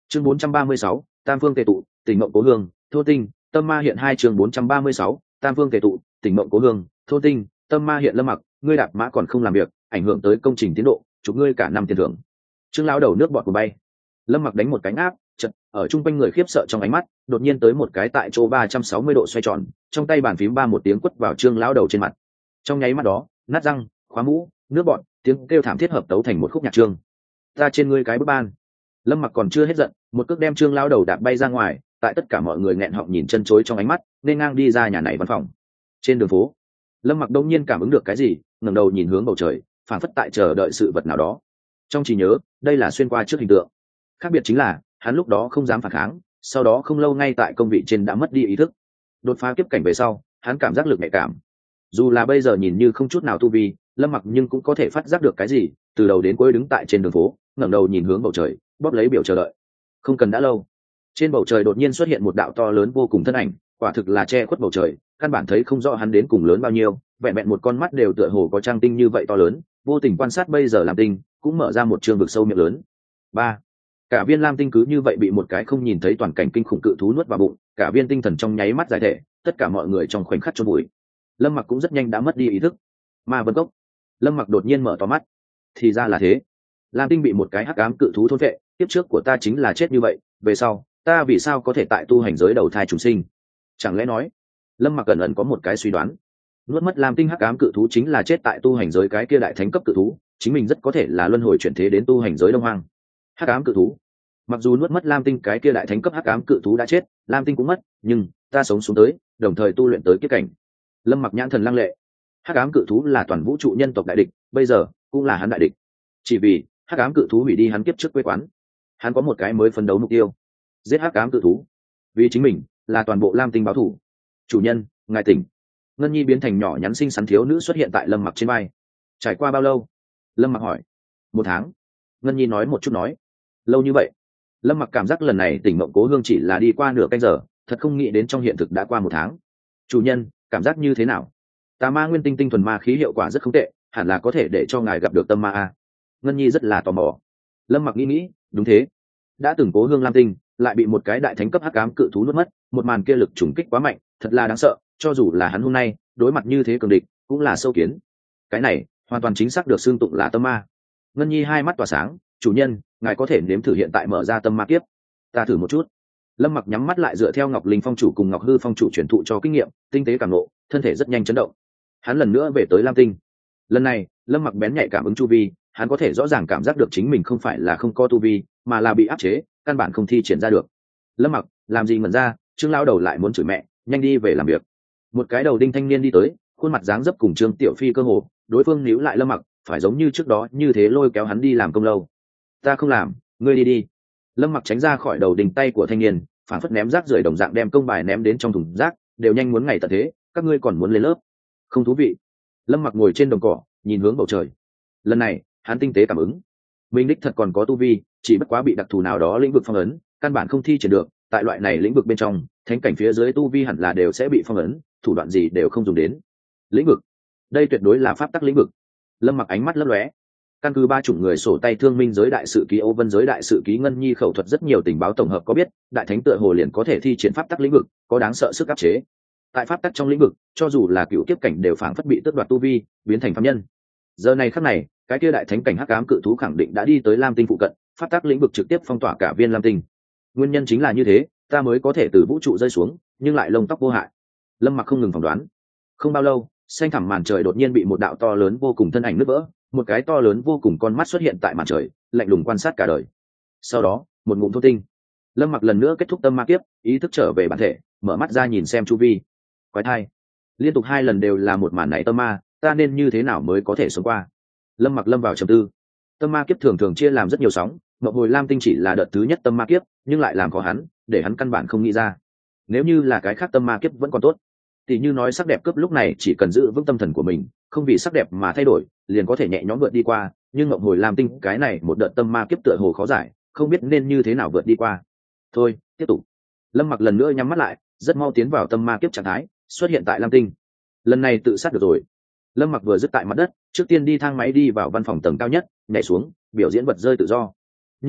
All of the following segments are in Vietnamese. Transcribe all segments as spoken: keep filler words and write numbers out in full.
chương bốn trăm ba mươi sáu, tam phương tề tụ, tỉnh mộng cố hương, thô tinh, tâm ma hiện hai. Chương bốn trăm ba mươi sáu, tam phương tề tụ, tỉnh mộng cố hương, thô tinh, tâm ma hiện. Lâm Mặc, ngươi đạp mã còn không làm việc, ảnh hưởng tới công trình tiến độ, chụp ngươi cả năm tiền thưởng. Trương lão đầu nước bọt của bay. Lâm Mặc đánh một cánh áp, chợt ở trung quanh người khiếp sợ trong ánh mắt, đột nhiên tới một cái tại chỗ ba trăm sáu mươi độ xoay tròn, trong tay bàn phím ba một tiếng quất vào Trương lão đầu trên mặt. Trong nháy mắt đó, nát răng, khóa mũ, nước bọt, tiếng kêu thảm thiết hợp tấu thành một khúc nhạc trương. Ta trên ngươi cái bức ban. Lâm Mặc còn chưa hết giận, một cước đem Trương lão đầu đạp bay ra ngoài, tại tất cả mọi người nghẹn họng nhìn chân chối trong ánh mắt, nên ngang đi ra nhà này văn phòng. Trên đường phố, Lâm Mặc đông nhiên cảm ứng được cái gì, ngẩng đầu nhìn hướng bầu trời, phảng phất tại chờ đợi sự vật nào đó. Trong trí nhớ, đây là xuyên qua trước hình tượng. Khác biệt chính là, hắn lúc đó không dám phản kháng, sau đó không lâu ngay tại công vị trên đã mất đi ý thức. Đột phá kiếp cảnh về sau, hắn cảm giác lực nhạy cảm. Dù là bây giờ nhìn như không chút nào tu vi, Lâm Mặc nhưng cũng có thể phát giác được cái gì, từ đầu đến cuối đứng tại trên đường phố, ngẩng đầu nhìn hướng bầu trời, bóp lấy biểu chờ đợi. Không cần đã lâu, trên bầu trời đột nhiên xuất hiện một đạo to lớn vô cùng thân ảnh, quả thực là che khuất bầu trời, căn bản thấy không rõ hắn đến cùng lớn bao nhiêu, vẹn vẹn một con mắt đều tựa hồ có trang tinh như vậy to lớn, vô tình quan sát bây giờ làm tinh, cũng mở ra một trường vực sâu miệng lớn. Ba, cả viên lam tinh cứ như vậy bị một cái không nhìn thấy toàn cảnh kinh khủng cự thú nuốt vào bụng, cả viên tinh thần trong nháy mắt giải thể, tất cả mọi người trong khoảnh khắc chôn bụi. Lâm Mặc cũng rất nhanh đã mất đi ý thức. Ma Vân Cốc. Lâm Mặc đột nhiên mở to mắt. Thì ra là thế, lam tinh bị một cái hắc ám cự thú thôn vệ, tiếp trước của ta chính là chết như vậy, về sau ta vì sao có thể tại tu hành giới đầu thai trùng sinh? Chẳng lẽ nói, Lâm Mặc cẩn ẩn có một cái suy đoán, nuốt mất lam tinh hắc ám cự thú chính là chết tại tu hành giới cái kia đại thánh cấp cự thú, chính mình rất có thể là luân hồi chuyển thế đến tu hành giới Đông Hoang. Hắc ám cự thú, mặc dù nuốt mất lam tinh cái kia đại thánh cấp hắc ám cự thú đã chết, lam tinh cũng mất, nhưng ta sống xuống tới, đồng thời tu luyện tới kiếp cảnh. Lâm Mặc nhãn thần lăng lệ. Hắc ám cự thú là toàn vũ trụ nhân tộc đại địch, bây giờ cũng là hắn đại địch. Chỉ vì hắc ám cự thú hủy đi hắn kiếp trước quê quán, hắn có một cái mới phấn đấu mục tiêu: giết hắc ám cự thú, vì chính mình, là toàn bộ lam tinh báo thù. Chủ nhân, ngài tỉnh. Ngân Nhi biến thành nhỏ nhắn xinh xắn thiếu nữ xuất hiện tại Lâm Mặc trên vai. Trải qua bao lâu? Lâm Mặc hỏi. Một tháng. Ngân Nhi nói một chút nói. Lâu như vậy? Lâm Mặc cảm giác lần này tỉnh mộng cố hương chỉ là đi qua nửa canh giờ, thật không nghĩ đến trong hiện thực đã qua một tháng. Chủ nhân, cảm giác như thế nào? Tà ma nguyên tinh tinh thuần ma khí hiệu quả rất không tệ, hẳn là có thể để cho ngài gặp được tâm ma a. Ngân Nhi rất là tò mò. Lâm Mặc nghĩ nghĩ, đúng thế, đã từng cố hương lam tinh lại bị một cái đại thánh cấp hắc ám cự thú nuốt mất, một màn kia lực trùng kích quá mạnh, thật là đáng sợ, cho dù là hắn hôm nay đối mặt như thế cường địch cũng là sâu kiến. Cái này hoàn toàn chính xác được xưng tụng là tâm ma. Ngân Nhi hai mắt tỏa sáng. Chủ nhân, ngài có thể nếm thử hiện tại mở ra tâm ma kiếp. Ta thử một chút. Lâm Mặc nhắm mắt lại, dựa theo Ngọc Linh phong chủ cùng Ngọc Hư phong chủ truyền thụ cho kinh nghiệm, tinh tế cảm ngộ, thân thể rất nhanh chấn động. Hắn lần nữa về tới lam tinh. Lần này Lâm Mặc bén nhạy cảm ứng chu vi, hắn có thể rõ ràng cảm giác được chính mình không phải là không có tu vi, mà là bị áp chế, căn bản không thi triển ra được. Lâm Mặc làm gì ngẩn ra, Trương lão đầu lại muốn chửi mẹ, nhanh đi về làm việc. Một cái đầu đinh thanh niên đi tới, khuôn mặt dáng dấp cùng Trương Tiểu Phi cơ hồ, đối phương níu lại Lâm Mặc, phải giống như trước đó như thế lôi kéo hắn đi làm công lâu. Ta không làm, ngươi đi đi. Lâm Mặc tránh ra khỏi đầu đinh tay của thanh niên, phản phất ném rác rưởi đồng dạng đem công bài ném đến trong thùng rác, đều nhanh muốn ngày tận thế, các ngươi còn muốn lên lớp? Không thú vị. Lâm Mặc ngồi trên đồng cỏ, nhìn hướng bầu trời. Lần này hắn tinh tế cảm ứng, mình đích thật còn có tu vi, chỉ bất quá bị đặc thù nào đó lĩnh vực phong ấn, căn bản không thi triển được. Tại loại này lĩnh vực bên trong, thánh cảnh phía dưới tu vi hẳn là đều sẽ bị phong ấn, thủ đoạn gì đều không dùng đến. Lĩnh vực, đây tuyệt đối là pháp tắc lĩnh vực. Lâm Mặc ánh mắt lấp lóe. Căn cứ ba chủng người sổ tay thương minh giới đại sự ký, Âu Vân giới đại sự ký, Ngân Nhi khẩu thuật rất nhiều tình báo tổng hợp có biết, đại thánh tựa hồ liền có thể thi triển pháp tắc lĩnh vực, có đáng sợ sức áp chế. Tại pháp tắc trong lĩnh vực, cho dù là cựu kiếp cảnh đều phảng phất bị tước đoạt tu vi, biến thành phàm nhân. Giờ này khắc này, cái kia đại thánh cảnh hắc ám cự thú khẳng định đã đi tới lam tinh phụ cận, pháp tắc lĩnh vực trực tiếp phong tỏa cả viên lam tinh. Nguyên nhân chính là như thế, ta mới có thể từ vũ trụ rơi xuống, nhưng lại lông tóc vô hại. Lâm Mặc không ngừng phỏng đoán. Không bao lâu, xanh thẳm màn trời đột nhiên bị một đạo to lớn vô cùng thân ảnh nứt vỡ, một cái to lớn vô cùng con mắt xuất hiện tại màn trời, lạnh lùng quan sát cả đời. Sau đó, một ngụm thô tinh. Lâm Mặc lần nữa kết thúc tâm ma kiếp, ý thức trở về bản thể, mở mắt ra nhìn xem chu vi. Quái thai, liên tục hai lần đều là một màn này tâm ma, ta nên như thế nào mới có thể sống qua? Lâm Mặc lâm vào trầm tư. Tâm ma kiếp thường thường chia làm rất nhiều sóng, Ngọc Hồi Lam Tinh chỉ là đợt thứ nhất tâm ma kiếp, nhưng lại làm khó hắn, để hắn căn bản không nghĩ ra. Nếu như là cái khác tâm ma kiếp vẫn còn tốt. Tỷ như nói sắc đẹp cướp lúc này chỉ cần giữ vững tâm thần của mình, không vì sắc đẹp mà thay đổi, liền có thể nhẹ nhõm vượt đi qua, nhưng Ngọc Hồi Lam Tinh cái này một đợt tâm ma kiếp tựa hồ khó giải, không biết nên như thế nào vượt đi qua. Thôi, tiếp tục. Lâm Mặc lần nữa nhắm mắt lại, rất mau tiến vào tâm ma kiếp trạng thái, xuất hiện tại Lam Tinh. Lần này tự sát được rồi. Lâm Mặc vừa dứt tại mặt đất, trước tiên đi thang máy đi vào văn phòng tầng cao nhất, nhảy xuống, biểu diễn vật rơi tự do. Nhưng mà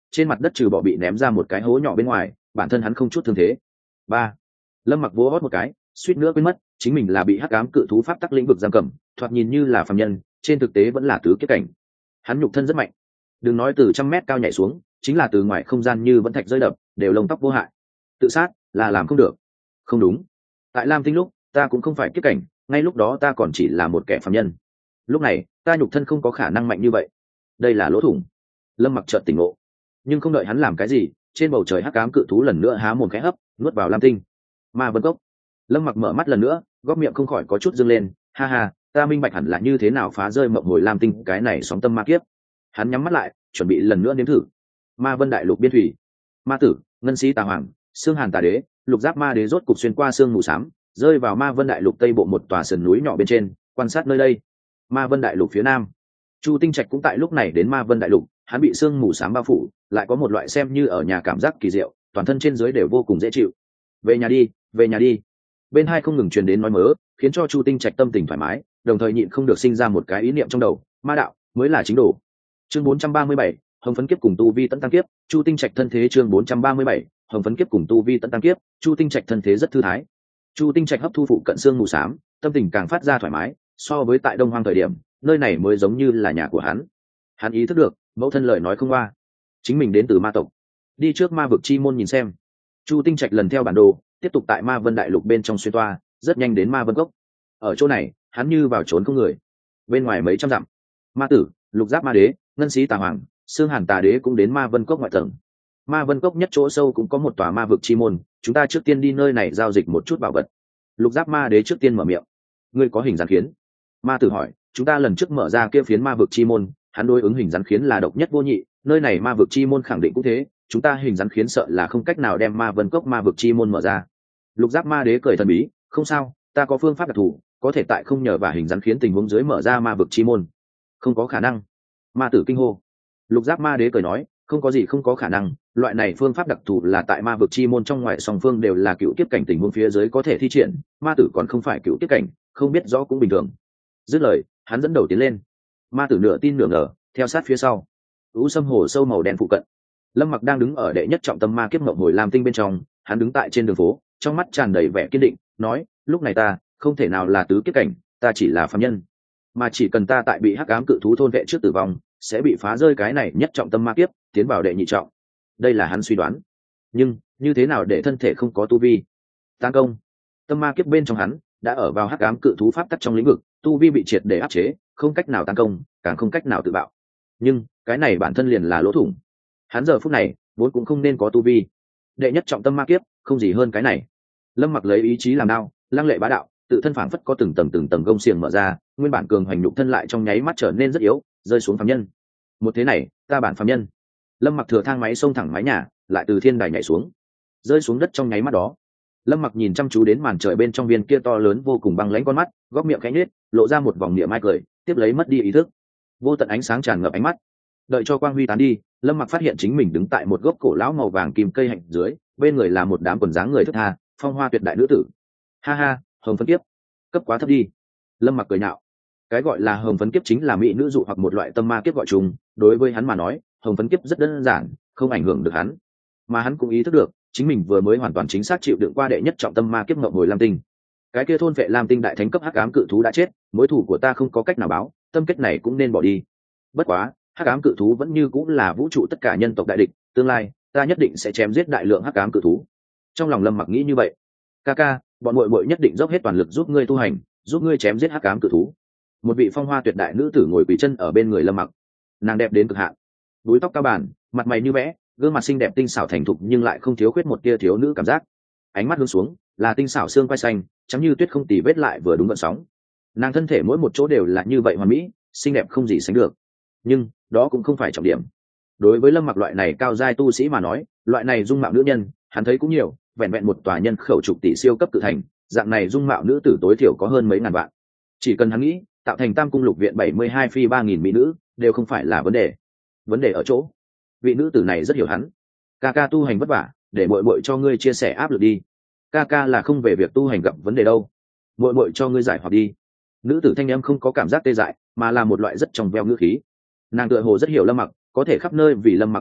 trên mặt đất trừ bỏ bị ném ra một cái hố nhỏ bên ngoài, bản thân hắn không chút thương thế. Ba. Lâm Mặc vỗ hót một cái, suýt nữa quên mất chính mình là bị hắc ám cự thú pháp tắc lĩnh vực giam cầm, thoạt nhìn như là phàm nhân, trên thực tế vẫn là tứ kiếp cảnh. Hắn nhục thân rất mạnh, đừng nói từ trăm mét cao nhảy xuống, chính là từ ngoài không gian như vẫn thạch rơi đập, đều lông tóc vô hại. Tự sát là làm không được. Không đúng, tại Lam Tinh lúc ta cũng không phải kiếp cảnh, ngay lúc đó ta còn chỉ là một kẻ phàm nhân. Lúc này ta nhục thân không có khả năng mạnh như vậy, đây là lỗ thủng. Lâm Mặc chợt tỉnh ngộ, nhưng không đợi hắn làm cái gì, trên bầu trời hắc ám cự thú lần nữa há mồm khẽ hấp, nuốt vào Lam Tinh. Ma Vân Cốc. Lâm Mặc mở mắt lần nữa, góc miệng không khỏi có chút dương lên, ha ha, ta minh bạch hẳn là như thế nào phá rơi mộng hồi Lam Tinh cái này sóng tâm ma kiếp. Hắn nhắm mắt lại, chuẩn bị lần nữa nếm thử. Ma Vân Đại Lục biên thủy, ma tử, ngân sĩ tà hoàng, xương hàn tà đế, lục giáp ma đế rốt cục xuyên qua xương mù xám, rơi vào Ma Vân Đại Lục tây bộ một tòa sườn núi nhỏ bên trên, quan sát nơi đây. Ma Vân Đại Lục phía nam, Chu Tinh Trạch cũng tại lúc này đến Ma Vân Đại Lục, hắn bị xương mù xám bao phủ, lại có một loại xem như ở nhà cảm giác kỳ diệu, toàn thân trên dưới đều vô cùng dễ chịu. Về nhà đi, về nhà đi. Bên hai không ngừng truyền đến nói mớ, khiến cho Chu Tinh Trạch tâm tình thoải mái, đồng thời nhịn không được sinh ra một cái ý niệm trong đầu, ma đạo mới là chính đồ. Chương bốn trăm ba mươi bảy, Hồng Phấn Kiếp cùng tu vi tấn tăng kiếp, Chu Tinh Trạch thân thế. Chương bốn trăm ba mươi bảy, Hồng Phấn Kiếp cùng tu vi tấn tăng kiếp, Chu Tinh Trạch thân thế rất thư thái. Chu Tinh Trạch hấp thu phụ cận xương mù xám, tâm tình càng phát ra thoải mái, so với tại Đông Hoang thời điểm, nơi này mới giống như là nhà của hắn. Hắn ý thức được, mẫu thân lời nói không qua, chính mình đến từ ma tộc, đi trước ma vực chi môn nhìn xem. Chu Tinh Trạch lần theo bản đồ, tiếp tục tại Ma Vân Đại Lục bên trong xuyên toa, rất nhanh đến Ma Vân Cốc. Ở chỗ này, hắn như vào trốn không người. Bên ngoài mấy trăm dặm, ma tử, lục giáp ma đế, ngân sĩ tà hoàng, xương hàn tà đế cũng đến Ma Vân Cốc ngoại tầng. Ma Vân Cốc nhất chỗ sâu cũng có một tòa ma vực chi môn, chúng ta trước tiên đi nơi này giao dịch một chút bảo vật. Lục giáp ma đế trước tiên mở miệng. Ngươi có hình rắn khiến? Ma tử hỏi. Chúng ta lần trước mở ra kia phiến ma vực chi môn, hắn đối ứng hình rắn khiến là độc nhất vô nhị, nơi này ma vực chi môn khẳng định cũng thế, chúng ta hình rắn khiến sợ là không cách nào đem Ma Vân Cốc ma vực chi môn mở ra. Lục giáp ma đế cười thần bí, không sao, ta có phương pháp đặc thù, có thể tại không nhờ và hình rắn khiến tình huống dưới mở ra ma vực chi môn. Không có khả năng. Ma tử kinh hô. Lục giáp ma đế cười nói, không có gì không có khả năng, loại này phương pháp đặc thù là tại ma vực chi môn trong ngoài song phương đều là cựu kiếp cảnh tình huống phía dưới có thể thi triển, ma tử còn không phải cựu kiếp cảnh, không biết rõ cũng bình thường. Dứt lời, hắn dẫn đầu tiến lên. Ma tử nửa tin nửa ngờ, theo sát phía sau. U sâm hồ sâu màu đen phụ cận, Lâm Mặc đang đứng ở đệ nhất trọng tâm ma kiếp mộng hồi Lam Tinh bên trong, hắn đứng tại trên đường phố, trong mắt tràn đầy vẻ kiên định, nói, lúc này ta không thể nào là tứ kiếp cảnh, ta chỉ là phàm nhân, mà chỉ cần ta tại bị hắc ám cự thú thôn vệ trước tử vong, sẽ bị phá rơi cái này nhất trọng tâm ma kiếp, tiến vào đệ nhị trọng. Đây là hắn suy đoán. Nhưng như thế nào để thân thể không có tu vi tăng công? Tâm ma kiếp bên trong hắn đã ở vào hắc ám cự thú pháp tắc trong lĩnh vực, tu vi bị triệt để áp chế, không cách nào tăng công, càng không cách nào tự bạo. Nhưng cái này bản thân liền là lỗ thủng. Hắn giờ phút này vốn cũng không nên có tu vi. Đệ nhất trọng tâm ma kiếp không gì hơn cái này. Lâm Mặc lấy ý chí làm đao, lăng lệ bá đạo, tự thân phảng phất có từng tầng từng tầng gông xiềng mở ra, nguyên bản cường hoành nhục thân lại trong nháy mắt trở nên rất yếu, rơi xuống phàm nhân. Một thế này, ta bản phàm nhân. Lâm Mặc thừa thang máy xông thẳng mái nhà, lại từ thiên đài nhảy xuống, rơi xuống đất trong nháy mắt đó. Lâm Mặc nhìn chăm chú đến màn trời bên trong viên kia to lớn vô cùng băng lãnh con mắt, góc miệng khẽ nhếch, lộ ra một vòng niệm mai cười, tiếp lấy mất đi ý thức. Vô tận ánh sáng tràn ngập ánh mắt. Đợi cho quang huy tán đi, Lâm Mặc phát hiện chính mình đứng tại một gốc cổ lão màu vàng kim cây hạnh dưới, bên người là một đám quần dáng người thướt tha, phong hoa tuyệt đại nữ tử. Ha ha, Hồng Phấn Kiếp, cấp quá thấp đi. Lâm Mặc cười nhạo. Cái gọi là Hồng Phấn Kiếp chính là mỹ nữ dụ hoặc một loại tâm ma kiếp gọi chung, đối với hắn mà nói, Hồng Phấn Kiếp rất đơn giản, không ảnh hưởng được hắn. Mà hắn cũng ý thức được, chính mình vừa mới hoàn toàn chính xác chịu đựng qua đệ nhất trọng tâm ma kiếp ngậm hồi Lam Tinh. Cái kia thôn vệ Lam Tinh đại thánh cấp hắc ám cự thú đã chết, mối thù của ta không có cách nào báo, tâm kết này cũng nên bỏ đi. Bất quá, hắc ám cự thú vẫn như cũng là vũ trụ tất cả nhân tộc đại địch, tương lai ta nhất định sẽ chém giết đại lượng hắc ám cự thú. Trong lòng Lâm Mặc nghĩ như vậy. Ca ca, bọn muội muội nhất định dốc hết toàn lực giúp ngươi tu hành, giúp ngươi chém giết hắc ám cự thú. Một vị phong hoa tuyệt đại nữ tử ngồi quỳ chân ở bên người Lâm Mặc, nàng đẹp đến cực hạn, búi tóc cao bản, mặt mày như vẽ, gương mặt xinh đẹp tinh xảo thành thục nhưng lại không thiếu khuyết một tia thiếu nữ cảm giác. Ánh mắt hướng xuống là tinh xảo xương quai xanh, trắng như tuyết không tì vết lại vừa đúng gợn sóng. Nàng thân thể mỗi một chỗ đều là như vậy hoàn mỹ, xinh đẹp không gì sánh được. Nhưng đó cũng không phải trọng điểm. Đối với Lâm Mặc loại này cao giai tu sĩ mà nói, loại này dung mạo nữ nhân hắn thấy cũng nhiều, vẹn vẹn một tòa nhân khẩu chục tỷ siêu cấp tự thành, dạng này dung mạo nữ tử tối thiểu có hơn mấy ngàn vạn. Chỉ cần hắn nghĩ tạo thành Tam Cung Lục Viện bảy mươi hai phi ba nghìn mỹ nữ đều không phải là vấn đề. Vấn đề ở chỗ vị nữ tử này rất hiểu hắn. Ca ca tu hành vất vả, để muội muội cho ngươi chia sẻ áp lực đi. Ca ca là không về việc tu hành gặp vấn đề đâu, muội muội cho ngươi giải hoặc đi. Nữ tử thanh em không có cảm giác tê dại, mà là một loại rất trong veo ngữ khí. Nàng tựa hồ rất hiểu Lâm Mặc, có thể khắp nơi vì Lâm Mặc cân nhắc,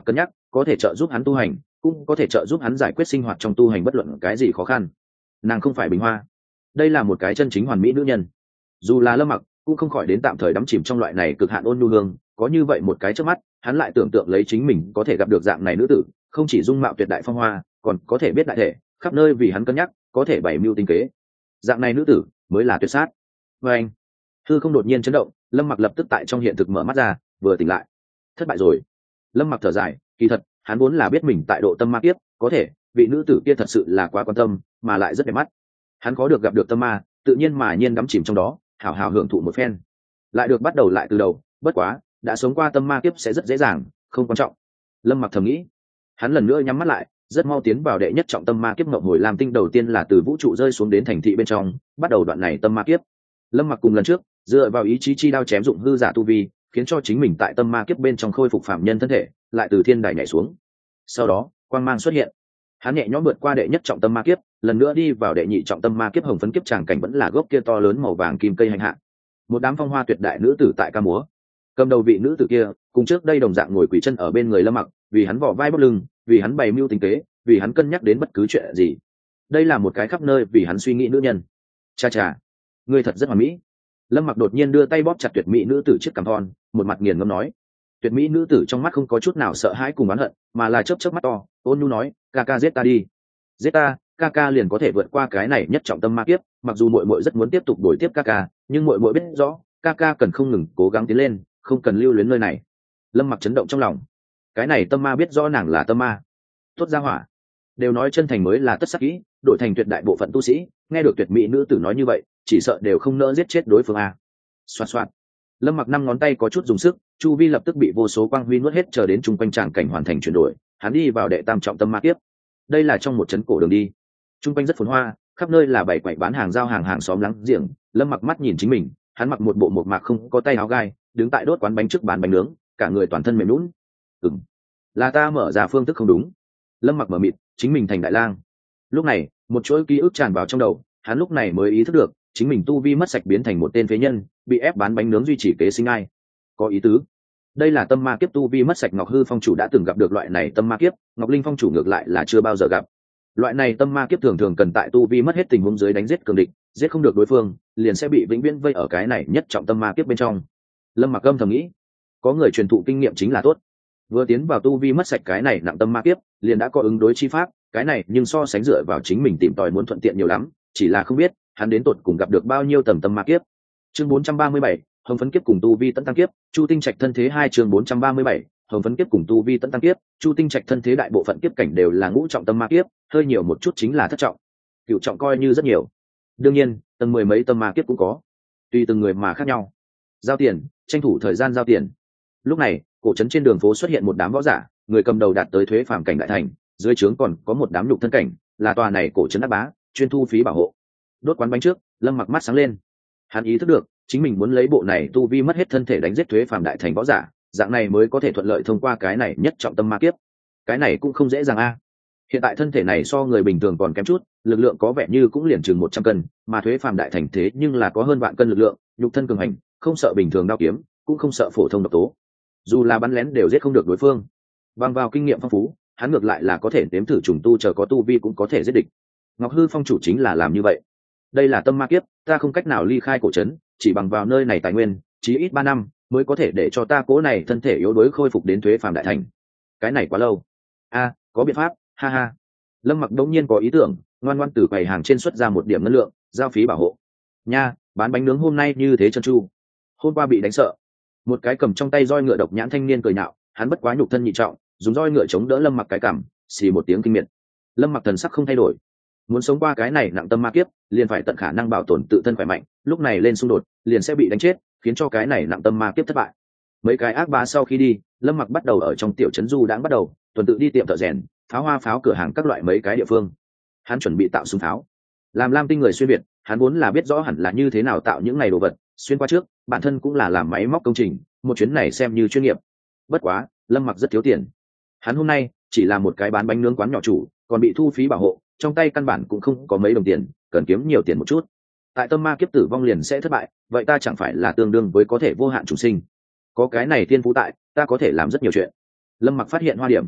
có thể trợ giúp hắn tu hành, cũng có thể trợ giúp hắn giải quyết sinh hoạt trong tu hành bất luận cái gì khó khăn. Nàng không phải bình hoa, đây là một cái chân chính hoàn mỹ nữ nhân. Dù là Lâm Mặc cũng không khỏi đến tạm thời đắm chìm trong loại này cực hạn ôn nhu hương, có như vậy một cái trước mắt, hắn lại tưởng tượng lấy chính mình có thể gặp được dạng này nữ tử, không chỉ dung mạo tuyệt đại phong hoa, còn có thể biết đại thể, khắp nơi vì hắn cân nhắc, có thể bày mưu tinh kế. Dạng này nữ tử mới là tuyệt sát. Và anh, hư không đột nhiên chấn động, Lâm Mặc lập tức tại trong hiện thực mở mắt ra, vừa tỉnh lại, thất bại rồi. Lâm Mặc thở dài, kỳ thật hắn vốn là biết mình tại độ tâm ma kiếp, có thể vị nữ tử kia thật sự là quá quan tâm, mà lại rất đẹp mắt. Hắn có được gặp được tâm ma, tự nhiên mà nhiên đắm chìm trong đó, hảo hảo hưởng thụ một phen, lại được bắt đầu lại từ đầu. Bất quá đã sống qua tâm ma kiếp sẽ rất dễ dàng, không quan trọng. Lâm Mặc thầm nghĩ. Hắn lần nữa nhắm mắt lại, rất mau tiến vào đệ nhất trọng tâm ma kiếp ngộng hồi lam tinh, đầu tiên là từ vũ trụ rơi xuống đến thành thị bên trong, bắt đầu đoạn này tâm ma kiếp. Lâm Mặc cùng lần trước dựa vào ý chí chi đao chém dụng hư giả tu vi, khiến cho chính mình tại tâm ma kiếp bên trong khôi phục phạm nhân thân thể, lại từ thiên đài nhảy xuống. Sau đó quang mang xuất hiện, hắn nhẹ nhõm vượt qua đệ nhất trọng tâm ma kiếp, lần nữa đi vào đệ nhị trọng tâm ma kiếp. Hồng phấn kiếp tràng cảnh vẫn là gốc kia to lớn màu vàng kim cây hành hạ, một đám phong hoa tuyệt đại nữ tử tại ca múa. Cầm đầu vị nữ tử kia cùng trước đây đồng dạng ngồi quỳ chân ở bên người Lâm Mặc, vì hắn vỏ vai bóc lưng, vì hắn bày mưu tính kế, vì hắn cân nhắc đến bất cứ chuyện gì. Đây là một cái khắp nơi vì hắn suy nghĩ nữ nhân. Cha cha, ngươi thật rất hoàn mỹ. Lâm Mặc đột nhiên đưa tay bóp chặt tuyệt mỹ nữ tử chiếc cằm thon, một mặt nghiền ngẫm nói. Tuyệt mỹ nữ tử trong mắt không có chút nào sợ hãi cùng oán hận, mà là chớp chớp mắt to, ôn nhu nói, ca ca giết ta đi, giết ta, ca ca liền có thể vượt qua cái này nhất trọng tâm ma kiếp. Mặc dù muội muội rất muốn tiếp tục đổi tiếp ca ca, nhưng muội muội biết rõ ca ca cần không ngừng cố gắng tiến lên, không cần lưu luyến nơi này. Lâm Mặc chấn động trong lòng, cái này tâm ma biết rõ nàng là tâm ma, tốt ra hỏa. Đều nói chân thành mới là tất sắc kỹ, đổi thành tuyệt đại bộ phận tu sĩ nghe được tuyệt mỹ nữ tử nói như vậy, chỉ sợ đều không nỡ giết chết đối phương a. Xoạt xoạt, Lâm Mặc năm ngón tay có chút dùng sức, chu vi lập tức bị vô số quang huy nuốt hết, chờ đến chung quanh tràng cảnh hoàn thành chuyển đổi, hắn đi vào đệ tam trọng tâm ma kiếp. Đây là trong một trấn cổ đường đi, chung quanh rất phồn hoa, khắp nơi là bày quậy bán hàng giao hàng hàng xóm láng giềng. Lâm Mặc mắt nhìn chính mình, hắn mặc một bộ một mạc không có tay áo gai, đứng tại đốt quán bánh trước bán bánh nướng, cả người toàn thân mềm nhũn. Ừm, là ta mở ra phương thức không đúng. Lâm Mặc mở mịt, chính mình thành đại lang. Lúc này một chuỗi ký ức tràn vào trong đầu, hắn lúc này mới ý thức được chính mình tu vi mất sạch, biến thành một tên phế nhân, bị ép bán bánh nướng duy trì kế sinh ai. Có ý tứ, đây là tâm ma kiếp tu vi mất sạch. Ngọc Hư Phong chủ đã từng gặp được loại này tâm ma kiếp, Ngọc Linh Phong chủ ngược lại là chưa bao giờ gặp. Loại này tâm ma kiếp thường thường cần tại tu vi mất hết tình huống dưới đánh giết cường địch, giết không được đối phương liền sẽ bị vĩnh viễn vây ở cái này nhất trọng tâm ma kiếp bên trong. Lâm Mặc âm thầm nghĩ, có người truyền thụ kinh nghiệm chính là tốt. Vừa tiến vào tu vi mất sạch cái này nặng tâm ma kiếp, liền đã có ứng đối chi pháp, cái này nhưng so sánh dựa vào chính mình tìm tòi muốn thuận tiện nhiều lắm. Chỉ là không biết hắn đến tột cùng gặp được bao nhiêu tầng tâm ma kiếp. Chương bốn trăm ba mươi bảy, hồng phấn kiếp cùng tu vi tấn tăng kiếp, Chu Tinh Trạch thân thế hai. Chương bốn trăm ba mươi bảy, hồng phấn kiếp cùng tu vi tấn tăng kiếp, Chu Tinh Trạch thân thế. Đại bộ phận kiếp cảnh đều là ngũ trọng tâm ma kiếp, hơi nhiều một chút chính là thất trọng, cửu trọng coi như rất nhiều. Đương nhiên tầng mười mấy tâm ma kiếp cũng có, tùy từng người mà khác nhau. Giao tiền, tranh thủ thời gian giao tiền. Lúc này cổ trấn trên đường phố xuất hiện một đám võ giả, người cầm đầu đạt tới thuế phàm cảnh đại thành, dưới trướng còn có một đám nhục thân cảnh, là tòa này cổ trấn đắc bá, chuyên thu phí bảo hộ. Đốt quán bánh trước, Lâm Mặc mắt sáng lên, hắn ý thức được chính mình muốn lấy bộ này tu vi mất hết thân thể đánh giết thuế phàm đại thành võ giả, dạng này mới có thể thuận lợi thông qua cái này nhất trọng tâm ma kiếp. Cái này cũng không dễ dàng a. Hiện tại thân thể này so người bình thường còn kém chút, lực lượng có vẻ như cũng liền chừng một trăm cân, mà thuế phàm đại thành thế nhưng là có hơn vạn cân lực lượng, nhục thân cường hành, không sợ bình thường đao kiếm, cũng không sợ phổ thông độc tố, dù là bắn lén đều giết không được đối phương. Bằng vào kinh nghiệm phong phú, hắn ngược lại là có thể nếm thử trùng tu, chờ có tu vi cũng có thể giết địch. Ngọc Hư Phong chủ chính là làm như vậy. Đây là tâm ma kiếp, ta không cách nào ly khai cổ trấn, chỉ bằng vào nơi này tài nguyên, chí ít ba năm mới có thể để cho ta cố này thân thể yếu đuối khôi phục đến thuế phàm đại thành. Cái này quá lâu. A, có biện pháp, ha ha. Lâm Mặc đống nhiên có ý tưởng, ngoan ngoan từ quầy hàng trên xuất ra một điểm ngân lượng, giao phí bảo hộ. Nha, bán bánh nướng hôm nay như thế chân chu, hôm qua bị đánh sợ. Một cái cầm trong tay roi ngựa độc nhãn thanh niên cười nhạo, hắn bất quá nhục thân nhị trọng, dùng roi ngựa chống đỡ Lâm Mặc cái cằm, xì một tiếng kinh miệt. Lâm Mặc thần sắc không thay đổi, muốn sống qua cái này nặng tâm ma kiếp, liền phải tận khả năng bảo tồn tự thân khỏe mạnh, lúc này lên xung đột liền sẽ bị đánh chết, khiến cho cái này nặng tâm ma kiếp thất bại. Mấy cái ác bá sau khi đi, Lâm Mặc bắt đầu ở trong tiểu trấn du đãng, bắt đầu tuần tự đi tiệm thợ rèn, pháo hoa pháo cửa hàng các loại mấy cái địa phương. Hắn chuẩn bị tạo súng pháo. Làm Lam Tinh người xuyên việt, hắn vốn là biết rõ hẳn là như thế nào tạo những này đồ vật, xuyên qua trước bản thân cũng là làm máy móc công trình, một chuyến này xem như chuyên nghiệp. Bất quá Lâm Mặc rất thiếu tiền, hắn hôm nay chỉ là một cái bán bánh nướng quán nhỏ chủ, còn bị thu phí bảo hộ, trong tay căn bản cũng không có mấy đồng tiền, cần kiếm nhiều tiền một chút. Tại tâm ma kiếp tử vong liền sẽ thất bại, vậy ta chẳng phải là tương đương với có thể vô hạn chủ sinh? Có cái này tiên phú tại, ta có thể làm rất nhiều chuyện. Lâm Mặc phát hiện hoa điểm,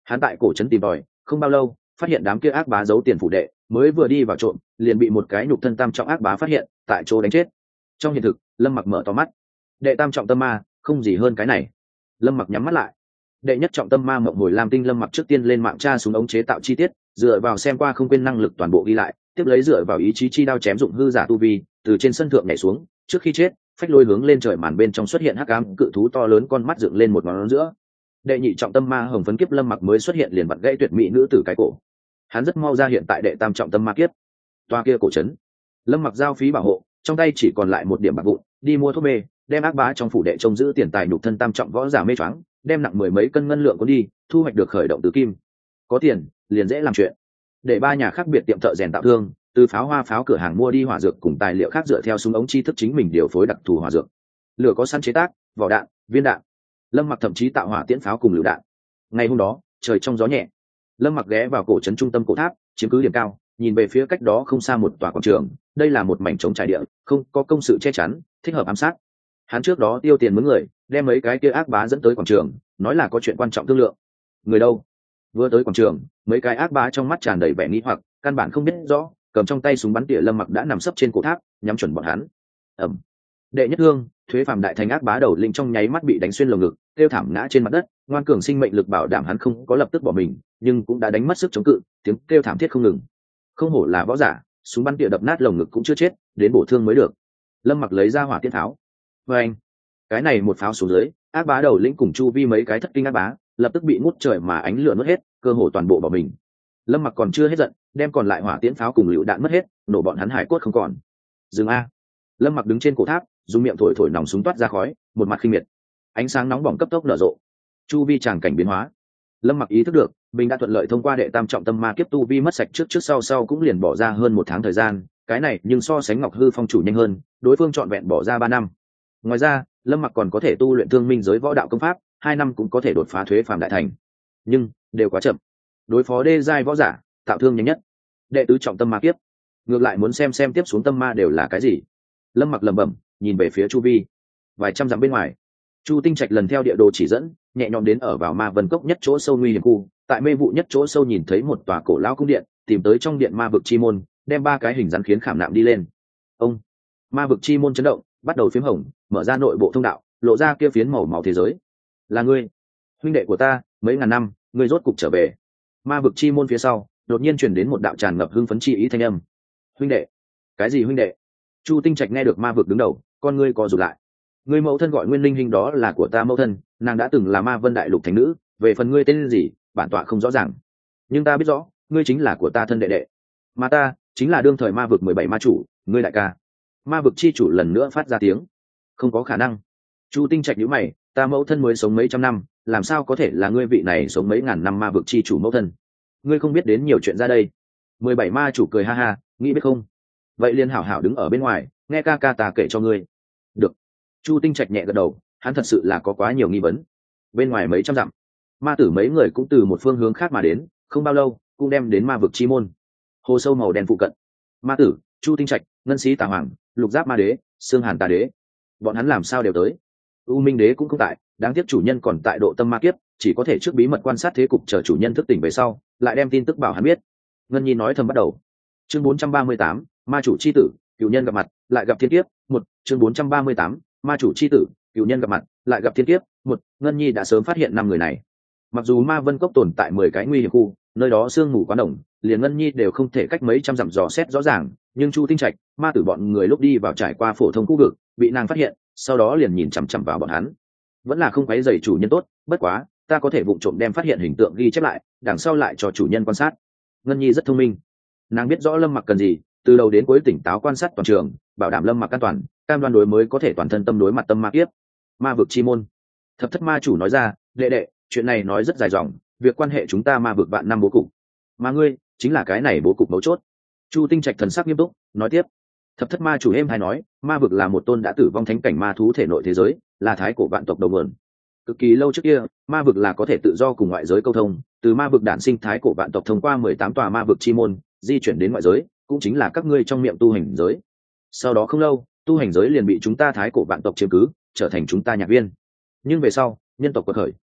Hắn tại cổ trấn tìm tòi không bao lâu, phát hiện đám kia ác bá giấu tiền phủ đệ, mới vừa đi vào trộm liền bị một cái nhục thân tam trọng ác bá phát hiện, tại chỗ đánh chết. Trong hiện thực, Lâm Mặc mở to mắt. Đệ tam trọng tâm ma, không gì hơn cái này. Lâm Mặc nhắm mắt lại. Đệ nhất trọng tâm ma mộng hồi lam tinh, Lâm Mặc trước tiên lên mạng tra xuống ống chế tạo chi tiết, dựa vào xem qua không quên năng lực toàn bộ ghi lại, tiếp lấy dựa vào ý chí chi đao chém dụng hư giả tu vi, từ trên sân thượng nhảy xuống, trước khi chết, phách lôi hướng lên trời, màn bên trong xuất hiện hắc ám cự thú to lớn, con mắt dựng lên một ngón giữa. Đệ nhị trọng tâm ma hồng phấn kiếp, Lâm Mặc mới xuất hiện liền vặn gãy tuyệt mỹ nữ tử cái cổ. Hắn rất mau ra hiện tại đệ tam trọng tâm ma kiếp. Toa kia cổ trấn, Lâm Mặc giao phí bảo hộ, trong tay chỉ còn lại một điểm bạc vụn, đi mua thuốc mê, đem ác bá trong phủ đệ trông giữ tiền tài nhục thân tam trọng võ giả mê choáng, đem nặng mười mấy cân ngân lượng cuốn đi, thu hoạch được khởi động từ kim. Có tiền, liền dễ làm chuyện. Để ba nhà khác biệt tiệm thợ rèn tạo thương, từ pháo hoa pháo cửa hàng mua đi hỏa dược cùng tài liệu khác, dựa theo súng ống chi thức chính mình điều phối đặc thù hỏa dược. Lửa có sẵn chế tác, vỏ đạn, viên đạn. Lâm Mặc thậm chí tạo hỏa tiễn pháo cùng lựu đạn. Ngày hôm đó, trời trong gió nhẹ, Lâm Mặc ghé vào cổ trấn trung tâm cổ tháp, chiếm cứ điểm cao, nhìn về phía cách đó không xa một tòa quảng trường. Đây là một mảnh trống trải địa, không có công sự che chắn, thích hợp ám sát. Hắn trước đó tiêu tiền mướn người, đem mấy cái kia ác bá dẫn tới quảng trường, nói là có chuyện quan trọng thương lượng. Người đâu? Vừa tới quảng trường, mấy cái ác bá trong mắt tràn đầy vẻ nghi hoặc, căn bản không biết rõ, cầm trong tay súng bắn tỉa. Lâm Mặc đã nằm sấp trên cổ tháp, nhắm chuẩn bọn hắn. Ầm. Đệ nhất thương, thuế phàm đại thành ác bá đầu linh trong nháy mắt bị đánh xuyên lồng ngực, kêu thảm ngã trên mặt đất. Ngoan cường sinh mệnh lực bảo đảm hắn không có lập tức bỏ mình, nhưng cũng đã đánh mất sức chống cự, tiếng kêu thảm thiết không ngừng. Không hổ là võ giả, súng bắn tỉa đập nát lồng ngực cũng chưa chết, đến bổ thương mới được. Lâm Mặc lấy ra hỏa tiễn tháo. Và anh, cái này một pháo xuống dưới, ác bá đầu lĩnh cùng chu vi mấy cái thất kinh ác bá lập tức bị ngút trời mà ánh lửa nuốt hết, cơ hồ toàn bộ bỏ mình. Lâm Mặc còn chưa hết giận, đem còn lại hỏa tiễn pháo cùng lựu đạn mất hết, nổ bọn hắn hải cốt không còn. Dừng a! Lâm Mặc đứng trên cổ tháp, dùng miệng thổi thổi nòng súng toát ra khói, một mặt khinh miệt. Ánh sáng nóng bỏng cấp tốc nở rộ, chu vi tràng cảnh biến hóa. Lâm Mặc ý thức được mình đã thuận lợi thông qua đệ tam trọng tâm ma kiếp, tu vi mất sạch trước trước sau sau cũng liền bỏ ra hơn một tháng thời gian, cái này nhưng so sánh Ngọc Hư Phong chủ nhanh hơn, đối phương trọn vẹn bỏ ra ba năm. Ngoài ra, Lâm Mặc còn có thể tu luyện thương minh giới võ đạo công pháp, hai năm cũng có thể đột phá thuế phàm đại thành, nhưng đều quá chậm. Đối phó đê giai võ giả, tạo thương nhanh nhất. Đệ tứ trọng tâm ma kiếp, ngược lại muốn xem xem tiếp xuống tâm ma đều là cái gì. Lâm Mặc lẩm bẩm, nhìn về phía chu vi, vài trăm dặm bên ngoài, Chu Tinh Trạch lần theo địa đồ chỉ dẫn, nhẹ nhõm đến ở vào ma vân cốc nhất chỗ sâu nguy hiểm khu. Tại mê vụ nhất chỗ sâu nhìn thấy một tòa cổ lão cung điện, tìm tới trong điện ma vực chi môn, đem ba cái hình rắn khiến khảm nạm đi lên. Ông, ma vực chi môn chấn động, bắt đầu phiếm hồng, mở ra nội bộ thông đạo, lộ ra kia phiến màu máu thế giới. Là ngươi, huynh đệ của ta, mấy ngàn năm, ngươi rốt cục trở về. Ma vực chi môn phía sau, đột nhiên truyền đến một đạo tràn ngập hưng phấn chi ý thanh âm. Huynh đệ? Cái gì huynh đệ? Chu Tinh Trạch nghe được ma vực đứng đầu, con ngươi co rụt lại. Ngươi mẫu thân gọi Nguyên Linh Hinh, đó là của ta mẫu thân, nàng đã từng là ma vân đại lục thánh nữ, về phần ngươi tên gì, bản tọa không rõ ràng. Nhưng ta biết rõ, ngươi chính là của ta thân đệ đệ. Mà ta, chính là đương thời ma vực mười bảy ma chủ, ngươi đại ca. Ma vực chi chủ lần nữa phát ra tiếng. Không có khả năng. Chu Tinh Trạch nhíu mày, ta mẫu thân mới sống mấy trăm năm, làm sao có thể là ngươi vị này sống mấy ngàn năm ma vực chi chủ mẫu thân? Ngươi không biết đến nhiều chuyện ra đây. Mười bảy ma chủ cười ha ha, nghĩ biết không? Vậy liền hảo hảo đứng ở bên ngoài, nghe ca ca ta kể cho ngươi. Được. Chu Tinh Trạch nhẹ gật đầu, hắn thật sự là có quá nhiều nghi vấn. Bên ngoài mấy trăm dặm, ma tử mấy người cũng từ một phương hướng khác mà đến, không bao lâu cũng đem đến ma vực chi môn. Hồ sâu màu đen phụ cận, ma tử, Chu Tinh Trạch, ngân sĩ tà hoàng, lục giáp ma đế, xương hàn tà đế, bọn hắn làm sao đều tới? U Minh đế cũng không tại, đáng tiếc chủ nhân còn tại độ tâm ma kiếp, chỉ có thể trước bí mật quan sát thế cục, chờ chủ nhân thức tỉnh về sau, lại đem tin tức bảo hắn biết. Ngân Nhi nói thầm bắt đầu. Chương bốn trăm ba mươi tám, ma chủ chi tử, cửu nhân gặp mặt, lại gặp thiên kiếp. Một, chương bốn trăm ba mươi tám, ma chủ chi tử, cửu nhân gặp mặt, lại gặp thiên kiếp. Một, Ngân Nhi đã sớm phát hiện năm người này. Mặc dù ma vân cốc tồn tại mười cái nguy hiểm khu, nơi đó sương mù quá đồng, liền Ngân Nhi đều không thể cách mấy trăm dặm dò xét rõ ràng, nhưng Chu Tinh Trạch, ma tử bọn người lúc đi vào trải qua phổ thông khu vực, bị nàng phát hiện, sau đó liền nhìn chằm chằm vào bọn hắn. Vẫn là không quấy rầy chủ nhân tốt, bất quá, ta có thể vụng trộm đem phát hiện hình tượng ghi chép lại, đằng sau lại cho chủ nhân quan sát. Ngân Nhi rất thông minh, nàng biết rõ Lâm Mặc cần gì, từ đầu đến cuối tỉnh táo quan sát toàn trường, bảo đảm Lâm Mặc an toàn, cam đoan đối mới có thể toàn thân tâm đối mặt tâm ma kiếp. Ma vực chi môn. Thập thất ma chủ nói ra, đệ đệ, chuyện này nói rất dài dòng, việc quan hệ chúng ta ma vực vạn năm bố cục, mà ngươi chính là cái này bố cục mấu chốt. Chu Tinh Trạch thần sắc nghiêm túc nói tiếp. Thập thất ma chủ êm hay nói, ma vực là một tôn đã tử vong thánh cảnh ma thú thể nội thế giới, là thái cổ vạn tộc đầu nguồn. Cực kỳ lâu trước kia, ma vực là có thể tự do cùng ngoại giới câu thông, từ ma vực đản sinh thái cổ vạn tộc thông qua mười tám tòa ma vực chi môn, di chuyển đến ngoại giới, cũng chính là các ngươi trong miệng tu hành giới. Sau đó không lâu, tu hành giới liền bị chúng ta thái cổ vạn tộc chiếm cứ, trở thành chúng ta nhạc viên. Nhưng về sau, nhân tộc quật khởi,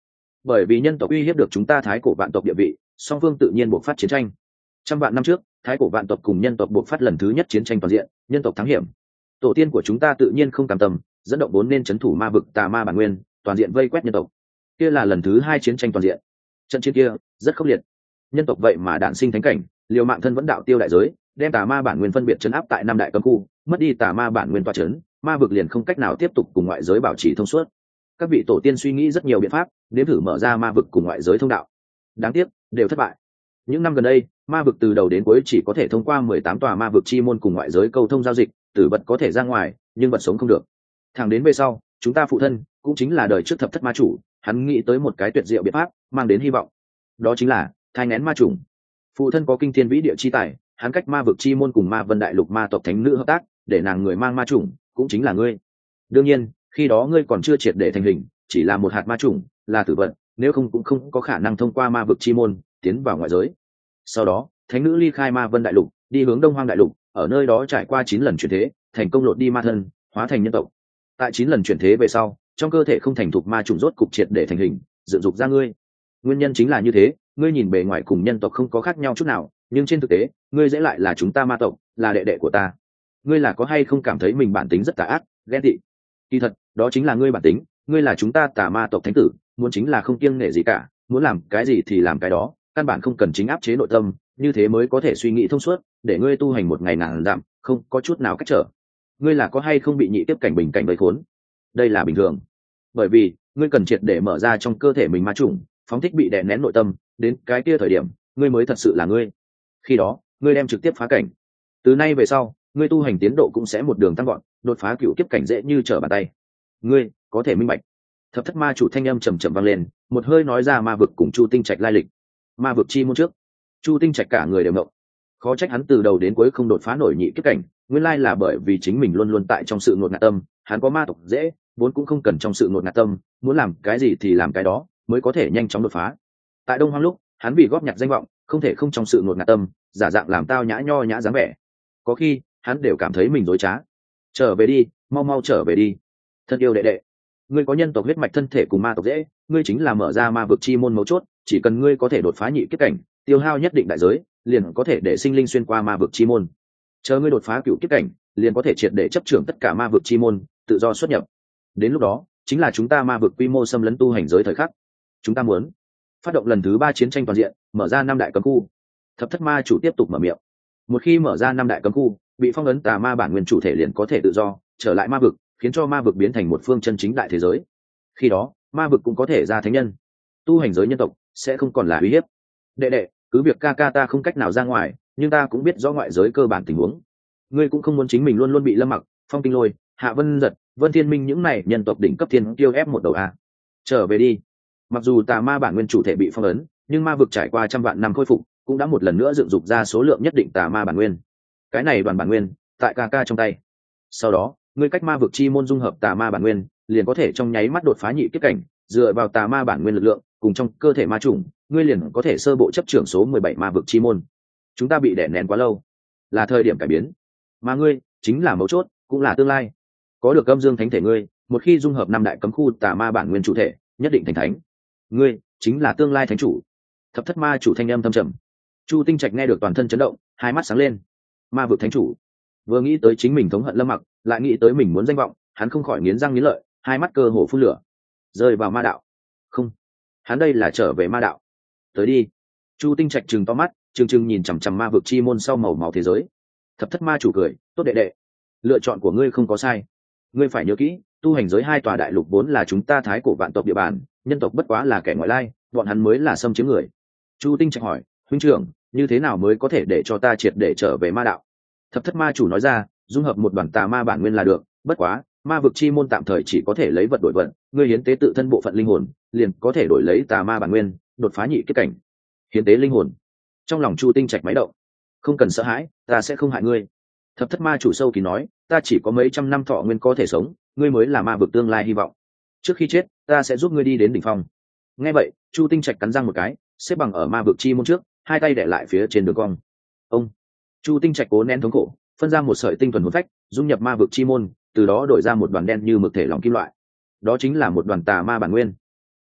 bởi vì nhân tộc uy hiếp được chúng ta thái cổ vạn tộc địa vị, song phương tự nhiên buộc phát chiến tranh. Trăm vạn năm trước, thái cổ vạn tộc cùng nhân tộc buộc phát lần thứ nhất chiến tranh toàn diện, nhân tộc thắng hiểm. Tổ tiên của chúng ta tự nhiên không cam tâm, dẫn động vốn nên chấn thủ ma vực tà ma bản nguyên, toàn diện vây quét nhân tộc. Kia là lần thứ hai chiến tranh toàn diện. Trận chiến kia rất khốc liệt. Nhân tộc vậy mà đản sinh thánh cảnh, liều mạng thân vẫn đạo tiêu đại giới, đem tà ma bản nguyên phân biệt chấn áp tại năm đại cấm khu, mất đi tà ma bản nguyên tọa chấn, ma vực liền không cách nào tiếp tục cùng ngoại giới bảo trì thông suốt. Các vị tổ tiên suy nghĩ rất nhiều biện pháp, nếm thử mở ra ma vực cùng ngoại giới thông đạo. Đáng tiếc, đều thất bại. Những năm gần đây, ma vực từ đầu đến cuối chỉ có thể thông qua mười tám tòa ma vực chi môn cùng ngoại giới câu thông giao dịch, tử vật có thể ra ngoài, nhưng vật sống không được. Thẳng đến về sau, chúng ta phụ thân, cũng chính là đời trước thập thất ma chủ, hắn nghĩ tới một cái tuyệt diệu biện pháp, mang đến hy vọng. Đó chính là thai nghén ma trùng. Phụ thân có kinh thiên vĩ địa chi tài, hắn cách ma vực chi môn cùng ma vân đại lục ma tộc thánh nữ hợp tác, để nàng người mang ma trùng, cũng chính là ngươi. Đương nhiên, khi đó ngươi còn chưa triệt để thành hình, chỉ là một hạt ma trùng, là tử vật, nếu không cũng không có khả năng thông qua ma vực chi môn tiến vào ngoại giới. Sau đó, thánh nữ ly khai ma vân đại lục, đi hướng đông hoang đại lục, ở nơi đó trải qua chín lần chuyển thế, thành công lột đi ma thân, hóa thành nhân tộc. Tại chín lần chuyển thế về sau, trong cơ thể không thành thục ma trùng rốt cục triệt để thành hình, dựng dục ra ngươi. Nguyên nhân chính là như thế, ngươi nhìn bề ngoài cùng nhân tộc không có khác nhau chút nào, nhưng trên thực tế, ngươi dễ lại là chúng ta ma tộc, là đệ đệ của ta. Ngươi là có hay không cảm thấy mình bản tính rất tà ác, ghen tị? Kỳ thật, đó chính là ngươi bản tính, ngươi là chúng ta tà ma tộc thánh tử, muốn chính là không kiêng nể gì cả, muốn làm cái gì thì làm cái đó, căn bản không cần chính áp chế nội tâm, như thế mới có thể suy nghĩ thông suốt, để ngươi tu hành một ngày ngàn dặm, không có chút nào cách trở. Ngươi là có hay không bị nhị tiếp cảnh bình cảnh vây khốn? Đây là bình thường, bởi vì ngươi cần triệt để mở ra trong cơ thể mình ma chủng, phóng thích bị đè nén nội tâm, đến cái kia thời điểm, ngươi mới thật sự là ngươi. Khi đó, ngươi đem trực tiếp phá cảnh. Từ nay về sau, ngươi tu hành tiến độ cũng sẽ một đường tăng gọn, đột phá cựu kiếp cảnh dễ như trở bàn tay. Ngươi có thể minh bạch. Thập thất ma chủ thanh âm trầm trầm vang lên, một hơi nói ra ma vực cùng Chu Tinh Trạch lai lịch. Ma vực chi môn trước, Chu Tinh Trạch cả người đều ngộng. Khó trách hắn từ đầu đến cuối không đột phá nổi nhị kiếp cảnh, nguyên lai là bởi vì chính mình luôn luôn tại trong sự ngột ngạt tâm, hắn có ma tộc dễ, vốn cũng không cần trong sự ngột ngạt tâm, muốn làm cái gì thì làm cái đó, mới có thể nhanh chóng đột phá. Tại Đông Hoang lúc, hắn vì góp nhặt danh vọng, không thể không trong sự ngột ngạt tâm, giả dạng làm tao nhã nho nhã dáng vẻ. Có khi, hắn đều cảm thấy mình dối trá. Trở về đi, mau mau trở về đi. Thân yêu đệ đệ, ngươi có nhân tộc huyết mạch thân thể cùng ma tộc dễ, ngươi chính là mở ra ma vực chi môn mấu chốt, chỉ cần ngươi có thể đột phá nhị kiếp cảnh, tiêu hao nhất định đại giới, liền có thể để sinh linh xuyên qua ma vực chi môn. Chờ ngươi đột phá cựu kiếp cảnh, liền có thể triệt để chấp trưởng tất cả ma vực chi môn, tự do xuất nhập. Đến lúc đó, chính là chúng ta ma vực quy mô xâm lấn tu hành giới thời khắc. Chúng ta muốn phát động lần thứ ba chiến tranh toàn diện, mở ra năm đại cấm khu. Thập thất ma chủ tiếp tục mở miệng. Một khi mở ra năm đại cấm khu, bị phong ấn tà ma bản nguyên chủ thể liền có thể tự do trở lại ma vực, khiến cho ma vực biến thành một phương chân chính đại thế giới. Khi đó, ma vực cũng có thể ra thánh nhân, tu hành giới nhân tộc sẽ không còn là uy hiếp. Đệ đệ, cứ việc ca ca ta không cách nào ra ngoài, nhưng ta cũng biết rõ ngoại giới cơ bản tình huống. Ngươi cũng không muốn chính mình luôn luôn bị Lâm Mặc, Phong Kinh Lôi, Hạ Vân Giật, Vân Thiên Minh những này nhân tộc đỉnh cấp thiên tiêu ép một đầu a. Trở về đi. Mặc dù tà ma bản nguyên chủ thể bị phong ấn, nhưng ma vực trải qua trăm vạn năm khôi phục, cũng đã một lần nữa dựng dục ra số lượng nhất định tà ma bản nguyên. Cái này đoàn bản nguyên tại ca ca trong tay. Sau đó, ngươi cách ma vực chi môn dung hợp tà ma bản nguyên, liền có thể trong nháy mắt đột phá nhị kiếp cảnh, dựa vào tà ma bản nguyên lực lượng, cùng trong cơ thể ma chủng, ngươi liền có thể sơ bộ chấp trưởng số mười bảy ma vực chi môn. Chúng ta bị đè nén quá lâu, là thời điểm cải biến. Mà ngươi, chính là mấu chốt, cũng là tương lai. Có được âm dương thánh thể ngươi, một khi dung hợp năm đại cấm khu tà ma bản nguyên chủ thể, nhất định thành thánh. Ngươi chính là tương lai thánh chủ. Thập thất ma chủ thanh âm thâm trầm. Chu Tinh Trạch nghe được toàn thân chấn động, hai mắt sáng lên. Ma vực thánh chủ. Vừa nghĩ tới chính mình thống hận Lâm Mặc, lại nghĩ tới mình muốn danh vọng, hắn không khỏi nghiến răng nghiến lợi, hai mắt cơ hồ phun lửa. Rơi vào ma đạo. Không, hắn đây là trở về ma đạo. Tới đi. Chu Tinh Trạch trừng to mắt, trừng trừng nhìn chằm chằm ma vực chi môn sau màu máu thế giới. Thập thất ma chủ cười, tốt đệ đệ, lựa chọn của ngươi không có sai. Ngươi phải nhớ kỹ, tu hành giới hai tòa đại lục vốn là chúng ta thái cổ vạn tộc địa bàn, nhân tộc bất quá là kẻ ngoại lai, bọn hắn mới là xâm chiếm người. Chu Tinh Trạch hỏi, huynh trưởng, như thế nào mới có thể để cho ta triệt để trở về ma đạo? Thập thất ma chủ nói ra, dung hợp một đoàn tà ma bản nguyên là được, bất quá ma vực chi môn tạm thời chỉ có thể lấy vật đổi vật, ngươi hiến tế tự thân bộ phận linh hồn, liền có thể đổi lấy tà ma bản nguyên, đột phá nhị kiếp cảnh. Hiến tế linh hồn. Trong lòng Chu Tinh Trạch máy động. Không cần sợ hãi, ta sẽ không hại ngươi. Thập thất ma chủ sâu kín nói, ta chỉ có mấy trăm năm thọ nguyên có thể sống, ngươi mới là ma vực tương lai hy vọng. Trước khi chết, ta sẽ giúp ngươi đi đến đỉnh phong. Nghe vậy, Chu Tinh Trạch cắn răng một cái, xếp bằng ở ma vực chi môn trước, hai tay để lại phía trên đường cong. Ông. Chu Tinh Trạch cố nén thống khổ, phân ra một sợi tinh thuần hồn phách, dung nhập ma vực chi môn, từ đó đổi ra một đoàn đen như mực thể lỏng kim loại. Đó chính là một đoàn tà ma bản nguyên.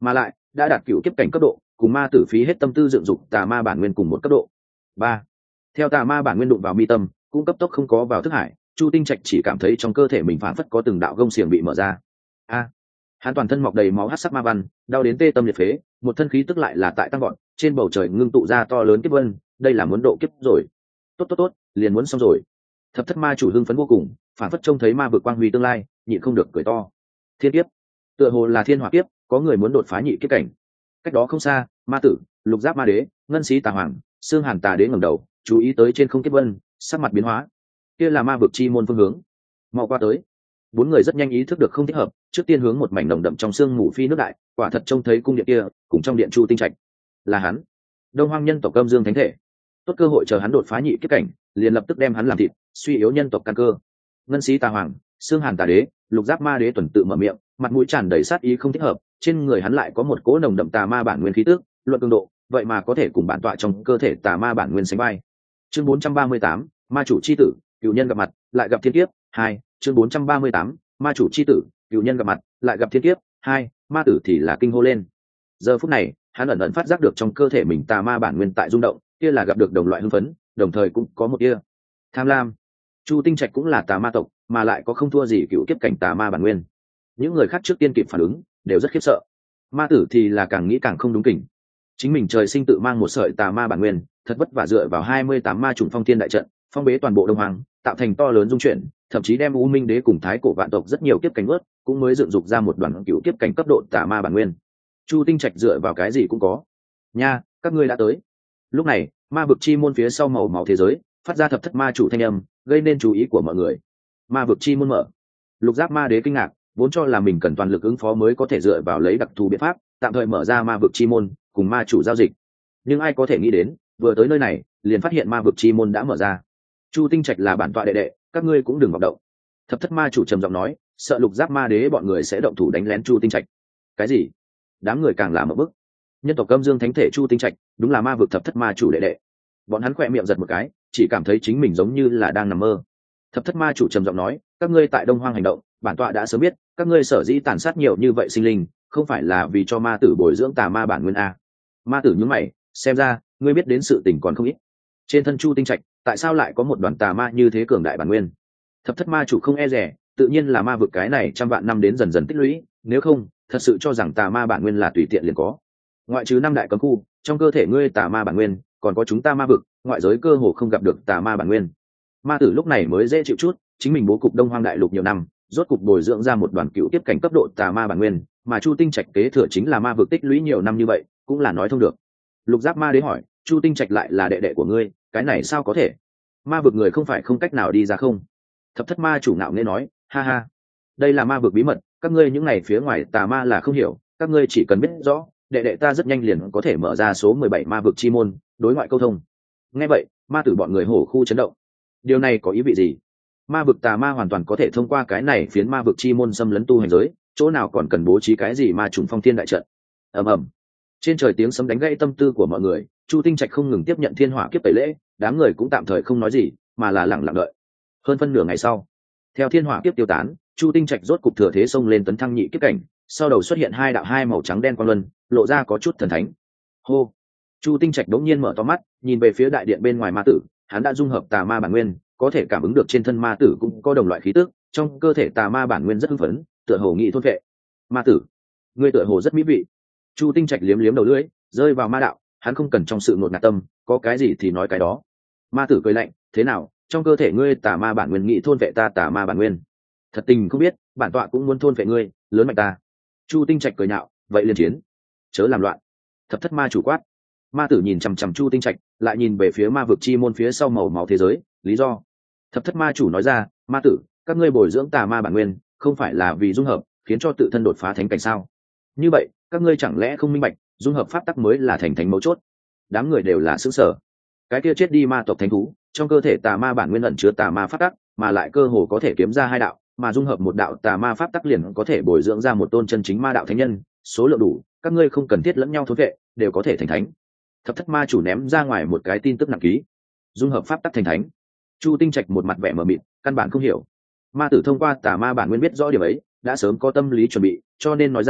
mà lại đã đạt cựu kiếp cảnh cấp độ, cùng ma tử phí hết tâm tư dựng dục tà ma bản nguyên cùng một cấp độ. Ba, theo tà ma bản nguyên đụng vào mi tâm, cũng cấp tốc không có vào thức hải, Chu Tinh Trạch chỉ cảm thấy trong cơ thể mình phản phất có từng đạo gông xiềng bị mở ra. A, hắn toàn thân mọc đầy máu hắc sắc ma văn, đau đến tê tâm liệt phế, một thân khí tức lại là tại tăng gọn, trên bầu trời ngưng tụ ra to lớn kiếp vân, đây là muốn độ kiếp rồi. Tốt tốt tốt, liền muốn xong rồi. Thập thất ma chủ hưng phấn vô cùng, phản phất trông thấy ma vực quang huy tương lai, nhịn không được cười to. Thiên kiếp, tựa hồ là thiên hỏa kiếp, có người muốn đột phá nhị kiếp cảnh. Cách đó không xa, ma tử, lục giáp ma đế, ngân sĩ tà hoàng, xương hàn tà đế ngẩng đầu, chú ý tới trên không kiếp vân, sắc mặt biến hóa. Kia là ma vực chi môn phương hướng. Mau qua tới. Bốn người rất nhanh ý thức được không thích hợp, trước tiên hướng một mảnh nồng đậm trong sương mù phi nước đại, quả thật trông thấy cung điện kia, cùng trong điện Chu Tinh Trạch. Là hắn, Đông Hoang nhân tộc Âm Dương Thánh Thể. Tốt cơ hội chờ hắn đột phá nhị kiếp cảnh, liền lập tức đem hắn làm thịt, suy yếu nhân tộc căn cơ. Ngân sĩ tà hoàng, xương hàn tà đế, lục giáp ma đế tuần tự mở miệng, mặt mũi tràn đầy sát ý không thích hợp, trên người hắn lại có một cỗ nồng đậm tà ma bản nguyên khí tức, luận cường độ, vậy mà có thể cùng bản tọa trong cơ thể tà ma bản nguyên sánh vai. Chương bốn trăm ba mươi tám, ma chủ chi tử, cựu nhân gặp mặt, lại gặp thiên kiếp. Hai, chương bốn trăm ba mươi tám, ma chủ chi tử, cựu nhân gặp mặt, lại gặp thiên kiếp. Hai, ma tử thì là kinh hô lên. Giờ phút này, hắn ẩn ẩn phát giác được trong cơ thể mình tà ma bản nguyên tại rung động, kia là gặp được đồng loại hưng phấn, đồng thời cũng có một kia tham lam. Chu Tinh Trạch cũng là tà ma tộc, mà lại có không thua gì cựu kiếp cảnh tà ma bản nguyên. Những người khác trước tiên kịp phản ứng, đều rất khiếp sợ. Ma tử thì là càng nghĩ càng không đúng kỉnh. Chính mình trời sinh tự mang một sợi tà ma bản nguyên, thật vất vả dựa vào hai mươi tám ma trùng phong thiên đại trận, phong bế toàn bộ Đông Hoàng, tạo thành to lớn dung chuyển, thậm chí đem U Minh Đế cùng Thái Cổ vạn tộc rất nhiều kiếp cảnh ướt, cũng mới dựng dục ra một đoàn cựu kiếp cảnh cấp độ tà ma bản nguyên. Chu Tinh Trạch dựa vào cái gì cũng có. Nha, các ngươi đã tới. Lúc này, ma vực chi môn phía sau màu máu thế giới, phát ra thập thất ma chủ thanh âm, gây nên chú ý của mọi người. Ma vực chi môn mở. Lục Giáp Ma Đế kinh ngạc, vốn cho là mình cần toàn lực ứng phó mới có thể dựa vào lấy đặc thù biện pháp, tạm thời mở ra ma vực chi môn, cùng ma chủ giao dịch. Nhưng ai có thể nghĩ đến, vừa tới nơi này, liền phát hiện ma vực chi môn đã mở ra. Chu Tinh Trạch là bản tọa đệ đệ, các ngươi cũng đừng vọng động. Thập thất ma chủ trầm giọng nói, sợ Lục Giáp Ma Đế bọn người sẽ động thủ đánh lén Chu Tinh Trạch. Cái gì? Đám người càng làm một bức. Nhân tộc Âm Dương Thánh Thể Chu Tinh Trạch, đúng là ma vực thập thất ma chủ đệ đệ. Bọn hắn khỏe miệng giật một cái, chỉ cảm thấy chính mình giống như là đang nằm mơ. Thập thất ma chủ trầm giọng nói, các ngươi tại Đông Hoang hành động, bản tọa đã sớm biết, các ngươi sở dĩ tàn sát nhiều như vậy sinh linh, không phải là vì cho ma tử bồi dưỡng tà ma bản nguyên a. Ma tử nhướng mày, xem ra ngươi biết đến sự tình còn không ít. Trên thân Chu Tinh Trạch, tại sao lại có một đoàn tà ma như thế cường đại bản nguyên? Thập thất ma chủ không e dè, tự nhiên là ma vực cái này trăm vạn năm đến dần dần tích lũy, nếu không, thật sự cho rằng tà ma bản nguyên là tùy tiện liền có. Ngoại trừ năm đại cấm khu, trong cơ thể ngươi tà ma bản nguyên, còn có chúng ta ma vực, ngoại giới cơ hồ không gặp được tà ma bản nguyên. Ma tử lúc này mới dễ chịu chút, chính mình bố cục Đông Hoang đại lục nhiều năm, rốt cục bồi dưỡng ra một đoàn cựu tiếp cảnh cấp độ tà ma bản nguyên, mà Chu Tinh Trạch kế thừa chính là ma vực tích lũy nhiều năm như vậy, cũng là nói thông được. Lục Giáp Ma Đế hỏi, Chu Tinh Trạch lại là đệ đệ của ngươi, cái này sao có thể? Ma vực người không phải không cách nào đi ra không? Thập thất ma chủ ngạo nghễ nói, ha ha, đây là ma vực bí mật, các ngươi những này phía ngoài tà ma là không hiểu, các ngươi chỉ cần biết rõ, đệ đệ ta rất nhanh liền có thể mở ra số mười bảy ma vực chi môn, đối ngoại câu thông. Nghe vậy, ma tử bọn người hổ khu chấn động. Điều này có ý vị gì? Ma vực tà ma hoàn toàn có thể thông qua cái này phiến ma vực chi môn xâm lấn tu hành giới, chỗ nào còn cần bố trí cái gì ma trùng phong thiên đại trận? Ầm ầm. Trên trời tiếng sấm đánh gãy tâm tư của mọi người, Chu Tinh Trạch không ngừng tiếp nhận thiên hỏa kiếp tẩy lễ, đám người cũng tạm thời không nói gì, mà là lặng lặng đợi. Hơn phân nửa ngày sau, theo thiên hỏa kiếp tiêu tán, Chu Tinh Trạch rốt cục thừa thế xông lên tấn thăng nhị kiếp cảnh, sau đầu xuất hiện hai đạo hai màu trắng đen quang luân, lộ ra có chút thần thánh. Hô. Chu Tinh Trạch đống nhiên mở to mắt, nhìn về phía đại điện bên ngoài ma tử, hắn đã dung hợp tà ma bản nguyên, có thể cảm ứng được trên thân ma tử cũng có đồng loại khí tức, trong cơ thể tà ma bản nguyên rất hưng phấn, tựa hồ nghị thôn vệ. Ma tử, ngươi tựa hồ rất mỹ vị. Chu Tinh Trạch liếm liếm đầu lưỡi, rơi vào ma đạo, hắn không cần trong sự ngột ngạt tâm, có cái gì thì nói cái đó. Ma tử cười lạnh, thế nào, trong cơ thể ngươi tà ma bản nguyên nghị thôn vệ ta tà ma bản nguyên? Thật tình không biết, bản tọa cũng muốn thôn vệ ngươi, lớn mạnh ta. Chu Tinh Trạch cười nhạo, vậy liền chiến, chớ làm loạn. Thập thất ma chủ quát. Ma tử nhìn chằm chằm Chu Tinh Trạch, lại nhìn về phía ma vực chi môn phía sau màu máu thế giới, lý do. Thập thất ma chủ nói ra, ma tử, các ngươi bồi dưỡng tà ma bản nguyên, không phải là vì dung hợp, khiến cho tự thân đột phá thánh cảnh sao? Như vậy, các ngươi chẳng lẽ không minh bạch, dung hợp pháp tắc mới là thành thánh mấu chốt? Đám người đều là sững sờ. Cái kia chết đi ma tộc thánh thú, trong cơ thể tà ma bản nguyên ẩn chứa tà ma pháp tắc, mà lại cơ hồ có thể kiếm ra hai đạo, mà dung hợp một đạo tà ma pháp tắc liền có thể bồi dưỡng ra một tôn chân chính ma đạo thánh nhân, số lượng đủ, các ngươi không cần thiết lẫn nhau thôn vệ, đều có thể thành thánh. Thập thất ma chủ ném ra ngoài một cái tin tức nặng ký, dung hợp pháp tắc thành thánh. Chu Tinh Trạch một mặt vẻ mờ mịt, căn bản không hiểu. Ma tử thông qua tà ma bản nguyên biết rõ điểm ấy, đã sớm có tâm lý chuẩn bị, cho nên nói ra,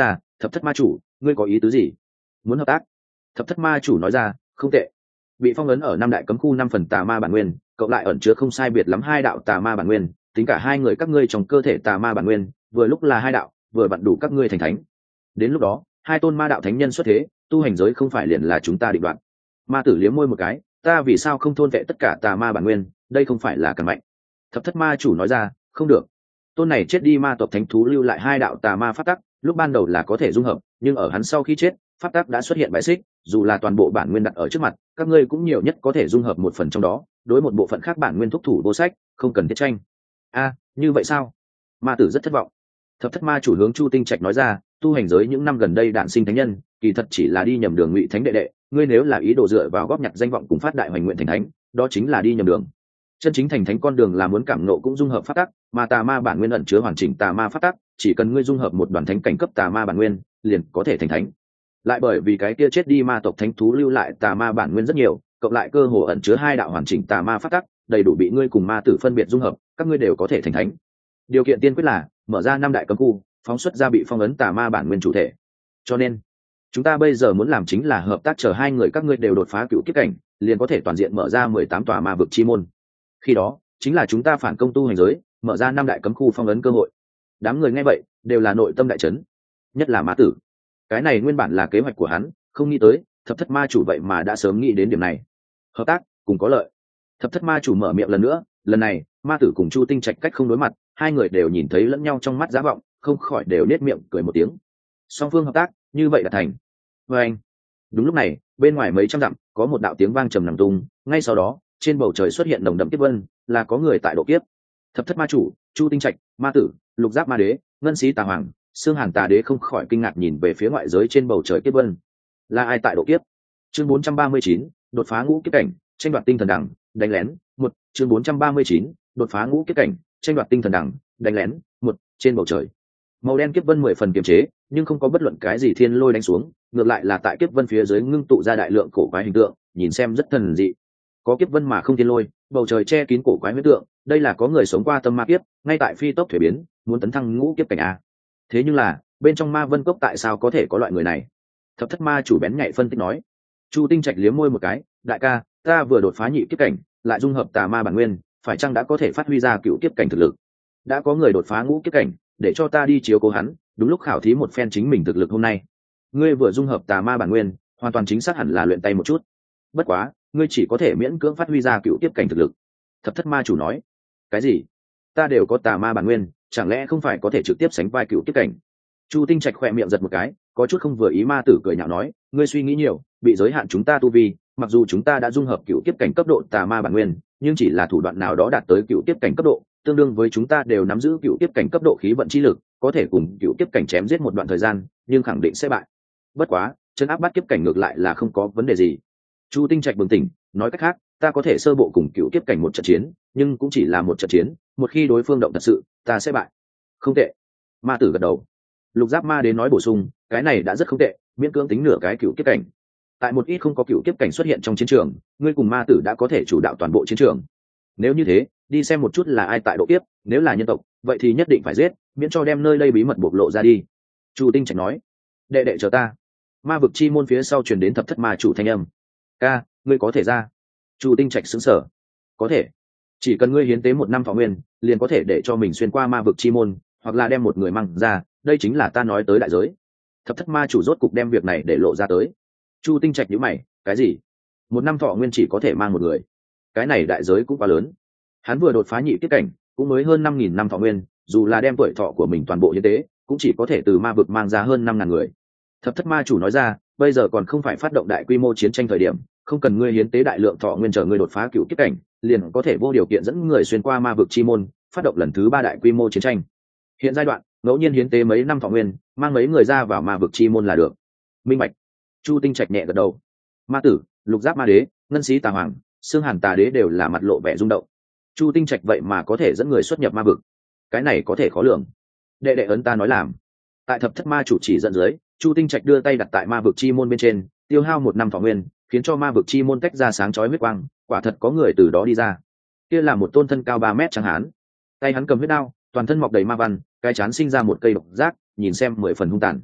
thập thất ma chủ, ngươi có ý tứ gì? Muốn hợp tác? Thập thất ma chủ nói ra, không tệ. Bị phong ấn ở năm đại cấm khu năm phần tà ma bản nguyên, cộng lại ẩn chứa không sai biệt lắm hai đạo tà ma bản nguyên, tính cả hai người các ngươi trong cơ thể tà ma bản nguyên, vừa lúc là hai đạo, vừa vặn đủ các ngươi thành thánh. Đến lúc đó, hai tôn ma đạo thánh nhân xuất thế, tu hành giới không phải liền là chúng ta định đoạt. Ma tử liếm môi một cái, ta vì sao không thôn vệ tất cả tà ma bản nguyên, đây không phải là càng mạnh. Thập thất ma chủ nói ra, không được. Tôn này chết đi ma tộc thánh thú lưu lại hai đạo tà ma pháp tắc, lúc ban đầu là có thể dung hợp, nhưng ở hắn sau khi chết, pháp tắc đã xuất hiện bãi xích, dù là toàn bộ bản nguyên đặt ở trước mặt, các ngươi cũng nhiều nhất có thể dung hợp một phần trong đó, đối một bộ phận khác bản nguyên thúc thủ vô sách, không cần thiết tranh. A, như vậy sao? Ma tử rất thất vọng. Thập thất ma chủ hướng Chu Tinh Trạch nói ra, tu hành giới những năm gần đây đản sinh thánh nhân, kỳ thật chỉ là đi nhầm đường ngụy thánh đệ đệ, ngươi nếu là ý đồ dựa vào góp nhặt danh vọng cùng phát đại hoành nguyện thành thánh, đó chính là đi nhầm đường. Chân chính thành thánh con đường là muốn cảm nộ cũng dung hợp pháp tắc, mà tà ma bản nguyên ẩn chứa hoàn chỉnh tà ma pháp tắc, chỉ cần ngươi dung hợp một đoàn thánh cảnh cấp tà ma bản nguyên, liền có thể thành thánh. Lại bởi vì cái kia chết đi ma tộc thánh thú lưu lại tà ma bản nguyên rất nhiều, cộng lại cơ hồ ẩn chứa hai đạo hoàn chỉnh tà ma pháp tắc, đầy đủ bị ngươi cùng ma tử phân biệt dung hợp, các ngươi đều có thể thành thánh. Điều kiện tiên quyết là mở ra năm đại cấm khu, phóng xuất ra bị phong ấn tà ma bản nguyên chủ thể. Cho nên, chúng ta bây giờ muốn làm chính là hợp tác, chờ hai người các ngươi đều đột phá cựu kiếp cảnh, liền có thể toàn diện mở ra mười tám tòa ma vực chi môn. Khi đó, chính là chúng ta phản công tu hành giới, mở ra năm đại cấm khu phong ấn cơ hội. Đám người nghe vậy, đều là nội tâm đại chấn, nhất là Ma Tử. Cái này nguyên bản là kế hoạch của hắn, không nghĩ tới, thập thất ma chủ vậy mà đã sớm nghĩ đến điểm này. Hợp tác, cùng có lợi. Thập thất ma chủ mở miệng lần nữa, lần này, Ma Tử cùng Chu Tinh Trạch cách không đối mặt, hai người đều nhìn thấy lẫn nhau trong mắt giá vọng, không khỏi đều nết miệng cười một tiếng. Song phương hợp tác, như vậy là thành. Và anh. Đúng lúc này, bên ngoài mấy trăm dặm, có một đạo tiếng vang trầm nằm tung, ngay sau đó, trên bầu trời xuất hiện nồng đậm kiếp vân, là có người tại độ kiếp. Thập thất ma chủ, Chu Tinh Trạch, Ma Tử, Lục Giáp Ma Đế, Ngân Xí Tà Hoàng, Xương Hàn Tà Đế không khỏi kinh ngạc nhìn về phía ngoại giới trên bầu trời kiếp vân. Là ai tại độ kiếp? Chương bốn trăm ba mươi chín, đột phá ngũ kiếp cảnh, tranh đoạt tinh thần đẳng, đánh lén, một, chương bốn trăm ba mươi chín, đột phá ngũ kiếp cảnh, tranh đoạt tinh thần đẳng, đánh lén, một, trên bầu trời. Màu đen kiếp vân mười phần kiềm chế, nhưng không có bất luận cái gì thiên lôi đánh xuống, ngược lại là tại kiếp vân phía dưới ngưng tụ ra đại lượng cổ quái hình tượng, nhìn xem rất thần dị. Có kiếp vân mà không thiên lôi, bầu trời che kín cổ quái huyết tượng, đây là có người sống qua tâm ma kiếp, ngay tại phi tốc thuế biến, muốn tấn thăng ngũ kiếp cảnh a. Thế nhưng là, bên trong ma vân cốc tại sao có thể có loại người này? Thập thất ma chủ bén nhạy phân tích nói. Chu Tinh Trạch liếm môi một cái, đại ca, ta vừa đột phá nhị kiếp cảnh, lại dung hợp tà ma bản nguyên, phải chăng đã có thể phát huy ra cựu kiếp cảnh thực lực? Đã có người đột phá ngũ kiếp cảnh, để cho ta đi chiếu cố hắn, đúng lúc khảo thí một phen chính mình thực lực hôm nay. Ngươi vừa dung hợp tà ma bản nguyên, hoàn toàn chính xác hẳn là luyện tay một chút. Bất quá, ngươi chỉ có thể miễn cưỡng phát huy ra cựu kiếp cảnh thực lực. Thập thất ma chủ nói. Cái gì? Ta đều có tà ma bản nguyên, chẳng lẽ không phải có thể trực tiếp sánh vai cựu kiếp cảnh? Chu Tinh Trạch khỏe miệng giật một cái, có chút không vừa ý. Ma tử cười nhạo nói, ngươi suy nghĩ nhiều, bị giới hạn chúng ta tu vi, mặc dù chúng ta đã dung hợp cựu kiếp cảnh cấp độ tà ma bản nguyên, nhưng chỉ là thủ đoạn nào đó đạt tới cựu kiếp cảnh cấp độ, tương đương với chúng ta đều nắm giữ cựu kiếp cảnh cấp độ khí vận chi lực, có thể cùng cựu kiếp cảnh chém giết một đoạn thời gian, nhưng khẳng định sẽ bại. Bất quá, chân áp bắt kiếp cảnh ngược lại là không có vấn đề gì. Chu Tinh Trạch bừng tỉnh, nói cách khác, ta có thể sơ bộ cùng cựu kiếp cảnh một trận chiến, nhưng cũng chỉ là một trận chiến, một khi đối phương động thật sự, ta sẽ bại. Không tệ. Ma tử gật đầu. Lục Giáp Ma đến nói bổ sung, cái này đã rất không tệ, miễn cưỡng tính nửa cái cựu kiếp cảnh. Tại một ít không có cựu kiếp cảnh xuất hiện trong chiến trường, ngươi cùng ma tử đã có thể chủ đạo toàn bộ chiến trường. Nếu như thế, đi xem một chút là ai tại độ kiếp, nếu là nhân tộc, vậy thì nhất định phải giết, miễn cho đem nơi đây bí mật bộc lộ ra đi. Chu Tinh Trạch nói. Đệ đệ chờ ta. Ma vực chi môn phía sau truyền đến thập thất ma chủ thanh âm. Ca, ngươi có thể ra. Chu Tinh Trạch sững sờ. Có thể. Chỉ cần ngươi hiến tế một năm thọ nguyên, liền có thể để cho mình xuyên qua ma vực chi môn, hoặc là đem một người mang ra, đây chính là ta nói tới đại giới. Thập thất ma chủ rốt cục đem việc này để lộ ra tới. Chu Tinh Trạch nhíu mày, cái gì? Một năm thọ nguyên chỉ có thể mang một người, cái này đại giới cũng quá lớn. Hắn vừa đột phá nhị kiếp cảnh, cũng mới hơn năm nghìn năm thọ nguyên, dù là đem tuổi thọ của mình toàn bộ hiến tế, cũng chỉ có thể từ ma vực mang ra hơn năm ngàn người. Thập thất ma chủ nói ra, bây giờ còn không phải phát động đại quy mô chiến tranh thời điểm, không cần ngươi hiến tế đại lượng thọ nguyên chờ ngươi đột phá cựu kiếp cảnh, liền có thể vô điều kiện dẫn người xuyên qua ma vực chi môn, phát động lần thứ ba đại quy mô chiến tranh. Hiện giai đoạn, ngẫu nhiên hiến tế mấy năm thọ nguyên, mang mấy người ra vào ma vực chi môn là được. Minh bạch. Chu Tinh Trạch nhẹ gật đầu. Ma tử, Lục Giáp Ma Đế, Ngân Xí Tà Hoàng, Xương Hàn Tà Đế đều là mặt lộ vẻ rung động. Chu Tinh Trạch vậy mà có thể dẫn người xuất nhập ma vực, cái này có thể khó lường. Đệ đệ ấn ta nói làm. Tại thập thất ma chủ chỉ dẫn dưới, Chu Tinh Trạch đưa tay đặt tại ma vực chi môn bên trên, tiêu hao một năm thọ nguyên, khiến cho ma vực chi môn tách ra sáng chói huyết quang, quả thật có người từ đó đi ra. Kia là một tôn thân cao ba mét trắng hán, tay hắn cầm huyết đao, toàn thân mọc đầy ma văn, cái chán sinh ra một cây độc giác, nhìn xem mười phần hung tàn.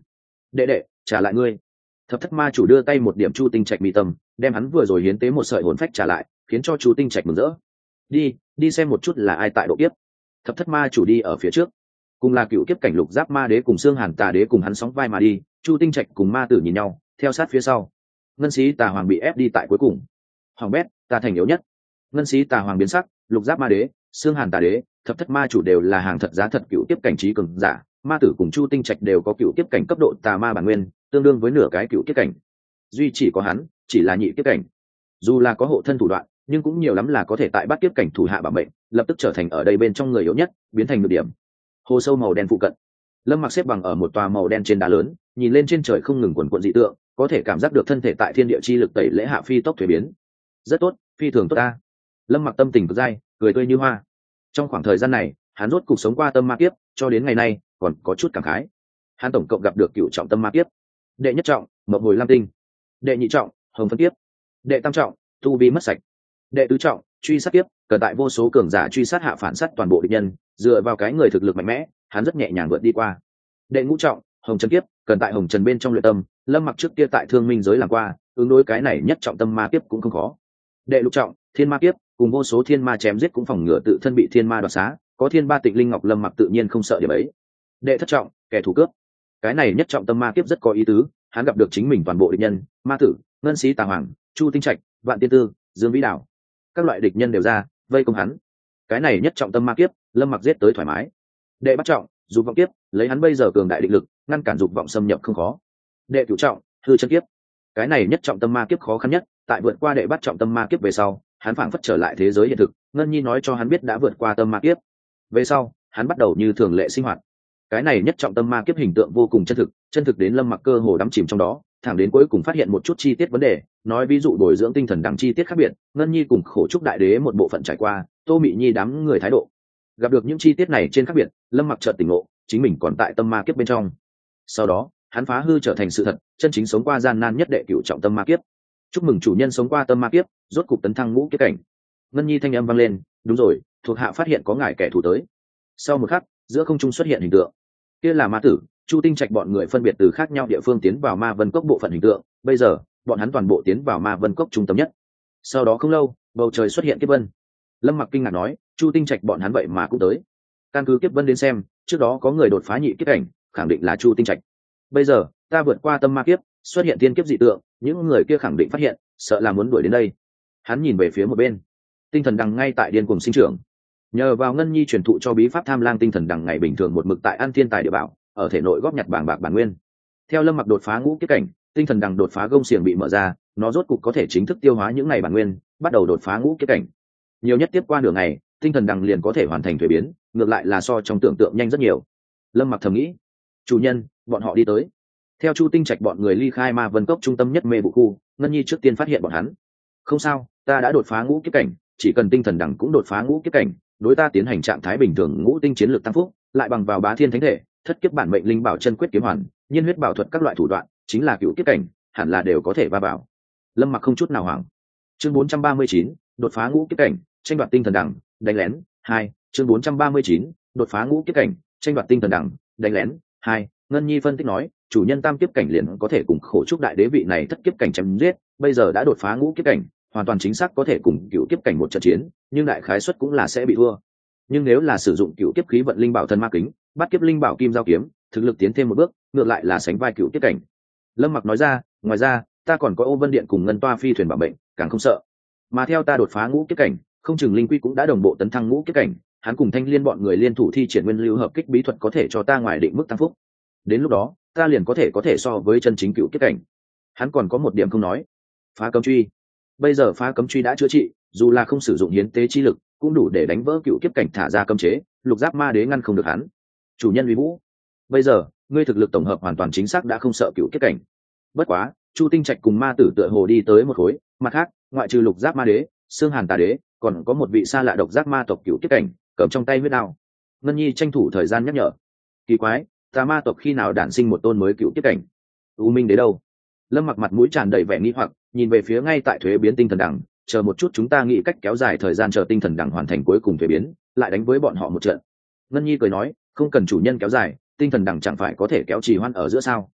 đệ đệ trả lại ngươi. Thập thất ma chủ đưa tay một điểm chu tinh trạch mi tâm, đem hắn vừa rồi hiến tế một sợi hồn phách trả lại, khiến cho chu tinh trạch mừng rỡ. Đi đi xem một chút là ai tại độ kiếp. Thập thất ma chủ đi ở phía trước, cùng là cựu kiếp cảnh lục giáp ma đế cùng xương hàn tà đế cùng hắn sóng vai mà đi. Chu tinh trạch cùng ma tử nhìn nhau theo sát phía sau. Ngân sĩ tà hoàng bị ép đi tại cuối cùng. Hoàng bét ta thành yếu nhất. Ngân sĩ tà hoàng biến sắc, lục giáp ma đế, xương hàn tà đế, thập thất ma chủ đều là hàng thật giá thật cựu kiếp cảnh trí cường giả. Ma tử cùng chu tinh trạch đều có cựu kiếp cảnh cấp độ tà ma bản nguyên, tương đương với nửa cái cựu kiếp cảnh. Duy chỉ có hắn chỉ là nhị kiếp cảnh. Dù là có hộ thân thủ đoạn, nhưng cũng nhiều lắm là có thể tại bát kiếp cảnh thủ hạ bảo mệnh, lập tức trở thành ở đây bên trong người yếu nhất, biến thành nhược điểm. Hồ sâu màu đen phụ cận, Lâm Mặc xếp bằng ở một tòa màu đen trên đá lớn, nhìn lên trên trời không ngừng quần quần dị tượng, có thể cảm giác được thân thể tại thiên địa chi lực tẩy lễ hạ phi tốc thuế biến. Rất tốt, phi thường tốt ta. Lâm Mặc tâm tình cực dai, cười tươi như hoa. Trong khoảng thời gian này, hắn rốt cuộc sống qua tâm ma kiếp, cho đến ngày nay còn có chút cảm khái. Hắn tổng cộng gặp được cựu trọng tâm ma kiếp. Đệ nhất trọng, mộng hồi lam tinh. Đệ nhị trọng, hồng phân kiếp. Đệ tam trọng, tu vi mất sạch. Đệ tứ trọng, truy sát kiếp, cần tại vô số cường giả truy sát hạ phản sát toàn bộ địch nhân, dựa vào cái người thực lực mạnh mẽ, hắn rất nhẹ nhàng vượt đi qua. Đệ ngũ trọng, hồng trần kiếp, cần tại hồng trần bên trong luyện tâm, Lâm Mặc trước kia tại thương minh giới làm qua, ứng đối cái này nhất trọng tâm ma kiếp cũng không khó. Đệ lục trọng, thiên ma kiếp, cùng vô số thiên ma chém giết cũng phòng ngừa tự thân bị thiên ma đoạt xá, có thiên ba tịnh linh ngọc Lâm Mặc tự nhiên không sợ điểm ấy. Đệ thất trọng, kẻ thù cướp, cái này nhất trọng tâm ma kiếp rất có ý tứ, hắn gặp được chính mình toàn bộ địch nhân, ma tử, ngân sĩ tà hoàng, chu tinh trạch, vạn tiên tư, dương vĩ đảo, các loại địch nhân đều ra vây công hắn. Cái này nhất trọng tâm ma kiếp, Lâm Mặc giết tới thoải mái. Đệ bắt trọng, dục vọng kiếp, lấy hắn bây giờ cường đại định lực, ngăn cản dục vọng xâm nhập không khó. Đệ cửu trọng, hư chân kiếp, cái này nhất trọng tâm ma kiếp khó khăn nhất, tại vượt qua đệ bắt trọng tâm ma kiếp về sau, hắn phảng phất trở lại thế giới hiện thực, Ngân Nhi nói cho hắn biết đã vượt qua tâm ma kiếp. Về sau, hắn bắt đầu như thường lệ sinh hoạt. Cái này nhất trọng tâm ma kiếp hình tượng vô cùng chân thực, chân thực đến Lâm Mặc cơ hồ đắm chìm trong đó, thẳng đến cuối cùng phát hiện một chút chi tiết vấn đề, nói ví dụ bồi dưỡng tinh thần đẳng chi tiết khác biệt, Ngân Nhi cùng khổ trúc đại đế một bộ phận trải qua, Tô Mị Nhi đám người thái độ. Gặp được những chi tiết này trên khác biệt, Lâm Mặc chợt tỉnh ngộ, chính mình còn tại tâm ma kiếp bên trong. Sau đó, hắn phá hư trở thành sự thật, chân chính sống qua gian nan nhất đệ cửu trọng tâm ma kiếp. Chúc mừng chủ nhân sống qua tâm ma kiếp, rốt cục tấn thăng ngũ kiếp cảnh. Ngân Nhi thanh âm vang lên, đúng rồi, thuộc hạ phát hiện có ngài kẻ thù tới. Sau một khắc, giữa không trung xuất hiện hình tượng. Kia là ma tử, chu tinh trạch bọn người phân biệt từ khác nhau địa phương tiến vào ma vân cốc bộ phận hình tượng, bây giờ bọn hắn toàn bộ tiến vào ma vân cốc trung tâm nhất. Sau đó không lâu, bầu trời xuất hiện kiếp vân. Lâm Mặc kinh ngạc nói, chu tinh trạch bọn hắn vậy mà cũng tới. Căn cứ kiếp vân đến xem, trước đó có người đột phá nhị kiếp cảnh, khẳng định là chu tinh trạch. Bây giờ ta vượt qua tâm ma kiếp, xuất hiện tiên kiếp dị tượng, những người kia khẳng định phát hiện, sợ là muốn đuổi đến đây. Hắn nhìn về phía một bên, tinh thần đằng ngay tại điên cuồng sinh trưởng. Nhờ vào Ngân Nhi truyền thụ cho bí pháp tham lang tinh thần đằng ngày bình thường một mực tại ăn thiên tài địa bảo, ở thể nội góp nhặt bảng bạc bản nguyên. Theo Lâm Mặc đột phá ngũ kiếp cảnh, tinh thần đằng đột phá gông xiềng bị mở ra, nó rốt cục có thể chính thức tiêu hóa những ngày bản nguyên, bắt đầu đột phá ngũ kiếp cảnh. Nhiều nhất tiếp qua nửa ngày, tinh thần đằng liền có thể hoàn thành thuế biến, ngược lại là so trong tưởng tượng nhanh rất nhiều. Lâm Mặc thầm nghĩ, chủ nhân, bọn họ đi tới. Theo chu tinh trạch bọn người ly khai ma vân cốc trung tâm nhất mê vụ khu, Ngân Nhi trước tiên phát hiện bọn hắn. Không sao, ta đã đột phá ngũ kiếp cảnh, chỉ cần tinh thần đằng cũng đột phá ngũ kiếp cảnh, đối ta tiến hành trạng thái bình thường ngũ tinh chiến lược tăng phúc, lại bằng vào bá thiên thánh thể, thất kiếp bản mệnh linh bảo chân quyết kiếm hoàn, nhiên huyết bảo thuật các loại thủ đoạn, chính là cựu kiếp cảnh, hẳn là đều có thể va vào. Lâm Mặc không chút nào hoảng. Chương bốn trăm ba mươi chín, đột phá ngũ kiếp cảnh, tranh đoạt tinh thần đằng, đánh lén hai. Chương bốn trăm ba mươi chín, đột phá ngũ kiếp cảnh, tranh đoạt tinh thần đằng, đánh lén hai. Ngân Nhi phân tích nói, chủ nhân tam kiếp cảnh liền có thể cùng khổ trúc đại đế vị này thất kiếp cảnh chém giết, bây giờ đã đột phá ngũ kiếp cảnh, hoàn toàn chính xác có thể cùng cựu kiếp cảnh một trận chiến, nhưng đại khái suất cũng là sẽ bị thua. Nhưng nếu là sử dụng cựu kiếp khí vận linh bảo thân ma kính, bắt kiếp linh bảo kim giao kiếm, thực lực tiến thêm một bước, ngược lại là sánh vai cựu kiếp cảnh. Lâm Mặc nói ra, ngoài ra, ta còn có Ô Vân Điện cùng Ngân Toa phi thuyền bảo mệnh, càng không sợ. Mà theo ta đột phá ngũ kiếp cảnh, không chừng linh quy cũng đã đồng bộ tấn thăng ngũ kiếp cảnh, hắn cùng Thanh Liên bọn người liên thủ thi triển nguyên lưu hợp kích bí thuật có thể cho ta ngoài định mức tăng phúc. Đến lúc đó, ta liền có thể có thể so với chân chính cựu kiếp cảnh. Hắn còn có một điểm không nói, phá cấm truy. Bây giờ phá cấm truy đã chữa trị, dù là không sử dụng hiến tế chi lực, cũng đủ để đánh vỡ cựu kiếp cảnh thả ra cấm chế, lục giáp ma đế ngăn không được hắn. Chủ nhân uy vũ, bây giờ ngươi thực lực tổng hợp hoàn toàn chính xác đã không sợ cựu kiếp cảnh. Bất quá, chu tinh trạch cùng ma tử tựa hồ đi tới một khối, mặt khác, ngoại trừ lục giáp ma đế, xương hàn tà đế, còn có một vị xa lạ độc giác ma tộc cựu kiếp cảnh, cầm trong tay huyết đao. Ngân Nhi tranh thủ thời gian nhắc nhở, kỳ quái, tà ma tộc khi nào đản sinh một tôn mới cựu kiếp cảnh? U Minh đế đâu? Lâm Mặc mặt mũi tràn đầy vẻ nghi hoặc, nhìn về phía ngay tại thuế biến tinh thần đẳng, chờ một chút chúng ta nghĩ cách kéo dài thời gian chờ tinh thần đẳng hoàn thành cuối cùng thuế biến, lại đánh với bọn họ một trận. Ngân Nhi cười nói, không cần chủ nhân kéo dài, tinh thần đẳng chẳng phải có thể kéo trì hoãn ở giữa sao?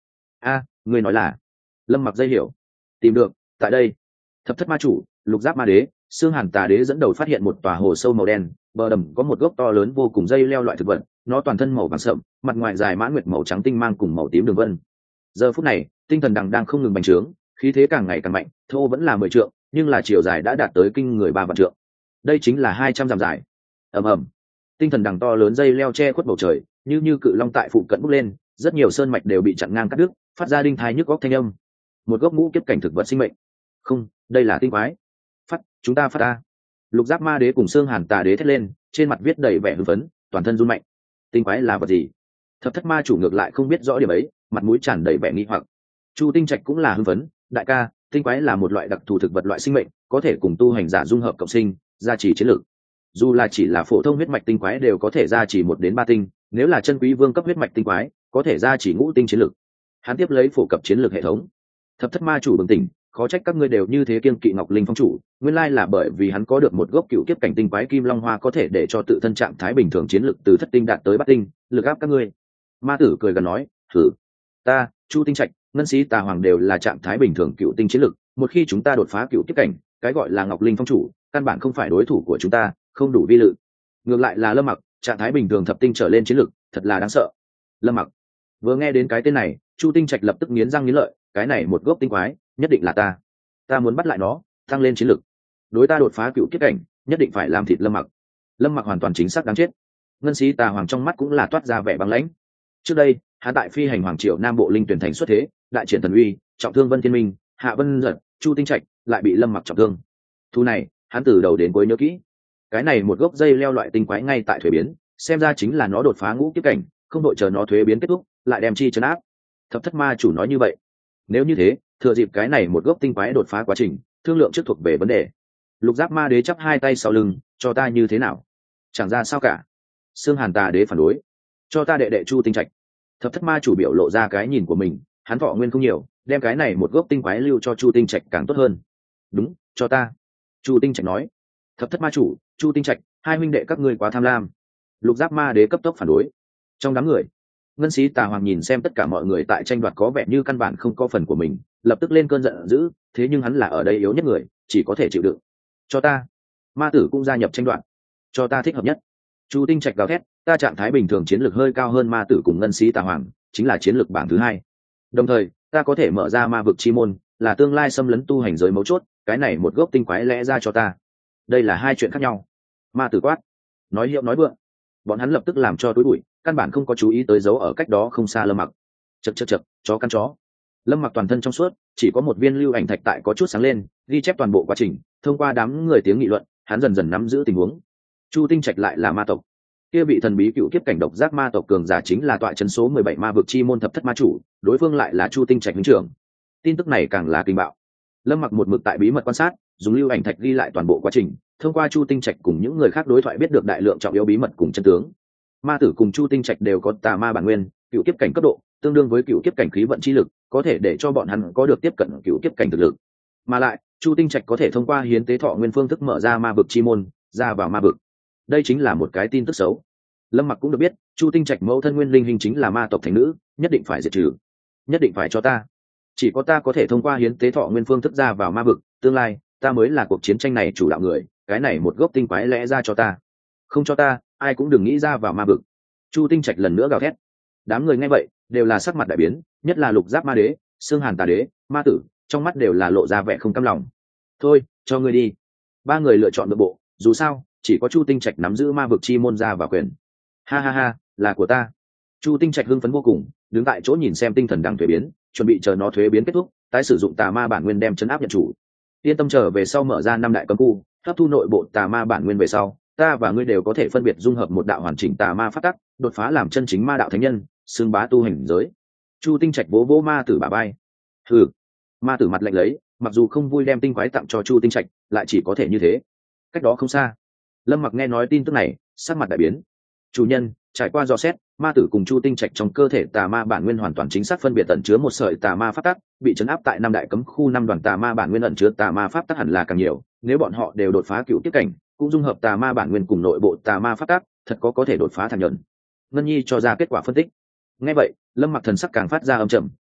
a ngươi nói là? Lâm Mặc dây hiểu. Tìm được, tại đây. Thập thất ma chủ, lục giáp ma đế, xương hàn tà đế dẫn đầu phát hiện một tòa hồ sâu màu đen, bờ đầm có một gốc to lớn vô cùng dây leo loại thực vật, nó toàn thân màu vàng sậm, mặt ngoài dài mãn nguyệt màu trắng tinh mang cùng màu tím đường vân. Giờ phút này, tinh thần đằng đang không ngừng bành trướng, khí thế càng ngày càng mạnh, thô vẫn là mười trượng, nhưng là chiều dài đã đạt tới kinh người ba vạn trượng. Đây chính là hai trăm dặm dài. Ầm ầm. Tinh thần đằng to lớn dây leo che khuất bầu trời, như như cự long tại phụ cận bốc lên, rất nhiều sơn mạch đều bị chặn ngang cắt đứt, phát ra đinh thái nhức góc thanh âm. Một gốc ngũ kiếp cảnh thực vật sinh mệnh. Không, đây là tinh quái. Phát, chúng ta phát ta. Lục giáp ma đế cùng xương hàn tà đế thét lên, trên mặt viết đầy vẻ hưng phấn, toàn thân run mạnh. Tinh quái là vật gì? Thập thất ma chủ ngược lại không biết rõ điểm ấy, mặt mũi tràn đầy vẻ nghi hoặc. Chu Tinh Trạch cũng là hưng phấn, đại ca, tinh quái là một loại đặc thù thực vật loại sinh mệnh, có thể cùng tu hành giả dung hợp cộng sinh, gia trì chiến lược. Dù là chỉ là phổ thông huyết mạch tinh quái đều có thể gia trì một đến ba tinh, nếu là chân quý vương cấp huyết mạch tinh quái, có thể gia trì ngũ tinh chiến lược. Hắn tiếp lấy phổ cập chiến lược hệ thống. Thập thất ma chủ bừng tỉnh, khó trách các ngươi đều như thế kiêng kỵ Ngọc Linh Phong chủ, nguyên lai là bởi vì hắn có được một gốc cựu kiếp cảnh tinh quái kim long hoa có thể để cho tự thân trạng thái bình thường chiến lược từ thất tinh đạt tới bát tinh, lực áp các ngươi. Ma tử cười gần nói, thử, ta, Chu Tinh Trạch, Ngân Sĩ Tà Hoàng đều là trạng thái bình thường cựu tinh chiến lược, một khi chúng ta đột phá cựu kiếp cảnh, cái gọi là Ngọc Linh Phong chủ, căn bản không phải đối thủ của chúng ta, không đủ vi lự. Ngược lại là Lâm Mặc, trạng thái bình thường thập tinh trở lên chiến lược, thật là đáng sợ. Lâm Mặc vừa nghe đến cái tên này, Chu Tinh Trạch lập tức nghiến răng nghiến lợi, cái này một gốc tinh quái, nhất định là ta, ta muốn bắt lại nó, tăng lên chiến lược. Đối ta đột phá cựu kiếp cảnh, nhất định phải làm thịt Lâm Mặc. Lâm Mặc hoàn toàn chính xác đáng chết. Ngân Sĩ Tà Hoàng trong mắt cũng là toát ra vẻ băng lãnh. Trước đây, hắn tại phi hành hoàng triều Nam Bộ Linh tuyển thành xuất thế, đại triển thần uy, trọng thương Vân Thiên Minh, Hạ Vân Giật, Chu Tinh Trạch, lại bị Lâm Mặc trọng thương. Thu này, hắn từ đầu đến cuối nhớ kỹ. Cái này một gốc dây leo loại tinh quái ngay tại thuế biến, xem ra chính là nó đột phá ngũ kiếp cảnh, không đội chờ nó thuế biến kết thúc, lại đem chi trấn áp. Thập thất ma chủ nói như vậy. Nếu như thế, thừa dịp cái này một gốc tinh quái đột phá quá trình, thương lượng trước thuộc về vấn đề. Lục giáp ma đế chắp hai tay sau lưng, cho ta như thế nào? Chẳng ra sao cả. Xương hàn tà đế phản đối, cho ta đệ đệ Chu Tinh Trạch. Thập thất ma chủ biểu lộ ra cái nhìn của mình, hắn thọ nguyên không nhiều, đem cái này một gốc tinh quái lưu cho Chu Tinh Trạch càng tốt hơn. Đúng, cho ta. Chu Tinh Trạch nói. Thập thất ma chủ, Chu Tinh Trạch, hai huynh đệ các ngươi quá tham lam. Lục giáp ma đế cấp tốc phản đối. Trong đám người, Ngân Sĩ Tà Hoàng nhìn xem tất cả mọi người tại tranh đoạt có vẻ như căn bản không có phần của mình, lập tức lên cơn giận dữ, thế nhưng hắn là ở đây yếu nhất người, chỉ có thể chịu đựng. Cho ta. Ma tử cũng gia nhập tranh đoạt. Cho ta thích hợp nhất. Chu Tinh Trạch gào thét, ta trạng thái bình thường chiến lược hơi cao hơn ma tử cùng Ngân Sĩ Tà Hoàng, chính là chiến lược bảng thứ hai. Đồng thời, ta có thể mở ra ma vực chi môn, là tương lai xâm lấn tu hành giới mấu chốt, cái này một gốc tinh quái lẽ ra cho ta. Đây là hai chuyện khác nhau. Ma tử quát, nói hiệu nói vượng. Bọn hắn lập tức làm cho túi bụi, căn bản không có chú ý tới dấu ở cách đó không xa Lâm Mặc. Chậc chậc chậc, chó căn chó. Lâm Mặc toàn thân trong suốt, chỉ có một viên lưu ảnh thạch tại có chút sáng lên, ghi chép toàn bộ quá trình, thông qua đám người tiếng nghị luận, hắn dần dần nắm giữ tình huống. Chu Tinh Trạch lại là ma tộc. Kia bị thần bí cựu kiếp cảnh độc giác ma tộc cường giả chính là tọa trấn số mười bảy ma vực chi môn thập thất ma chủ, đối phương lại là Chu Tinh Trạch huynh trưởng. Tin tức này càng là kinh bạo. Lâm Mặc một mực tại bí mật quan sát, dùng lưu ảnh thạch ghi lại toàn bộ quá trình, thông qua Chu Tinh Trạch cùng những người khác đối thoại biết được đại lượng trọng yếu bí mật cùng chân tướng. Ma tử cùng Chu Tinh Trạch đều có tà ma bản nguyên, cựu kiếp cảnh cấp độ, tương đương với cựu kiếp cảnh khí vận chi lực, có thể để cho bọn hắn có được tiếp cận cựu kiếp cảnh thực lực. Mà lại, Chu Tinh Trạch có thể thông qua hiến tế thọ nguyên phương thức mở ra ma vực chi môn, ra vào ma vực. Đây chính là một cái tin tức xấu. Lâm Mặc cũng được biết, Chu Tinh Trạch mẫu thân nguyên linh hình chính là ma tộc thành nữ, nhất định phải diệt trừ, nhất định phải cho ta. Chỉ có ta có thể thông qua hiến tế thọ nguyên phương thức ra vào ma vực, tương lai ta mới là cuộc chiến tranh này chủ đạo người, cái này một gốc tinh quái lẽ ra cho ta. Không cho ta, ai cũng đừng nghĩ ra vào ma vực. Chu Tinh Trạch lần nữa gào thét. Đám người nghe vậy đều là sắc mặt đại biến, nhất là Lục Giáp ma đế, Xương Hàn tà đế, ma tử, trong mắt đều là lộ ra vẻ không cam lòng. Thôi, cho ngươi đi. Ba người lựa chọn nội bộ, dù sao chỉ có Chu Tinh Trạch nắm giữ ma vực chi môn ra và quyền. Ha ha ha, là của ta. Chu Tinh Trạch hưng phấn vô cùng, đứng tại chỗ nhìn xem tinh thần đang thuế biến, chuẩn bị chờ nó thuế biến kết thúc, tái sử dụng tà ma bản nguyên đem chấn áp nhận chủ. Yên tâm, chờ về sau mở ra năm đại cấm khu, hấp thu nội bộ tà ma bản nguyên về sau, ta và ngươi đều có thể phân biệt dung hợp một đạo hoàn chỉnh tà ma phát tắc, đột phá làm chân chính ma đạo thánh nhân, xưng bá tu hành giới. Chu Tinh Trạch vỗ vỗ ma tử bả vai. Hừ. Ma tử mặt lạnh lấy, mặc dù không vui đem tinh quái tặng cho Chu Tinh Trạch, lại chỉ có thể như thế. Cách đó không xa, Lâm Mặc nghe nói tin tức này, sắc mặt đại biến. Chủ nhân, trải qua dò xét, ma tử cùng Chu Tinh Trạch trong cơ thể tà ma bản nguyên hoàn toàn chính xác phân biệt ẩn chứa một sợi tà ma pháp tắc, bị trấn áp tại năm đại cấm khu, năm đoàn tà ma bản nguyên ẩn chứa tà ma pháp tắc hẳn là càng nhiều, nếu bọn họ đều đột phá cựu kiếp cảnh, cũng dung hợp tà ma bản nguyên cùng nội bộ tà ma pháp tắc, thật có có thể đột phá thành nhuận. Ngân Nhi cho ra kết quả phân tích. Nghe vậy, Lâm Mặc thần sắc càng phát ra âm trầm,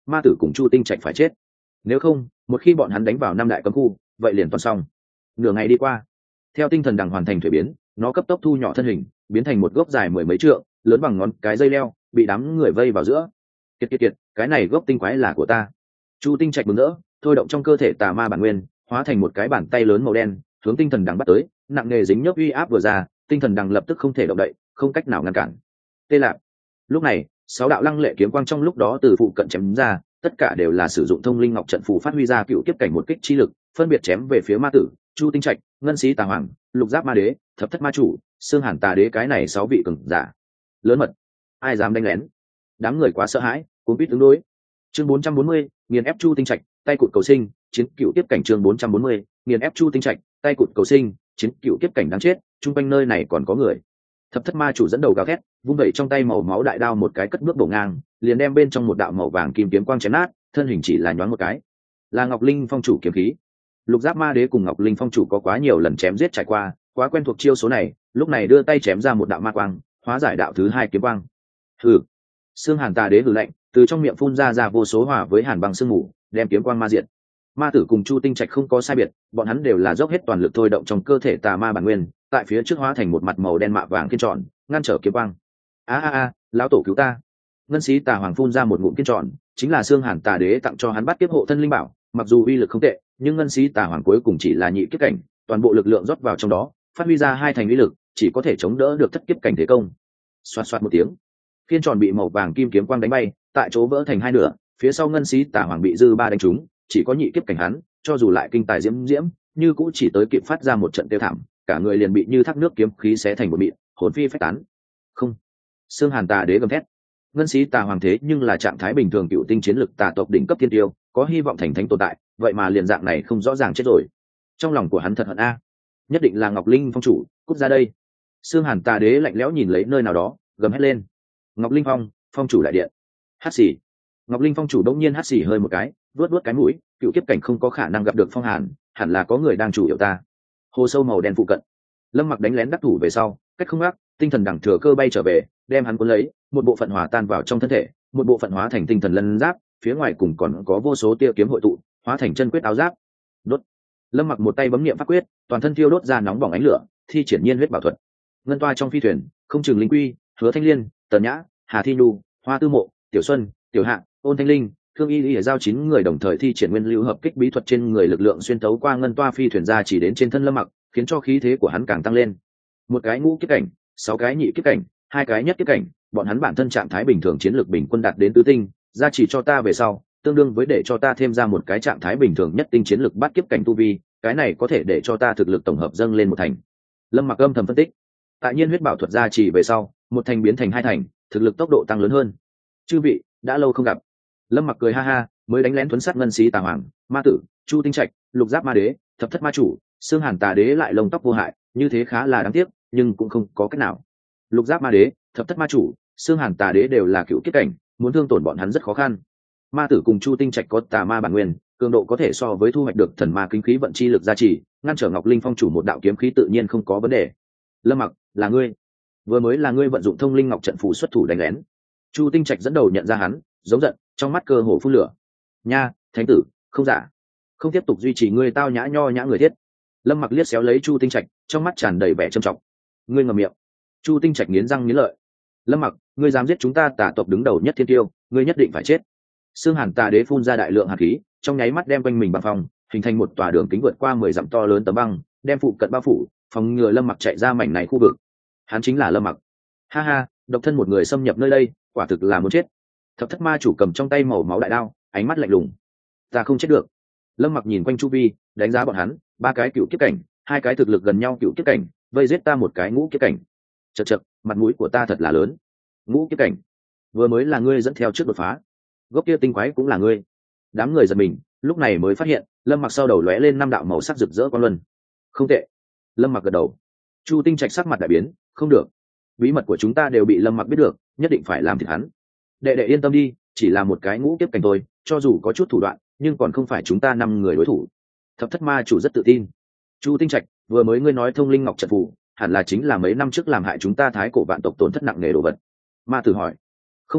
ma tử cùng chu tinh trạch phải chết. Nếu không, một khi bọn hắn đánh vào năm đại cấm khu, vậy liền toàn xong. Nửa ngày đi qua, theo tinh thần đằng hoàn thành thuế biến, nó cấp tốc thu nhỏ thân hình, biến thành một gốc dài mười mấy trượng, lớn bằng ngón cái dây leo, bị đám người vây vào giữa. Kiệt kiệt kiệt, cái này gốc tinh quái là của ta. Chu tinh trạch mừng rỡ, thôi động trong cơ thể tà ma bản nguyên, hóa thành một cái bàn tay lớn màu đen, hướng tinh thần đằng bắt tới, nặng nề dính nhớp uy áp vừa ra, tinh thần đằng lập tức không thể động đậy, không cách nào ngăn cản. Tê lạc. Lúc này, sáu đạo lăng lệ kiếm quang trong lúc đó từ phụ cận chém ra, tất cả đều là sử dụng thông linh ngọc trận phù phát huy ra cựu kiếp cảnh một kích chi lực, phân biệt chém về phía ma tử, chu tinh trạch, ngân sĩ tà hoàng, lục giáp ma đế, thập thất ma chủ, xương hàn tà đế, cái này sáu vị cường giả lớn mật, ai dám đánh lén. Đám người quá sợ hãi, cuốn quýt ứng đối. Chương bốn trăm bốn mươi, nghiền ép chu tinh trạch, tay cụt cầu sinh, chiến cựu tiếp cảnh. Chương bốn trăm bốn mươi, nghiền ép chu tinh trạch, tay cụt cầu sinh, chiến cựu tiếp cảnh đáng chết. Trung quanh nơi này còn có người. Thập thất ma chủ dẫn đầu gào thét, vung vẩy trong tay màu máu đại đao một cái cất bước bổ ngang, liền đem bên trong một đạo màu vàng kim kiếm quang chém nát, thân hình chỉ là nhoáng một cái. Là Ngọc Linh phong chủ kiếm khí. Lục giáp ma đế cùng Ngọc Linh phong chủ có quá nhiều lần chém giết trải qua, quá quen thuộc chiêu số này, lúc này đưa tay chém ra một đạo ma quang, hóa giải đạo thứ hai kiếm quang. Hừ. Xương hàn tà đế hừ lạnh, từ trong miệng phun ra ra vô số hỏa với hàn băng sương mù, đem kiếm quang ma diệt. Ma tử cùng chu tinh trạch không có sai biệt, bọn hắn đều là dốc hết toàn lực thôi động trong cơ thể tà ma bản nguyên, tại phía trước hóa thành một mặt màu đen mạ vàng kiên tròn, ngăn trở kiếm quang. A a a, lão tổ cứu ta. Ngân sĩ tà hoàng phun ra một ngụm kiên tròn, chính là xương hàn tà đế tặng cho hắn bắt kiếp hộ thân linh bảo, mặc dù uy lực không tệ, nhưng ngân sĩ tà hoàng cuối cùng chỉ là nhị kiếp cảnh, toàn bộ lực lượng rót vào trong đó, phát huy ra hai thành uy lực, chỉ có thể chống đỡ được thất kiếp cảnh thế công. Xoạt xoạt một tiếng, kiên tròn bị màu vàng kim kiếm quang đánh bay, tại chỗ vỡ thành hai nửa, phía sau ngân sĩ tà hoàng bị dư ba đánh trúng, chỉ có nhị kiếp cảnh hắn, cho dù lại kinh tài diễm diễm, như cũng chỉ tới kịp phát ra một trận tiêu thảm, cả người liền bị như thác nước kiếm khí xé thành một mịn, hồn phi phách tán. Không. Xương hàn tà đế gầm thét. Ngân sĩ tà hoàng thế nhưng là trạng thái bình thường cựu tinh chiến lực tà tộc đỉnh cấp thiên tiêu, có hy vọng thành thánh tồn tại, vậy mà liền dạng này không rõ ràng chết rồi. Trong lòng của hắn thật hận a. Nhất định là Ngọc Linh phong chủ, cút ra đây. Xương hàn tà đế lạnh lẽo nhìn lấy nơi nào đó, gầm hét lên. Ngọc Linh phong, phong chủ đại điện. Hát xì. Ngọc Linh phong chủ đột nhiên hát xì hơi một cái, vuốt vuốt cái mũi, cựu kiếp cảnh không có khả năng gặp được phong hàn, hẳn là có người đang chủ yếu ta. Hồ sâu màu đen phụ cận, Lâm Mặc đánh lén đắc thủ về sau, cách không ác, tinh thần đẳng thừa cơ bay trở về, đem hắn cuốn lấy, một bộ phận hòa tan vào trong thân thể, một bộ phận hóa thành tinh thần lân giáp, phía ngoài cùng còn có vô số tia kiếm hội tụ, hóa thành chân quyết áo giáp. Đốt. Lâm Mặc một tay bấm niệm pháp quyết, toàn thân thiêu đốt ra nóng bỏng ánh lửa, thi triển nhiên huyết bảo thuật. Ngân toa trong phi thuyền, không chừng linh quy, Hứa Thanh Liên, Tần Nhã, Hà Thi Nhu, Hoa Tư Mộ, Tiểu Xuân, Tiểu Hạ, Ôn Thanh Linh, Thương Y Lý giao chín người đồng thời thi triển nguyên lưu hợp kích bí thuật, trên người lực lượng xuyên tấu qua ngân toa phi thuyền ra chỉ đến trên thân Lâm Mặc, khiến cho khí thế của hắn càng tăng lên. Một cái ngũ kiếp cảnh, sáu cái nhị kiếp cảnh, hai cái nhất kiếp cảnh, bọn hắn bản thân trạng thái bình thường chiến lược bình quân đạt đến tứ tinh, ra chỉ cho ta về sau, tương đương với để cho ta thêm ra một cái trạng thái bình thường nhất tinh chiến lược bát kiếp cảnh tu vi, cái này có thể để cho ta thực lực tổng hợp dâng lên một thành. Lâm Mặc âm thầm phân tích, tại nhiên huyết bảo thuật ra chỉ về sau, một thành biến thành hai thành, thực lực tốc độ tăng lớn hơn. Chư vị, đã lâu không gặp. Lâm Mặc cười ha ha, mới đánh lén thuấn sát ngân sĩ tà hoàng, ma tử, chu tinh trạch, lục giáp ma đế, thập thất ma chủ, xương hàn tà đế lại lông tóc vô hại, như thế khá là đáng tiếc, nhưng cũng không có cách nào. Lục giáp ma đế, thập thất ma chủ, xương hàn tà đế đều là cựu kiếp cảnh, muốn thương tổn bọn hắn rất khó khăn. Ma tử cùng chu tinh trạch có tà ma bản nguyên, cường độ có thể so với thu hoạch được thần ma kinh khí vận chi lực gia trì, ngăn trở Ngọc Linh phong chủ một đạo kiếm khí tự nhiên không có vấn đề. Lâm Mặc, là ngươi. Vừa mới là ngươi vận dụng thông linh ngọc trận phù xuất thủ đánh lén. Chu tinh trạch dẫn đầu nhận ra hắn, giống giận, trong mắt cơ hồ phun lửa. Nha, thánh tử, không giả, không tiếp tục duy trì ngươi tao nhã nho nhã người thiết. Lâm Mặc liếc xéo lấy chu tinh trạch, trong mắt tràn đầy vẻ trầm trọng. Ngươi ngậm miệng. Chu tinh trạch nghiến răng nghiến lợi. Lâm Mặc, ngươi dám giết chúng ta tà tộc đứng đầu nhất thiên tiêu, ngươi nhất định phải chết. Xương hàn tà đế phun ra đại lượng hàn khí, trong nháy mắt đem quanh mình băng phong, hình thành một tòa đường kính vượt qua mười dặm to lớn tấm băng, đem phụ cận bao phủ, phòng ngừa Lâm Mặc chạy ra mảnh này khu vực. Hắn chính là Lâm Mặc. Ha ha, độc thân một người xâm nhập nơi đây, quả thực là muốn chết. Thập thất ma chủ cầm trong tay màu máu đại đao, ánh mắt lạnh lùng. Ta không chết được. Lâm Mặc nhìn quanh chu vi, đánh giá bọn hắn, ba cái cựu kiếp cảnh, hai cái thực lực gần nhau cựu kiếp cảnh, vây giết ta một cái ngũ kiếp cảnh. Chậc chậc, mặt mũi của ta thật là lớn. Ngũ kiếp cảnh, vừa mới là ngươi dẫn theo trước đột phá, gốc kia tinh quái cũng là ngươi. Đám người giật mình, lúc này mới phát hiện, Lâm Mặc sau đầu lóe lên năm đạo màu sắc rực rỡ quang luân. Không tệ. Lâm Mặc gật đầu. Chu tinh trạch sắc mặt đại biến, không được, bí mật của chúng ta đều bị Lâm Mặc biết được, nhất định phải làm thịt hắn. Đệ đệ yên tâm đi, chỉ là một cái ngũ kiếp cảnh thôi, cho dù có chút thủ đoạn, nhưng còn không phải chúng ta năm người đối thủ. Thập thất ma chủ rất tự tin. Chu tinh trạch, vừa mới ngươi nói thông linh ngọc trận phù, hẳn là chính là mấy năm trước làm hại chúng ta thái cổ vạn tộc tổn thất nặng nề đồ vật. Ma tử hỏi. Không tệ,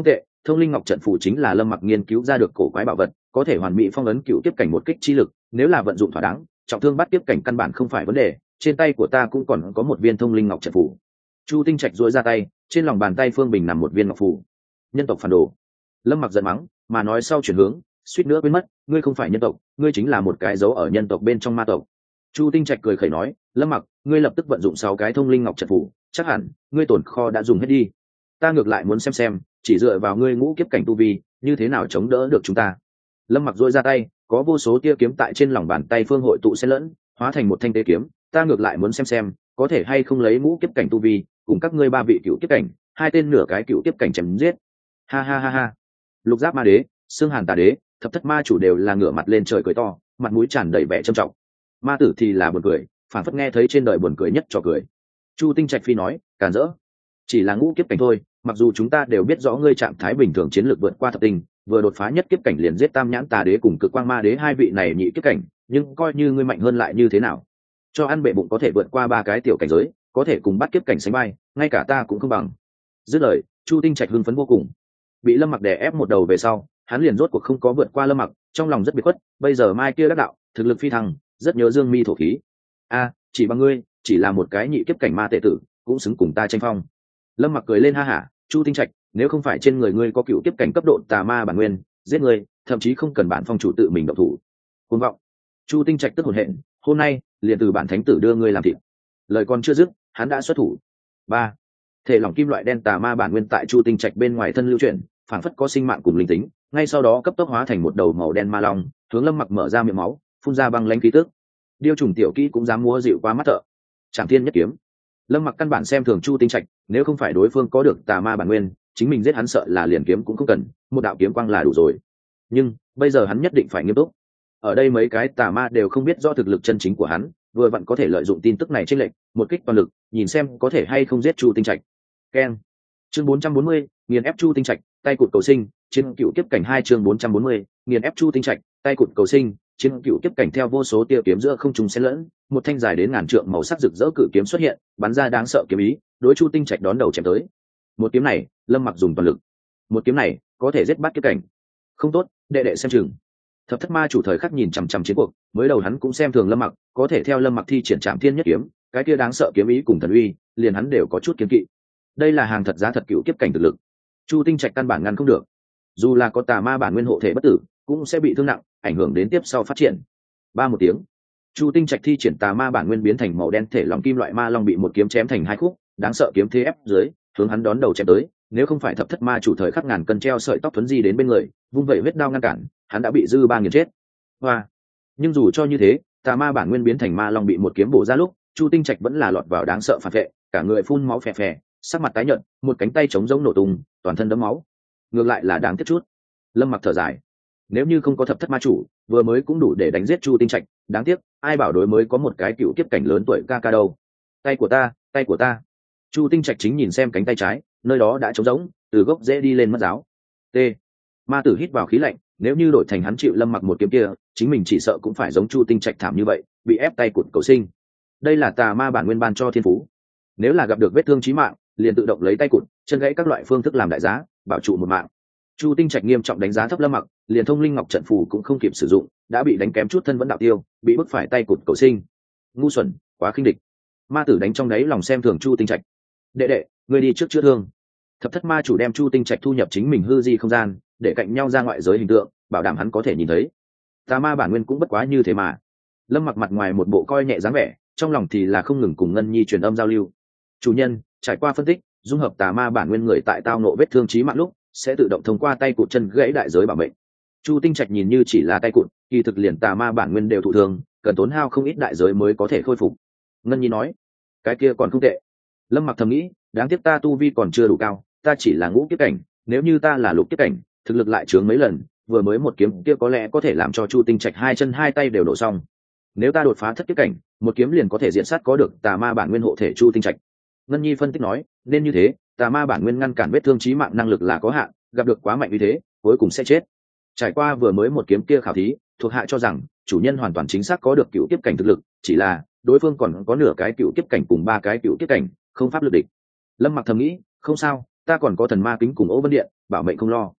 thông linh ngọc trận phù chính là Lâm Mặc nghiên cứu ra được cổ quái bảo vật, có thể hoàn mỹ phong ấn cựu kiếp cảnh một kích chi lực, nếu là vận dụng thỏa đáng, trọng thương bắt kiếp cảnh căn bản không phải vấn đề. Trên tay của ta cũng còn có một viên thông linh ngọc trận phù. Chu Tinh Trạch duỗi ra tay, trên lòng bàn tay phương bình nằm một viên ngọc phù. Nhân tộc phản đồ. Lâm Mặc giận mắng, mà nói sau chuyển hướng, suýt nữa quên mất, ngươi không phải nhân tộc, ngươi chính là một cái dấu ở nhân tộc bên trong ma tộc. Chu Tinh Trạch cười khẩy nói, Lâm Mặc, ngươi lập tức vận dụng sáu cái thông linh ngọc trận phù, chắc hẳn ngươi tổn kho đã dùng hết đi. Ta ngược lại muốn xem xem, chỉ dựa vào ngươi ngũ kiếp cảnh tu vi, như thế nào chống đỡ được chúng ta. Lâm Mặc duỗi ra tay, có vô số tia kiếm tại trên lòng bàn tay phương hội tụ xen lẫn, hóa thành một thanh tế kiếm. Ta ngược lại muốn xem xem, có thể hay không lấy ngũ kiếp cảnh tu vi, cùng các ngươi ba vị cựu kiếp cảnh, hai tên nửa cái cựu kiếp cảnh chém giết. Ha ha ha ha. Lục Giáp Ma Đế, Xương Hàn Tà Đế, Thập Thất Ma Chủ đều là ngửa mặt lên trời cười to, mặt mũi tràn đầy vẻ trầm trọng. Ma Tử thì là buồn cười, phản phất nghe thấy trên đời buồn cười nhất cho cười. Chu Tinh Trạch phi nói, càn rỡ, chỉ là ngũ kiếp cảnh thôi, mặc dù chúng ta đều biết rõ ngươi trạng thái bình thường chiến lược vượt qua thập tinh, vừa đột phá nhất kiếp cảnh liền giết Tam Nhãn Tà Đế cùng Cực Quang Ma Đế hai vị này nhị kiếp cảnh, nhưng coi như ngươi mạnh hơn lại như thế nào? Cho ăn bệ bụng có thể vượt qua ba cái tiểu cảnh giới, có thể cùng bắt kiếp cảnh sánh vai, ngay cả ta cũng không bằng. Dứt lời, Chu Tinh Trạch hưng phấn vô cùng. Bị Lâm Mặc đè ép một đầu về sau, hắn liền rốt cuộc không có vượt qua Lâm Mặc, trong lòng rất biệt khuất, bây giờ mai kia đắc đạo, thực lực phi thăng, rất nhớ Dương Mi thổ khí. A, chỉ bằng ngươi, chỉ là một cái nhị kiếp cảnh ma tệ tử, cũng xứng cùng ta tranh phong. Lâm Mặc cười lên ha hả, Chu Tinh Trạch, nếu không phải trên người ngươi có cựu kiếp cảnh cấp độ tà ma bản nguyên, giết ngươi, thậm chí không cần bản phong chủ tự mình động thủ. Cuồng vọng. Chu Tinh Trạch tức hổn hển, hôm nay, liền từ bản thánh tử đưa ngươi làm thịt. Lời còn chưa dứt, hắn đã xuất thủ. Ba. Thể lỏng kim loại đen tà ma bản nguyên tại Chu Tinh Trạch bên ngoài thân lưu chuyển, phảng phất có sinh mạng cùng linh tính, ngay sau đó cấp tốc hóa thành một đầu màu đen ma long, hướng Lâm Mặc mở ra miệng máu, phun ra băng lãnh khí tức. Điêu trùng tiểu kỹ cũng dám múa dịu qua mắt thợ. Trảm Thiên nhất kiếm. Lâm Mặc căn bản xem thường Chu Tinh Trạch, nếu không phải đối phương có được tà ma bản nguyên, chính mình giết hắn sợ là liền kiếm cũng không cần, một đạo kiếm quang là đủ rồi. Nhưng bây giờ hắn nhất định phải nghiêm túc. Ở đây mấy cái tà ma đều không biết rõ thực lực chân chính của hắn, vừa vặn có thể lợi dụng tin tức này trên lệnh, một kích toàn lực, nhìn xem có thể hay không giết Chu Tinh Trạch. Keng. Chương bốn trăm bốn mươi, nghiền ép Chu Tinh Trạch, tay cụt cầu sinh, chiến cựu kiếp cảnh hai chương bốn trăm bốn mươi, nghiền ép Chu Tinh Trạch, tay cụt cầu sinh, chiến cựu kiếp cảnh theo vô số tia kiếm giữa không trung xen lẫn, một thanh dài đến ngàn trượng màu sắc rực rỡ cự kiếm xuất hiện, bắn ra đáng sợ kiếm ý, đối Chu Tinh Trạch đón đầu chém tới. Một kiếm này, Lâm Mặc dùng toàn lực. Một kiếm này, có thể giết bắt kiếp cảnh. Không tốt, đệ đệ xem chừng. Thập Thất Ma Chủ thời khắc nhìn chằm chằm chiến cuộc, mới đầu hắn cũng xem thường Lâm Mặc, có thể theo Lâm Mặc thi triển Trảm Thiên nhất kiếm, cái kia đáng sợ kiếm ý cùng thần uy, liền hắn đều có chút kiêng kỵ. Đây là hàng thật giá thật cựu kiếp cảnh thực lực. Chu Tinh Trạch căn bản ngăn không được. Dù là có tà ma bản nguyên hộ thể bất tử, cũng sẽ bị thương nặng, ảnh hưởng đến tiếp sau phát triển. Ba một tiếng, Chu Tinh Trạch thi triển tà ma bản nguyên biến thành màu đen thể lòng kim loại ma long bị một kiếm chém thành hai khúc, đáng sợ kiếm thế ép dưới, hướng hắn đón đầu chém tới, nếu không phải Thập Thất Ma Chủ thời khắc ngàn cân treo sợi tóc thuấn di đến bên người, vung vẩy huyết đao ngăn cản, hắn đã bị dư ba nghiền chết. Hoa. Nhưng dù cho như thế, tà ma bản nguyên biến thành ma long bị một kiếm bổ ra lúc, Chu Tinh Trạch vẫn là lọt vào đáng sợ phản vệ, cả người phun máu phè phè, sắc mặt tái nhợt, một cánh tay trống rỗng nổ tung, toàn thân đẫm máu. Ngược lại là đáng tiếc chút. Lâm Mặc thở dài, nếu như không có Thập Thất Ma Chủ, vừa mới cũng đủ để đánh giết Chu Tinh Trạch, đáng tiếc, ai bảo đối mới có một cái cựu kiếp cảnh lớn tuổi ca ca đâu. Tay của ta, tay của ta. Chu Tinh Trạch chính nhìn xem cánh tay trái, nơi đó đã trống rỗng, từ gốc rễ đi lên mất giáo. T. Ma Tử hít vào khí lạnh, nếu như đổi thành hắn chịu Lâm Mặc một kiếm kia, chính mình chỉ sợ cũng phải giống Chu Tinh Trạch thảm như vậy, bị ép tay cụt cầu sinh. Đây là tà ma bản nguyên ban cho thiên phú. Nếu là gặp được vết thương chí mạng, liền tự động lấy tay cụt, chân gãy các loại phương thức làm đại giá, bảo trụ một mạng. Chu Tinh Trạch nghiêm trọng đánh giá thấp Lâm Mặc, liền thông linh ngọc trận phù cũng không kịp sử dụng, đã bị đánh kém chút thân vẫn đạo tiêu, bị bức phải tay cụt cầu sinh. Ngu xuẩn, quá khinh địch. Ma Tử đánh trong đáy lòng xem thường Chu Tinh Trạch. Đệ đệ, ngươi đi trước chữa thương. Thập Thất Ma Chủ đem Chu Tinh Trạch thu nhập chính mình hư di không gian, để cạnh nhau ra ngoại giới hình tượng, bảo đảm hắn có thể nhìn thấy. Tà ma bản nguyên cũng bất quá như thế mà. Lâm Mặc mặt ngoài một bộ coi nhẹ dáng vẻ, trong lòng thì là không ngừng cùng Ngân Nhi truyền âm giao lưu. Chủ nhân, trải qua phân tích, dung hợp tà ma bản nguyên người tại tao nộ vết thương chí mạng lúc, sẽ tự động thông qua tay cụt chân gãy đại giới bảo mệnh. Chu Tinh Trạch nhìn như chỉ là tay cụt, kỳ thực liền tà ma bản nguyên đều thụ thương, cần tốn hao không ít đại giới mới có thể khôi phục. Ngân Nhi nói, cái kia còn không tệ. Lâm Mặc thầm nghĩ, đáng tiếc ta tu vi còn chưa đủ cao, ta chỉ là ngũ kiếp cảnh, nếu như ta là lục kiếp cảnh, thực lực lại trướng mấy lần, vừa mới một kiếm kia có lẽ có thể làm cho Chu Tinh Trạch hai chân hai tay đều đổ xong. Nếu ta đột phá thất kiếp cảnh, một kiếm liền có thể diện sát có được tà ma bản nguyên hộ thể Chu Tinh Trạch. Ngân Nhi phân tích nói, nên như thế, tà ma bản nguyên ngăn cản vết thương chí mạng năng lực là có hạn, gặp được quá mạnh như thế, cuối cùng sẽ chết. Trải qua vừa mới một kiếm kia khảo thí, thuộc hạ cho rằng chủ nhân hoàn toàn chính xác có được cựu kiếp cảnh thực lực, chỉ là đối phương còn có nửa cái cựu kiếp cảnh cùng ba cái cựu kiếp cảnh, không pháp lực địch. Lâm Mặc thầm nghĩ, không sao, ta còn có thần ma kính cùng Ô Vân Điện, bảo mệnh không lo.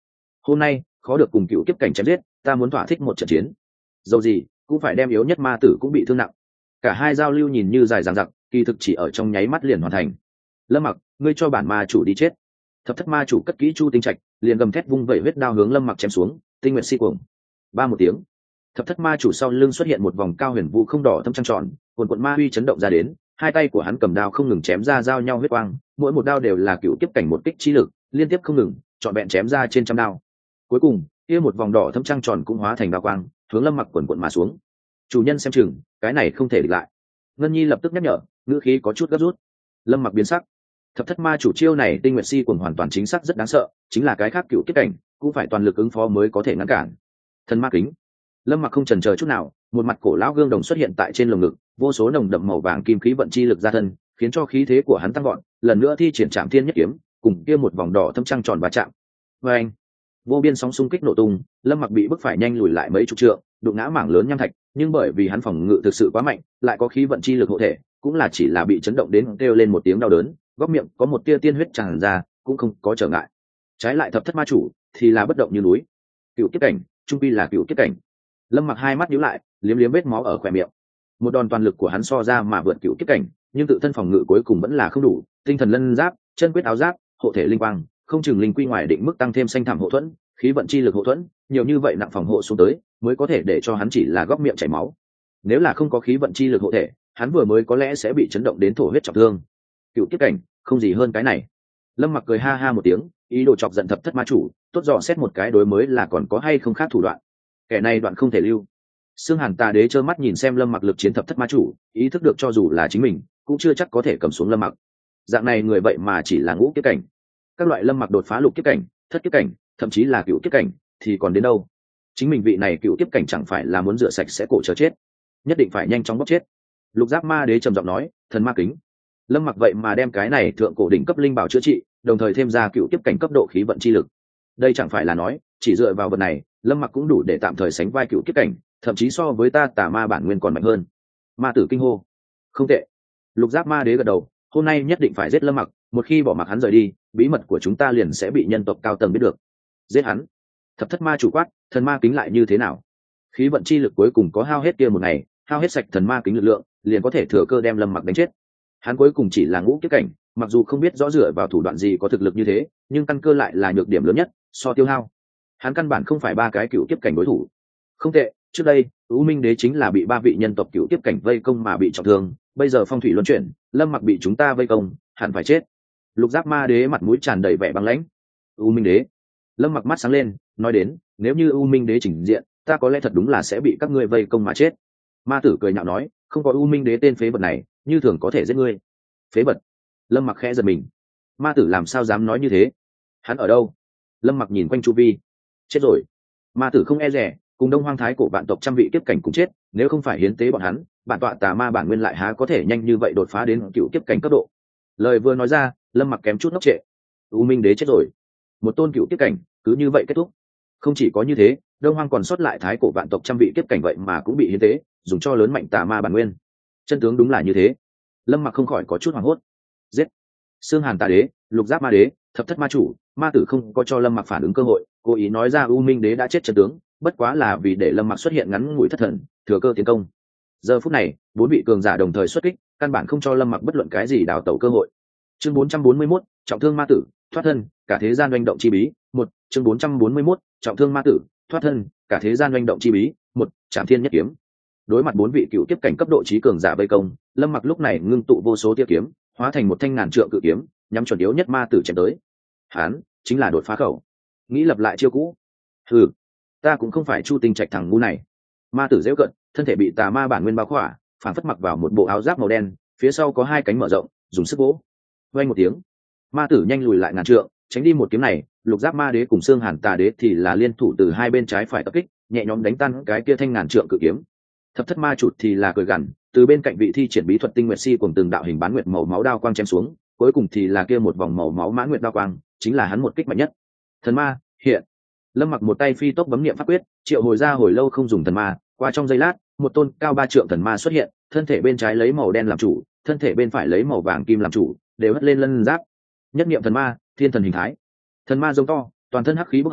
hôm nay khó được cùng cựu kiếp cảnh chém giết, ta muốn thỏa thích một trận chiến, dầu gì cũng phải đem yếu nhất ma tử cũng bị thương nặng. Cả hai giao lưu nhìn như dài dằng dặc, kỳ thực chỉ ở trong nháy mắt liền hoàn thành. Lâm Mặc, ngươi cho bản ma chủ đi chết. Thập thất ma chủ cất kỹ chu tinh trạch, liền gầm thét vung vẩy huyết đao hướng Lâm Mặc chém xuống. Tinh nguyệt si cuồng, ba một tiếng, thập thất ma chủ sau lưng xuất hiện một vòng cao huyền vũ không đỏ thâm trăng tròn, cuồn cuộn ma uy chấn động ra đến, hai tay của hắn cầm đao không ngừng chém ra giao nhau huyết quang, mỗi một đao đều là cựu kiếp cảnh một kích chi lực, liên tiếp không ngừng, trọn vẹn chém ra trên trăm đao. Cuối cùng, kia một vòng đỏ thâm trăng tròn cũng hóa thành đao quang, hướng Lâm Mặc cuồn cuộn mà xuống. Chủ nhân xem chừng, cái này không thể địch lại. Ngân Nhi lập tức nhắc nhở, ngữ khí có chút gấp rút. Lâm Mặc biến sắc. Thập thất ma chủ chiêu này tinh nguyệt si cuồng hoàn toàn chính xác rất đáng sợ, chính là cái khác cựu kiếp cảnh cũng phải toàn lực ứng phó mới có thể ngăn cản. Thần ma kính. Lâm Mặc không chần chờ chút nào, một mặt cổ lão gương đồng xuất hiện tại trên lồng ngực, vô số nồng đậm màu vàng kim khí vận chi lực ra thân, khiến cho khí thế của hắn tăng vọt, lần nữa thi triển Trảm Thiên Nhất Kiếm, cùng kia một vòng đỏ thâm trăng tròn va chạm. Và anh, vô biên sóng xung kích nổ tung, Lâm Mặc bị bức phải nhanh lùi lại mấy chục trượng, đụng ngã mảng lớn nham thạch, nhưng bởi vì hắn phòng ngự thực sự quá mạnh, lại có khí vận chi lực hộ thể, cũng là chỉ là bị chấn động đến kêu lên một tiếng đau đớn, góc miệng có một tia tiên huyết tràn ra, cũng không có trở ngại. Trái lại thập thất ma chủ thì là bất động như núi. Cựu kiếp cảnh, trung pi là cựu kiếp cảnh. Lâm Mặc hai mắt nhíu lại, liếm liếm vết máu ở khóe miệng. Một đòn toàn lực của hắn so ra mà vượt cựu kiếp cảnh, nhưng tự thân phòng ngự cuối cùng vẫn là không đủ, tinh thần lân giáp, chân quyết áo giáp, hộ thể linh quang, không chừng linh quy ngoài định mức tăng thêm xanh thảm hộ thuẫn, khí vận chi lực hộ thuẫn, nhiều như vậy nặng phòng hộ xuống tới, mới có thể để cho hắn chỉ là góc miệng chảy máu. Nếu là không có khí vận chi lực hộ thể, hắn vừa mới có lẽ sẽ bị chấn động đến thổ huyết trọng thương. Cựu kiếp cảnh, không gì hơn cái này. Lâm Mặc cười ha ha một tiếng, ý đồ chọc giận thập thất ma chủ, tốt dò xét một cái đối mới là còn có hay không khác thủ đoạn. Kẻ này đoạn không thể lưu. Xương Hàn Tà Đế trơ mắt nhìn xem Lâm Mặc lực chiến thập thất ma chủ, ý thức được cho dù là chính mình, cũng chưa chắc có thể cầm xuống Lâm Mặc. Dạng này người vậy mà chỉ là ngũ kiếp cảnh. Các loại Lâm Mặc đột phá lục kiếp cảnh, thất kiếp cảnh, thậm chí là cựu kiếp cảnh, thì còn đến đâu? Chính mình vị này cựu kiếp cảnh chẳng phải là muốn rửa sạch sẽ cổ chờ chết, nhất định phải nhanh chóng bóc chết. Lục Giáp Ma Đế trầm giọng nói, thần ma kính. Lâm Mặc vậy mà đem cái này thượng cổ đỉnh cấp linh bảo chữa trị, đồng thời thêm ra cựu kiếp cảnh cấp độ khí vận chi lực. Đây chẳng phải là nói, chỉ dựa vào vật này, Lâm Mặc cũng đủ để tạm thời sánh vai cựu kiếp cảnh, thậm chí so với ta tà ma bản nguyên còn mạnh hơn. Ma tử kinh hô, không tệ. Lục Giáp Ma Đế gật đầu, hôm nay nhất định phải giết Lâm Mặc, một khi bỏ mặc hắn rời đi, bí mật của chúng ta liền sẽ bị nhân tộc cao tầng biết được. Giết hắn. Thập thất ma chủ quát, thần ma kính lại như thế nào? Khí vận chi lực cuối cùng có hao hết kia một ngày, hao hết sạch thần ma kính lực lượng, liền có thể thừa cơ đem Lâm Mặc đánh chết. Hắn cuối cùng chỉ là ngũ kiếp cảnh, mặc dù không biết rõ dựa vào thủ đoạn gì có thực lực như thế, nhưng căn cơ lại là nhược điểm lớn nhất, so tiêu hao. Hắn căn bản không phải ba cái cựu kiếp cảnh đối thủ. Không tệ, trước đây, U Minh Đế chính là bị ba vị nhân tộc cựu kiếp cảnh vây công mà bị trọng thương, bây giờ phong thủy luân chuyển, Lâm Mặc bị chúng ta vây công, hẳn phải chết. Lục Giáp Ma Đế mặt mũi tràn đầy vẻ băng lãnh. U Minh Đế. Lâm Mặc mắt sáng lên, nói đến, nếu như U Minh Đế chỉnh diện, ta có lẽ thật đúng là sẽ bị các ngươi vây công mà chết. Ma tử cười nhạo nói, không có U Minh Đế tên phế vật này, như thường có thể giết ngươi. Phế vật. Lâm Mặc khẽ giật mình. Ma tử làm sao dám nói như thế? Hắn ở đâu? Lâm Mặc nhìn quanh chu vi. Chết rồi. Ma tử không e dè, cùng Đông Hoang Thái cổ vạn tộc trăm vị kiếp cảnh cũng chết, nếu không phải hiến tế bọn hắn, bản tọa tà ma bản nguyên lại há có thể nhanh như vậy đột phá đến cựu kiếp cảnh cấp độ. Lời vừa nói ra, Lâm Mặc kém chút ngốc trệ. U Minh Đế chết rồi, một tôn cựu kiếp cảnh cứ như vậy kết thúc. Không chỉ có như thế, Đông Hoang còn sót lại Thái cổ vạn tộc trăm vị kiếp cảnh vậy mà cũng bị hiến tế, dùng cho lớn mạnh tà ma bản nguyên. Chân tướng đúng là như thế. Lâm Mặc không khỏi có chút hoảng hốt. Giết. Xương Hàn Tà Đế, Lục Giáp Ma Đế, thập thất ma chủ, ma tử không có cho Lâm Mặc phản ứng cơ hội, cố ý nói ra U Minh Đế đã chết chân tướng, bất quá là vì để Lâm Mặc xuất hiện ngắn ngủi thất thần, thừa cơ tiến công. Giờ phút này, bốn vị cường giả đồng thời xuất kích, căn bản không cho Lâm Mặc bất luận cái gì đào tẩu cơ hội. Chương bốn trăm bốn mươi mốt, trọng thương ma tử, thoát thân, cả thế gian oanh động chi bí, một, chương bốn trăm bốn mươi mốt, trọng thương ma tử, thoát thân, cả thế gian oanh động chi bí, một, Trảm Thiên Nhất Kiếm. Đối mặt bốn vị cựu kiếp cảnh cấp độ trí cường giả vây công, Lâm Mặc lúc này ngưng tụ vô số tia kiếm, hóa thành một thanh ngàn trượng cự kiếm, nhắm chuẩn yếu nhất ma tử chém tới. Hán, chính là đột phá khẩu. Nghĩ lập lại chiêu cũ. Hừ, ta cũng không phải Chu Tinh Trạch thằng ngu này. Ma tử giễu cận, thân thể bị tà ma bản nguyên bao khỏa, phản phất mặc vào một bộ áo giáp màu đen, phía sau có hai cánh mở rộng, dùng sức vỗ. Vang một tiếng, ma tử nhanh lùi lại ngàn trượng, tránh đi một kiếm này. Lục Giáp Ma Đế cùng Xương Hàn Tà Đế thì là liên thủ từ hai bên trái phải tập kích, nhẹ nhõm đánh tan cái kia thanh ngàn trượng cự kiếm. Thập thất ma chụt thì là cười gằn, từ bên cạnh vị thi triển bí thuật tinh nguyệt si cùng từng đạo hình bán nguyệt màu máu đao quang chém xuống, cuối cùng thì là kia một vòng màu máu mãn nguyệt đao quang, chính là hắn một kích mạnh nhất. Thần ma hiện. Lâm Mặc một tay phi tốc bấm niệm pháp quyết, triệu hồi ra hồi lâu không dùng thần ma, qua trong giây lát, một tôn cao ba trượng thần ma xuất hiện, thân thể bên trái lấy màu đen làm chủ, thân thể bên phải lấy màu vàng kim làm chủ, đều hất lên lân giáp. Nhất niệm thần ma, thiên thần hình thái. Thần ma giống to, toàn thân hắc khí bốc hơi,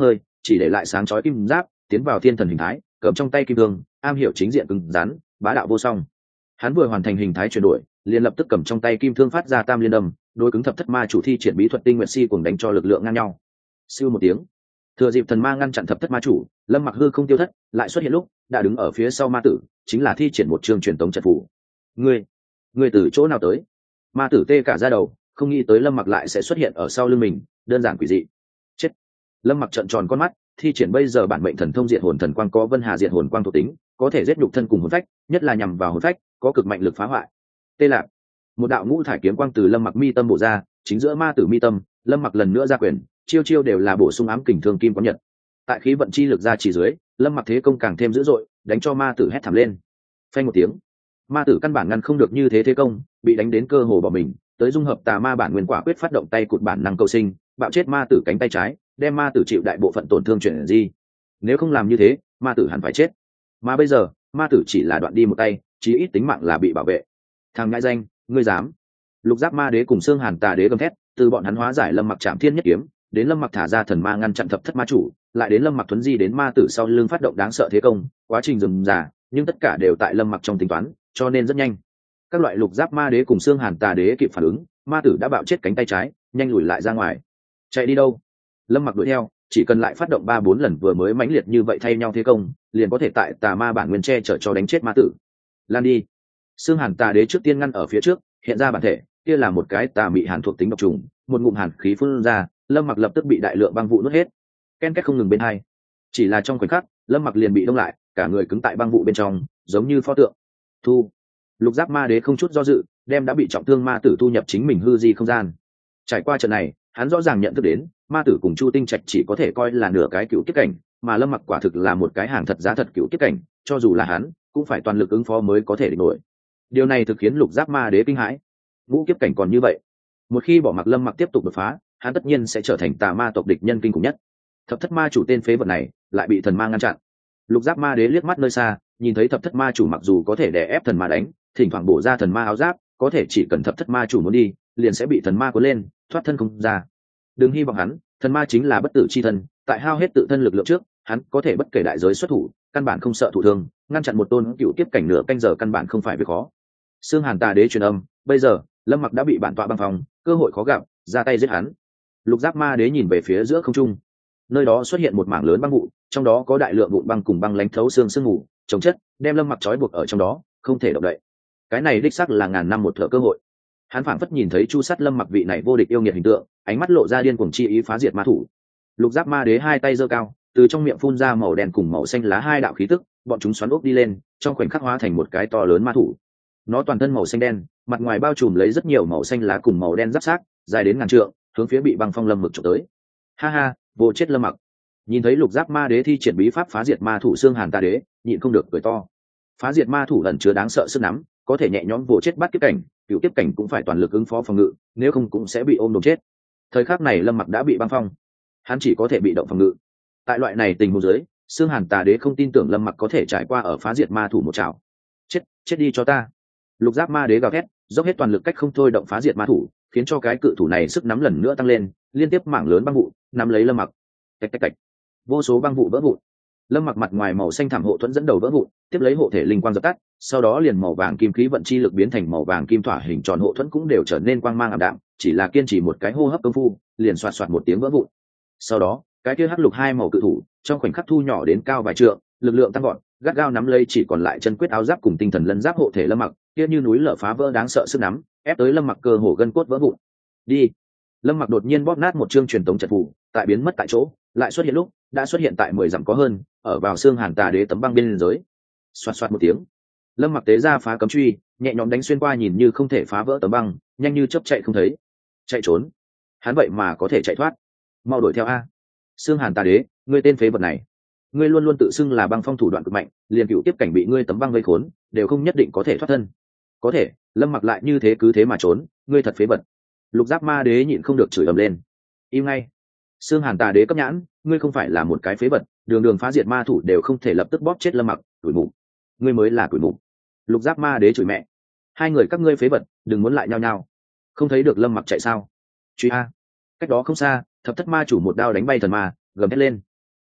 chỉ để lại sáng chói kim giáp, tiến vào thiên thần hình thái, cầm trong tay kim thương, am hiểu chính diện cứng rắn, bá đạo vô song. Hắn vừa hoàn thành hình thái chuyển đổi, liền lập tức cầm trong tay kim thương phát ra tam liên đâm, đối cứng thập thất ma chủ thi triển bí thuật tinh nguyện si cùng đánh cho lực lượng ngang nhau. Siêu một tiếng, thừa dịp thần ma ngăn chặn thập thất ma chủ, Lâm Mặc hư không tiêu thất, lại xuất hiện lúc đã đứng ở phía sau ma tử, chính là thi triển một trường truyền tống trận phù. Ngươi, ngươi từ chỗ nào tới? Ma tử tê cả da đầu, không nghĩ tới Lâm Mặc lại sẽ xuất hiện ở sau lưng mình, đơn giản quỷ dị. Chết. Lâm Mặc trợn tròn con mắt, thi triển bây giờ bản mệnh thần thông diệt hồn thần quang có vân hà diệt hồn quang thuộc tính, có thể giết nhục thân cùng hồn phách, nhất là nhằm vào hồn phách, có cực mạnh lực phá hoại. Tê lạc. Một đạo ngũ thải kiếm quang từ Lâm Mặc mi tâm bổ ra, chính giữa ma tử mi tâm, Lâm Mặc lần nữa ra quyền, chiêu chiêu đều là bổ sung ám kình thương kim có nhật. Tại khí vận chi lực ra chỉ dưới, Lâm Mặc thế công càng thêm dữ dội, đánh cho ma tử hét thảm lên. Phanh một tiếng, ma tử căn bản ngăn không được như thế thế công, bị đánh đến cơ hồ bỏ mình, tới dung hợp tà ma bản nguyên quả quyết phát động tay cụt bản năng cầu sinh, bạo chết ma tử cánh tay trái, đem ma tử chịu đại bộ phận tổn thương chuyển di. Nếu không làm như thế, ma tử hẳn phải chết. Mà bây giờ, ma tử chỉ là đoạn đi một tay, chí ít tính mạng là bị bảo vệ. Thằng ngại danh, ngươi dám? Lục Giáp Ma Đế cùng Xương Hàn Tà Đế gầm thét, từ bọn hắn hóa giải Lâm Mặc Trảm Thiên Nhất Kiếm, đến Lâm Mặc thả ra thần ma ngăn chặn thập thất ma chủ, lại đến Lâm Mặc thuấn di đến ma tử sau lưng phát động đáng sợ thế công, quá trình rườm rà, nhưng tất cả đều tại Lâm Mặc trong tính toán, cho nên rất nhanh. Các loại Lục Giáp Ma Đế cùng Xương Hàn Tà Đế kịp phản ứng, ma tử đã bạo chết cánh tay trái, nhanh lùi lại ra ngoài. Chạy đi đâu? Lâm Mặc đuổi theo, chỉ cần lại phát động ba bốn lần vừa mới mãnh liệt như vậy thay nhau thế công, liền có thể tại tà ma bản nguyên che chở cho đánh chết ma tử. Lan đi. Xương Hàn Tà Đế trước tiên ngăn ở phía trước, hiện ra bản thể, kia là một cái tà mị hàn thuộc tính độc trùng, một ngụm hàn khí phun ra, Lâm Mặc lập tức bị đại lượng băng vụ nuốt hết. Ken két không ngừng bên hai. Chỉ là trong khoảnh khắc, Lâm Mặc liền bị đông lại, cả người cứng tại băng vụ bên trong, giống như pho tượng. Thu. Lục Giáp Ma Đế không chút do dự, đem đã bị trọng thương ma tử thu nhập chính mình hư di không gian. Trải qua trận này, hắn rõ ràng nhận thức đến, ma tử cùng Chu Tinh Trạch chỉ có thể coi là nửa cái cựu kiếp cảnh, mà Lâm Mặc quả thực là một cái hàng thật giá thật cựu kiếp cảnh, cho dù là hắn, cũng phải toàn lực ứng phó mới có thể địch nổi. Điều này thực khiến Lục Giáp Ma Đế kinh hãi. Ngũ kiếp cảnh còn như vậy, một khi bỏ mặc Lâm Mặc tiếp tục đột phá, hắn tất nhiên sẽ trở thành tà ma tộc địch nhân kinh khủng nhất. Thập thất ma chủ tên phế vật này lại bị thần ma ngăn chặn. Lục Giáp Ma Đế liếc mắt nơi xa, nhìn thấy thập thất ma chủ mặc dù có thể đè ép thần ma đánh, thỉnh thoảng bổ ra thần ma áo giáp, có thể chỉ cần thập thất ma chủ muốn đi, liền sẽ bị thần ma cuốn lên, thoát thân không ra. Đừng hy vọng hắn, thần ma chính là bất tử chi thân, tại hao hết tự thân lực lượng trước, hắn có thể bất kể đại giới xuất thủ, căn bản không sợ thụ thương, ngăn chặn một tôn cựu kiếp cảnh nửa canh giờ căn bản không phải việc khó. Xương Hàn Tà Đế truyền âm, bây giờ Lâm Mặc đã bị bản tọa băng phòng, cơ hội khó gặp, ra tay giết hắn. Lục Giáp Ma Đế nhìn về phía giữa không trung, nơi đó xuất hiện một mảng lớn băng vụ, trong đó có đại lượng vụn băng cùng băng lánh thấu xương sương mù chống chất, đem Lâm Mặc trói buộc ở trong đó, không thể động đậy. Cái này đích xác là ngàn năm một thợ cơ hội. Hắn phảng phất nhìn thấy chu sát Lâm Mặc vị này vô địch yêu nghiệt hình tượng, ánh mắt lộ ra điên cuồng chi ý phá diệt ma thủ. Lục Giáp Ma Đế hai tay giơ cao, từ trong miệng phun ra màu đen cùng màu xanh lá hai đạo khí tức, bọn chúng xoắn ốc đi lên, trong khoảnh khắc hóa thành một cái to lớn ma thủ. Nó toàn thân màu xanh đen, mặt ngoài bao trùm lấy rất nhiều màu xanh lá cùng màu đen giáp xác, dài đến ngàn trượng, hướng phía bị băng phong Lâm Mực chụp tới. Ha ha, vô chết Lâm Mặc. Nhìn thấy Lục Giáp Ma Đế thi triển bí pháp phá diệt ma thủ Xương Hàn Tà Đế, nhịn không được cười to. Phá diệt ma thủ ẩn chứa đáng sợ sức nắm, có thể nhẹ nhõm vồ chết bắt kiếp cảnh, cựu kiếp cảnh cũng phải toàn lực ứng phó phòng ngự, nếu không cũng sẽ bị ôm đồm chết. Thời khắc này Lâm Mặc đã bị băng phong, hắn chỉ có thể bị động phòng ngự. Tại loại này tình huống dưới, Xương Hàn Tà Đế không tin tưởng Lâm Mặc có thể trải qua ở phá diệt ma thủ một trảo. Chết, chết đi cho ta. Lục Giáp Ma Đế gào thét, dốc hết toàn lực cách không thôi động phá diệt ma thủ, khiến cho cái cự thủ này sức nắm lần nữa tăng lên, liên tiếp mảng lớn băng vụ nắm lấy Lâm Mặc. Tạch tạch tạch, vô số băng vụ vỡ vụn. Lâm Mặc mặt ngoài màu xanh thảm hộ thuẫn dẫn đầu vỡ vụn, tiếp lấy hộ thể linh quang dập tắt, sau đó liền màu vàng kim khí vận chi lực biến thành màu vàng kim thỏa hình tròn hộ thuẫn cũng đều trở nên quang mang ảm đạm, chỉ là kiên trì một cái hô hấp công phu, liền xoạt xoạt một tiếng vỡ vụn. Sau đó, cái kia hắc lục hai màu cự thủ, trong khoảnh khắc thu nhỏ đến cao vài trượng, lực lượng tăng vọt, gắt gao nắm lấy chỉ còn lại chân quyết áo giáp cùng tinh thần lân giáp hộ thể Lâm Mặc, kia như núi lở phá vỡ đáng sợ sức nắm, ép tới Lâm Mặc cơ hồ gân cốt vỡ vụn. Đi. Lâm Mặc đột nhiên bóp nát một chương truyền tống trận phù, tại biến mất tại chỗ, lại xuất hiện lúc, đã xuất hiện tại mười dặm có hơn, ở vào Xương Hàn Tà Đế tấm băng biên giới. Xoạt xoạt một tiếng, Lâm Mặc tế ra phá cấm truy, nhẹ nhõm đánh xuyên qua nhìn như không thể phá vỡ tấm băng, nhanh như chớp chạy không thấy. Chạy trốn? Hắn vậy mà có thể chạy thoát? Mau đuổi theo a! Xương Hàn Tà Đế, ngươi tên phế vật này, ngươi luôn luôn tự xưng là băng phong thủ đoạn cực mạnh, liền cựu tiếp cảnh bị ngươi tấm băng vây khốn, đều không nhất định có thể thoát thân. Có thể, Lâm Mặc lại như thế cứ thế mà trốn, ngươi thật phế vật. Lục Giáp Ma Đế nhịn không được chửi ầm lên. Im ngay. Xương Hàn Tà Đế cấp nhãn, ngươi không phải là một cái phế vật, đường đường phá diệt ma thủ đều không thể lập tức bóp chết Lâm Mặc, tuổi mù. Ngươi mới là tuổi mù. Lục Giáp Ma Đế chửi mẹ. Hai người các ngươi phế vật, đừng muốn lại nhau nhau. Không thấy được Lâm Mặc chạy sao? Truy a. Cách đó không xa, thập thất ma chủ một đao đánh bay thần ma, gầm hét lên.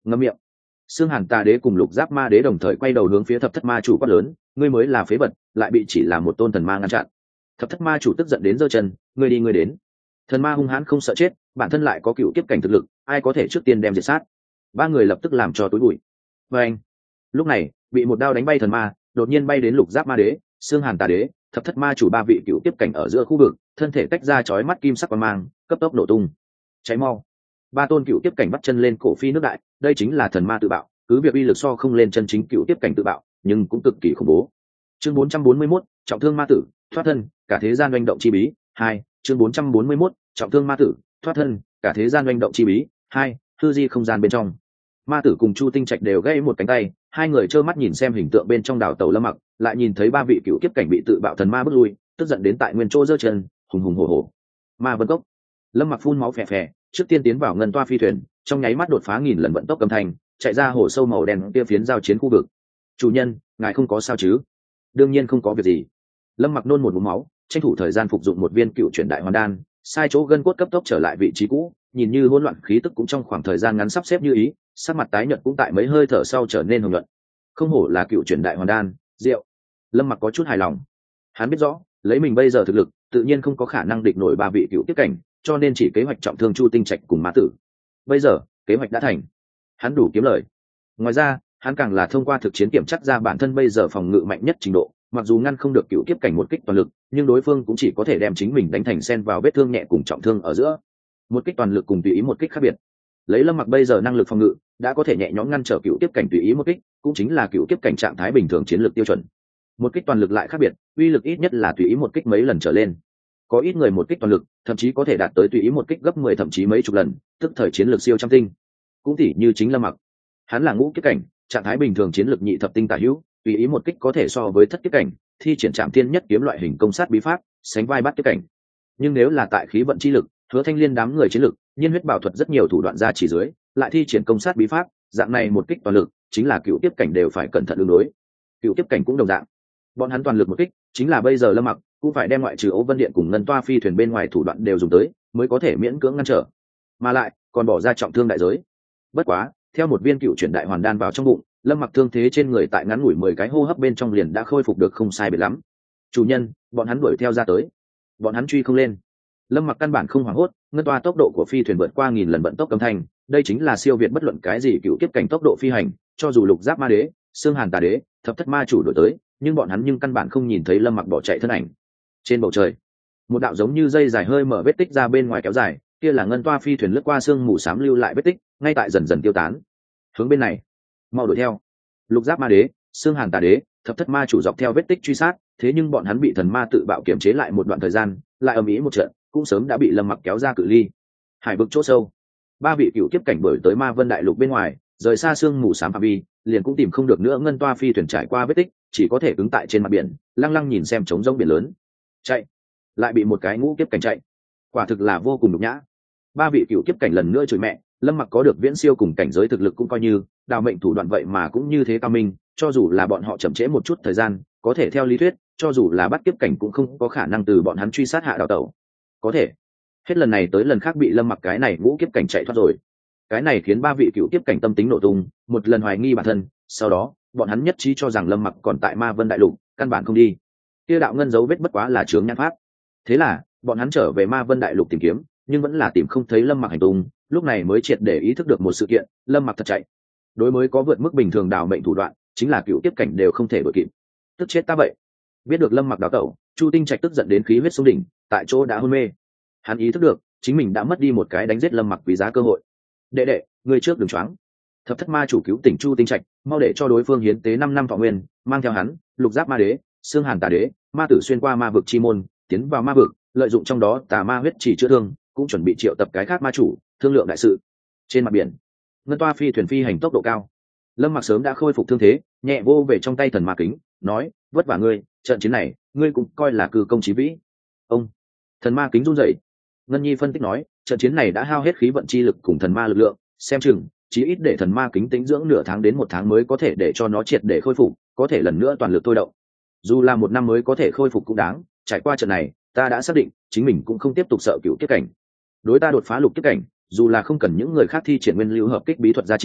Ngậm miệng. Xương Hàn Tà Đế cùng Lục Giáp Ma Đế đồng thời quay đầu hướng phía Thập Thất Ma chủ quát lớn, ngươi mới là phế vật, lại bị chỉ là một tôn thần ma ngăn chặn. Thập Thất Ma chủ tức giận đến giơ chân, ngươi đi ngươi đến. Thần ma hung hãn không sợ chết, bản thân lại có cựu kiếp cảnh thực lực, ai có thể trước tiên đem diệt sát. Ba người lập tức làm cho tối bụi. Và anh, lúc này bị một đao đánh bay thần ma, đột nhiên bay đến Lục Giáp Ma Đế, Xương Hàn Tà Đế, Thập Thất Ma chủ ba vị cựu kiếp cảnh ở giữa khu vực, thân thể tách ra chói mắt kim sắc quang mang, cấp tốc nổ tung. Cháy mau. Ba tôn cựu kiếp cảnh bắt chân lên cổ phi nước đại, đây chính là thần ma tự bạo, cứ việc uy lực so không lên chân chính cựu kiếp cảnh tự bạo, nhưng cũng cực kỳ khủng bố. Chương bốn trăm bốn mươi mốt, trọng thương ma tử, thoát thân, cả thế gian oanh động chi bí. Hai, chương bốn trăm bốn mươi mốt, trọng thương ma tử, thoát thân, cả thế gian oanh động chi bí. Hai, hư di không gian bên trong. Ma tử cùng Chu Tinh Trạch đều gãy một cánh tay, hai người trơ mắt nhìn xem hình tượng bên trong đảo tàu Lâm Mặc, lại nhìn thấy ba vị cựu kiếp cảnh bị tự bạo thần ma bước lui, tức giận đến tại nguyên chỗ giơ chân, hùng hùng hổ hổ. Ma Vân Cốc. Lâm Mặc phun máu phè phè, trước tiên tiến vào ngân toa phi thuyền, trong nháy mắt đột phá nghìn lần vận tốc âm thanh, chạy ra hồ sâu màu đen kia phiến giao chiến khu vực. Chủ nhân, ngài không có sao chứ? Đương nhiên không có việc gì. Lâm Mặc nôn một ngụm máu, tranh thủ thời gian phục dụng một viên cựu chuyển đại hoàn đan, sai chỗ gân cốt cấp tốc trở lại vị trí cũ, nhìn như hỗn loạn khí tức cũng trong khoảng thời gian ngắn sắp xếp như ý, sắc mặt tái nhợt cũng tại mấy hơi thở sau trở nên hồng nhuận. Không hổ là cựu chuyển đại hoàn đan, rượu. Lâm Mặc có chút hài lòng. Hắn biết rõ, lấy mình bây giờ thực lực, tự nhiên không có khả năng địch nổi ba vị cựu tiếp cảnh, cho nên chỉ kế hoạch trọng thương Chu Tinh Trạch cùng Ma Tử. Bây giờ, kế hoạch đã thành, hắn đủ kiếm lời. Ngoài ra, hắn càng là thông qua thực chiến kiểm chắc ra bản thân bây giờ phòng ngự mạnh nhất trình độ, mặc dù ngăn không được cựu kiếp cảnh một kích toàn lực, nhưng đối phương cũng chỉ có thể đem chính mình đánh thành sen vào vết thương nhẹ cùng trọng thương ở giữa. Một kích toàn lực cùng tùy ý một kích khác biệt. Lấy Lâm Mặc bây giờ năng lực phòng ngự, đã có thể nhẹ nhõm ngăn trở cựu kiếp cảnh tùy ý một kích, cũng chính là cựu kiếp cảnh trạng thái bình thường chiến lược tiêu chuẩn. Một kích toàn lực lại khác biệt, uy lực ít nhất là tùy ý một kích mấy lần trở lên. Có ít người một kích toàn lực, thậm chí có thể đạt tới tùy ý một kích gấp mười thậm chí mấy chục lần, tức thời chiến lược siêu trăm tinh. Cũng tỉ như chính Lâm Mặc, hắn là ngũ kiếp cảnh, trạng thái bình thường chiến lược nhị thập tinh tả hữu, tùy ý một kích có thể so với thất kiếp cảnh, thi triển trạm thiên nhất kiếm loại hình công sát bí pháp, sánh vai bát kiếp cảnh. Nhưng nếu là tại khí vận chi lực, Hứa Thanh Liên đám người chiến lực, nhiên huyết bảo thuật rất nhiều thủ đoạn ra chỉ dưới, lại thi triển công sát bí pháp, dạng này một kích toàn lực, chính là cựu tiếp cảnh đều phải cẩn thận ứng đối. Cựu tiếp cảnh cũng đồng dạng, bọn hắn toàn lực một kích, chính là bây giờ Lâm Mặc cũng phải đem ngoại trừ Âu Vân Điện cùng ngân toa phi thuyền bên ngoài thủ đoạn đều dùng tới, mới có thể miễn cưỡng ngăn trở, mà lại còn bỏ ra trọng thương đại giới. Bất quá, theo một viên cựu chuyển đại hoàn đan vào trong bụng, Lâm Mặc thương thế trên người tại ngắn ngủi mười cái hô hấp bên trong liền đã khôi phục được không sai biệt lắm. Chủ nhân, bọn hắn đuổi theo ra tới, bọn hắn truy không lên. Lâm Mặc căn bản không hoảng hốt, ngân toa tốc độ của phi thuyền vượt qua nghìn lần vận tốc âm thanh, đây chính là siêu việt bất luận cái gì cựu kiếp cảnh tốc độ phi hành, cho dù Lục Giáp Ma Đế, Xương Hàn Tà Đế, Thập Thất Ma chủ đuổi tới, nhưng bọn hắn nhưng căn bản không nhìn thấy Lâm Mặc bỏ chạy thân ảnh. Trên bầu trời, một đạo giống như dây dài hơi mở vết tích ra bên ngoài kéo dài, kia là ngân toa phi thuyền lướt qua sương mù xám lưu lại vết tích, ngay tại dần dần tiêu tán. Hướng bên này, mau đuổi theo. Lục Giáp Ma Đế, Xương Hàn Tà Đế, Thập Thất Ma chủ dọc theo vết tích truy sát, thế nhưng bọn hắn bị thần ma tự bạo kiểm chế lại một đoạn thời gian, lại ầm ĩ một trận, cũng sớm đã bị Lâm Mặc kéo ra cự ly. Hải vực chỗ sâu, ba vị cựu kiếp cảnh bởi tới Ma Vân đại lục bên ngoài, rời xa sương mù xám phạm vi, liền cũng tìm không được nữa ngân toa phi thuyền trải qua vết tích, chỉ có thể đứng tại trên mặt biển, lăng lăng nhìn xem trống rỗng biển lớn. Chạy, lại bị một cái ngũ kiếp cảnh chạy, quả thực là vô cùng nhục nhã. Ba vị cựu kiếp cảnh lần nữa chửi mẹ, Lâm Mặc có được viễn siêu cùng cảnh giới thực lực cũng coi như, đào mệnh thủ đoạn vậy mà cũng như thế cao minh, cho dù là bọn họ chậm trễ một chút thời gian, có thể theo lý thuyết, cho dù là bắt kiếp cảnh cũng không có khả năng từ bọn hắn truy sát hạ đào tẩu. Có thể, hết lần này tới lần khác bị Lâm Mặc cái này ngũ kiếp cảnh chạy thoát rồi. Cái này khiến ba vị cựu kiếp cảnh tâm tính nổ tung, một lần hoài nghi bản thân, sau đó, bọn hắn nhất trí cho rằng Lâm Mặc còn tại Ma Vân đại lục, căn bản không đi. Kia đạo ngân dấu vết bất quá là chướng nhãn pháp. Thế là, bọn hắn trở về Ma Vân đại lục tìm kiếm, nhưng vẫn là tìm không thấy Lâm Mặc hành tung, lúc này mới triệt để ý thức được một sự kiện, Lâm Mặc thật chạy. Đối mới có vượt mức bình thường đào mệnh thủ đoạn, chính là cựu kiếp cảnh đều không thể đuổi kịp. Tức chết ta vậy. Biết được Lâm Mặc đào tẩu, Chu Tinh Trạch tức giận đến khí huyết sông đỉnh, tại chỗ đã hôn mê. Hắn ý thức được, chính mình đã mất đi một cái đánh giết Lâm Mặc quý giá cơ hội. Đệ đệ, ngươi trước đừng choáng. Thập Thất Ma chủ cứu tỉnh Chu Tinh Trạch, mau để cho đối phương hiến tế năm năm thọ nguyên, mang theo hắn, Lục Giáp Ma Đế, Xương Hàn Tà Đế, ma tử xuyên qua ma vực chi môn, tiến vào ma vực, lợi dụng trong đó tà ma huyết chỉ chữa thương, cũng chuẩn bị triệu tập cái khác ma chủ, thương lượng đại sự. Trên mặt biển, ngân toa phi thuyền phi hành tốc độ cao. Lâm Mặc sớm đã khôi phục thương thế, nhẹ vô về trong tay thần ma kính, nói, vất vả ngươi, trận chiến này, ngươi cũng coi là cư công chí vĩ. Ông, thần ma kính run rẩy. Ngân Nhi phân tích nói, trận chiến này đã hao hết khí vận chi lực cùng thần ma lực lượng, xem chừng chí ít để thần ma kính tĩnh dưỡng nửa tháng đến một tháng mới có thể để cho nó triệt để khôi phục, có thể lần nữa toàn lực thôi động. Dù là một năm mới có thể khôi phục cũng đáng, trải qua trận này, ta đã xác định chính mình cũng không tiếp tục sợ cựu kiếp cảnh. Đối ta đột phá lục kiếp cảnh, dù là không cần những người khác thi triển nguyên lưu hợp kích bí thuật gia trì,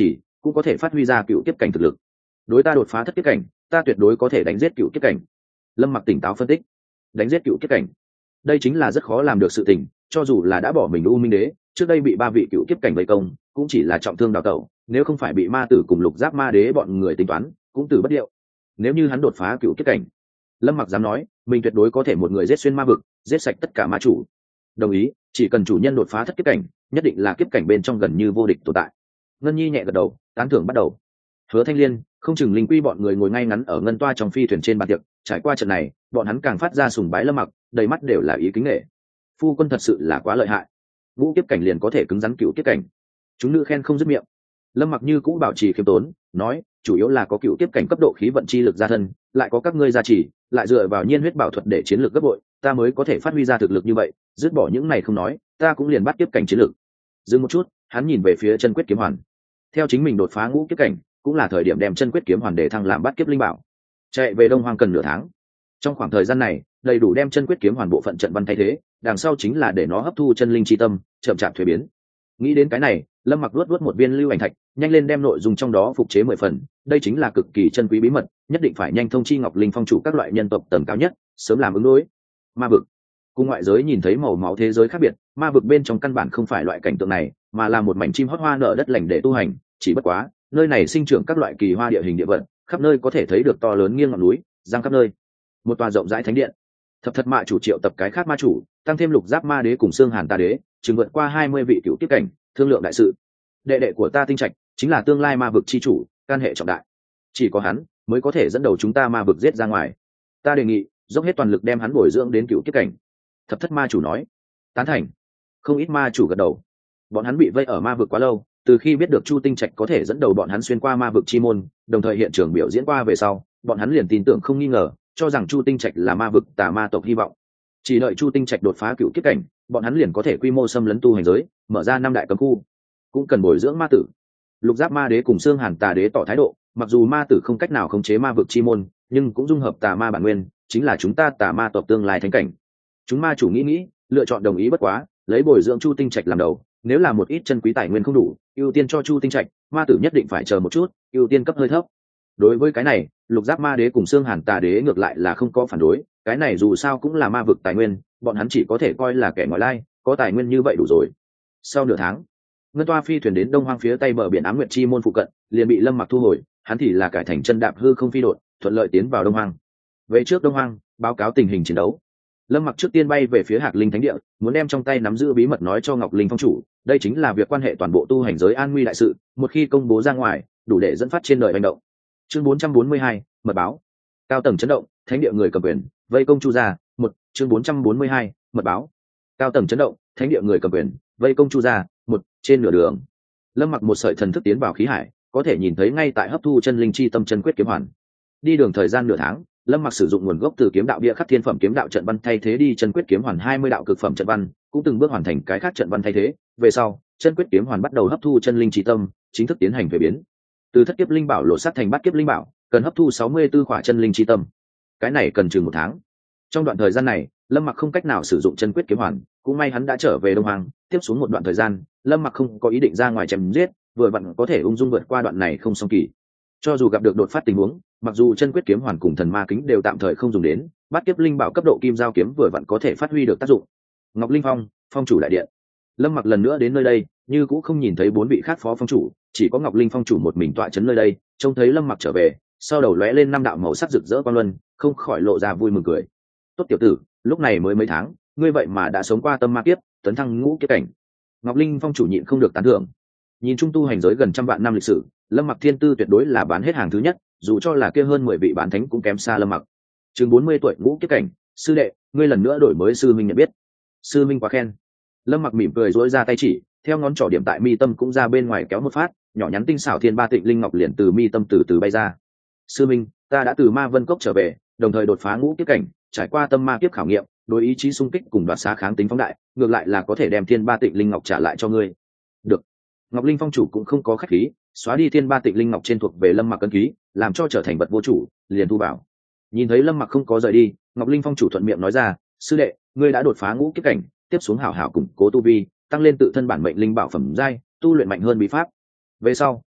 cũng có thể phát huy ra cựu kiếp cảnh thực lực. Đối ta đột phá thất kiếp cảnh, ta tuyệt đối có thể đánh giết cựu kiếp cảnh. Lâm Mặc tỉnh táo phân tích. Đánh giết cựu kiếp cảnh, đây chính là rất khó làm được sự tình. Cho dù là đã bỏ mình U Minh Đế, trước đây bị ba vị cựu kiếp cảnh vây công, cũng chỉ là trọng thương đào tẩu, nếu không phải bị ma tử cùng lục giáp ma đế bọn người tính toán, cũng từ bất điệu. Nếu như hắn đột phá cựu kiếp cảnh, Lâm Mặc dám nói mình tuyệt đối có thể một người giết xuyên ma vực, giết sạch tất cả ma chủ. Đồng ý, chỉ cần chủ nhân đột phá thất kiếp cảnh, nhất định là kiếp cảnh bên trong gần như vô địch tồn tại. Ngân Nhi nhẹ gật đầu, tán thưởng bắt đầu. Hứa Thanh Liên, không chừng linh quy bọn người ngồi ngay ngắn ở ngân toa trong phi thuyền trên bàn tiệc, trải qua trận này, bọn hắn càng phát ra sùng bái Lâm Mặc, đầy mắt đều là ý kính nể. Phu quân thật sự là quá lợi hại, ngũ kiếp cảnh liền có thể cứng rắn cựu kiếp cảnh. Chúng nữ khen không dứt miệng. Lâm Mặc như cũ bảo trì khiêm tốn, nói, chủ yếu là có cựu kiếp cảnh cấp độ khí vận chi lực gia thân, lại có các ngươi gia trì, lại dựa vào nhiên huyết bảo thuật để chiến lược gấp bội, ta mới có thể phát huy ra thực lực như vậy. Dứt bỏ những này không nói, ta cũng liền bắt kiếp cảnh chiến lược. Dừng một chút, hắn nhìn về phía chân quyết kiếm hoàn. Theo chính mình đột phá ngũ kiếp cảnh, cũng là thời điểm đem chân quyết kiếm hoàn để thăng làm bắt kiếp linh bảo. Chạy về Đông Hoang cần nửa tháng. Trong khoảng thời gian này, đầy đủ đem chân quyết kiếm hoàn bộ phận trận văn thay thế, đằng sau chính là để nó hấp thu chân linh chi tâm, chậm chạp thuế biến. Nghĩ đến cái này, Lâm Mặc luốt luốt một viên lưu ảnh thạch, nhanh lên đem nội dung trong đó phục chế mười phần. Đây chính là cực kỳ chân quý bí mật, nhất định phải nhanh thông chi Ngọc Linh Phong chủ các loại nhân tộc tầng cao nhất, sớm làm ứng đối. Ma vực, cùng ngoại giới nhìn thấy màu máu thế giới khác biệt, ma vực bên trong căn bản không phải loại cảnh tượng này, mà là một mảnh chim hót hoa nở đất lành để tu hành. Chỉ bất quá, nơi này sinh trưởng các loại kỳ hoa địa hình địa vật, khắp nơi có thể thấy được to lớn nghiêng ngọn núi, giang khắp nơi. Một tòa rộng rãi thánh điện. Thập Thất Mạ chủ triệu tập cái khác ma chủ, tăng thêm lục giáp ma đế cùng xương hàn tà đế, chừng vượt qua hai mươi vị cựu kiếp cảnh, thương lượng đại sự. Đệ đệ của ta Tinh Trạch chính là tương lai ma vực chi chủ, can hệ trọng đại, chỉ có hắn mới có thể dẫn đầu chúng ta ma vực giết ra ngoài. Ta đề nghị dốc hết toàn lực đem hắn bồi dưỡng đến cựu kiếp cảnh. Thập Thất Ma chủ nói. Tán thành. Không ít ma chủ gật đầu. Bọn hắn bị vây ở ma vực quá lâu, từ khi biết được Chu Tinh Trạch có thể dẫn đầu bọn hắn xuyên qua ma vực chi môn, đồng thời hiện trường biểu diễn qua về sau, bọn hắn liền tin tưởng không nghi ngờ, cho rằng Chu Tinh Trạch là ma vực tà ma tộc hy vọng. Chỉ đợi Chu Tinh Trạch đột phá cựu kiếp cảnh, bọn hắn liền có thể quy mô xâm lấn tu hành giới, mở ra năm đại cấm khu. Cũng cần bồi dưỡng ma tử. Lục giáp ma đế cùng xương hàn tà đế tỏ thái độ, mặc dù ma tử không cách nào khống chế ma vực chi môn, nhưng cũng dung hợp tà ma bản nguyên, chính là chúng ta tà ma tộc tương lai thánh cảnh. Chúng ma chủ nghĩ nghĩ, lựa chọn đồng ý, bất quá lấy bồi dưỡng Chu Tinh Trạch làm đầu, nếu là một ít chân quý tài nguyên không đủ, ưu tiên cho Chu Tinh Trạch, ma tử nhất định phải chờ một chút, ưu tiên cấp hơi thấp. Đối với cái này, lục giáp ma đế cùng xương hàn tà đế ngược lại là không có phản đối, cái này dù sao cũng là ma vực tài nguyên, bọn hắn chỉ có thể coi là kẻ ngoại lai, có tài nguyên như vậy đủ rồi. Sau nửa tháng, ngân toa phi thuyền đến Đông Hoang phía tây bờ biển Ám Nguyệt Chi môn phụ cận, liền bị Lâm Mặc thu hồi, hắn thì là cải thành chân đạp hư không phi đột, thuận lợi tiến vào Đông Hoang. Về trước Đông Hoang, báo cáo tình hình chiến đấu. Lâm Mặc trước tiên bay về phía Hạc Linh Thánh Địa, muốn đem trong tay nắm giữ bí mật nói cho Ngọc Linh Phong chủ, đây chính là việc quan hệ toàn bộ tu hành giới an nguy đại sự, một khi công bố ra ngoài, đủ để dẫn phát trên đời hành động. Chương bốn trăm bốn mươi hai, mật báo. Cao tầng chấn động, Thánh Địa người cầm quyền, vây công Chu gia, một, chương bốn trăm bốn mươi hai, mật báo. Cao tầng chấn động, Thánh Địa người cầm quyền, vây công Chu gia, một, trên nửa đường. Lâm Mặc một sợi thần thức tiến vào khí hải, có thể nhìn thấy ngay tại hấp thu chân linh chi tâm chân quyết kiếm hoàn. Đi đường thời gian nửa tháng, Lâm Mặc sử dụng nguồn gốc từ kiếm đạo bia khắc thiên phẩm kiếm đạo trận văn thay thế đi chân quyết kiếm hoàn hai mươi đạo cực phẩm trận văn, cũng từng bước hoàn thành cái khác trận văn thay thế. Về sau, chân quyết kiếm hoàn bắt đầu hấp thu chân linh chi tâm, chính thức tiến hành thuế biến. Từ thất kiếp linh bảo lộ sát thành bát kiếp linh bảo, cần hấp thu sáu mươi tư khỏa chân linh chi tâm. Cái này cần chừng một tháng. Trong đoạn thời gian này, Lâm Mặc không cách nào sử dụng chân quyết kiếm hoàn, cũng may hắn đã trở về Đông Hoàng, tiếp xuống một đoạn thời gian, Lâm Mặc không có ý định ra ngoài chém giết, vừa vặn có thể ung dung vượt qua đoạn này không song kỳ. Cho dù gặp được đột phát tình huống, mặc dù chân quyết kiếm hoàn cùng thần ma kính đều tạm thời không dùng đến, bát kiếp linh bảo cấp độ kim giao kiếm vừa vặn có thể phát huy được tác dụng. Ngọc Linh Phong, phong chủ đại điện. Lâm Mặc lần nữa đến nơi đây, như cũng không nhìn thấy bốn vị khác phó phong chủ, chỉ có Ngọc Linh Phong chủ một mình tọa trấn nơi đây, trông thấy Lâm Mặc trở về, sau đầu lóe lên năm đạo màu sắc rực rỡ quang luân, không khỏi lộ ra vui mừng cười. Tốt tiểu tử, lúc này mới mấy tháng, ngươi vậy mà đã sống qua tâm ma kiếp, tấn thăng ngũ kiếp cảnh. Ngọc Linh Phong chủ nhịn không được tán thưởng. Nhìn trung tu hành giới gần trăm vạn năm lịch sử, Lâm Mặc thiên tư tuyệt đối là bán hết hàng thứ nhất, dù cho là kia hơn mười vị bán thánh cũng kém xa Lâm Mặc. Chừng bốn mươi tuổi ngũ kiếp cảnh, sư đệ, ngươi lần nữa đổi mới sư minh nhận biết. Sư minh quá khen. Lâm Mặc mỉm cười duỗi ra tay chỉ, theo ngón trỏ điểm tại mi tâm cũng ra bên ngoài kéo một phát, nhỏ nhắn tinh xảo thiên ba tịnh linh ngọc liền từ mi tâm từ từ bay ra. Sư minh, ta đã từ Ma Vân Cốc trở về, đồng thời đột phá ngũ kiếp cảnh, trải qua tâm ma kiếp khảo nghiệm, đối ý chí xung kích cùng đoạt xá kháng tính phóng đại, ngược lại là có thể đem thiên ba tịnh linh ngọc trả lại cho ngươi. Được. Ngọc Linh Phong chủ cũng không có khách khí, xóa đi thiên ba tịnh linh ngọc trên thuộc về Lâm Mặc cấn ký, làm cho trở thành vật vô chủ, liền thu bảo. Nhìn thấy Lâm Mặc không có rời đi, Ngọc Linh Phong chủ thuận miệng nói ra, sư đệ, ngươi đã đột phá ngũ kiếp cảnh, tiếp xuống hảo hảo củng cố tu vi, tăng lên tự thân bản mệnh linh bảo phẩm giai, tu luyện mạnh hơn bí pháp. Về sau,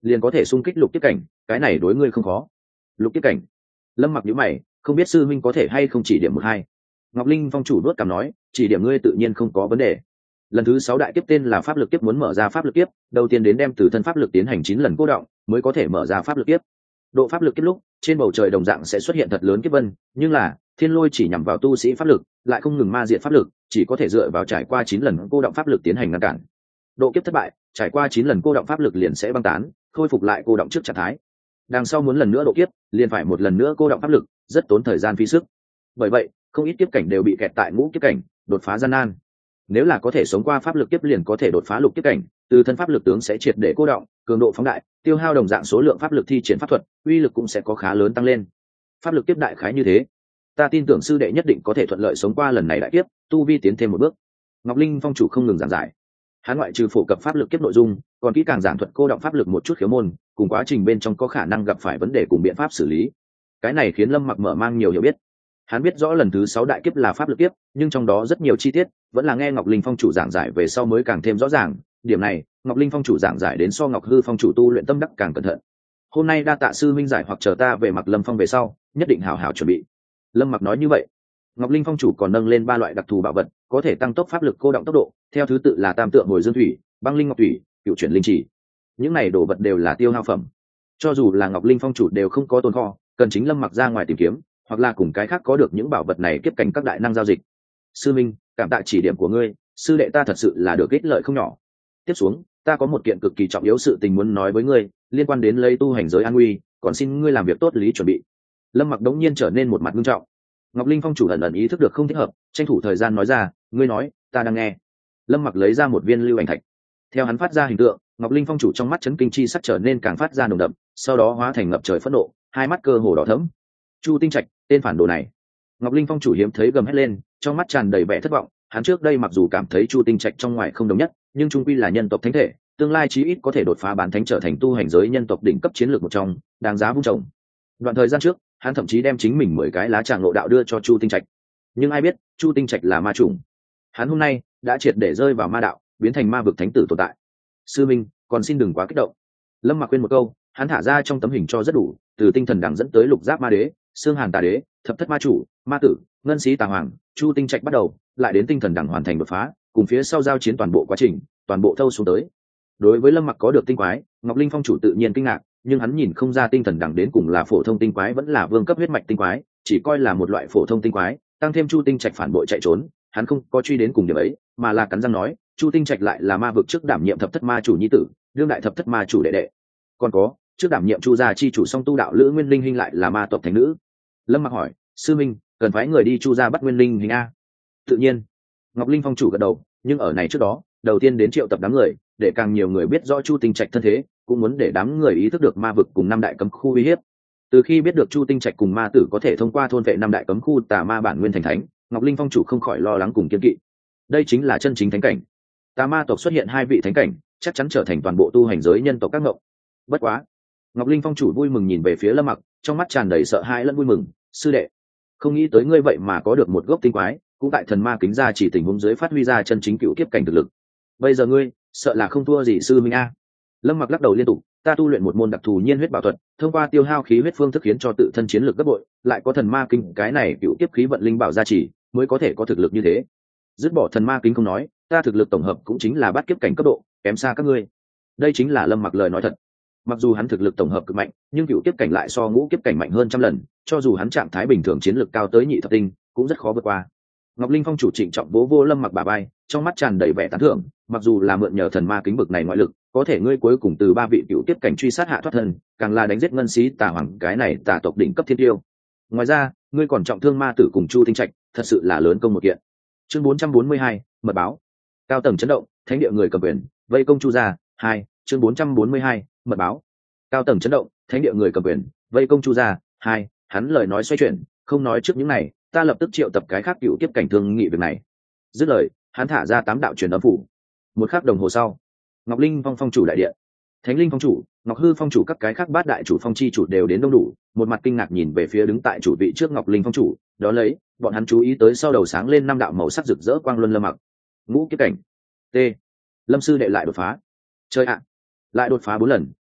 liền có thể xung kích lục kiếp cảnh, cái này đối ngươi không khó. Lục kiếp cảnh. Lâm Mặc nhíu mày, không biết sư minh có thể hay không chỉ điểm một hai. Ngọc Linh phong chủ đuốt cằm nói, chỉ điểm ngươi tự nhiên không có vấn đề. Lần thứ sáu đại kiếp tên là pháp lực kiếp, muốn mở ra pháp lực kiếp, đầu tiên đến đem từ thân pháp lực tiến hành chín lần cô động, mới có thể mở ra pháp lực kiếp. Độ pháp lực kiếp lúc, trên bầu trời đồng dạng sẽ xuất hiện thật lớn kiếp vân, nhưng là thiên lôi chỉ nhằm vào tu sĩ pháp lực, lại không ngừng ma diệt pháp lực, chỉ có thể dựa vào trải qua chín lần cô động pháp lực tiến hành ngăn cản. Độ kiếp thất bại, trải qua chín lần cô động pháp lực liền sẽ băng tán, khôi phục lại cô động trước trạng thái. Đằng sau muốn lần nữa độ kiếp, liền phải một lần nữa cô động pháp lực, rất tốn thời gian phí sức. Bởi vậy, không ít kiếp cảnh đều bị kẹt tại ngũ kiếp cảnh, đột phá gian nan. Nếu là có thể sống qua pháp lực kiếp liền có thể đột phá lục kiếp cảnh, từ thân pháp lực tướng sẽ triệt để cô động, cường độ phóng đại, tiêu hao đồng dạng số lượng pháp lực thi triển pháp thuật, uy lực cũng sẽ có khá lớn tăng lên. Pháp lực kiếp đại khái như thế, ta tin tưởng sư đệ nhất định có thể thuận lợi sống qua lần này đại kiếp, tu vi tiến thêm một bước. Ngọc Linh phong chủ không ngừng giảng giải, hắn ngoại trừ phổ cập pháp lực kiếp nội dung, còn kỹ càng giảng thuật cô động pháp lực một chút khiếu môn, cùng quá trình bên trong có khả năng gặp phải vấn đề cùng biện pháp xử lý. Cái này khiến Lâm Mặc mở mang nhiều hiểu biết. Hắn biết rõ lần thứ sáu đại kiếp là pháp lực kiếp, nhưng trong đó rất nhiều chi tiết vẫn là nghe Ngọc Linh phong chủ giảng giải về sau mới càng thêm rõ ràng. Điểm này, Ngọc Linh phong chủ giảng giải đến so Ngọc Hư phong chủ tu luyện tâm đắc càng cẩn thận. Hôm nay đa tạ sư minh giải, hoặc chờ ta về Mặc Lâm phong về sau, nhất định hảo hảo chuẩn bị. Lâm Mặc nói như vậy. Ngọc Linh phong chủ còn nâng lên ba loại đặc thù bảo vật, có thể tăng tốc pháp lực cô động tốc độ, theo thứ tự là Tam tượng hồi dương thủy, băng linh ngọc thủy, cựu chuyển linh chỉ. Những này đồ vật đều là tiêu hao phẩm, cho dù là Ngọc Linh phong chủ đều không có tồn kho, cần chính Lâm Mặc ra ngoài tìm kiếm, hoặc là cùng cái khác có được những bảo vật này kiếp cảnh các đại năng giao dịch. Sư minh, cảm tạ chỉ điểm của ngươi, sư đệ ta thật sự là được ích lợi không nhỏ. Tiếp xuống, ta có một kiện cực kỳ trọng yếu sự tình muốn nói với ngươi, liên quan đến lấy tu hành giới an nguy, còn xin ngươi làm việc tốt lý chuẩn bị. Lâm Mặc đống nhiên trở nên một mặt nghiêm trọng. Ngọc Linh phong chủ ẩn ẩn ý thức được không thích hợp, tranh thủ thời gian nói ra, ngươi nói, ta đang nghe. Lâm Mặc lấy ra một viên lưu ảnh thạch, theo hắn phát ra hình tượng, Ngọc Linh phong chủ trong mắt chấn kinh chi sắc trở nên càng phát ra nồng đậm, sau đó hóa thành ngập trời phẫn nộ, hai mắt cơ hồ đỏ thẫm. Chu Tinh Trạch, tên phản đồ này! Ngọc Linh phong chủ hiếm thấy gầm hét lên, trong mắt tràn đầy vẻ thất vọng. Hắn trước đây mặc dù cảm thấy Chu Tinh Trạch trong ngoài không đồng nhất, nhưng trung quy là nhân tộc thánh thể, tương lai chí ít có thể đột phá bán thánh trở thành tu hành giới nhân tộc đỉnh cấp chiến lược một trong, đáng giá vung trồng. Đoạn thời gian trước, hắn thậm chí đem chính mình mười cái lá tràng ngộ đạo đưa cho Chu Tinh Trạch. Nhưng ai biết, Chu Tinh Trạch là ma chủng. Hắn hôm nay đã triệt để rơi vào ma đạo, biến thành ma vực thánh tử tồn tại. Sư minh, còn xin đừng quá kích động. Lâm Mặc quên một câu, hắn thả ra trong tấm hình cho rất đủ, từ tinh thần đằng dẫn tới lục giáp ma đế, xương hàn tà đế, thập thất ma chủ, ma tử, ngân sĩ tà hoàng, Chu Tinh Trạch bắt đầu, lại đến tinh thần đằng hoàn thành đột phá, cùng phía sau giao chiến toàn bộ quá trình, toàn bộ thâu xuống tới. Đối với Lâm Mặc có được tinh quái, Ngọc Linh phong chủ tự nhiên kinh ngạc, nhưng hắn nhìn không ra tinh thần đằng đến cùng là phổ thông tinh quái vẫn là vương cấp huyết mạch tinh quái, chỉ coi là một loại phổ thông tinh quái, tăng thêm Chu Tinh Trạch phản bội chạy trốn, hắn không có truy đến cùng điểm ấy, mà là cắn răng nói, Chu Tinh Trạch lại là ma vực trước đảm nhiệm thập thất ma chủ nhi tử, đương đại thập thất ma chủ đệ đệ. Còn có, trước đảm nhiệm Chu gia chi chủ song tu đạo lữ Nguyên Linh Hinh lại là ma tộc thánh nữ. Lâm Mặc hỏi, sư minh, cần phái người đi Chu gia bắt Nguyên Linh Hinh a? Tự nhiên. Ngọc Linh phong chủ gật đầu, nhưng ở này trước đó, đầu tiên đến triệu tập đám người, để càng nhiều người biết rõ Chu Tinh Trạch thân thế, cũng muốn để đám người ý thức được ma vực cùng năm đại cấm khu uy hiếp. Từ khi biết được Chu Tinh Trạch cùng ma tử có thể thông qua thôn vệ năm đại cấm khu tà ma bản nguyên thành thánh, Ngọc Linh phong chủ không khỏi lo lắng cùng kiên kỵ. Đây chính là chân chính thánh cảnh. Tà ma tộc xuất hiện hai vị thánh cảnh, chắc chắn trở thành toàn bộ tu hành giới nhân tộc các ngộng. Bất quá, Ngọc Linh phong chủ vui mừng nhìn về phía Lâm Mặc, trong mắt tràn đầy sợ hãi lẫn vui mừng, sư đệ, không nghĩ tới ngươi vậy mà có được một gốc tinh quái, cũng tại thần ma kính ra chỉ tình huống dưới phát huy ra chân chính cựu kiếp cảnh thực lực. Bây giờ ngươi, sợ là không thua gì sư minh a. Lâm Mặc lắc đầu liên tục, ta tu luyện một môn đặc thù nhiên huyết bảo thuật, thông qua tiêu hao khí huyết phương thức khiến cho tự thân chiến lực gấp bội, lại có thần ma kinh cái này cựu kiếp khí vận linh bảo gia trì, mới có thể có thực lực như thế. Dứt bỏ thần ma kính không nói, ta thực lực tổng hợp cũng chính là bát kiếp cảnh cấp độ, kém xa các ngươi. Đây chính là Lâm Mặc lời nói thật. Mặc dù hắn thực lực tổng hợp cực mạnh, nhưng cựu kiếp cảnh lại so ngũ kiếp cảnh mạnh hơn trăm lần, cho dù hắn trạng thái bình thường chiến lực cao tới nhị thập tinh, cũng rất khó vượt qua. Ngọc Linh phong chủ trịnh trọng vỗ vô Lâm Mặc bả vai, trong mắt tràn đầy vẻ tán thưởng, mặc dù là mượn nhờ thần ma kính bực này ngoại lực, có thể ngươi cuối cùng từ ba vị cựu kiếp cảnh truy sát hạ thoát thân, càng là đánh giết ngân sĩ tà hoàng cái này tà tộc đỉnh cấp thiên tiêu. Ngoài ra, ngươi còn trọng thương ma tử cùng Chu Tinh Trạch, thật sự là lớn công một kiện. Chương bốn trăm bốn mươi hai, mật báo. Cao tầng chấn động, thánh địa người cầm quyền, vây công Chu gia. Hai, chương bốn trăm bốn mươi hai, mật báo. Cao tầng chấn động, thánh địa người cầm quyền, vây công Chu gia. Hai, hắn lời nói xoay chuyển, không nói trước những này, ta lập tức triệu tập cái khác cựu kiếp cảnh thương nghị việc này. Dứt lời, hắn thả ra tám đạo truyền âm phủ. Một khắc đồng hồ sau, Ngọc Linh phong phong chủ đại điện, Thánh Linh phong chủ, Ngọc Hư phong chủ các cái khác bát đại chủ phong chi chủ đều đến đông đủ, một mặt kinh ngạc nhìn về phía đứng tại chủ vị trước Ngọc Linh phong chủ, đó lấy, bọn hắn chú ý tới sau đầu sáng lên năm đạo màu sắc rực rỡ quang luân Lâm Mặc. Ngũ kiếp cảnh. T. Lâm sư đệ lại đột phá. Chơi ạ. Lại đột phá bốn lần,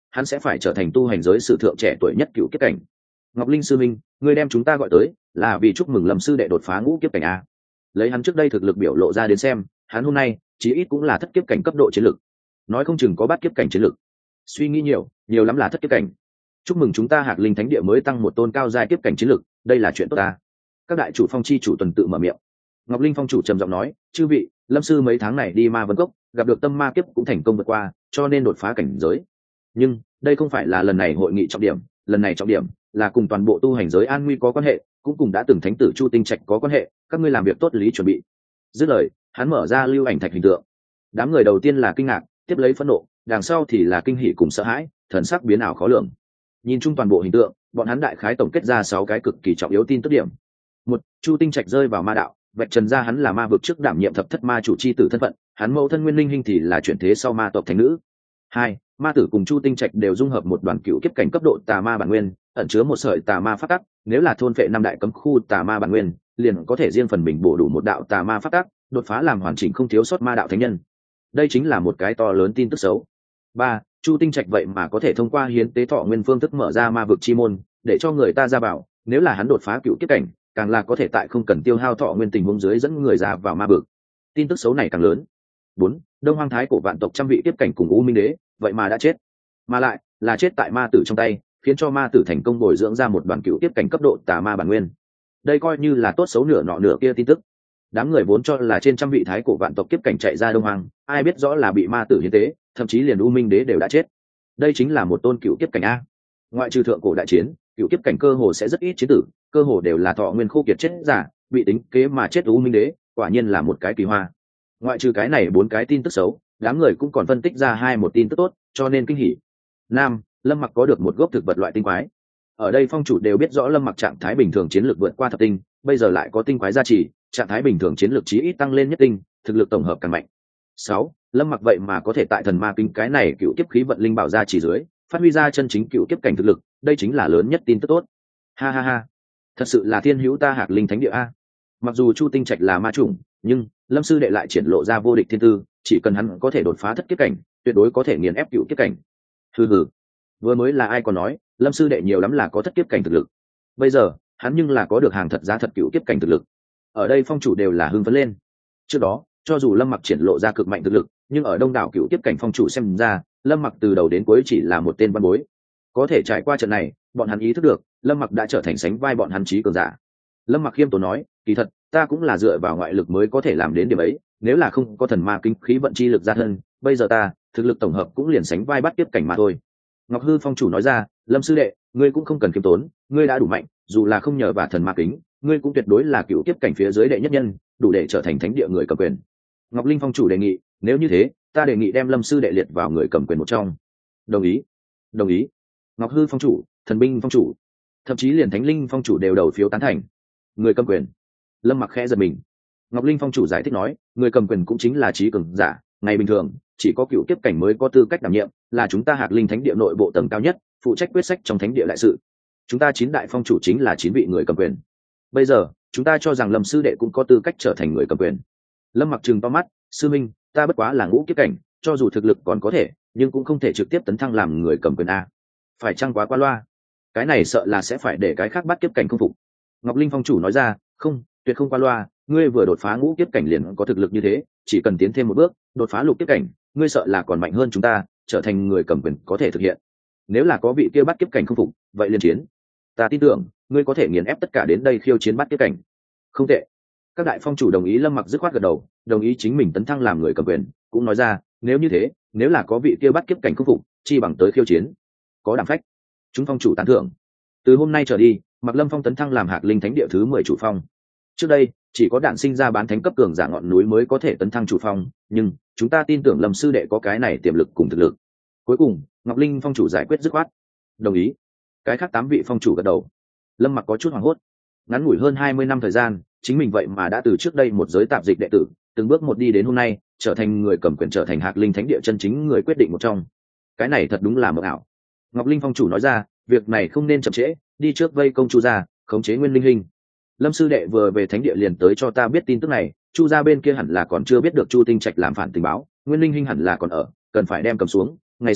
hắn sẽ phải trở thành tu hành giới sử thượng trẻ tuổi nhất cựu kiếp cảnh. Ngọc Linh sư minh, ngươi đem chúng ta gọi tới là vì chúc mừng Lâm sư đệ đột phá ngũ kiếp cảnh a. Lấy hắn trước đây thực lực biểu lộ ra đến xem, hắn hôm nay chí ít cũng là thất kiếp cảnh cấp độ chiến lực, nói không chừng có bát kiếp cảnh chiến lực. Suy nghĩ nhiều, nhiều lắm là thất kiếp cảnh. Chúc mừng chúng ta Hạc Linh Thánh Địa mới tăng một tôn cao giai kiếp cảnh chiến lực, đây là chuyện tốt ta. Các đại chủ phong chi chủ tuần tự mở miệng. Ngọc Linh phong chủ trầm giọng nói, chư vị, Lâm sư mấy tháng này đi Ma Vân Cốc, gặp được tâm ma kiếp cũng thành công vượt qua, cho nên đột phá cảnh giới. Nhưng đây không phải là lần này hội nghị trọng điểm, lần này trọng điểm là cùng toàn bộ tu hành giới an nguy có quan hệ, cũng cùng đã từng thánh tử Chu Tinh Trạch có quan hệ, các ngươi làm việc tốt lý chuẩn bị. Dứt lời, hắn mở ra lưu ảnh thạch hình tượng. Đám người đầu tiên là kinh ngạc, tiếp lấy phẫn nộ, đằng sau thì là kinh hỉ cùng sợ hãi, thần sắc biến ảo khó lường. Nhìn chung toàn bộ hình tượng, bọn hắn đại khái tổng kết ra sáu cái cực kỳ trọng yếu tin tức điểm. Một, Chu Tinh Trạch rơi vào ma đạo, vạch trần ra hắn là ma vực trước đảm nhiệm thập thất ma chủ chi tử thân phận, hắn mẫu thân Nguyên Linh Hinh thì là chuyển thế sau ma tộc thánh nữ. Hai, ma tử cùng Chu Tinh Trạch đều dung hợp một đoàn cựu kiếp cảnh cấp độ tà ma bản nguyên, ẩn chứa một sợi tà ma phát tắc, nếu là thôn phệ năm đại cấm khu tà ma bản nguyên, liền có thể riêng phần mình bổ đủ một đạo tà ma phát tắc, đột phá làm hoàn chỉnh không thiếu sót ma đạo thánh nhân. Đây chính là một cái to lớn tin tức xấu. Ba, Chu Tinh Trạch vậy mà có thể thông qua hiến tế thọ nguyên phương thức mở ra ma vực chi môn, để cho người ta ra vào, nếu là hắn đột phá cựu kiếp cảnh, càng là có thể tại không cần tiêu hao thọ nguyên tình huống dưới dẫn người ra vào ma vực. Tin tức xấu này càng lớn. Bốn, Đông Hoang Thái cổ vạn tộc trăm vị kiếp cảnh cùng U Minh Đế, vậy mà đã chết, mà lại là chết tại ma tử trong tay, khiến cho ma tử thành công bồi dưỡng ra một đoàn cựu kiếp cảnh cấp độ tà ma bản nguyên. Đây coi như là tốt xấu nửa nọ nửa kia tin tức. Đám người vốn cho là trên trăm vị thái cổ vạn tộc kiếp cảnh chạy ra Đông Hoang, ai biết rõ là bị ma tử hiến tế, thậm chí liền U Minh Đế đều đã chết. Đây chính là một tôn cựu kiếp cảnh a. Ngoại trừ thượng cổ đại chiến, cựu kiếp cảnh cơ hồ sẽ rất ít chiến tử, cơ hồ đều là thọ nguyên khô kiệt chết giả, bị tính kế mà chết U Minh Đế, quả nhiên là một cái kỳ hoa. Ngoại trừ cái này bốn cái tin tức xấu, đám người cũng còn phân tích ra hai một tin tức tốt, cho nên kinh hỉ. Nam, Lâm Mặc có được một gốc thực vật loại tinh quái. Ở đây phong chủ đều biết rõ Lâm Mặc trạng thái bình thường chiến lược vượt qua thập tinh, bây giờ lại có tinh quái gia trì, trạng thái bình thường chiến lược chí ít tăng lên nhất tinh, thực lực tổng hợp càng mạnh. Sáu, Lâm Mặc vậy mà có thể tại thần ma kinh cái này cựu kiếp khí vận linh bảo gia trì dưới, phát huy ra chân chính cựu kiếp cảnh thực lực, đây chính là lớn nhất tin tức tốt. Ha ha ha, thật sự là thiên hữu ta Hạc Linh Thánh Địa a. Mặc dù Chu Tinh Trạch là ma chủng, nhưng Lâm sư đệ lại triển lộ ra vô địch thiên tư, chỉ cần hắn có thể đột phá thất kiếp cảnh, tuyệt đối có thể nghiền ép cựu kiếp cảnh. Hừ hừ, vừa mới là ai còn nói Lâm sư đệ nhiều lắm là có thất kiếp cảnh thực lực, bây giờ hắn nhưng là có được hàng thật giá thật cựu kiếp cảnh thực lực. Ở đây phong chủ đều là hưng phấn lên. Trước đó cho dù Lâm Mặc triển lộ ra cực mạnh thực lực, nhưng ở đông đảo cựu kiếp cảnh phong chủ xem ra, Lâm Mặc từ đầu đến cuối chỉ là một tên văn bối. Có thể trải qua trận này, bọn hắn ý thức được Lâm Mặc đã trở thành sánh vai bọn hắn trí cường giả. Lâm Mặc khiêm tốn nói, kỳ thật ta cũng là dựa vào ngoại lực mới có thể làm đến điểm ấy, nếu là không có thần ma kinh khí vận chi lực ra thân, bây giờ ta thực lực tổng hợp cũng liền sánh vai bắt kiếp cảnh mà thôi. Ngọc Hư phong chủ nói ra, Lâm sư đệ, ngươi cũng không cần khiêm tốn, ngươi đã đủ mạnh, dù là không nhờ vào thần ma kính, ngươi cũng tuyệt đối là cựu kiếp cảnh phía dưới đệ nhất nhân, đủ để trở thành thánh địa người cầm quyền. Ngọc Linh phong chủ đề nghị, nếu như thế, ta đề nghị đem Lâm sư đệ liệt vào người cầm quyền một trong. Đồng ý, đồng ý. Ngọc Hư phong chủ, thần binh phong chủ, thậm chí liền thánh linh phong chủ đều đầu phiếu tán thành. Người cầm quyền. Lâm Mặc khẽ giật mình. Ngọc Linh phong chủ giải thích nói, người cầm quyền cũng chính là trí cường giả, ngày bình thường chỉ có cựu kiếp cảnh mới có tư cách đảm nhiệm, là chúng ta Hạc Linh Thánh Địa nội bộ tầng cao nhất, phụ trách quyết sách trong thánh địa đại sự. Chúng ta chín đại phong chủ chính là chín vị người cầm quyền. Bây giờ chúng ta cho rằng Lâm sư đệ cũng có tư cách trở thành người cầm quyền. Lâm Mặc trừng to mắt, sư minh, ta bất quá là ngũ kiếp cảnh, cho dù thực lực còn có thể, nhưng cũng không thể trực tiếp tấn thăng làm người cầm quyền a. Phải chăng quá qua loa? Cái này sợ là sẽ phải để cái khác bắt kiếp cảnh không phục. Ngọc Linh phong chủ nói ra, không, tuyệt không qua loa, ngươi vừa đột phá ngũ kiếp cảnh liền có thực lực như thế, chỉ cần tiến thêm một bước, đột phá lục kiếp cảnh, ngươi sợ là còn mạnh hơn chúng ta, trở thành người cầm quyền có thể thực hiện. Nếu là có vị kia bắt kiếp cảnh không phục, vậy liên chiến. Ta tin tưởng, ngươi có thể nghiền ép tất cả đến đây khiêu chiến bắt kiếp cảnh. Không tệ. Các đại phong chủ đồng ý. Lâm Mặc dứt khoát gật đầu, đồng ý chính mình tấn thăng làm người cầm quyền, cũng nói ra, nếu như thế, nếu là có vị kia bắt kiếp cảnh không phục, chi bằng tới khiêu chiến. Có đảm phách. Chúng phong chủ tán thưởng. Từ hôm nay trở đi, Mặc Lâm Phong tấn thăng làm Hạc Linh Thánh Địa thứ mười chủ phong. Trước đây chỉ có đạn sinh ra bán thánh cấp cường giả ngọn núi mới có thể tấn thăng chủ phong, nhưng chúng ta tin tưởng Lâm sư đệ có cái này tiềm lực cùng thực lực. Cuối cùng Ngọc Linh phong chủ giải quyết dứt khoát, đồng ý. Cái khác tám vị phong chủ gật đầu. Lâm Mặc có chút hoảng hốt, ngắn ngủi hơn hai mươi năm thời gian, chính mình vậy mà đã từ trước đây một giới tạp dịch đệ tử, từng bước một đi đến hôm nay, trở thành người cầm quyền, trở thành Hạc Linh Thánh Địa chân chính người quyết định một trong. Cái này thật đúng là mộng ảo. Ngọc Linh phong chủ nói ra, việc này không nên chậm trễ, đi trước vây công Chu gia, khống chế Nguyên Linh Hình. Lâm sư đệ vừa về thánh địa liền tới cho ta biết tin tức này, Chu gia bên kia hẳn là còn chưa biết được Chu Tinh Trạch làm phản tình báo, Nguyên Linh Hình hẳn là còn ở, cần phải đem cầm xuống, ngày sau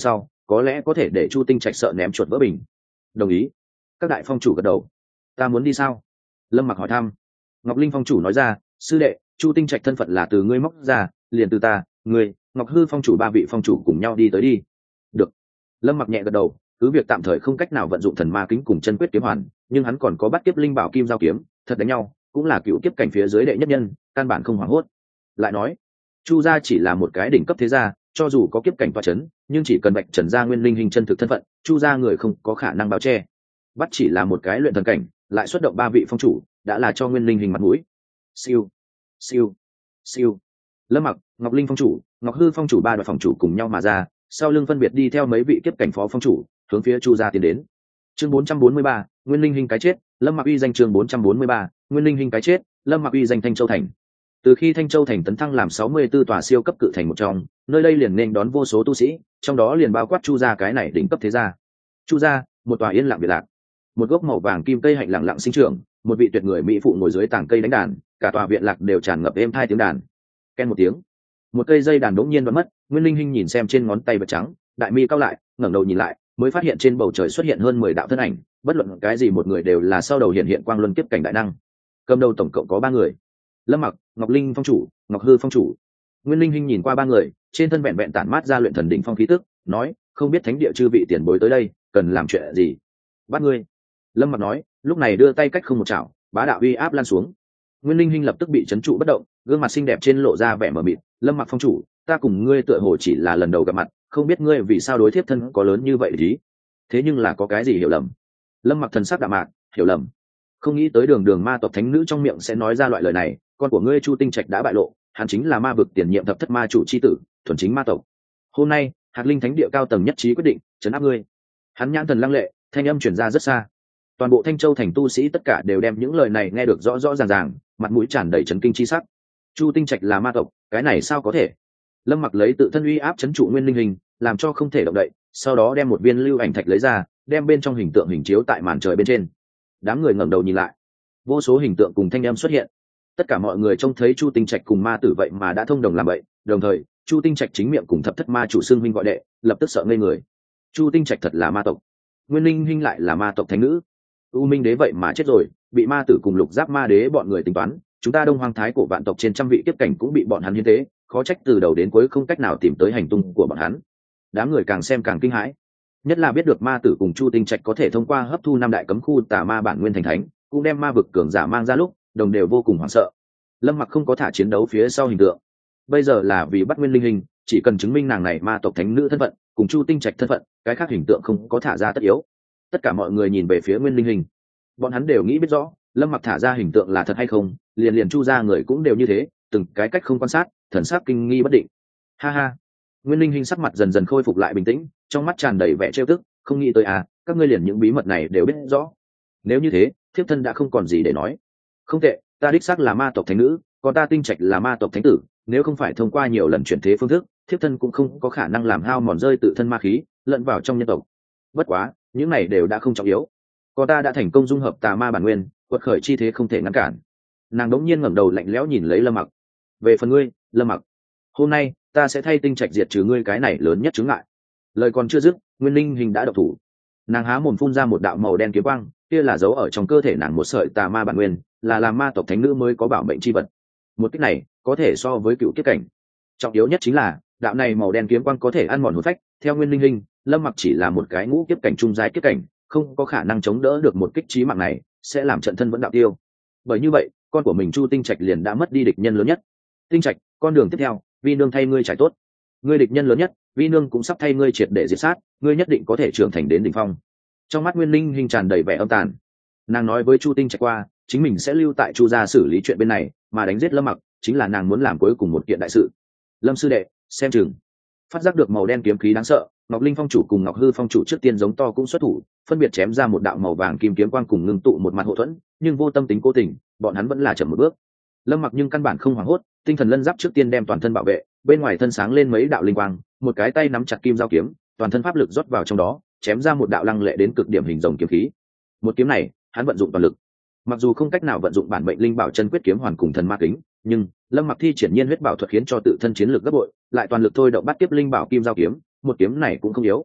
có lẽ có thể để chu tinh trạch sợ ném chuột vỡ bình. Đồng ý. Các đại phong chủ gật đầu. Ta muốn đi sao? Lâm Mặc hỏi thăm. Ngọc Linh phong chủ nói ra, sư đệ, chu tinh trạch thân phận là từ ngươi móc ra, liền từ ta, ngươi, Ngọc Hư phong chủ ba vị phong chủ cùng nhau đi tới đi. Được. Lâm Mặc nhẹ gật đầu, cứ việc tạm thời không cách nào vận dụng thần ma kính cùng chân quyết kiếm hoàn, nhưng hắn còn có bắt kiếp linh bảo kim giao kiếm, thật đánh nhau cũng là cựu kiếp cảnh phía dưới đệ nhất nhân, căn bản không hoảng hốt. Lại nói, chu gia chỉ là một cái đỉnh cấp thế gia, cho dù có kiếp cảnh toa chấn, nhưng chỉ cần bạch trần gia nguyên linh hình chân thực thân phận, chu gia người không có khả năng bao che. Bắt chỉ là một cái luyện thần cảnh, lại xuất động ba vị phong chủ, đã là cho nguyên linh hình mặt mũi. Siêu, siêu, siêu. Lâm Mặc, Ngọc Linh phong chủ, Ngọc Hư phong chủ ba đội phong chủ cùng nhau mà ra, sau lưng phân biệt đi theo mấy vị kiếp cảnh phó phong chủ, hướng phía chu gia tiến đến. Chương bốn trăm bốn mươi ba, nguyên linh hình cái chết. Lâm Mặc uy danh chương bốn trăm bốn mươi ba, nguyên linh hình cái chết. Lâm Mặc uy danh Thanh Châu thành. Từ khi Thanh Châu thành tấn thăng làm sáu mươi tư tòa siêu cấp cự thành một trong, nơi đây liền nên đón vô số tu sĩ, trong đó liền bao quát chu gia cái này đỉnh cấp thế gia. Chu gia, một tòa yên lặng biệt lạc, một gốc màu vàng kim cây hạnh lặng lặng sinh trưởng, một vị tuyệt người mỹ phụ ngồi dưới tảng cây đánh đàn, cả tòa viện lạc đều tràn ngập êm hai tiếng đàn. Ken một tiếng, một cây dây đàn đống nhiên đoạn mất. Nguyên linh hình nhìn xem trên ngón tay vật trắng, đại mi cao lại, ngẩng đầu nhìn lại, mới phát hiện trên bầu trời xuất hiện hơn mười đạo thân ảnh, bất luận cái gì một người đều là sau đầu hiện hiện quang luân kiếp cảnh đại năng. Cầm đầu tổng cộng có ba người: Lâm Mặc, Ngọc Linh phong chủ, Ngọc Hư phong chủ. Nguyên linh hình nhìn qua ba người, trên thân vẹn vẹn tản mát ra luyện thần đỉnh phong khí tức, nói, không biết thánh địa chư vị tiền bối tới đây cần làm chuyện gì. Bắt ngươi. Lâm Mặc nói, lúc này đưa tay cách không một chảo, bá đạo uy áp lan xuống. Nguyên linh hình lập tức bị chấn trụ bất động, gương mặt xinh đẹp trên lộ ra vẻ mờ mịt. Lâm Mặc phong chủ, ta cùng ngươi tựa hồ chỉ là lần đầu gặp mặt, không biết ngươi vì sao đối thiếp thân có lớn như vậy ý. Thế nhưng là có cái gì hiểu lầm? Lâm Mặc thần sắc đạm mạc, hiểu lầm. Không nghĩ tới đường đường ma tộc thánh nữ trong miệng sẽ nói ra loại lời này. Con của ngươi chu tinh trạch đã bại lộ, hắn chính là ma vực tiền nhiệm thập thất ma chủ chi tử, thuần chính ma tộc. Hôm nay hạt linh thánh địa cao tầng nhất trí quyết định trấn áp ngươi. Hắn nhãn thần lăng lệ, thanh âm truyền ra rất xa. Toàn bộ Thanh Châu thành tu sĩ tất cả đều đem những lời này nghe được rõ rõ ràng ràng, mặt mũi tràn đầy chấn kinh chi sắc. Chu tinh trạch là ma tộc, cái này sao có thể? Lâm Mặc lấy tự thân uy áp chấn trụ nguyên linh hình, làm cho không thể động đậy, sau đó đem một viên lưu ảnh thạch lấy ra, đem bên trong hình tượng hình chiếu tại màn trời bên trên. Đám người ngẩng đầu nhìn lại, vô số hình tượng cùng thanh âm xuất hiện. Tất cả mọi người trông thấy chu tinh trạch cùng ma tử vậy mà đã thông đồng làm vậy, đồng thời chu tinh trạch chính miệng cùng thập thất ma chủ xưng minh gọi đệ, lập tức sợ ngây người. Chu tinh trạch thật là ma tộc, nguyên linh hinh lại là ma tộc thánh nữ. U minh đế vậy mà chết rồi, bị ma tử cùng lục giáp ma đế bọn người tính toán, chúng ta đông hoang thái cổ vạn tộc trên trăm vị kiếp cảnh cũng bị bọn hắn hiến tế, khó trách từ đầu đến cuối không cách nào tìm tới hành tung của bọn hắn. Đám người càng xem càng kinh hãi, nhất là biết được ma tử cùng chu tinh trạch có thể thông qua hấp thu năm đại cấm khu tà ma bản nguyên thành thánh, cũng đem ma vực cường giả mang ra lúc, đồng đều vô cùng hoảng sợ. Lâm Mặc không có thả chiến đấu phía sau hình tượng, bây giờ là vì bắt nguyên linh hình, chỉ cần chứng minh nàng này ma tộc thánh nữ thân phận cùng chu tinh trạch thân phận, cái khác hình tượng không có thả ra tất yếu. Tất cả mọi người nhìn về phía nguyên linh hình, bọn hắn đều nghĩ biết rõ Lâm Mặc thả ra hình tượng là thật hay không, liền liền chu ra người cũng đều như thế, từng cái cách không quan sát, thần sắc kinh nghi bất định. Ha ha. Nguyên linh hình sắc mặt dần dần khôi phục lại bình tĩnh, trong mắt tràn đầy vẻ trêu tức, không nghĩ tới à, các ngươi liền những bí mật này đều biết rõ. Nếu như thế, thiếp thân đã không còn gì để nói. Không tệ, ta đích xác là ma tộc thánh nữ, còn ta tinh trạch là ma tộc thánh tử, nếu không phải thông qua nhiều lần chuyển thế phương thức, thiếp thân cũng không có khả năng làm hao mòn rơi tự thân ma khí lẫn vào trong nhân tộc. Bất quá, những này đều đã không trọng yếu, còn ta đã thành công dung hợp tà ma bản nguyên, quật khởi chi thế không thể ngăn cản. Nàng đống nhiên ngẩng đầu lạnh lẽo nhìn lấy Lâm Mặc. Về phần ngươi, Lâm Mặc, hôm nay ta sẽ thay tinh trạch diệt trừ ngươi cái này lớn nhất chướng ngại. Lời còn chưa dứt, nguyên linh hình đã độc thủ. Nàng há mồm phun ra một đạo màu đen kiếm quang, kia là dấu ở trong cơ thể nàng một sợi tà ma bản nguyên, là làm ma tộc thánh nữ mới có bảo mệnh chi vật. Một cách này có thể so với cựu kiếp cảnh. Trọng yếu nhất chính là đạo này màu đen kiếm quang có thể ăn mòn hồn phách. Theo nguyên linh hình, Lâm Mặc chỉ là một cái ngũ kiếp cảnh trung giai kiếp cảnh, không có khả năng chống đỡ được một kích chí mạng này, sẽ làm trận thân vẫn đạo tiêu. Bởi như vậy, con của mình Chu Tinh Trạch liền đã mất đi địch nhân lớn nhất. Tinh Trạch, con đường tiếp theo, vi nương thay ngươi trải tốt. Ngươi địch nhân lớn nhất, vi nương cũng sắp thay ngươi triệt để diệt sát, ngươi nhất định có thể trưởng thành đến đỉnh phong. Trong mắt nguyên linh hình tràn đầy vẻ âm tàn. Nàng nói với Chu Tinh Trạch qua, chính mình sẽ lưu tại Chu gia xử lý chuyện bên này, mà đánh giết Lâm Mặc chính là nàng muốn làm cuối cùng một kiện đại sự. Lâm sư đệ, xem chừng. Phát giác được màu đen kiếm khí đáng sợ, Ngọc Linh phong chủ cùng Ngọc Hư phong chủ trước tiên giống to cũng xuất thủ, phân biệt chém ra một đạo màu vàng kim kiếm quang cùng ngưng tụ một mặt hộ thuẫn, nhưng vô tâm tính cố tình, bọn hắn vẫn là chậm một bước. Lâm Mặc nhưng căn bản không hoảng hốt, tinh thần lân giáp trước tiên đem toàn thân bảo vệ, bên ngoài thân sáng lên mấy đạo linh quang, một cái tay nắm chặt kim giao kiếm, toàn thân pháp lực rót vào trong đó, chém ra một đạo lăng lệ đến cực điểm hình rồng kiếm khí. Một kiếm này, hắn vận dụng toàn lực. Mặc dù không cách nào vận dụng bản mệnh linh bảo chân quyết kiếm hoàn cùng thần ma kính, nhưng Lâm Mặc thi triển nhiên huyết bảo thuật khiến cho tự thân chiến lực gấp bội, lại toàn lực thôi động bắt tiếp linh bảo kim giao kiếm, một kiếm này cũng không yếu.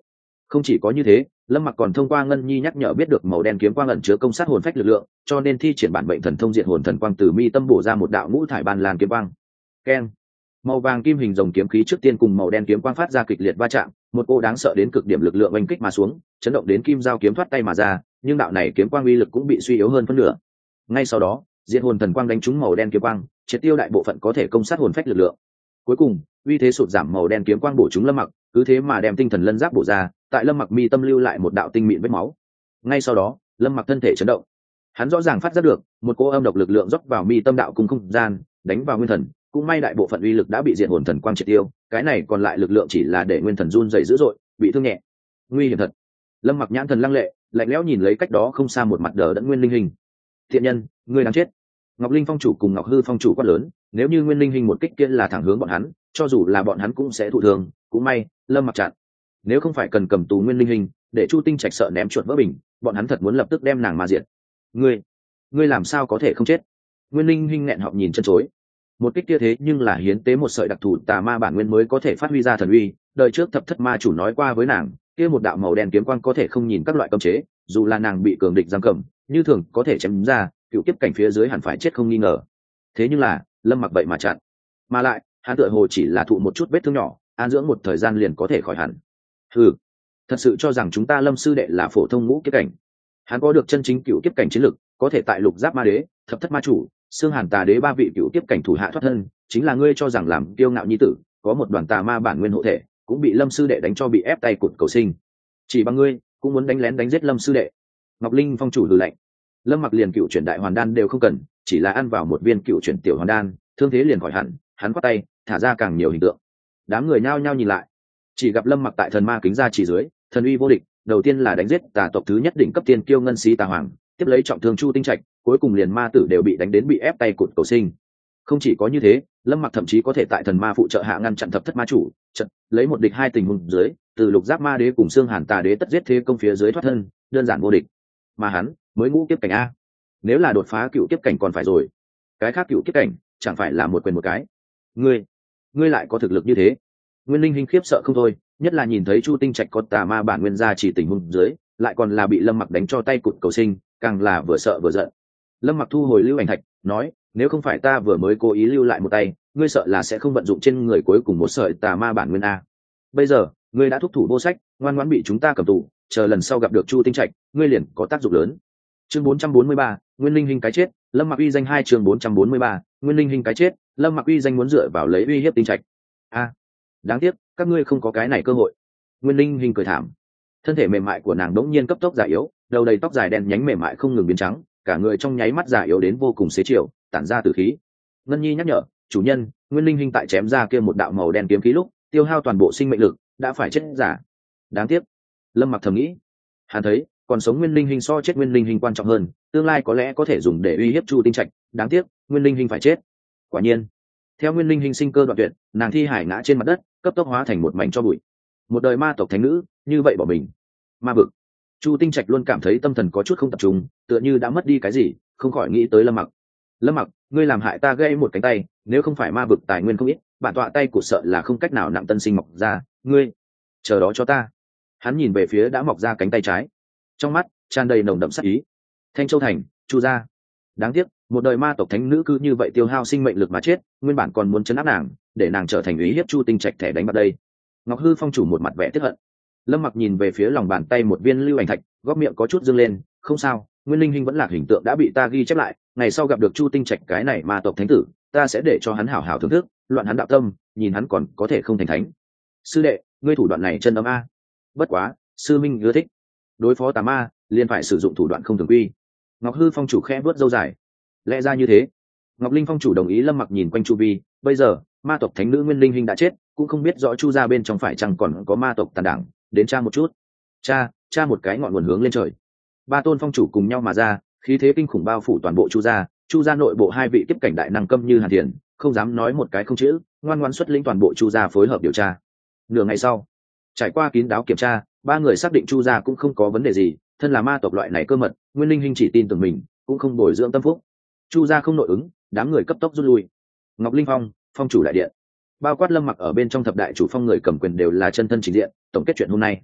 Không chỉ có như thế, lâm mặc còn thông qua ngân nhi nhắc nhở biết được màu đen kiếm quang ẩn chứa công sát hồn phách lực lượng, cho nên thi triển bản bệnh thần thông diện hồn thần quang từ mi tâm bổ ra một đạo ngũ thải ban lan kiếm quang. Keng. Màu vàng kim hình rồng kiếm khí trước tiên cùng màu đen kiếm quang phát ra kịch liệt va chạm, một cô đáng sợ đến cực điểm lực lượng oanh kích mà xuống, chấn động đến kim giao kiếm thoát tay mà ra, nhưng đạo này kiếm quang uy lực cũng bị suy yếu hơn phân nửa. Ngay sau đó, diện hồn thần quang đánh trúng màu đen kiếm quang, triệt tiêu đại bộ phận có thể công sát hồn phách lực lượng. Cuối cùng, uy thế sụt giảm màu đen kiếm quang bổ trúng lâm mặc, cứ thế mà đem tinh thần lân giáp bổ ra, tại lâm mặc mi tâm lưu lại một đạo tinh mịn vết máu. Ngay sau đó, lâm mặc thân thể chấn động, hắn rõ ràng phát giác được một cỗ âm độc lực lượng rót vào mi tâm đạo cùng không gian, đánh vào nguyên thần. Cũng may đại bộ phận uy lực đã bị diện hồn thần quang triệt tiêu, cái này còn lại lực lượng chỉ là để nguyên thần run rẩy dữ dội, bị thương nhẹ. Nguy hiểm thật. Lâm mặc nhãn thần lăng lệ, lạnh lẽo nhìn lấy cách đó không xa một mặt đờ đẫn nguyên linh hình. Thiện nhân, ngươi đáng chết. Ngọc Linh phong chủ cùng Ngọc Hư phong chủ quát lớn, nếu như nguyên linh hình một kích kia là thẳng hướng bọn hắn, cho dù là bọn hắn cũng sẽ thụ thương. Cũng may lâm mặc chặn, nếu không phải cần cầm tù nguyên linh hình, để Chu Tinh Trạch sợ ném chuột vỡ bình, bọn hắn thật muốn lập tức đem nàng ma diệt. Ngươi, ngươi làm sao có thể không chết? Nguyên linh hình nghẹn họng nhìn chân chối. Một kích kia thế nhưng là hiến tế một sợi đặc thù tà ma bản nguyên mới có thể phát huy ra thần uy. Đời trước thập thất ma chủ nói qua với nàng, kia một đạo màu đen kiếm quang có thể không nhìn các loại cấm chế, dù là nàng bị cường địch giam cầm, như thường có thể chém ra, cựu kiếp cảnh phía dưới hẳn phải chết không nghi ngờ. Thế nhưng là lâm mặc vậy mà chặn, mà lại hắn tựa hồ chỉ là thụ một chút vết thương nhỏ, an dưỡng một thời gian liền có thể khỏi hẳn. Ừ, thật sự cho rằng chúng ta Lâm sư đệ là phổ thông ngũ kiếp cảnh? Hắn có được chân chính cựu kiếp cảnh chiến lực, có thể tại lục giáp ma đế, thập thất ma chủ, xương hàn tà đế ba vị cựu kiếp cảnh thủ hạ thoát thân, chính là ngươi cho rằng làm kiêu ngạo nhi tử, có một đoàn tà ma bản nguyên hộ thể, cũng bị Lâm sư đệ đánh cho bị ép tay cụt cầu sinh. Chỉ bằng ngươi cũng muốn đánh lén đánh giết Lâm sư đệ? Ngọc Linh phong chủ hừ lạnh. Lâm mặc liền cựu chuyển đại hoàn đan đều không cần, chỉ là ăn vào một viên cựu chuyển tiểu hoàn đan, thương thế liền khỏi hẳn. Hắn quát tay, thả ra càng nhiều hình tượng. Đám người nhao nhao nhìn lại, chỉ gặp Lâm mặc tại thần ma kính ra chỉ dưới, thần uy vô địch. Đầu tiên là đánh giết tà tộc thứ nhất đỉnh cấp tiên kiêu ngân xí tà hoàng, tiếp lấy trọng thương Chu Tinh Trạch, cuối cùng liền ma tử đều bị đánh đến bị ép tay cụt cầu sinh. Không chỉ có như thế, Lâm mặc thậm chí có thể tại thần ma phụ trợ hạ ngăn chặn thập thất ma chủ, trận lấy một địch hai tình huống dưới, từ lục giáp ma đế cùng xương hàn tà đế tất giết thế công phía dưới thoát thân, đơn giản vô địch. Mà hắn mới ngũ kiếp cảnh a, nếu là đột phá cựu kiếp cảnh còn phải rồi, cái khác cựu kiếp cảnh chẳng phải là một quyền một cái? Ngươi, ngươi lại có thực lực như thế? Nguyên Linh Hinh khiếp sợ không thôi, nhất là nhìn thấy Chu Tinh Trạch có tà ma bản nguyên gia chỉ tình huống dưới, lại còn là bị Lâm mặc đánh cho tay cụt cầu sinh, càng là vừa sợ vừa giận. Lâm mặc thu hồi lưu ảnh thạch, nói, nếu không phải ta vừa mới cố ý lưu lại một tay, ngươi sợ là sẽ không vận dụng trên người cuối cùng một sợi tà ma bản nguyên a. Bây giờ ngươi đã thúc thủ vô sách, ngoan ngoãn bị chúng ta cầm tù, chờ lần sau gặp được Chu Tinh Trạch, ngươi liền có tác dụng lớn. Chương bốn trăm bốn mươi ba, Nguyên Linh Hinh cái chết. Lâm mặc uy danh hai chương bốn trăm bốn mươi ba, Nguyên Linh Hinh cái chết. Lâm mặc uy danh muốn dựa vào lấy uy hiếp Tinh Trạch. A, đáng tiếc các ngươi không có cái này cơ hội. Nguyên Linh Hinh cười thảm, thân thể mềm mại của nàng đống nhiên cấp tốc già yếu, đầu đầy tóc dài đen nhánh mềm mại không ngừng biến trắng, cả người trong nháy mắt già yếu đến vô cùng xế chiều, tản ra tử khí. Ngân Nhi nhắc nhở, chủ nhân, Nguyên Linh Hinh tại chém ra kia một đạo màu đen kiếm khí lúc, tiêu hao toàn bộ sinh mệnh lực, đã phải chết giả. Đáng tiếc. Lâm mặc thầm nghĩ, hắn thấy còn sống Nguyên Linh Hinh so chết Nguyên Linh Hinh quan trọng hơn, tương lai có lẽ có thể dùng để uy hiếp Chu Tinh Trạch. Đáng tiếc, Nguyên Linh Hinh phải chết. Quả nhiên, theo Nguyên Linh Hinh sinh cơ đoạn tuyệt, nàng thi hải ngã trên mặt đất, cấp tốc hóa thành một mảnh tro bụi. Một đời ma tộc thánh nữ như vậy bỏ mình. Ma vực. Chu Tinh Trạch luôn cảm thấy tâm thần có chút không tập trung, tựa như đã mất đi cái gì, không khỏi nghĩ tới Lâm mặc. Lâm mặc, ngươi làm hại ta gãy một cánh tay, nếu không phải ma vực tài nguyên không ít, bản tọa tay của sợ là không cách nào nặng tân sinh mọc ra, ngươi chờ đó cho ta. Hắn nhìn về phía đã mọc ra cánh tay trái, trong mắt tràn đầy nồng đậm sát ý. Thanh Châu thành, Chu gia. Đáng tiếc, một đời ma tộc thánh nữ cứ như vậy tiêu hao sinh mệnh lực mà chết, nguyên bản còn muốn chấn áp nàng, để nàng trở thành ý hiếp Chu Tinh Trạch thẻ đánh bạc đây. Ngọc Hư phong chủ một mặt vẻ tiếc hận. Lâm mặc nhìn về phía lòng bàn tay một viên lưu ảnh thạch, góc miệng có chút dương lên, không sao, Nguyên Linh Hinh vẫn lạc hình tượng đã bị ta ghi chép lại, ngày sau gặp được Chu Tinh Trạch cái này ma tộc thánh tử, ta sẽ để cho hắn hảo hảo thưởng thức, loạn hắn đạo tâm, nhìn hắn còn có thể không thành thánh. Sư đệ, ngươi thủ đoạn này chân ấm a. Bất quá, sư minh ưa thích. Đối phó tà ma, liền phải sử dụng thủ đoạn không thường quy. Ngọc Hư phong chủ khẽ vuốt râu dài. Lẽ ra như thế. Ngọc Linh phong chủ đồng ý. Lâm mặc nhìn quanh chu vi, bây giờ ma tộc thánh nữ Nguyên Linh Hinh đã chết, cũng không biết rõ Chu gia bên trong phải chăng còn có ma tộc tàn đảng, đến tra một chút. Cha, cha một cái ngọn nguồn hướng lên trời. Ba tôn phong chủ cùng nhau mà ra, khí thế kinh khủng bao phủ toàn bộ Chu gia. Chu gia nội bộ hai vị tiếp cảnh đại năng câm như hàn thiền, không dám nói một cái không chữ, ngoan ngoãn xuất lĩnh toàn bộ Chu gia phối hợp điều tra. Nửa ngày sau, trải qua kín đáo kiểm tra, ba người xác định Chu gia cũng không có vấn đề gì, thân là ma tộc loại này cơ mật, Nguyên Linh Hinh chỉ tin tưởng mình, cũng không bồi dưỡng tâm phúc. Chu gia không nội ứng, đám người cấp tốc rút lui. Ngọc Linh phong, phong chủ đại điện, bao quát Lâm mặc ở bên trong thập đại chủ phong người cầm quyền đều là chân thân trình diện, tổng kết chuyện hôm nay.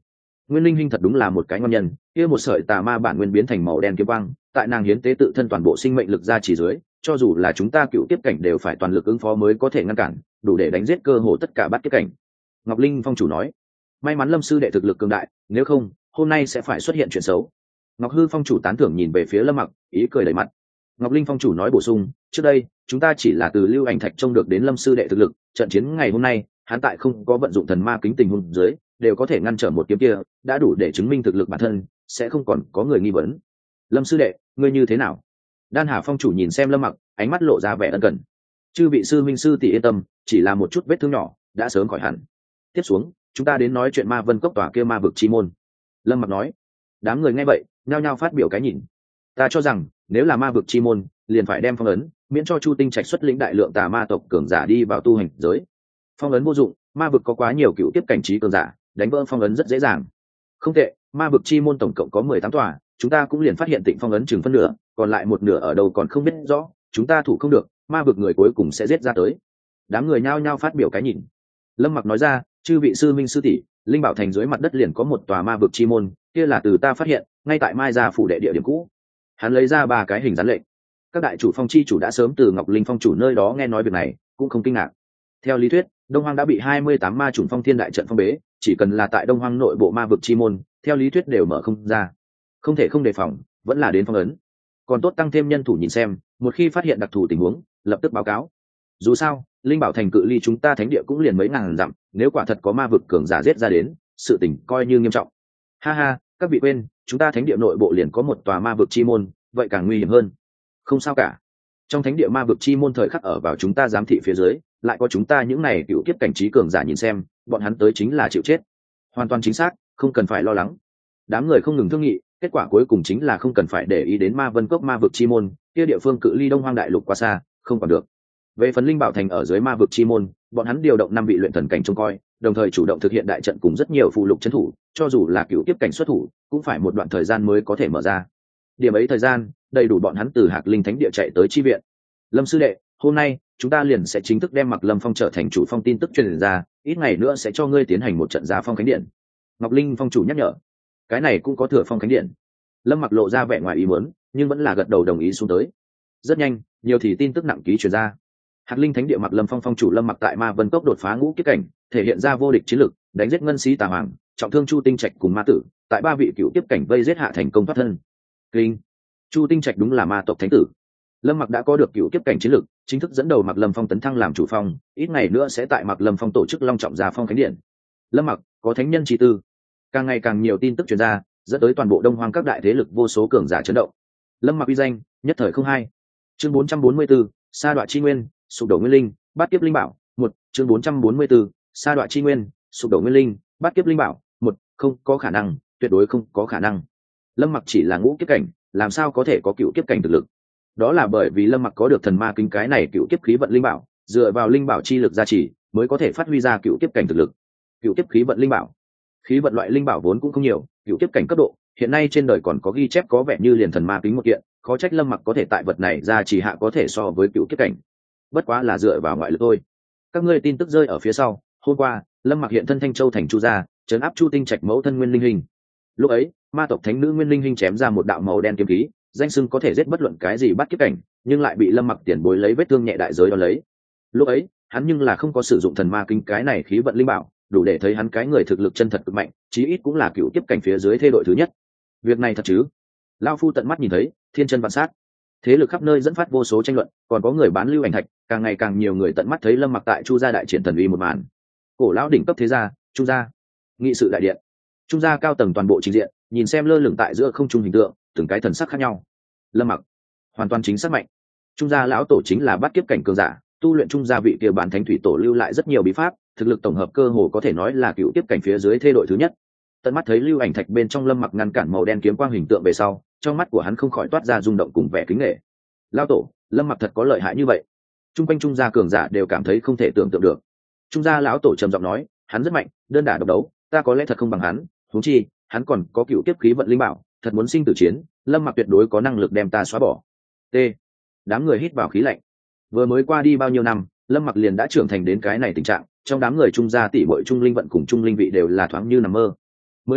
Nguyên linh hình thật đúng là một cái ngon nhân, kia một sợi tà ma bản nguyên biến thành màu đen kiếm quang, tại nàng hiến tế tự thân toàn bộ sinh mệnh lực ra chỉ dưới, cho dù là chúng ta cựu tiếp cảnh đều phải toàn lực ứng phó mới có thể ngăn cản, đủ để đánh giết cơ hồ tất cả bát tiếp cảnh. Ngọc Linh phong chủ nói, may mắn Lâm sư đệ thực lực cường đại, nếu không hôm nay sẽ phải xuất hiện chuyện xấu. Ngọc Hư phong chủ tán thưởng nhìn về phía Lâm Mặc, ý cười đầy mặt. Ngọc Linh phong chủ nói bổ sung, trước đây chúng ta chỉ là từ lưu ảnh thạch trông được đến Lâm sư đệ thực lực, trận chiến ngày hôm nay hắn tại không có vận dụng thần ma kính tình huống dưới đều có thể ngăn trở một kiếm kia, đã đủ để chứng minh thực lực bản thân, sẽ không còn có người nghi vấn. Lâm sư đệ, ngươi như thế nào? Đan Hà phong chủ nhìn xem Lâm Mặc, ánh mắt lộ ra vẻ ân cần. Chư vị sư minh sư tỷ yên tâm, chỉ là một chút vết thương nhỏ, đã sớm khỏi hẳn. Tiếp xuống chúng ta đến nói chuyện Ma Vân cốc tòa kia ma vực chi môn. Lâm Mặc nói. Đám người nghe vậy nhao nhao phát biểu cái nhìn. Ta cho rằng nếu là ma vực chi môn, liền phải đem phong ấn, miễn cho Chu Tinh Trạch xuất lĩnh đại lượng tà ma tộc cường giả đi vào tu hành giới. Phong ấn vô dụng, ma vực có quá nhiều cựu tiếp cảnh trí cường giả, đánh vỡ phong ấn rất dễ dàng. Không tệ, ma vực chi môn tổng cộng có mười tám tòa, chúng ta cũng liền phát hiện Tịnh phong ấn chừng phân nửa, còn lại một nửa ở đâu còn không biết rõ, chúng ta thủ không được, ma vực người cuối cùng sẽ giết ra tới. Đám người nhao nhao phát biểu cái nhìn. Lâm Mặc nói ra, chư vị sư minh sư tỷ, linh bảo thành dưới mặt đất liền có một tòa ma vực chi môn, kia là từ ta phát hiện, ngay tại Mai Gia phủ đệ địa điểm cũ. Hắn lấy ra ba cái hình dán lệnh. Các đại chủ phong chi chủ đã sớm từ Ngọc Linh phong chủ nơi đó nghe nói việc này, cũng không kinh ngạc. Theo lý thuyết, Đông Hoang đã bị hai mươi tám ma chủng phong thiên đại trận phong bế, chỉ cần là tại Đông Hoang nội bộ ma vực chi môn, theo lý thuyết đều mở không ra. Không thể không đề phòng, vẫn là đến phong ấn. Còn tốt tăng thêm nhân thủ nhìn xem, một khi phát hiện đặc thù tình huống, lập tức báo cáo. Dù sao, linh bảo thành cự ly chúng ta thánh địa cũng liền mấy ngàn dặm, nếu quả thật có ma vực cường giả giết ra đến, sự tình coi như nghiêm trọng. Ha ha, các vị quên, chúng ta thánh địa nội bộ liền có một tòa ma vực chi môn, vậy càng nguy hiểm hơn. Không sao cả. Trong thánh địa ma vực chi môn thời khắc ở vào chúng ta giám thị phía dưới, lại có chúng ta những này cựu kiếp cảnh trí cường giả nhìn xem, bọn hắn tới chính là chịu chết. Hoàn toàn chính xác, không cần phải lo lắng. Đám người không ngừng thương nghị, kết quả cuối cùng chính là không cần phải để ý đến Ma Vân cốc ma vực chi môn, kia địa phương cự ly Đông Hoang đại lục quá xa, không còn được. Về phần linh bảo thành ở dưới ma vực chi môn, bọn hắn điều động năm vị luyện thần cảnh trông coi, đồng thời chủ động thực hiện đại trận cùng rất nhiều phụ lục trấn thủ, cho dù là cựu kiếp cảnh xuất thủ, cũng phải một đoạn thời gian mới có thể mở ra. Điểm ấy thời gian, đầy đủ bọn hắn từ Hạc Linh Thánh địa chạy tới chi viện. Lâm sư đệ, hôm nay chúng ta liền sẽ chính thức đem Mặc Lâm Phong trở thành chủ phong tin tức truyền ra, ít ngày nữa sẽ cho ngươi tiến hành một trận giá phong khánh điện. Ngọc Linh Phong chủ nhắc nhở. Cái này cũng có thừa phong khánh điện. Lâm Mặc lộ ra vẻ ngoài ý muốn, nhưng vẫn là gật đầu đồng ý xuống tới. Rất nhanh, nhiều thì tin tức nặng ký truyền ra. Hạc Linh Thánh địa Mặc Lâm Phong phong chủ Lâm Mặc tại Ma Vân cốc đột phá ngũ kiếp cảnh, thể hiện ra vô địch chiến lực, đánh giết ngân sĩ tà hoàng, trọng thương Chu Tinh Trạch cùng ma tử, tại ba vị cựu kiếp cảnh vây giết hạ thành công thoát thân. Kinh, Chu Tinh Trạch đúng là ma tộc thánh tử. Lâm Mặc đã có được cựu kiếp cảnh chiến lực, chính thức dẫn đầu Mặc Lâm Phong tấn thăng làm chủ phong, ít ngày nữa sẽ tại Mặc Lâm Phong tổ chức long trọng gia phong khánh điện. Lâm Mặc có thánh nhân chi tư, càng ngày càng nhiều tin tức truyền ra, dẫn tới toàn bộ Đông Hoang các đại thế lực vô số cường giả chấn động. Lâm Mặc uy danh nhất thời không hai. Chương bốn trăm bốn mươi tư, Sa Đoạ Chi Nguyên, sụp đổ nguyên linh, bát kiếp linh bảo. Một, chương bốn trăm bốn mươi tư, Sa Đoạ Chi Nguyên, sụp đổ nguyên linh, bát kiếp linh bảo. Một, không có khả năng, tuyệt đối không có khả năng. Lâm Mặc chỉ là ngũ kiếp cảnh, làm sao có thể có cựu kiếp cảnh thực lực? Đó là bởi vì Lâm Mặc có được thần ma kính cái này cựu kiếp khí vận linh bảo, dựa vào linh bảo chi lực gia trì, mới có thể phát huy ra cựu kiếp cảnh thực lực. Cựu kiếp khí vận linh bảo, khí vận loại linh bảo vốn cũng không nhiều, cựu kiếp cảnh cấp độ, hiện nay trên đời còn có ghi chép có vẻ như liền thần ma kính một kiện, khó trách Lâm Mặc có thể tại vật này gia trì hạ có thể so với cựu kiếp cảnh. Bất quá là dựa vào ngoại lực thôi. Các ngươi tin tức rơi ở phía sau, hôm qua, Lâm Mặc hiện thân Thanh Châu thành Chu gia, trấn áp Chu Tinh Trạch mẫu thân Nguyên Linh Hình. Lúc ấy, ma tộc thánh nữ Nguyên Linh Hình chém ra một đạo màu đen kiếm khí, danh xưng có thể giết bất luận cái gì bắt kiếp cảnh, nhưng lại bị Lâm Mặc tiền bối lấy vết thương nhẹ đại giới đó lấy. Lúc ấy, hắn nhưng là không có sử dụng thần ma kinh cái này khí vận linh bảo, đủ để thấy hắn cái người thực lực chân thật cực mạnh, chí ít cũng là cựu kiếp cảnh phía dưới thê đội thứ nhất. Việc này thật chứ? Lão phu tận mắt nhìn thấy, thiên chân vạn sát. Thế lực khắp nơi dẫn phát vô số tranh luận, còn có người bán lưu ảnh thạch, càng ngày càng nhiều người tận mắt thấy Lâm Mặc tại Chu gia đại triển thần uy một màn. Cổ lão đỉnh cấp thế gia, Chu gia. Nghị sự đại điện. Chu gia cao tầng toàn bộ trình diện, nhìn xem lơ lửng tại giữa không trung hình tượng, từng cái thần sắc khác nhau. Lâm Mặc, hoàn toàn chính xác mạnh. Trung gia lão tổ chính là bát kiếp cảnh cường giả, tu luyện trung gia vị kia bản thánh thủy tổ lưu lại rất nhiều bí pháp, thực lực tổng hợp cơ hồ có thể nói là cựu kiếp cảnh phía dưới thê đội thứ nhất. Tận mắt thấy lưu ảnh thạch bên trong Lâm Mặc ngăn cản màu đen kiếm quang hình tượng về sau, trong mắt của hắn không khỏi toát ra rung động cùng vẻ kính nể. Lão tổ, Lâm Mặc thật có lợi hại như vậy? Trung quanh trung gia cường giả đều cảm thấy không thể tưởng tượng được. Trung gia lão tổ trầm giọng nói, hắn rất mạnh, đơn đả độc đấu, ta có lẽ thật không bằng hắn, huống chi, hắn còn có cựu kiếp khí vận linh bảo, thật muốn sinh tử chiến, Lâm Mặc tuyệt đối có năng lực đem ta xóa bỏ. T. Đám người hít vào khí lạnh. Vừa mới qua đi bao nhiêu năm, Lâm Mặc liền đã trưởng thành đến cái này tình trạng, trong đám người trung gia tỷ muội trung linh vận cùng trung linh vị đều là thoáng như nằm mơ. Mười năm trước,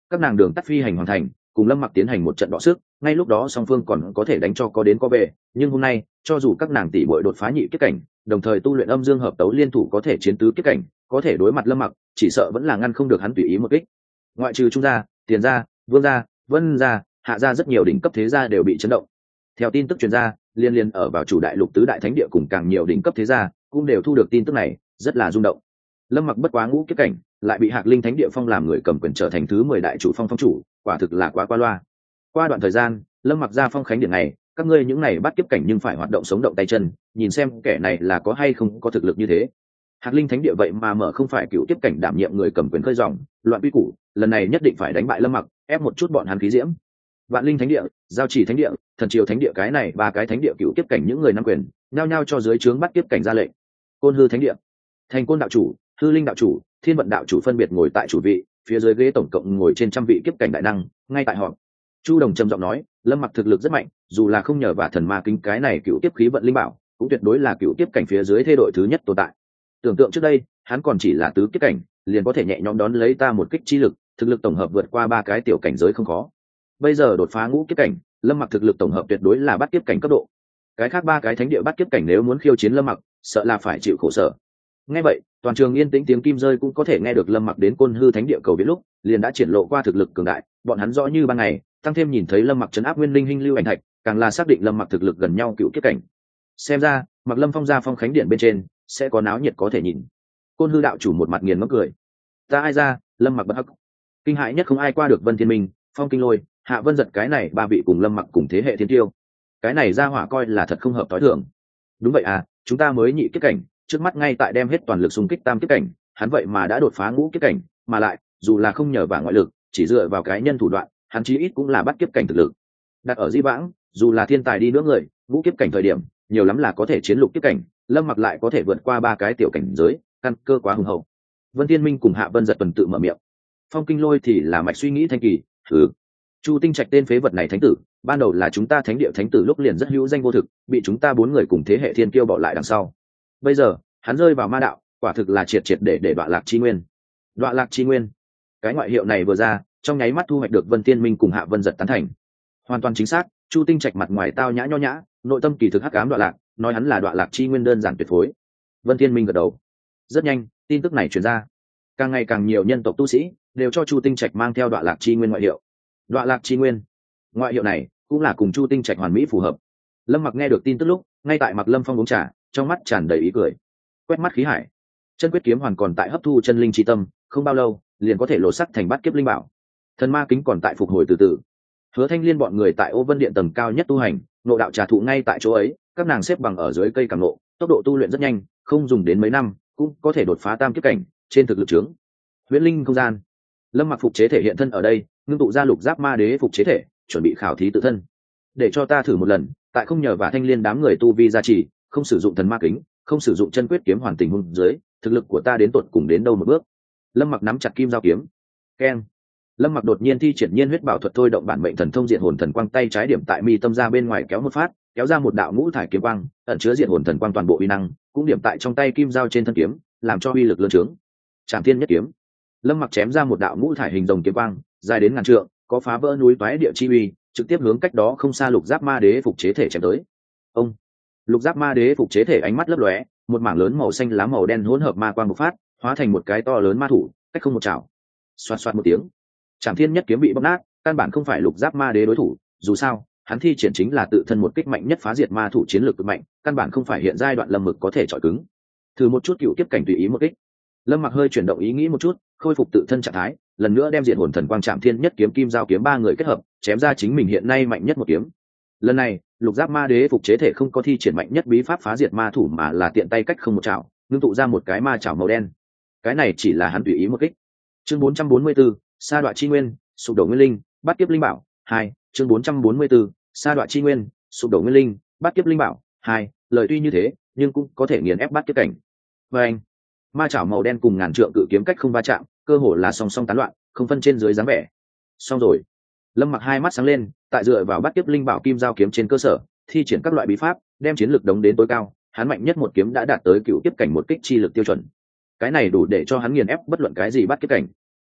các nàng đường tắt phi hành hoàn thành, cùng Lâm Mặc tiến hành một trận đọ sức, ngay lúc đó song phương còn có thể đánh cho có đến có về, nhưng hôm nay cho dù các nàng tỷ muội đột phá nhị kiếp cảnh, đồng thời tu luyện âm dương hợp tấu liên thủ có thể chiến tứ kiếp cảnh, có thể đối mặt Lâm Mặc chỉ sợ vẫn là ngăn không được hắn tùy ý một kích. Ngoại trừ Trung gia, Tiền gia, Vương gia, Vân gia, Hạ gia rất nhiều đỉnh cấp thế gia đều bị chấn động. Theo tin tức truyền ra, liên liên ở vào chủ đại lục tứ đại thánh địa cùng càng nhiều đỉnh cấp thế gia cũng đều thu được tin tức này, rất là rung động. Lâm Mặc bất quá ngũ kiếp cảnh, lại bị Hạc Linh Thánh địa phong làm người cầm quyền trở thành thứ mười đại chủ phong phong chủ, quả thực là quá qua loa. Qua đoạn thời gian, Lâm Mặc ra phong khánh điện này, các ngươi những này bắt kiếp cảnh nhưng phải hoạt động sống động tay chân, nhìn xem kẻ này là có hay không có thực lực như thế. Hạc Linh Thánh địa vậy mà mở không phải cựu kiếp cảnh đảm nhiệm người cầm quyền khơi dòng, loạn quy củ, lần này nhất định phải đánh bại Lâm Mặc, ép một chút bọn hắn khí diễm. Vạn Linh Thánh địa, Giao Chỉ Thánh địa, Thần Triều Thánh địa, cái này ba cái thánh địa cựu kiếp cảnh những người nắm quyền, nhao nhao cho dưới trướng bắt kiếp cảnh ra lệnh. Côn Hư Thánh địa, Thành Côn đạo chủ, Hư Linh đạo chủ, Thiên Vận đạo chủ phân biệt ngồi tại chủ vị, phía dưới ghế tổng cộng ngồi trên trăm vị kiếp cảnh đại năng, ngay tại họ. Chu Đồng trầm giọng nói, Lâm Mặc thực lực rất mạnh, dù là không nhờ vào thần ma kính cái này cựu kiếp khí vận linh bảo, cũng tuyệt đối là cựu kiếp cảnh phía dưới thế đội thứ nhất tồn tại. Tưởng tượng trước đây, hắn còn chỉ là tứ kiếp cảnh, liền có thể nhẹ nhõm đón lấy ta một kích chi lực, thực lực tổng hợp vượt qua ba cái tiểu cảnh giới không khó. Bây giờ đột phá ngũ kiếp cảnh, Lâm Mặc thực lực tổng hợp tuyệt đối là bắt kiếp cảnh cấp độ. Cái khác ba cái thánh địa bắt kiếp cảnh nếu muốn khiêu chiến Lâm Mặc, sợ là phải chịu khổ sở. Nghe vậy, toàn trường yên tĩnh, tiếng kim rơi cũng có thể nghe được Lâm Mặc đến Côn Hư Thánh địa cầu viện lúc, liền đã triển lộ qua thực lực cường đại, bọn hắn rõ như ban ngày, tăng thêm nhìn thấy Lâm Mặc trấn áp nguyên linh hinh lưu ảnh thạch, càng là xác định Lâm Mặc thực lực gần nhau cựu kiếp cảnh. Xem ra, Mặc Lâm Phong ra phong khánh điện bên trên, sẽ có náo nhiệt có thể nhìn. Côn Hư đạo chủ một mặt nghiền ngẫm cười. Ta ai ra, Lâm Mặc bất hắc. Kinh hãi nhất không ai qua được Vân Thiên Minh, Phong Kinh Lôi, Hạ Vân Giật cái này ba vị cùng Lâm Mặc cùng thế hệ thiên tiêu. Cái này ra hỏa coi là thật không hợp tối thường. Đúng vậy à, chúng ta mới nhị kiếp cảnh, trước mắt ngay tại đem hết toàn lực xung kích tam kiếp cảnh, hắn vậy mà đã đột phá ngũ kiếp cảnh, mà lại, dù là không nhờ vào ngoại lực, chỉ dựa vào cái nhân thủ đoạn, hắn chí ít cũng là bắt kiếp cảnh thực lực. Đặt ở Di Vãng, dù là thiên tài đi nữa người, ngũ kiếp cảnh thời điểm, nhiều lắm là có thể chiến lục kiếp cảnh, Lâm Mặc lại có thể vượt qua ba cái tiểu cảnh giới, căn cơ quá hùng hậu. Vân Thiên Minh cùng Hạ Vân Giật tuần tự mở miệng. Phong Kinh Lôi thì là mạch suy nghĩ thanh kỳ, thử. Chu Tinh Trạch tên phế vật này thánh tử, ban đầu là chúng ta thánh địa thánh tử lúc liền rất hữu danh vô thực, bị chúng ta bốn người cùng thế hệ thiên kiêu bỏ lại đằng sau. Bây giờ, hắn rơi vào ma đạo, quả thực là triệt triệt để để đoạn lạc chi nguyên. Đoạn lạc chi nguyên. Cái ngoại hiệu này vừa ra, trong nháy mắt thu hoạch được Vân Thiên Minh cùng Hạ Vân Giật tán thành. Hoàn toàn chính xác, Chu Tinh Trạch mặt ngoài tao nhã nho nhã, nội tâm kỳ thực hắc ám đoạn lạc, nói hắn là đoạn lạc chi nguyên đơn giản tuyệt phối. Vân Thiên Minh gật đầu. Rất nhanh, tin tức này truyền ra, càng ngày càng nhiều nhân tộc tu sĩ đều cho Chu Tinh Trạch mang theo đoạn lạc chi nguyên ngoại hiệu. Đoạn lạc chi nguyên, ngoại hiệu này cũng là cùng Chu Tinh Trạch hoàn mỹ phù hợp. Lâm Mặc nghe được tin tức lúc, ngay tại Mặc Lâm Phong uống trà, trong mắt tràn đầy ý cười. Quét mắt khí hải, chân quyết kiếm hoàn còn tại hấp thu chân linh chi tâm, không bao lâu liền có thể lột sắc thành bát kiếp linh bảo. Thần ma kính còn tại phục hồi từ từ. Hứa Thanh Liên bọn người tại Ô Vân Điện tầng cao nhất tu hành, ngộ đạo trà thụ ngay tại chỗ ấy, các nàng xếp bằng ở dưới cây càng ngộ, tốc độ tu luyện rất nhanh, không dùng đến mấy năm cũng có thể đột phá tam kiếp cảnh, trên thực lực trướng. Huyễn linh không gian, Lâm Mặc phục chế thể hiện thân ở đây, ngưng tụ ra lục giáp ma đế phục chế thể, chuẩn bị khảo thí tự thân. Để cho ta thử một lần, tại không nhờ và Thanh Liên đám người tu vi gia trì, không sử dụng thần ma kính, không sử dụng chân quyết kiếm hoàn tình huống dưới, thực lực của ta đến tột cùng đến đâu một bước. Lâm Mặc nắm chặt kim giao kiếm. Keng. Lâm Mặc đột nhiên thi triển nhiên huyết bảo thuật thôi động bản mệnh thần thông diện hồn thần quang, tay trái điểm tại mi tâm ra bên ngoài kéo một phát, kéo ra một đạo ngũ thải kiếm quang, ẩn chứa diện hồn thần quang toàn bộ uy năng, cũng điểm tại trong tay kim giao trên thân kiếm, làm cho uy lực lớn trướng. Trảm Thiên Nhất Kiếm. Lâm Mặc chém ra một đạo ngũ thải hình rồng kiếm quang, dài đến ngàn trượng, có phá vỡ núi toái địa chi uy, trực tiếp hướng cách đó không xa lục giáp ma đế phục chế thể chém tới. Ông. Lục giáp ma đế phục chế thể ánh mắt lấp lóe, một mảng lớn màu xanh lá màu đen hỗn hợp ma quang bộc phát, hóa thành một cái to lớn ma thủ, cách không một chảo. Xoạt xoạt một tiếng, Trảm Thiên Nhất Kiếm bị bóc nát, căn bản không phải lục giáp ma đế đối thủ, dù sao, hắn thi triển chính là tự thân một kích mạnh nhất phá diệt ma thủ chiến lược cực mạnh, căn bản không phải hiện giai đoạn Lâm Mực có thể chọi cứng. Thử một chút cựu kiếp cảnh tùy ý một kích. Lâm Mặc hơi chuyển động ý nghĩ một chút, khôi phục tự thân trạng thái, lần nữa đem diện hồn thần quang Trảm Thiên Nhất Kiếm kim giao kiếm ba người kết hợp, chém ra chính mình hiện nay mạnh nhất một kiếm. Lần này, lục giáp ma đế phục chế thể không có thi triển mạnh nhất bí pháp phá diệt ma thủ mà là tiện tay cách không một chảo, ngưng tụ ra một cái ma chảo màu đen. Cái này chỉ là hắn tùy ý một kích. Chương bốn trăm bốn mươi 4, Sa Đoạ Chi Nguyên, sụp đổ nguyên linh, bắt kiếp linh bảo hai. Chương bốn trăm bốn mươi 4, Sa Đoạ Chi Nguyên, sụp đổ nguyên linh, bắt kiếp linh bảo hai. Lời tuy như thế, nhưng cũng có thể nghiền ép bắt kiếp cảnh. Và anh, ma chảo màu đen cùng ngàn trượng cự kiếm cách không va chạm, cơ hồ là song song tán loạn, không phân trên dưới dáng vẻ. Xong rồi. Lâm Mặc hai mắt sáng lên, tại dựa vào bắt kiếp linh bảo kim giao kiếm trên cơ sở, thi triển các loại bí pháp, đem chiến lực đống đến tối cao, hắn mạnh nhất một kiếm đã đạt tới cựu kiếp cảnh một kích chi lực tiêu chuẩn. Cái này đủ để cho hắn nghiền ép bất luận cái gì bắt kiếp cảnh.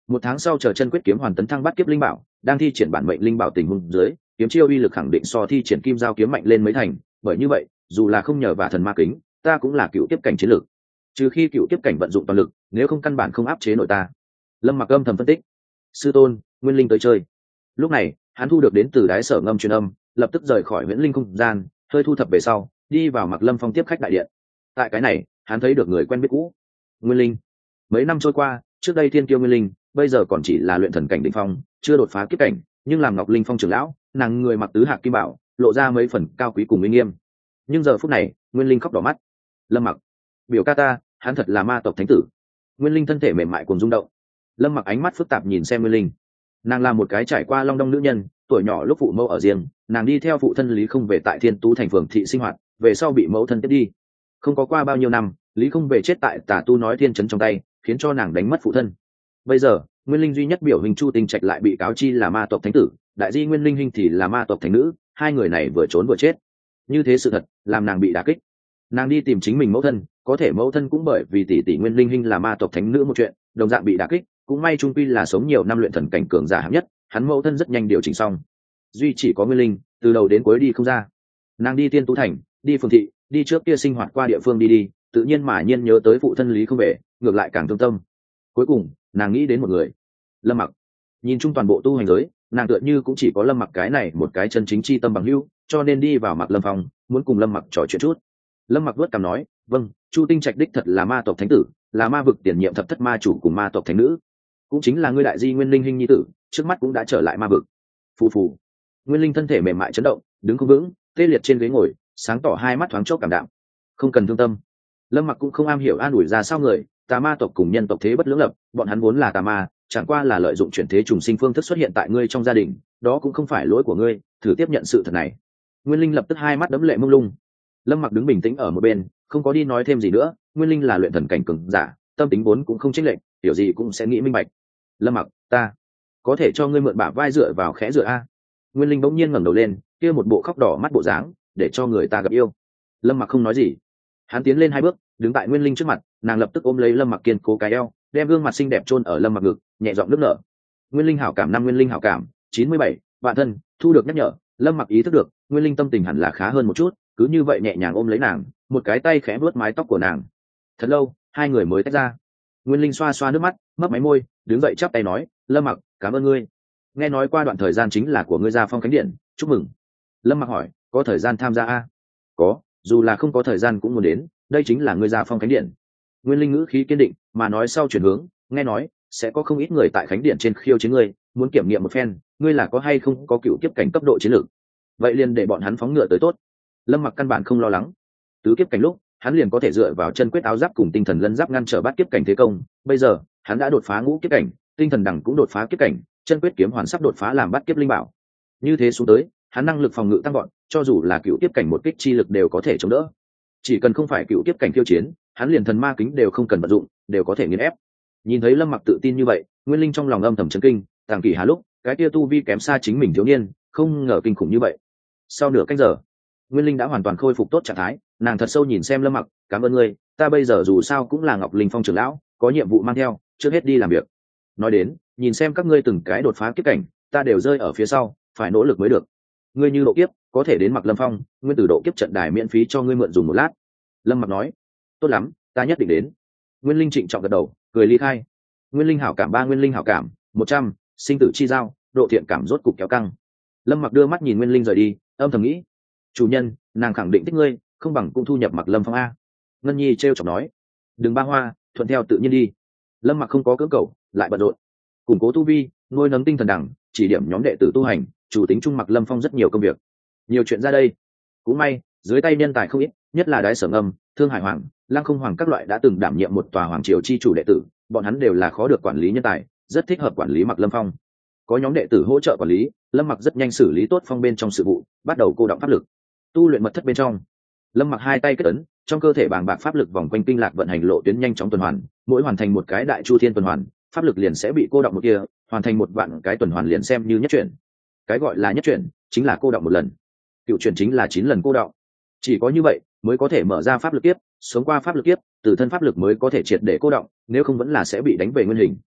Một tháng sau chờ chân quyết kiếm hoàn tấn thăng bắt kiếp linh bảo, đang thi triển bản mệnh linh bảo tình huống dưới, kiếm chiêu uy lực khẳng định so thi triển kim giao kiếm mạnh lên mấy thành, bởi như vậy, dù là không nhờ vào thần ma kính, ta cũng là cựu kiếp cảnh chiến lược. Trừ khi cựu kiếp cảnh vận dụng toàn lực, nếu không căn bản không áp chế nổi ta. Lâm Mặc âm thầm phân tích. Sư tôn, Nguyên Linh tới chơi. Lúc này, hắn thu được đến từ đái sở ngâm truyền âm, lập tức rời khỏi huyễn linh không gian, hơi thu thập về sau, đi vào Mặc Lâm Phong tiếp khách đại điện. Tại cái này, hắn thấy được người quen biết cũ. Nguyên Linh. Mấy năm trôi qua, trước đây thiên kiêu Nguyên Linh, bây giờ còn chỉ là luyện thần cảnh đỉnh phong, chưa đột phá kiếp cảnh, nhưng làm Ngọc Linh Phong trưởng lão, nàng người mặc tứ hạc kim bảo, lộ ra mấy phần cao quý cùng uy nghiêm. Nhưng giờ phút này, Nguyên Linh khóc đỏ mắt. Lâm Mặc, biểu ca ta, hắn thật là ma tộc thánh tử. Nguyên Linh thân thể mềm mại cùng rung động. Lâm Mặc ánh mắt phức tạp nhìn xem Nguyên Linh. Nàng là một cái trải qua long đong nữ nhân, tuổi nhỏ lúc phụ mẫu ở riêng, nàng đi theo phụ thân Lý Không về tại Thiên Tú thành phường thị sinh hoạt, về sau bị mẫu thân tiếp đi. Không có qua bao nhiêu năm, Lý Không về chết tại Tà Tu nói thiên trấn trong tay, khiến cho nàng đánh mất phụ thân. Bây giờ, Nguyên Linh duy nhất biểu hình Chu Tinh Trạch lại bị cáo chi là ma tộc thánh tử, đại di Nguyên Linh Hinh thì là ma tộc thánh nữ, hai người này vừa trốn vừa chết. Như thế sự thật, làm nàng bị đả kích. Nàng đi tìm chính mình mẫu thân, có thể mẫu thân cũng bởi vì tỷ tỷ Nguyên Linh Hinh là ma tộc thánh nữ một chuyện, đồng dạng bị đả kích, cũng may trung quy là sống nhiều năm luyện thần cảnh cường giả hạng nhất, hắn mẫu thân rất nhanh điều chỉnh xong. Duy chỉ có Nguyên Linh, từ đầu đến cuối đi không ra. Nàng đi Tiên Tú thành, đi phường thị, đi trước kia sinh hoạt qua địa phương đi đi, tự nhiên mà nhiên nhớ tới phụ thân Lý Không về, ngược lại càng thương tâm. Cuối cùng, nàng nghĩ đến một người, Lâm Mặc. Nhìn chung toàn bộ tu hành giới, nàng tựa như cũng chỉ có Lâm Mặc cái này một cái chân chính chi tâm bằng hữu, cho nên đi vào Mặc Lâm Phong, muốn cùng Lâm Mặc trò chuyện chút. Lâm Mặc vuốt cằm nói, vâng, Chu Tinh Trạch đích thật là ma tộc thánh tử, là ma vực tiền nhiệm thập thất ma chủ cùng ma tộc thánh nữ, cũng chính là ngươi đại di Nguyên Linh Hinh nhi tử, trước mắt cũng đã trở lại ma vực. Phù phù. Nguyên Linh thân thể mềm mại chấn động, đứng không vững, tê liệt trên ghế ngồi, sáng tỏ hai mắt thoáng chốc cảm đạm. Không cần thương tâm. Lâm Mặc cũng không am hiểu an ủi ra sao người, tà ma tộc cùng nhân tộc thế bất lưỡng lập, bọn hắn vốn là tà ma, chẳng qua là lợi dụng chuyển thế trùng sinh phương thức xuất hiện tại ngươi trong gia đình, đó cũng không phải lỗi của ngươi, thử tiếp nhận sự thật này. Nguyên Linh lập tức hai mắt đẫm lệ mông lung. Lâm Mặc đứng bình tĩnh ở một bên, không có đi nói thêm gì nữa. Nguyên Linh là luyện thần cảnh cường giả, tâm tính vốn cũng không chênh lệch, hiểu gì cũng sẽ nghĩ minh bạch. Lâm Mặc, ta có thể cho ngươi mượn bả vai dựa vào khẽ dựa a. Nguyên Linh bỗng nhiên ngẩng đầu lên, kia một bộ khóc đỏ mắt bộ dáng, để cho người ta gặp yêu. Lâm Mặc không nói gì, hắn tiến lên hai bước, đứng tại Nguyên Linh trước mặt, nàng lập tức ôm lấy Lâm Mặc kiên cố cái eo, đem gương mặt xinh đẹp chôn ở Lâm Mặc ngực, nhẹ giọng nước nở. Nguyên Linh hảo cảm năm Nguyên Linh hảo cảm chín mươi bảy, bạn thân thu được nhắc nhở. Lâm Mặc ý thức được Nguyên Linh tâm tình hẳn là khá hơn một chút, cứ như vậy nhẹ nhàng ôm lấy nàng, một cái tay khẽ vuốt mái tóc của nàng. Thật lâu, hai người mới tách ra. Nguyên Linh xoa xoa nước mắt, mấp máy môi, đứng dậy chắp tay nói, Lâm Mặc, cảm ơn ngươi. Nghe nói qua đoạn thời gian chính là của ngươi ra Phong Khánh Điện, chúc mừng. Lâm Mặc hỏi, có thời gian tham gia a? Có, dù là không có thời gian cũng muốn đến, đây chính là ngươi ra Phong Khánh Điện. Nguyên Linh ngữ khí kiên định, mà nói sau chuyển hướng, nghe nói sẽ có không ít người tại Khánh Điện trên khiêu chiến ngươi, muốn kiểm nghiệm một phen, ngươi là có hay không có cựu kiếp cảnh cấp độ chiến lược. Vậy liền để bọn hắn phóng ngựa tới tốt. Lâm Mặc căn bản không lo lắng. Tứ kiếp cảnh lúc, hắn liền có thể dựa vào chân quyết áo giáp cùng tinh thần lân giáp ngăn trở bát kiếp cảnh thế công, bây giờ, hắn đã đột phá ngũ kiếp cảnh, tinh thần đẳng cũng đột phá kiếp cảnh, chân quyết kiếm hoàn sắp đột phá làm bát kiếp linh bảo. Như thế xuống tới, hắn năng lực phòng ngự tăng gọn, cho dù là cựu kiếp cảnh một kích chi lực đều có thể chống đỡ. Chỉ cần không phải cựu kiếp cảnh tiêu chiến, hắn liền thần ma kính đều không cần vận dụng, đều có thể nghiền ép. Nhìn thấy Lâm Mặc tự tin như vậy, Nguyên Linh trong lòng âm thầm chấn kinh, Tàng Kỷ Hà lúc, cái kia tu vi kém xa chính mình thiếu niên, không ngờ kinh khủng như vậy. Sau nửa canh giờ, Nguyên Linh đã hoàn toàn khôi phục tốt trạng thái, nàng thật sâu nhìn xem Lâm Mặc, cảm ơn ngươi, ta bây giờ dù sao cũng là Ngọc Linh Phong trưởng lão, có nhiệm vụ mang theo, trước hết đi làm việc. Nói đến, nhìn xem các ngươi từng cái đột phá kiếp cảnh, ta đều rơi ở phía sau, phải nỗ lực mới được. Ngươi như độ kiếp, có thể đến Mặc Lâm Phong, nguyên tử độ kiếp trận đài miễn phí cho ngươi mượn dùng một lát. Lâm Mặc nói, tốt lắm, ta nhất định đến. Nguyên Linh trịnh trọng gật đầu, cười ly khai. Nguyên Linh hảo cảm ba Nguyên Linh hảo cảm một trăm, sinh tử chi giao, độ thiện cảm rốt cục kéo căng. Lâm Mặc đưa mắt nhìn Nguyên Linh rời đi, âm thầm nghĩ, chủ nhân, nàng khẳng định thích ngươi, không bằng cũng thu nhập Mặc Lâm Phong a. Ngân Nhi trêu chọc nói, đừng ba hoa, thuận theo tự nhiên đi. Lâm Mặc không có cưỡng cầu, lại bận rộn củng cố tu vi, nuôi nấng tinh thần đẳng, chỉ điểm nhóm đệ tử tu hành, chủ tính trung Mặc Lâm Phong rất nhiều công việc, nhiều chuyện ra đây. Cũng may dưới tay nhân tài không ít, nhất là Đái Sở Ngâm, Thương Hải Hoàng, Lăng Không Hoàng các loại đã từng đảm nhiệm một tòa hoàng triều chi chủ đệ tử, bọn hắn đều là khó được quản lý nhân tài, rất thích hợp quản lý Mặc Lâm Phong. Có nhóm đệ tử hỗ trợ quản lý, Lâm Mặc rất nhanh xử lý tốt phong bên trong sự vụ, bắt đầu cô động pháp lực. Tu luyện mật thất bên trong, Lâm Mặc hai tay kết ấn, trong cơ thể bàng bạc pháp lực vòng quanh kinh lạc vận hành lộ tuyến nhanh chóng tuần hoàn, mỗi hoàn thành một cái đại chu thiên tuần hoàn, pháp lực liền sẽ bị cô động một kia, hoàn thành một vạn cái tuần hoàn liền xem như nhất chuyển. Cái gọi là nhất chuyển, chính là cô động một lần. Cựu chuyển chính là chín lần cô động. Chỉ có như vậy mới có thể mở ra pháp lực tiếp, sống qua pháp lực tiếp, từ thân pháp lực mới có thể triệt để cô động, nếu không vẫn là sẽ bị đánh về nguyên hình.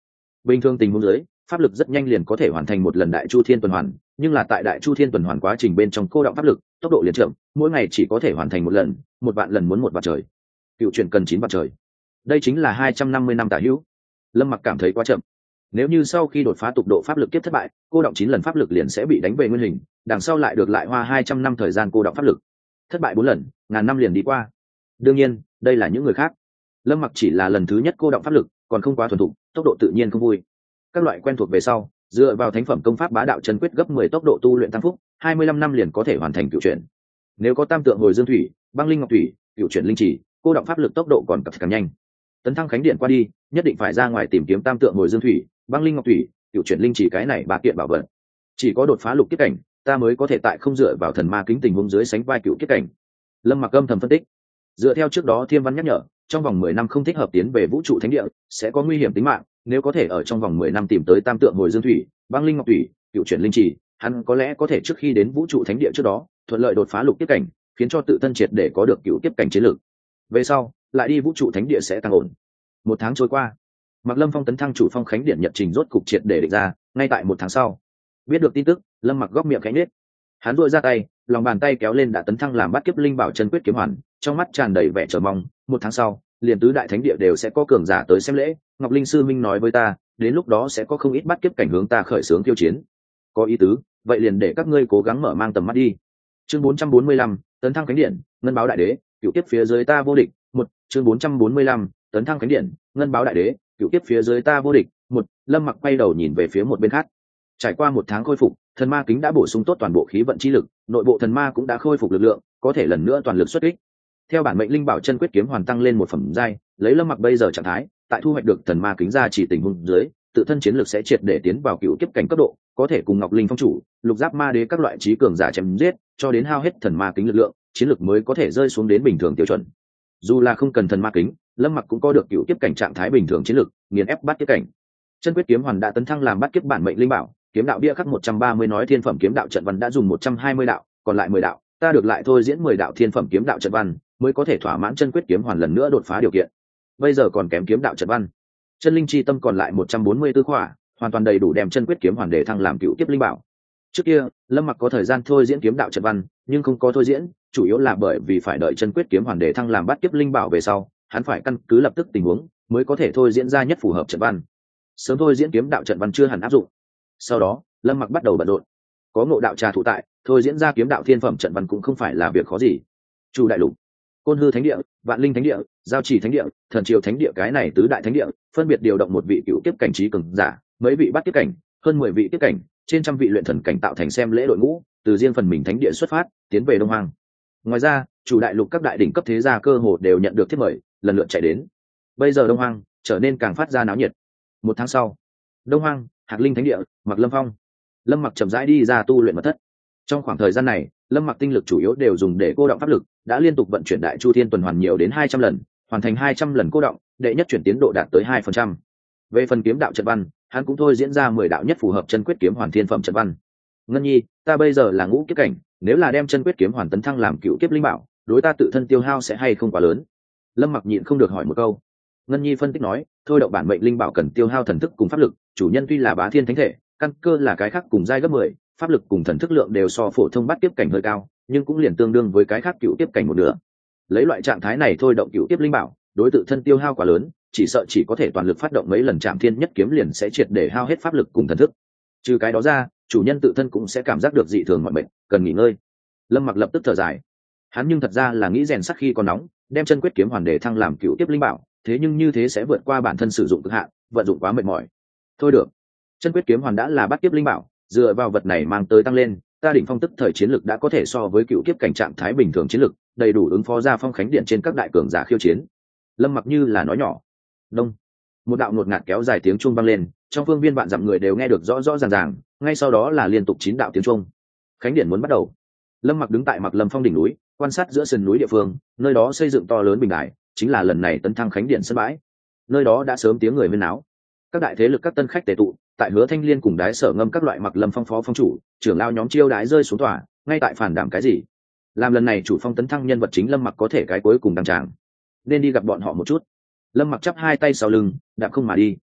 bình thường tình huống dưới pháp lực rất nhanh liền có thể hoàn thành một lần đại chu thiên tuần hoàn, nhưng là tại đại chu thiên tuần hoàn quá trình bên trong cô đọng pháp lực tốc độ liền chậm, mỗi ngày chỉ có thể hoàn thành một lần, một vạn lần muốn một vạn trời, cựu chuyển cần chín vạn trời, đây chính là hai trăm năm mươi năm tả hữu. Lâm Mặc cảm thấy quá chậm. Nếu như sau khi đột phá tục độ pháp lực kiếp thất bại, cô đọng chín lần pháp lực liền sẽ bị đánh về nguyên hình, đằng sau lại được lại hoa hai trăm năm thời gian cô đọng pháp lực. Thất bại bốn lần, ngàn năm liền đi qua. Đương nhiên, đây là những người khác. Lâm Mặc chỉ là lần thứ nhất cô đọng pháp lực, còn không quá thuần thục, tốc độ tự nhiên không vui. Các loại quen thuộc về sau, dựa vào thánh phẩm công pháp bá đạo chân quyết gấp mười tốc độ tu luyện tăng phúc, hai mươi lăm năm liền có thể hoàn thành cựu chuyển. Nếu có tam tượng hồi dương thủy, băng linh ngọc thủy, cựu chuyển linh chỉ, cô đọng pháp lực tốc độ còn cập càng nhanh. Tấn thăng khánh điện qua đi, nhất định phải ra ngoài tìm kiếm tam tượng hồi dương thủy, băng linh ngọc thủy, cựu chuyển linh chỉ cái này ba kiện bảo vật. Chỉ có đột phá lục kiếp cảnh, ta mới có thể tại không dựa vào thần ma kính tình huống dưới sánh vai cựu kiếp cảnh. Lâm Mặc âm thầm phân tích. Dựa theo trước đó Thiêm Văn nhắc nhở, trong vòng mười năm không thích hợp tiến về vũ trụ thánh địa, sẽ có nguy hiểm tính mạng, nếu có thể ở trong vòng mười năm tìm tới tam tượng hồi dương thủy, băng linh ngọc thủy, cựu chuyển linh chỉ, hắn có lẽ có thể trước khi đến vũ trụ thánh địa trước đó, thuận lợi đột phá lục kiếp cảnh, khiến cho tự thân triệt để có được cựu kiếp cảnh chiến lược. Về sau, lại đi vũ trụ thánh địa sẽ càng ổn. Một tháng trôi qua, Mạc Lâm Phong tấn thăng chủ phong khánh điện nhật trình rốt cục triệt để định ra, ngay tại một tháng sau. Biết được tin tức, Lâm Mặc góc miệng khẽ nhếch. Hắn duỗi ra tay, lòng bàn tay kéo lên đã tấn thăng làm bát kiếp linh bảo chân quyết kiếm hoàn, trong mắt tràn đầy vẻ chờ mong. Một tháng sau, liền tứ đại thánh địa đều sẽ có cường giả tới xem lễ. Ngọc Linh sư minh nói với ta, đến lúc đó sẽ có không ít bát kiếp cảnh hướng ta khởi xướng tiêu chiến. Có ý tứ, vậy liền để các ngươi cố gắng mở mang tầm mắt đi. Chương bốn trăm bốn mươi lăm, tấn thăng khánh điện, ngân báo đại đế, cựu kiếp phía dưới ta vô địch. Một, chương bốn trăm bốn mươi lăm, tấn thăng khánh điện, ngân báo đại đế, cựu kiếp phía dưới ta vô địch. Một, Lâm Mặc quay đầu nhìn về phía một bên khác. Trải qua một tháng khôi phục, thần ma kính đã bổ sung tốt toàn bộ khí vận chi lực, nội bộ thần ma cũng đã khôi phục lực lượng, có thể lần nữa toàn lực xuất kích. Theo bản mệnh linh bảo chân quyết kiếm hoàn tăng lên một phẩm giai, lấy Lâm Mặc bây giờ trạng thái, tại thu hoạch được thần ma kính ra chỉ tình huống dưới, tự thân chiến lực sẽ triệt để tiến vào cựu kiếp cảnh cấp độ, có thể cùng Ngọc Linh phong chủ, lục giáp ma đế các loại trí cường giả chém giết, cho đến hao hết thần ma kính lực lượng, chiến lực mới có thể rơi xuống đến bình thường tiêu chuẩn. Dù là không cần thần ma kính, Lâm Mặc cũng có được cựu kiếp cảnh trạng thái bình thường chiến lực, nghiền ép bát kiếp cảnh. Chân quyết kiếm hoàn đã tấn thăng làm bát kiếp bản mệnh linh bảo, kiếm đạo bia khắc một trăm ba mươi nói thiên phẩm kiếm đạo trận văn đã dùng một trăm hai mươi đạo, còn lại mười đạo, ta được lại thôi diễn mười đạo thiên phẩm kiếm đạo trận văn, mới có thể thỏa mãn chân quyết kiếm hoàn lần nữa đột phá điều kiện. Bây giờ còn kém kiếm đạo trận văn. Chân linh chi tâm còn lại một trăm bốn mươi tư khỏa, hoàn toàn đầy đủ đem chân quyết kiếm hoàn để thăng làm cựu kiếp linh bảo. Trước kia, Lâm Mặc có thời gian thôi diễn kiếm đạo trận văn, nhưng không có thôi diễn, chủ yếu là bởi vì phải đợi chân quyết kiếm hoàn để thăng làm bát kiếp linh bảo về sau, hắn phải căn cứ lập tức tình huống, mới có thể thôi diễn ra nhất phù hợp trận văn. Sớm thôi diễn kiếm đạo trận văn chưa hẳn áp dụng. Sau đó, Lâm Mặc bắt đầu bận rộn. Có ngộ đạo trà thụ tại, thôi diễn ra kiếm đạo thiên phẩm trận văn cũng không phải là việc khó gì. Chu đại lục, Côn Hư thánh địa, Vạn Linh thánh địa, Giao Chỉ thánh địa, Thần Triều thánh địa cái này tứ đại thánh địa, phân biệt điều động một vị cựu kiếp cảnh trí cường giả, mấy vị bát kiếp cảnh, hơn mười vị kiếp cảnh, trên trăm vị luyện thần cảnh tạo thành xem lễ đội ngũ, từ riêng phần mình thánh địa xuất phát, tiến về Đông Hoang. Ngoài ra, chủ đại lục các đại đỉnh cấp thế gia cơ hồ đều nhận được thiếp mời, lần lượt chạy đến. Bây giờ Đông Hoang trở nên càng phát ra náo nhiệt. Một tháng sau, Đông Hoang, Hạc Linh thánh địa, Mạc Lâm Phong. Lâm Mặc chậm rãi đi ra tu luyện mật thất. Trong khoảng thời gian này, Lâm Mặc tinh lực chủ yếu đều dùng để cô động pháp lực, đã liên tục vận chuyển đại chu thiên tuần hoàn nhiều đến hai trăm lần, hoàn thành hai trăm lần cô động, đệ nhất chuyển tiến độ đạt tới hai phần trăm. Về phần kiếm đạo trận văn, hắn cũng thôi diễn ra mười đạo nhất phù hợp chân quyết kiếm hoàn thiên phẩm trận văn. Ngân Nhi, ta bây giờ là ngũ kiếp cảnh, nếu là đem chân quyết kiếm hoàn tấn thăng làm cựu kiếp linh bảo, đối ta tự thân tiêu hao sẽ hay không quá lớn? Lâm Mặc nhịn không được hỏi một câu. Ngân Nhi phân tích nói, thôi động bản mệnh linh bảo cần tiêu hao thần thức cùng pháp lực, chủ nhân tuy là bá thiên thánh thể, căn cơ là cái khác cùng giai gấp mười, pháp lực cùng thần thức lượng đều so phổ thông bát kiếp cảnh hơi cao, nhưng cũng liền tương đương với cái khác cựu kiếp cảnh một nửa. Lấy loại trạng thái này thôi động cựu kiếp linh bảo, đối tự thân tiêu hao quá lớn, chỉ sợ chỉ có thể toàn lực phát động mấy lần Trảm Thiên Nhất kiếm liền sẽ triệt để hao hết pháp lực cùng thần thức. Trừ cái đó ra, chủ nhân tự thân cũng sẽ cảm giác được dị thường mọi mệt, cần nghỉ ngơi. Lâm Mặc lập tức thở dài. Hắn nhưng thật ra là nghĩ rèn sắt khi còn nóng, đem chân quyết kiếm hoàn để thăng làm cựu kiếp linh bảo, thế nhưng như thế sẽ vượt qua bản thân sử dụng cực hạn, vận dụng quá mệt mỏi. Thôi được, chân quyết kiếm hoàn đã là bát kiếp linh bảo, dựa vào vật này mang tới tăng lên, ta đỉnh phong tức thời chiến lực đã có thể so với cựu kiếp cảnh trạng thái bình thường chiến lực, đầy đủ ứng phó ra phong khánh điện trên các đại cường giả khiêu chiến. Lâm Mặc như là nói nhỏ. Đông, một đạo ngột ngạt kéo dài tiếng chuông vang lên, trong phương viên vạn dặm người đều nghe được rõ rõ ràng ràng, ngay sau đó là liên tục chín đạo tiếng chuông. Khánh điện muốn bắt đầu. Lâm Mặc đứng tại Mạc Lâm Phong đỉnh núi, quan sát giữa sườn núi địa phương, nơi đó xây dựng to lớn bình đài, chính là lần này tấn thăng khánh điện sân bãi. Nơi đó đã sớm tiếng người huyên náo, các đại thế lực các tân khách tề tụ, tại Hứa Thanh Liên cùng đái sở ngâm các loại Mạc Lâm Phong phó phong chủ, trưởng lao nhóm chiêu đái rơi xuống tòa, ngay tại phản đảm cái gì? Làm lần này chủ phong tấn thăng nhân vật chính Lâm Mặc có thể cái cuối cùng đăng tràng, nên đi gặp bọn họ một chút. Lâm Mặc chắp hai tay sau lưng, đạp không mà đi.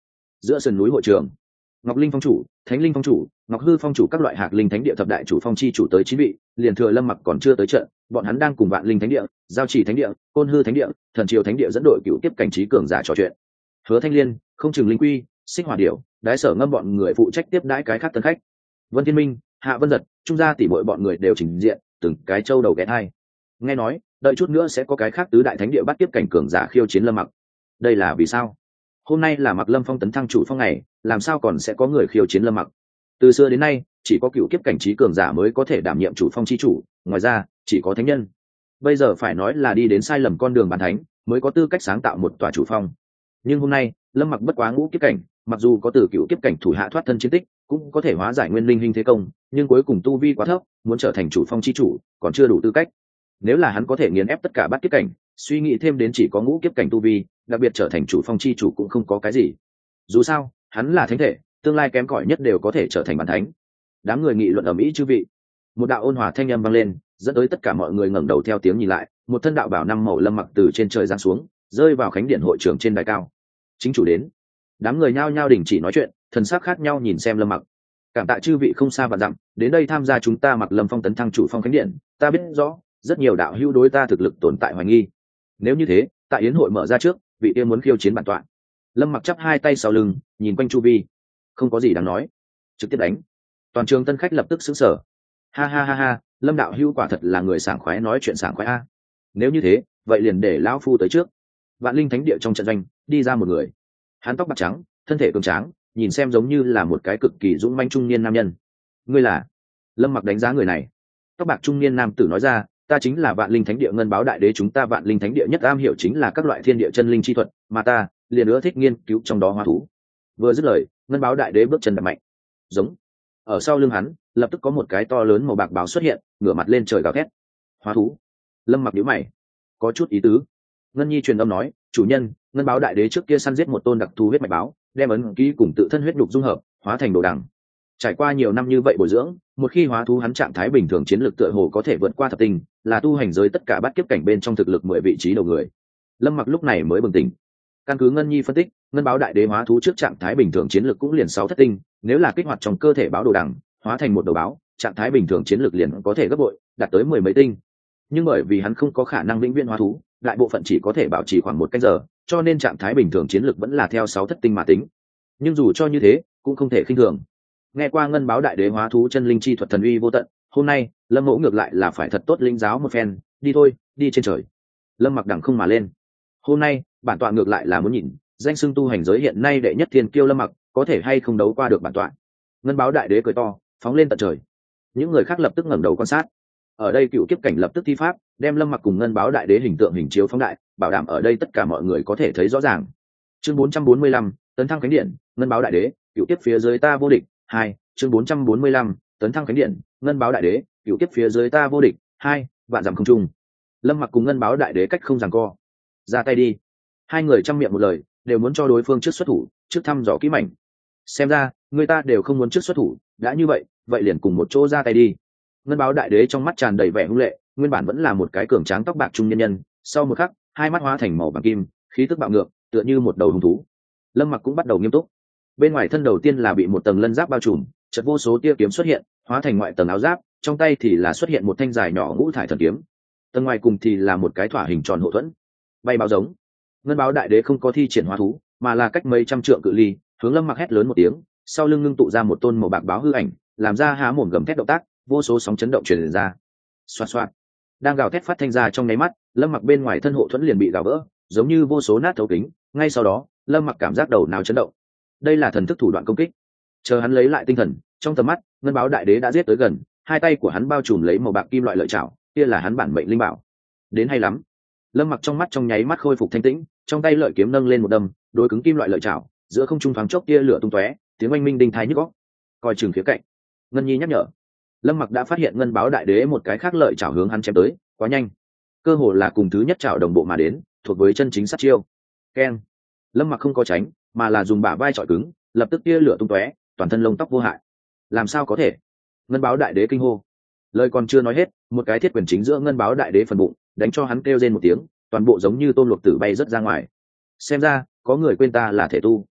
giữa sườn núi hội trường, Ngọc Linh phong chủ, Thánh Linh phong chủ, Ngọc Hư phong chủ các loại hạc linh thánh địa thập đại chủ phong chi chủ tới chín vị, liền thừa Lâm Mặc còn chưa tới trận, bọn hắn đang cùng Vạn Linh thánh địa, Giao Chỉ thánh địa, Côn Hư thánh địa, Thần Triều thánh địa dẫn đội cựu tiếp cảnh trí cường giả trò chuyện. Hứa Thanh Liên, Không Chừng Linh Quy, Xích Hỏa Điểu, Đái Sở Ngâm bọn người phụ trách tiếp đãi cái khác tân khách. Vân Thiên Minh, Hạ Vân Giật, Trung gia tỷ muội bọn người đều trình diện, từng cái châu đầu ghé hai. Nghe nói, đợi chút nữa sẽ có cái khác tứ đại thánh địa bắt tiếp cảnh cường giả khiêu chiến Lâm Mặc. Đây là vì sao? Hôm nay là Mặc Lâm Phong tấn thăng chủ phong ngày, làm sao còn sẽ có người khiêu chiến Lâm Mặc? Từ xưa đến nay, chỉ có cựu kiếp cảnh trí cường giả mới có thể đảm nhiệm chủ phong chi chủ, ngoài ra, chỉ có thánh nhân. Bây giờ phải nói là đi đến sai lầm con đường bán thánh, mới có tư cách sáng tạo một tòa chủ phong. Nhưng hôm nay, Lâm Mặc bất quá ngũ kiếp cảnh, mặc dù có từ cựu kiếp cảnh thủ hạ thoát thân chiến tích, cũng có thể hóa giải nguyên linh hình thế công, nhưng cuối cùng tu vi quá thấp, muốn trở thành chủ phong chi chủ, còn chưa đủ tư cách. Nếu là hắn có thể nghiền ép tất cả bát kiếp cảnh, suy nghĩ thêm đến chỉ có ngũ kiếp cảnh tu vi, đặc biệt trở thành chủ phong chi chủ cũng không có cái gì. Dù sao, hắn là thánh thể, tương lai kém cỏi nhất đều có thể trở thành bản thánh. Đám người nghị luận ở mỹ chư vị. Một đạo ôn hòa thanh âm vang lên, dẫn tới tất cả mọi người ngẩng đầu theo tiếng nhìn lại, một thân đạo bảo năm màu Lâm Mặc từ trên trời giáng xuống, rơi vào khánh điện hội trường trên đài cao. Chính chủ đến. Đám người nhao nhao đình chỉ nói chuyện, thần sắc khác nhau nhìn xem Lâm Mặc. Cảm tạ chư vị không xa vạn dặm, đến đây tham gia chúng ta Mặc Lâm Phong tấn thăng chủ phong khánh điện, ta biết rõ, rất nhiều đạo hữu đối ta thực lực tồn tại hoài nghi. Nếu như thế, tại yến hội mở ra trước, vị kia muốn khiêu chiến bản tọa. Lâm Mặc chắp hai tay sau lưng, nhìn quanh chu vi, không có gì đáng nói, trực tiếp đánh. Toàn trường tân khách lập tức sững sờ. Ha ha ha ha, Lâm đạo hữu quả thật là người sảng khoái nói chuyện sảng khoái a. Nếu như thế, vậy liền để lão phu tới trước. Vạn Linh thánh địa trong trận doanh, đi ra một người. Hắn tóc bạc trắng, thân thể cường tráng, nhìn xem giống như là một cái cực kỳ dũng mãnh trung niên nam nhân. Ngươi là? Lâm Mặc đánh giá người này. Tóc bạc trung niên nam tử nói ra, ta chính là Vạn Linh thánh địa ngân báo đại đế, chúng ta Vạn Linh thánh địa nhất am hiểu chính là các loại thiên địa chân linh chi thuật, mà ta liền ưa thích nghiên cứu trong đó hóa thú. Vừa dứt lời, ngân báo đại đế bước chân đập mạnh. Giống. Ở sau lưng hắn, lập tức có một cái to lớn màu bạc báo xuất hiện, ngửa mặt lên trời gào thét. Hóa thú. Lâm Mặc nhíu mày, có chút ý tứ. Ngân Nhi truyền âm nói, chủ nhân, ngân báo đại đế trước kia săn giết một tôn đặc thù huyết mạch báo, đem ấn ký cùng tự thân huyết nhục dung hợp, hóa thành đồ đằng. Trải qua nhiều năm như vậy bồi dưỡng, một khi hóa thú hắn trạng thái bình thường chiến lược tựa hồ có thể vượt qua thập tinh, là tu hành giới tất cả bát kiếp cảnh bên trong thực lực mười vị trí đầu người. Lâm Mặc lúc này mới bừng tỉnh. Căn cứ Ngân Nhi phân tích, ngân báo đại đế hóa thú trước trạng thái bình thường chiến lược cũng liền sáu thất tinh, nếu là kích hoạt trong cơ thể báo đồ đằng, hóa thành một đầu báo, trạng thái bình thường chiến lược liền có thể gấp bội, đạt tới mười mấy tinh. Nhưng bởi vì hắn không có khả năng vĩnh viễn hóa thú, đại bộ phận chỉ có thể bảo trì khoảng một canh giờ, cho nên trạng thái bình thường chiến lược vẫn là theo sáu thất tinh mà tính. Nhưng dù cho như thế, cũng không thể khinh thường. Nghe qua ngân báo đại đế hóa thú chân linh chi thuật thần uy vô tận, hôm nay Lâm Mẫu ngược lại là phải thật tốt linh giáo một phen, đi thôi, đi trên trời. Lâm Mặc đằng không mà lên. Hôm nay bản tọa ngược lại là muốn nhìn, danh xưng tu hành giới hiện nay đệ nhất thiên kiêu Lâm Mặc có thể hay không đấu qua được bản tọa. Ngân báo đại đế cười to, phóng lên tận trời. Những người khác lập tức ngẩng đầu quan sát. Ở đây cựu kiếp cảnh lập tức thi pháp, đem Lâm Mặc cùng ngân báo đại đế hình tượng hình chiếu phóng đại, bảo đảm ở đây tất cả mọi người có thể thấy rõ ràng. Chương bốn trăm bốn mươi lăm, tấn thăng khánh điện, ngân báo đại đế, cựu kiếp phía dưới ta vô địch. Hai, chương bốn trăm bốn mươi lăm, tấn thăng khánh điện, ngân báo đại đế, cựu kiếp phía dưới ta vô địch. Hai, vạn dặm không trung. Lâm Mặc cùng ngân báo đại đế cách không giằng co. Ra tay đi. Hai người trăm miệng một lời, đều muốn cho đối phương trước xuất thủ, trước thăm dò kỹ mảnh. Xem ra, người ta đều không muốn trước xuất thủ, đã như vậy, vậy liền cùng một chỗ ra tay đi. Ngân báo đại đế trong mắt tràn đầy vẻ hung lệ, nguyên bản vẫn là một cái cường tráng tóc bạc trung nhân nhân, sau một khắc, hai mắt hóa thành màu vàng kim, khí tức bạo ngược, tựa như một đầu hung thú. Lâm Mặc cũng bắt đầu nghiêm túc. Bên ngoài thân đầu tiên là bị một tầng lân giáp bao trùm, chợt vô số tia kiếm xuất hiện, hóa thành ngoại tầng áo giáp, trong tay thì là xuất hiện một thanh dài nhỏ ngũ thải thần kiếm. Tầng ngoài cùng thì là một cái thỏa hình tròn hộ thuẫn. Bay báo giống. Ngân báo đại đế không có thi triển hóa thú, mà là cách mấy trăm trượng cự ly, hướng Lâm Mặc hét lớn một tiếng, sau lưng ngưng tụ ra một tôn màu bạc báo hư ảnh, làm ra há mồm gầm thét động tác, vô số sóng chấn động truyền ra. Xoạt xoạt. Đang gào thét phát thanh ra trong nháy mắt, Lâm Mặc bên ngoài thân hộ thuẫn liền bị gào vỡ, giống như vô số nát thấu kính, ngay sau đó, Lâm Mặc cảm giác đầu nào chấn động. Đây là thần thức thủ đoạn công kích. Chờ hắn lấy lại tinh thần, trong tầm mắt, ngân báo đại đế đã giết tới gần, hai tay của hắn bao trùm lấy màu bạc kim loại lợi chảo, kia là hắn bản mệnh linh bảo. Đến hay lắm. Lâm Mặc trong mắt trong nháy mắt khôi phục thanh tĩnh, trong tay lợi kiếm nâng lên một đâm, đối cứng kim loại lợi chảo, giữa không trung thoáng chốc tia lửa tung tóe, tiếng oanh minh đinh tai nhức óc. Coi chừng khía cạnh. Ngân Nhi nhắc nhở. Lâm Mặc đã phát hiện ngân báo đại đế một cái khác lợi chảo hướng hắn chém tới, quá nhanh, cơ hồ là cùng thứ nhất chảo đồng bộ mà đến, thuộc với chân chính sát chiêu. Keng. Lâm Mặc không có tránh, mà là dùng bả vai chọi cứng, lập tức tia lửa tung tóe, toàn thân lông tóc vô hại. Làm sao có thể? Ngân báo đại đế kinh hô. Lời còn chưa nói hết, một cái thiết quyền chính giữa ngân báo đại đế phần bụng, đánh cho hắn kêu rên một tiếng, toàn bộ giống như tôm luộc tử bay rất ra ngoài. Xem ra, có người quên ta là thể tu.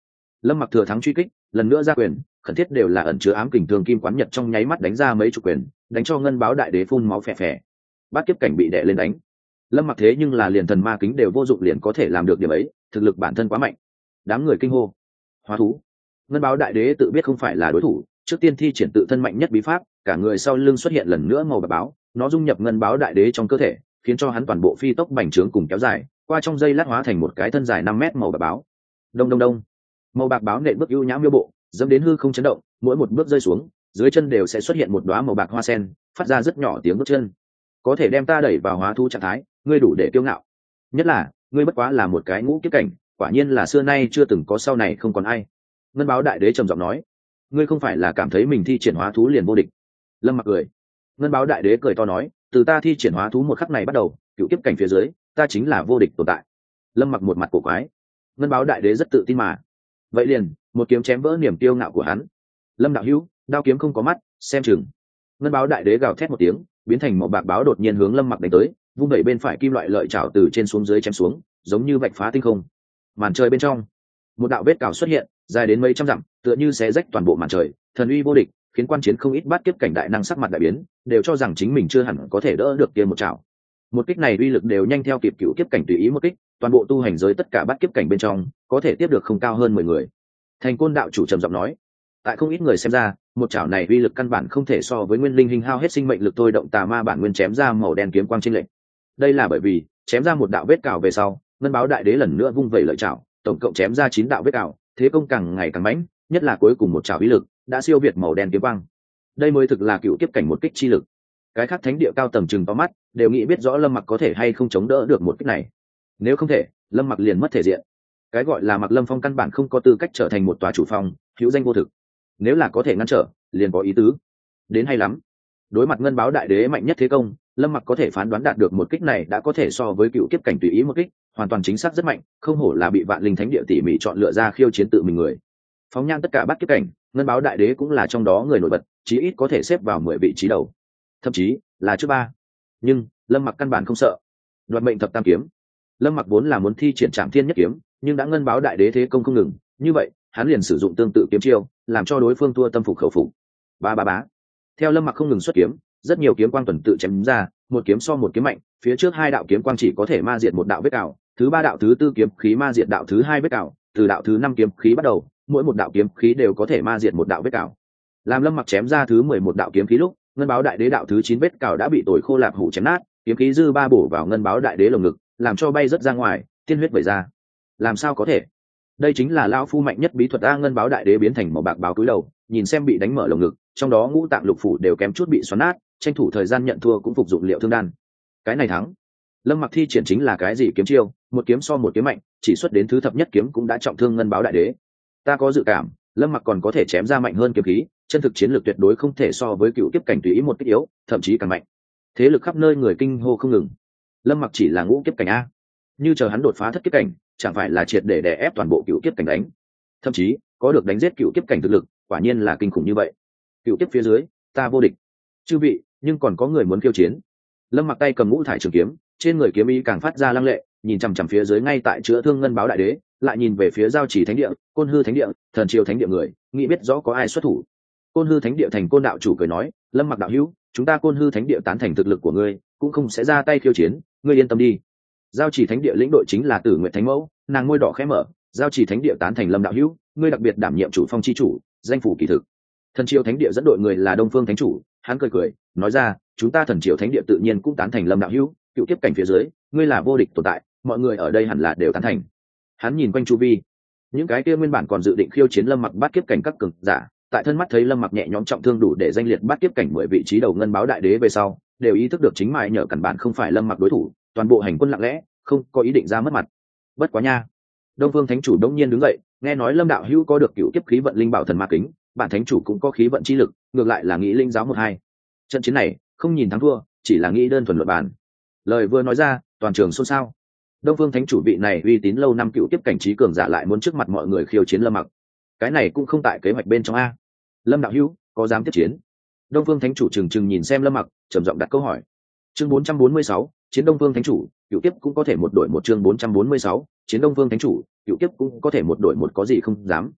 Lâm Mặc thừa thắng truy kích, lần nữa ra quyền, khẩn thiết đều là ẩn chứa ám kình thường kim quán nhật trong nháy mắt đánh ra mấy chục quyền, đánh cho ngân báo đại đế phun máu phè phè. Bát kiếp cảnh bị đè lên đánh. Lâm Mặc thế nhưng là liền thần ma kính đều vô dụng liền có thể làm được điểm ấy, thực lực bản thân quá mạnh. Đám người kinh hô. Hóa thú. Ngân báo đại đế tự biết không phải là đối thủ, trước tiên thi triển tự thân mạnh nhất bí pháp, cả người sau lưng xuất hiện lần nữa màu bạc báo, nó dung nhập ngân báo đại đế trong cơ thể, khiến cho hắn toàn bộ phi tốc bành trướng cùng kéo dài, qua trong giây lát hóa thành một cái thân dài năm mét màu bạc báo. Đông đông đông. Màu bạc báo nện bước ưu nhã miêu bộ, dẫm đến hư không chấn động, mỗi một bước rơi xuống, dưới chân đều sẽ xuất hiện một đóa màu bạc hoa sen, phát ra rất nhỏ tiếng bước chân. Có thể đem ta đẩy vào hóa thú trạng thái, ngươi đủ để kiêu ngạo. Nhất là, ngươi bất quá là một cái ngũ kiếp cảnh, quả nhiên là xưa nay chưa từng có sau này không còn ai. Ngân báo đại đế trầm giọng nói, ngươi không phải là cảm thấy mình thi triển hóa thú liền vô địch? Lâm Mặc cười. Ngân báo đại đế cười to nói, từ ta thi triển hóa thú một khắc này bắt đầu, cựu kiếp cảnh phía dưới, ta chính là vô địch tồn tại. Lâm Mặc một mặt cổ quái. Ngân báo đại đế rất tự tin mà. Vậy liền, một kiếm chém vỡ niềm kiêu ngạo của hắn. Lâm đạo hữu, đao kiếm không có mắt, xem chừng. Ngân báo đại đế gào thét một tiếng, biến thành màu bạc báo đột nhiên hướng Lâm Mặc đánh tới, vung đẩy bên phải kim loại lợi chảo từ trên xuống dưới chém xuống, giống như vạch phá tinh không. Màn trời bên trong, một đạo vết cào xuất hiện, dài đến mấy trăm dặm, tựa như xé rách toàn bộ màn trời, thần uy vô địch, khiến quan chiến không ít bát kiếp cảnh đại năng sắc mặt đại biến, đều cho rằng chính mình chưa hẳn có thể đỡ được kia một chảo. Một kích này uy lực đều nhanh theo kịp cựu kiếp cảnh tùy ý một kích, toàn bộ tu hành giới tất cả bát kiếp cảnh bên trong, có thể tiếp được không cao hơn mười người. Thành Côn đạo chủ trầm giọng nói, tại không ít người xem ra, một chảo này uy lực căn bản không thể so với nguyên linh hình hao hết sinh mệnh lực thôi động tà ma bản nguyên chém ra màu đen kiếm quang trên lệnh. Đây là bởi vì chém ra một đạo vết cào về sau, ngân báo đại đế lần nữa vung vẩy lợi chảo, tổng cộng chém ra chín đạo vết cào, thế công càng ngày càng mãnh, nhất là cuối cùng một chảo uy lực đã siêu việt màu đen kiếm quang. Đây mới thực là cựu kiếp cảnh một kích chi lực. Cái khác thánh địa cao tầng chừng to mắt, đều nghĩ biết rõ Lâm Mặc có thể hay không chống đỡ được một kích này. Nếu không thể, Lâm Mặc liền mất thể diện. Cái gọi là Mặc Lâm Phong căn bản không có tư cách trở thành một tòa chủ phong, hữu danh vô thực. Nếu là có thể ngăn trở, liền có ý tứ. Đến hay lắm. Đối mặt ngân báo đại đế mạnh nhất thế công, Lâm Mặc có thể phán đoán đạt được một kích này đã có thể so với cựu kiếp cảnh tùy ý một kích, hoàn toàn chính xác rất mạnh, không hổ là bị vạn linh thánh địa tỉ mỉ chọn lựa ra khiêu chiến tự mình người. Phóng nhan tất cả bát kiếp cảnh, ngân báo đại đế cũng là trong đó người nổi bật, chí ít có thể xếp vào mười vị trí đầu, thậm chí là trước ba. Nhưng Lâm Mặc căn bản không sợ. Đoạt mệnh thập tam kiếm, Lâm Mặc vốn là muốn thi triển Trảm Thiên Nhất kiếm, nhưng đã ngân báo đại đế thế công không ngừng, như vậy hắn liền sử dụng tương tự kiếm chiêu, làm cho đối phương thua tâm phục khẩu phục. Ba ba bá. Theo Lâm Mặc không ngừng xuất kiếm, rất nhiều kiếm quang tuần tự chém ra, một kiếm so một kiếm mạnh, phía trước hai đạo kiếm quang chỉ có thể ma diệt một đạo vết cào, thứ ba đạo thứ tư kiếm khí ma diệt đạo thứ hai vết cào, từ đạo thứ năm kiếm khí bắt đầu, mỗi một đạo kiếm khí đều có thể ma diệt một đạo vết cào. Làm Lâm Mặc chém ra thứ mười một đạo kiếm khí lúc, ngân báo đại đế đạo thứ chín vết cào đã bị tồi khô lạp hủ chém nát, kiếm khí dư ba bổ vào ngân báo đại đế lồng ngực, làm cho bay rất ra ngoài, tiên huyết vẩy ra. Làm sao có thể? Đây chính là lão phu mạnh nhất bí thuật a. Ngân báo đại đế biến thành màu bạc báo cúi đầu, nhìn xem bị đánh mở lồng ngực, trong đó ngũ tạng lục phủ đều kém chút bị xoắn nát, tranh thủ thời gian nhận thua cũng phục dụng liệu thương đan. Cái này thắng. Lâm Mặc thi triển chính là cái gì kiếm chiêu, một kiếm so một kiếm mạnh, chỉ xuất đến thứ thập nhất kiếm cũng đã trọng thương ngân báo đại đế. Ta có dự cảm, Lâm Mặc còn có thể chém ra mạnh hơn kiếm khí, chân thực chiến lược tuyệt đối không thể so với cựu kiếp cảnh tùy ý một kích yếu, thậm chí càng mạnh. Thế lực khắp nơi người kinh hô không ngừng. Lâm Mặc chỉ là ngũ kiếp cảnh a, như chờ hắn đột phá thất kiếp cảnh, chẳng phải là triệt để đè ép toàn bộ cựu kiếp cảnh đánh. Thậm chí có được đánh giết cựu kiếp cảnh thực lực, quả nhiên là kinh khủng như vậy. Cựu kiếp phía dưới, ta vô địch. Chư vị, nhưng còn có người muốn khiêu chiến. Lâm Mặc tay cầm ngũ thải trường kiếm, trên người kiếm ý càng phát ra lăng lệ, nhìn chằm chằm phía dưới ngay tại chữa thương ngân báo đại đế, lại nhìn về phía giao chỉ thánh địa, côn hư thánh địa, thần triều thánh địa người, nghĩ biết rõ có ai xuất thủ. Côn hư thánh địa thành Côn đạo chủ cười nói, Lâm Mặc đạo hữu, chúng ta côn hư thánh địa tán thành thực lực của ngươi, cũng không sẽ ra tay khiêu chiến, ngươi yên tâm đi. Giao chỉ thánh địa lĩnh đội chính là Tử Nguyệt thánh mẫu, nàng môi đỏ khẽ mở, giao chỉ thánh địa tán thành Lâm đạo hữu, ngươi đặc biệt đảm nhiệm chủ phong chi chủ, danh phủ kỳ thực. Thần triều thánh địa dẫn đội người là Đông Phương thánh chủ, hắn cười cười, nói ra, chúng ta thần triều thánh địa tự nhiên cũng tán thành Lâm đạo hữu, cựu kiếp cảnh phía dưới, ngươi là vô địch tồn tại, mọi người ở đây hẳn là đều tán thành. Hắn nhìn quanh chu vi, những cái kia nguyên bản còn dự định khiêu chiến Lâm Mặc bát kiếp cảnh các cường giả, tại thân mắt thấy Lâm Mặc nhẹ nhõm trọng thương đủ để danh liệt bát kiếp cảnh mười vị trí đầu ngân báo đại đế về sau, đều ý thức được chính mại nhờ cản bản không phải Lâm Mặc đối thủ, toàn bộ hành quân lặng lẽ, không có ý định ra mất mặt. Bất quá nha. Đông Phương thánh chủ đống nhiên đứng dậy, nghe nói Lâm đạo hữu có được cựu kiếp khí vận linh bảo thần ma kính, bản thánh chủ cũng có khí vận chi lực, ngược lại là nghĩ linh giáo một hai. Trận chiến này, không nhìn thắng thua, chỉ là nghĩ đơn thuần luận bàn. Lời vừa nói ra, toàn trường xôn xao. Đông Phương thánh chủ vị này uy tín lâu năm cựu kiếp cảnh trí cường giả lại muốn trước mặt mọi người khiêu chiến Lâm Mặc. Cái này cũng không tại kế hoạch bên trong a. Lâm đạo hữu, có dám tiếp chiến? Đông Phương thánh chủ trừng trừng nhìn xem Lâm Mặc, trầm giọng đặt câu hỏi. Chương bốn trăm bốn mươi sáu, chiến Đông Phương thánh chủ, cựu kiếp cũng có thể một đội một. Chương bốn trăm bốn mươi sáu, chiến Đông Phương thánh chủ, cựu kiếp cũng có thể một đội một, có gì không dám.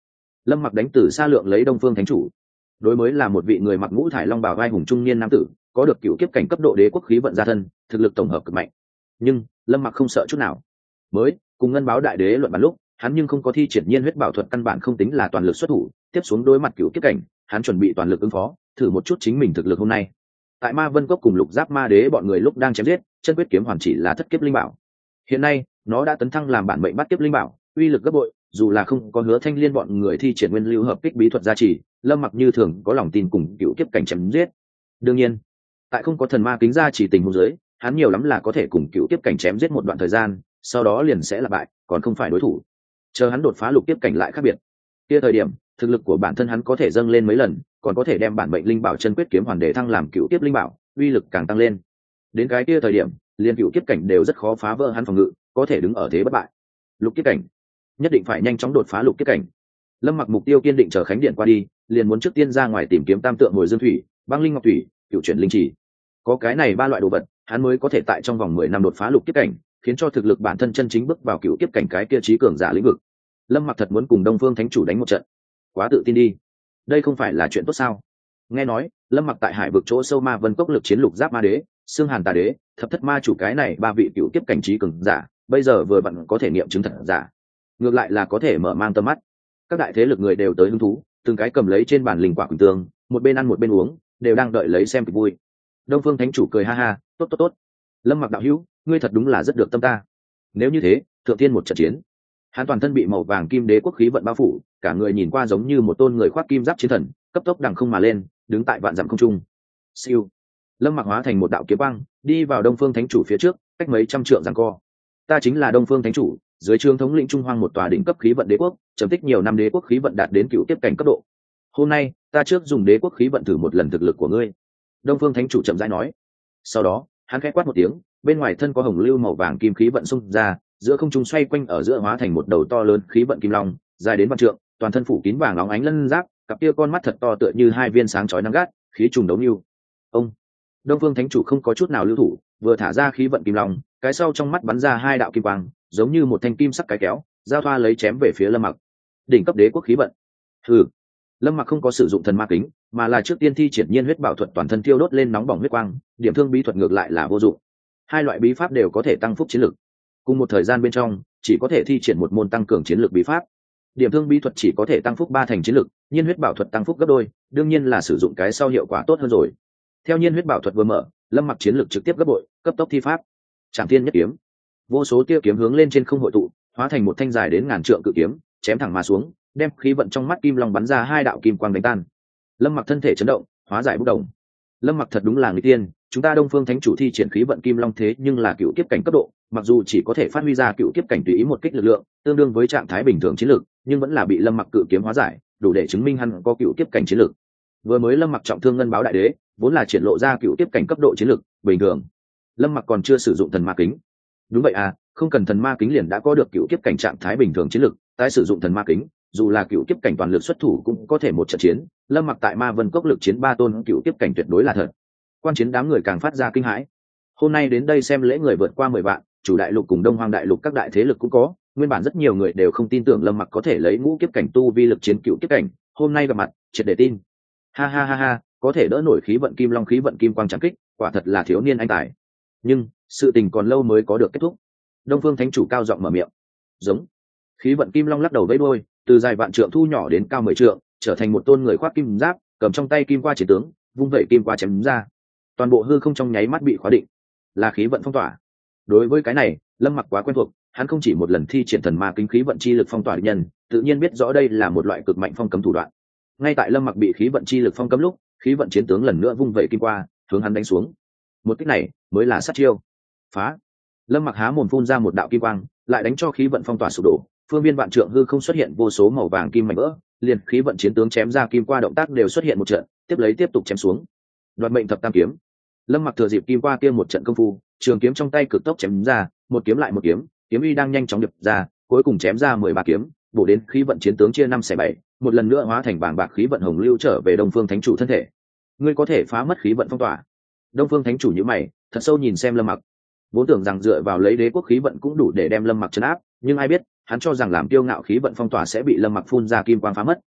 Lâm Mặc đánh từ xa lượng lấy Đông Phương Thánh Chủ. Đối mới là một vị người mặc ngũ thải long bào vai hùng trung niên nam tử, có được cựu kiếp cảnh cấp độ đế quốc khí vận gia thân, thực lực tổng hợp cực mạnh. Nhưng Lâm Mặc không sợ chút nào. Mới cùng Ngân Báo đại đế luận bàn lúc, hắn nhưng không có thi triển nhiên huyết bảo thuật, căn bản không tính là toàn lực xuất thủ. Tiếp xuống đối mặt cựu kiếp cảnh, hắn chuẩn bị toàn lực ứng phó, thử một chút chính mình thực lực hôm nay. Tại Ma Vân Cốc cùng Lục Giáp Ma Đế bọn người lúc đang chém giết, chân quyết kiếm hoàn chỉ là thất kiếp linh bảo. Hiện nay nó đã tấn thăng làm bản mệnh bắt kiếp linh bảo, uy lực gấp bội. Dù là không có Hứa Thanh Liên bọn người thi triển nguyên lưu hợp kích bí thuật gia trì, Lâm Mặc như thường có lòng tin cùng cựu kiếp cảnh chém giết. Đương nhiên, tại không có thần ma kính gia chỉ tình huống dưới, hắn nhiều lắm là có thể cùng cựu kiếp cảnh chém giết một đoạn thời gian, sau đó liền sẽ là bại, còn không phải đối thủ. Chờ hắn đột phá lục kiếp cảnh lại khác biệt. Kia thời điểm, thực lực của bản thân hắn có thể dâng lên mấy lần, còn có thể đem bản mệnh linh bảo chân quyết kiếm hoàn để thăng làm cựu kiếp linh bảo, uy lực càng tăng lên. Đến cái kia thời điểm, liên cựu kiếp cảnh đều rất khó phá vỡ hắn phòng ngự, có thể đứng ở thế bất bại. Lục kiếp cảnh, nhất định phải nhanh chóng đột phá lục kiếp cảnh. Lâm Mặc mục tiêu kiên định, chờ khánh điện qua đi, liền muốn trước tiên ra ngoài tìm kiếm tam tượng hồi dương thủy, băng linh ngọc thủy, cựu chuyển linh chỉ. Có cái này ba loại đồ vật, hắn mới có thể tại trong vòng mười năm đột phá lục kiếp cảnh, khiến cho thực lực bản thân chân chính bước vào cựu kiếp cảnh, cái kia trí cường giả lĩnh vực. Lâm Mặc thật muốn cùng Đông Phương Thánh Chủ đánh một trận. Quá tự tin đi, đây không phải là chuyện tốt sao? Nghe nói Lâm Mặc tại hải vực chỗ sâu Ma Vân Cốc lực chiến Lục Giáp Ma Đế, Xương Hàn Tà Đế, Thập Thất Ma Chủ, cái này ba vị cựu kiếp cảnh trí cường giả, bây giờ vừa vặn có thể nghiệm chứng thật giả. Ngược lại là có thể mở mang tầm mắt. Các đại thế lực người đều tới hứng thú, từng cái cầm lấy trên bàn linh quả quỳnh tương, một bên ăn một bên uống, đều đang đợi lấy xem kịch vui. Đông Phương Thánh Chủ cười ha ha, tốt tốt tốt. Lâm Mặc đạo hữu, ngươi thật đúng là rất được tâm ta. Nếu như thế, thượng thiên một trận chiến. Hắn toàn thân bị màu vàng kim đế quốc khí vận bao phủ, cả người nhìn qua giống như một tôn người khoác kim giáp chiến thần, cấp tốc đằng không mà lên, đứng tại vạn dặm không trung. Siêu. Lâm Mặc hóa thành một đạo kiếm băng, đi vào Đông Phương Thánh Chủ phía trước, cách mấy trăm trượng giằng co. Ta chính là Đông Phương Thánh Chủ, dưới trướng thống lĩnh Trung Hoang một tòa đỉnh cấp khí vận đế quốc, trầm tích nhiều năm đế quốc khí vận đạt đến cựu tiếp cảnh cấp độ. Hôm nay, ta trước dùng đế quốc khí vận thử một lần thực lực của ngươi. Đông Phương Thánh Chủ chậm rãi nói. Sau đó, hắn khẽ quát một tiếng, bên ngoài thân có hồng lưu màu vàng kim khí vận xung ra, giữa không trung xoay quanh ở giữa hóa thành một đầu to lớn khí vận kim long, dài đến vạn trượng, toàn thân phủ kín vàng óng ánh lân giáp, cặp kia con mắt thật to tựa như hai viên sáng chói nắng gắt, khí trùng đấu lưu. Ông Đông Phương Thánh Chủ không có chút nào lưu thủ, vừa thả ra khí vận kim long, cái sau trong mắt bắn ra hai đạo kim quang, giống như một thanh kim sắc cái kéo, giao thoa lấy chém về phía Lâm Mặc. Đỉnh cấp đế quốc khí vận. Hừ. Lâm Mặc không có sử dụng thần ma kính, mà là trước tiên thi triển nhiên huyết bảo thuật, toàn thân thiêu đốt lên nóng bỏng huyết quang, điểm thương bí thuật ngược lại là vô dụng. Hai loại bí pháp đều có thể tăng phúc chiến lực. Cùng một thời gian bên trong, chỉ có thể thi triển một môn tăng cường chiến lược bí pháp. Điểm thương bí thuật chỉ có thể tăng phúc ba thành chiến lực, nhiên huyết bảo thuật tăng phúc gấp đôi, đương nhiên là sử dụng cái sau hiệu quả tốt hơn rồi. Theo nhiên huyết bảo thuật vừa mở, Lâm Mặc chiến lực trực tiếp gấp bội, cấp tốc thi pháp. Trảm Thiên Nhất Kiếm. Vô số tia kiếm hướng lên trên không hội tụ, hóa thành một thanh dài đến ngàn trượng cự kiếm, chém thẳng mà xuống, đem khí vận trong mắt kim long bắn ra hai đạo kim quang đánh tan. Lâm Mặc thân thể chấn động, hóa giải bốc đồng. Lâm Mặc thật đúng là người tiên, chúng ta Đông Phương Thánh Chủ thi triển khí vận kim long thế nhưng là cựu kiếp cảnh cấp độ, mặc dù chỉ có thể phát huy ra cựu kiếp cảnh tùy ý một kích lực lượng, tương đương với trạng thái bình thường chiến lực, nhưng vẫn là bị Lâm Mặc cự kiếm hóa giải, đủ để chứng minh hắn có cựu kiếp cảnh chiến lực. Vừa mới Lâm Mặc trọng thương Ngân Báo đại đế, vốn là triển lộ ra cựu kiếp cảnh cấp độ chiến lực bình thường. Lâm Mặc còn chưa sử dụng thần ma kính. Đúng vậy à, không cần thần ma kính liền đã có được cựu kiếp cảnh trạng thái bình thường chiến lực, tái sử dụng thần ma kính, dù là cựu kiếp cảnh toàn lực xuất thủ cũng có thể một trận chiến. Lâm Mặc tại Ma Vân Cốc lực chiến ba tôn cựu kiếp cảnh tuyệt đối là thật. Quan chiến đám người càng phát ra kinh hãi. Hôm nay đến đây xem lễ người vượt qua mười vạn, chủ đại lục cùng Đông Hoang đại lục các đại thế lực cũng có, nguyên bản rất nhiều người đều không tin tưởng Lâm Mặc có thể lấy ngũ kiếp cảnh tu vi lực chiến cựu kiếp cảnh, hôm nay gặp mặt, triệt để tin. Ha ha ha ha, có thể đỡ nổi khí vận kim long khí vận kim quang trảm kích, quả thật là thiếu niên anh tài. Nhưng, sự tình còn lâu mới có được kết thúc. Đông Phương Thánh Chủ cao giọng mở miệng. Giống. Khí vận kim long lắc đầu vẫy đuôi, từ dài vạn trượng thu nhỏ đến cao mười trượng, trở thành một tôn người khoác kim giáp, cầm trong tay kim qua chiến tướng, vung vẩy kim qua chém ra. Toàn bộ hư không trong nháy mắt bị khóa định, là khí vận phong tỏa. Đối với cái này, Lâm Mặc quá quen thuộc, hắn không chỉ một lần thi triển thần ma kinh khí vận chi lực phong tỏa địch nhân, tự nhiên biết rõ đây là một loại cực mạnh phong cấm thủ đoạn. Ngay tại Lâm Mặc bị khí vận chi lực phong cấm lúc, khí vận chiến tướng lần nữa vung vẩy kim qua, hướng hắn đánh xuống. Một kích này mới là sát chiêu. Phá. Lâm Mặc há mồm phun ra một đạo kim quang, lại đánh cho khí vận phong tỏa sụp đổ, phương viên vạn trượng hư không xuất hiện vô số màu vàng kim mảnh vỡ, liền khí vận chiến tướng chém ra kim qua động tác đều xuất hiện một trận, tiếp lấy tiếp tục chém xuống. Đoạt mệnh thập tam kiếm. Lâm Mặc thừa dịp kim qua kia một trận công phu, trường kiếm trong tay cực tốc chém ra, một kiếm lại một kiếm, kiếm uy đang nhanh chóng điệp ra, cuối cùng chém ra mười ba kiếm, bổ đến khí vận chiến tướng chia năm xẻ bảy, một lần nữa hóa thành bảng bạc khí vận hồng lưu trở về Đông Phương Thánh Chủ thân thể. Ngươi có thể phá mất khí vận phong tỏa. Đông Phương Thánh Chủ nhíu mày, thật sâu nhìn xem Lâm Mặc. Vốn tưởng rằng dựa vào lấy đế quốc khí vận cũng đủ để đem Lâm Mặc trấn áp, nhưng ai biết, hắn cho rằng làm tiêu ngạo khí vận phong tỏa sẽ bị Lâm Mặc phun ra kim quang phá mất,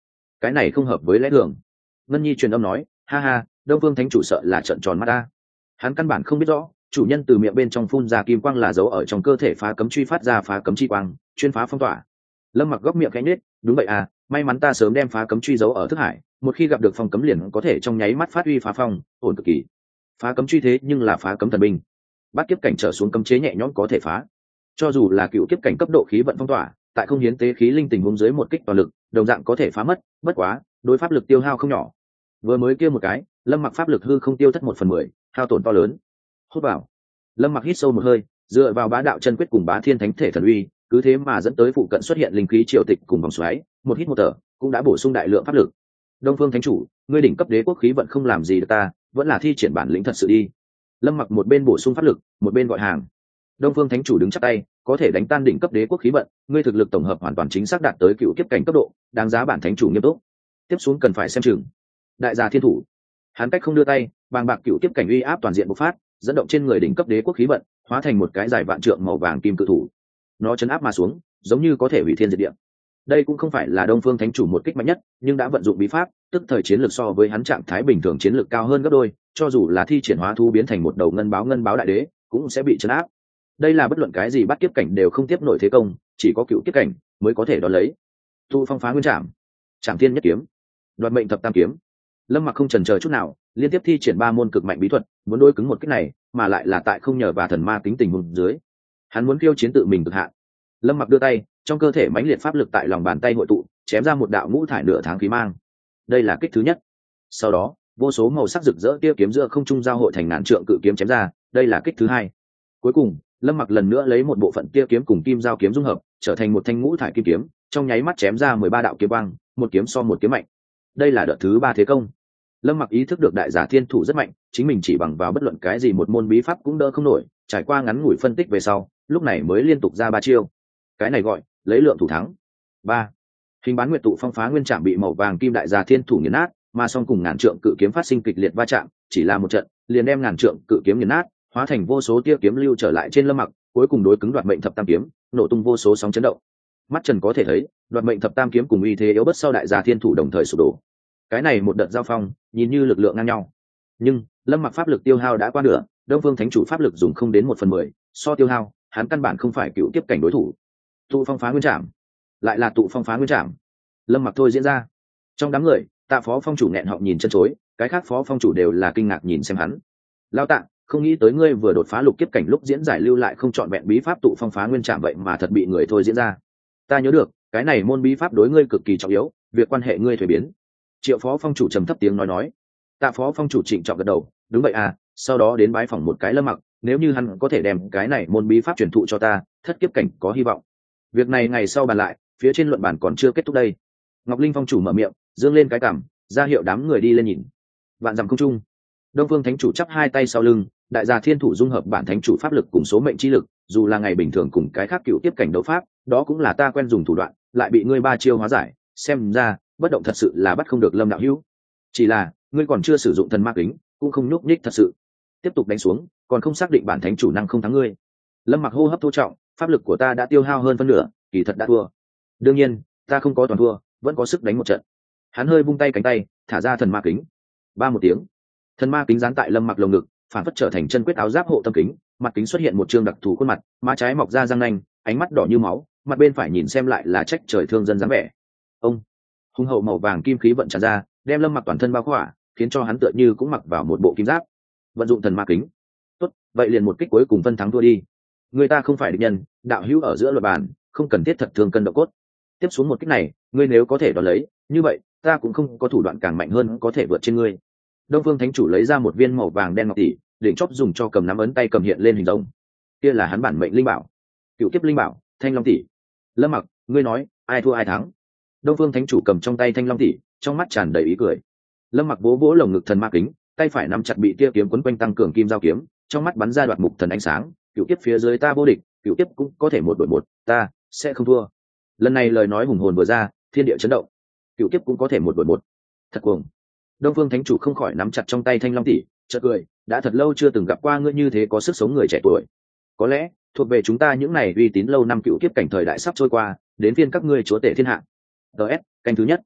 cái này không hợp với lẽ thường. Ngân Nhi truyền âm nói, ha ha, Đông Phương Thánh chủ sợ là trợn tròn mắt ta. Hắn căn bản không biết rõ, chủ nhân từ miệng bên trong phun ra kim quang là dấu ở trong cơ thể phá cấm truy phát ra phá cấm chi quang, chuyên phá phong tỏa. Lâm Mặc góc miệng khẽ nhếch, đúng vậy à, may mắn ta sớm đem phá cấm truy giấu ở thức hải, một khi gặp được phong cấm liền có thể trong nháy mắt phát huy phá phong, ổn cực kỳ. Phá cấm truy thế nhưng là phá cấm thần binh, bắt kiếp cảnh trở xuống cấm chế nhẹ nhõm có thể phá. Cho dù là cựu kiếp cảnh cấp độ khí vận phong tỏa, tại không hiến tế khí linh tình huống dưới một kích toàn lực, đồng dạng có thể phá mất, bất quá, đối pháp lực tiêu hao không nhỏ. Vừa mới kia một cái, Lâm Mặc pháp lực hư không tiêu thất một phần mười, hao tổn to lớn. Hút vào. Lâm Mặc hít sâu một hơi, dựa vào bá đạo chân quyết cùng bá thiên thánh thể thần uy, cứ thế mà dẫn tới phụ cận xuất hiện linh khí triều tịch cùng vòng xoáy, một hít một thở, cũng đã bổ sung đại lượng pháp lực. Đông Phương Thánh chủ, ngươi đỉnh cấp đế quốc khí vận không làm gì được ta, vẫn là thi triển bản lĩnh thật sự đi. Lâm Mặc một bên bổ sung pháp lực, một bên gọi hàng. Đông Phương Thánh chủ đứng chắp tay, có thể đánh tan đỉnh cấp đế quốc khí vận, ngươi thực lực tổng hợp hoàn toàn chính xác đạt tới cựu kiếp cảnh cấp độ, đáng giá bản thánh chủ nghiêm túc. Tiếp xuống cần phải xem chừng. Đại gia thiên thủ, hắn cách không đưa tay, bàng bạc cựu kiếp cảnh uy áp toàn diện bộc phát, dẫn động trên người đỉnh cấp đế quốc khí vận, hóa thành một cái dài vạn trượng màu vàng kim cự thủ. Nó chấn áp mà xuống, giống như có thể hủy thiên diệt địa. Đây cũng không phải là Đông Phương Thánh chủ một kích mạnh nhất, nhưng đã vận dụng bí pháp, tức thời chiến lược so với hắn trạng thái bình thường chiến lược cao hơn gấp đôi, cho dù là thi triển hóa thu biến thành một đầu ngân báo ngân báo đại đế, cũng sẽ bị chấn áp. Đây là bất luận cái gì bắt kiếp cảnh đều không tiếp nổi thế công, chỉ có cựu kiếp cảnh mới có thể đón lấy. Tu phong phá nguyên trảm, trảm thiên nhất kiếm, đoạt mệnh thập tam kiếm. Lâm Mặc không chần chờ chút nào, liên tiếp thi triển ba môn cực mạnh bí thuật, muốn đối cứng một kích này, mà lại là tại không nhờ và thần ma tính tình huống dưới. Hắn muốn khiêu chiến tự mình cực hạn. Lâm Mặc đưa tay, trong cơ thể mãnh liệt pháp lực tại lòng bàn tay hội tụ, chém ra một đạo ngũ thải nửa tháng khí mang. Đây là kích thứ nhất. Sau đó, vô số màu sắc rực rỡ tia kiếm giữa không trung giao hội thành ngàn trượng cự kiếm chém ra, đây là kích thứ hai. Cuối cùng, Lâm Mặc lần nữa lấy một bộ phận tia kiếm cùng kim giao kiếm dung hợp, trở thành một thanh ngũ thải kim kiếm, trong nháy mắt chém ra mười ba đạo kiếm quang, một kiếm so một kiếm mạnh. Đây là đợt thứ ba thế công. Lâm Mặc ý thức được đại giả thiên thủ rất mạnh, chính mình chỉ bằng vào bất luận cái gì một môn bí pháp cũng đỡ không nổi, trải qua ngắn ngủi phân tích về sau, lúc này mới liên tục ra ba chiêu. Cái này gọi lấy lượng thủ thắng. Ba, hình bán nguyệt tụ phong phá nguyên trảm bị màu vàng kim đại giả thiên thủ nghiền nát, mà song cùng ngàn trượng cự kiếm phát sinh kịch liệt va chạm, chỉ là một trận, liền đem ngàn trượng cự kiếm nghiền nát, hóa thành vô số tia kiếm lưu trở lại trên Lâm Mặc, cuối cùng đối cứng đoạt mệnh thập tam kiếm, nổ tung vô số sóng chấn động. Mắt trần có thể thấy, đoạt mệnh thập tam kiếm cùng uy thế yếu bất sau đại giả thiên thủ đồng thời sụp đổ. Cái này một đợt giao phong, nhìn như lực lượng ngang nhau, nhưng Lâm Mặc pháp lực tiêu hao đã qua nửa, Đông Phương Thánh chủ pháp lực dùng không đến một phần mười, so tiêu hao, hắn căn bản không phải cựu tiếp cảnh đối thủ. Tụ phong phá nguyên trảm, lại là tụ phong phá nguyên trảm. Lâm Mặc thôi diễn ra. Trong đám người, Tạ phó phong chủ nghẹn họng nhìn chân chối, cái khác phó phong chủ đều là kinh ngạc nhìn xem hắn. Lao Tạ, không nghĩ tới ngươi vừa đột phá lục kiếp cảnh lúc diễn giải lưu lại không chọn vẹn bí pháp tụ phong phá nguyên trảm vậy mà thật bị người thôi diễn ra. Ta nhớ được, cái này môn bí pháp đối ngươi cực kỳ trọng yếu, việc quan hệ ngươi thuế biến. Triệu phó phong chủ trầm thấp tiếng nói nói. Tạ phó phong chủ trịnh trọng gật đầu, đúng vậy à, sau đó đến bái phỏng một cái Lâm Mặc, nếu như hắn có thể đem cái này môn bí pháp truyền thụ cho ta, thất kiếp cảnh có hy vọng. Việc này ngày sau bàn lại, phía trên luận bản còn chưa kết thúc đây. Ngọc Linh phong chủ mở miệng, dương lên cái cằm, ra hiệu đám người đi lên nhìn. Vạn dặm không trung, Đông Phương Thánh chủ chắp hai tay sau lưng, đại gia thiên thủ dung hợp bản thánh chủ pháp lực cùng số mệnh chi lực, dù là ngày bình thường cùng cái khác cựu tiếp cảnh đấu pháp, đó cũng là ta quen dùng thủ đoạn, lại bị ngươi ba chiêu hóa giải, xem ra bất động thật sự là bắt không được Lâm đạo hữu. Chỉ là ngươi còn chưa sử dụng thần ma kính, cũng không nhúc nhích thật sự. Tiếp tục đánh xuống, còn không xác định bản thánh chủ năng không thắng ngươi. Lâm Mặc hô hấp thô trọng, pháp lực của ta đã tiêu hao hơn phân nửa, kỳ thật đã thua. Đương nhiên, ta không có toàn thua, vẫn có sức đánh một trận. Hắn hơi vung tay cánh tay, thả ra thần ma kính. Ba một tiếng, thần ma kính dán tại Lâm Mặc lồng ngực, phản phất trở thành chân quyết áo giáp hộ tâm kính, mặt kính xuất hiện một trương đặc thù khuôn mặt, má trái mọc ra răng nanh, ánh mắt đỏ như máu, mặt bên phải nhìn xem lại là trách trời thương dân dáng vẻ. Ông, hung hậu màu vàng kim khí vận tràn ra, đem Lâm Mặc toàn thân bao khỏa, khiến cho hắn tựa như cũng mặc vào một bộ kim giáp. Vận dụng thần ma kính. Tốt, vậy liền một kích cuối cùng phân thắng thua đi. Người ta không phải địch nhân, đạo hữu ở giữa luật bàn, không cần thiết thật thương cân độ cốt. Tiếp xuống một kích này, ngươi nếu có thể đón lấy, như vậy, ta cũng không có thủ đoạn càng mạnh hơn có thể vượt trên ngươi. Đông Phương Thánh chủ lấy ra một viên màu vàng đen ngọc tỷ, đỉnh chóp dùng cho cầm nắm ấn tay cầm hiện lên hình rồng. Kia là hắn bản mệnh linh bảo, cựu kiếp linh bảo, Thanh Long tỷ. Lâm Mặc, ngươi nói, ai thua ai thắng? Đông Phương Thánh chủ cầm trong tay Thanh Long tỷ, trong mắt tràn đầy ý cười. Lâm Mặc vỗ vỗ lồng ngực thần ma kính, tay phải nắm chặt bị tia kiếm quấn quanh tăng cường kim giao kiếm, trong mắt bắn ra đoạt mục thần ánh sáng, cựu kiếp phía dưới ta vô địch, cựu kiếp cũng có thể một đội một, ta sẽ không thua. Lần này lời nói hùng hồn vừa ra, thiên địa chấn động. Cựu kiếp cũng có thể một đội một, thật cuồng. Đông Phương Thánh chủ không khỏi nắm chặt trong tay Thanh Long tỷ, chợt cười, đã thật lâu chưa từng gặp qua ngươi như thế có sức sống người trẻ tuổi. Có lẽ thuộc về chúng ta những này uy tín lâu năm cựu kiếp cảnh thời đại sắp trôi qua, đến phiên các ngươi chúa tể thiên hạ. ds canh thứ nhất.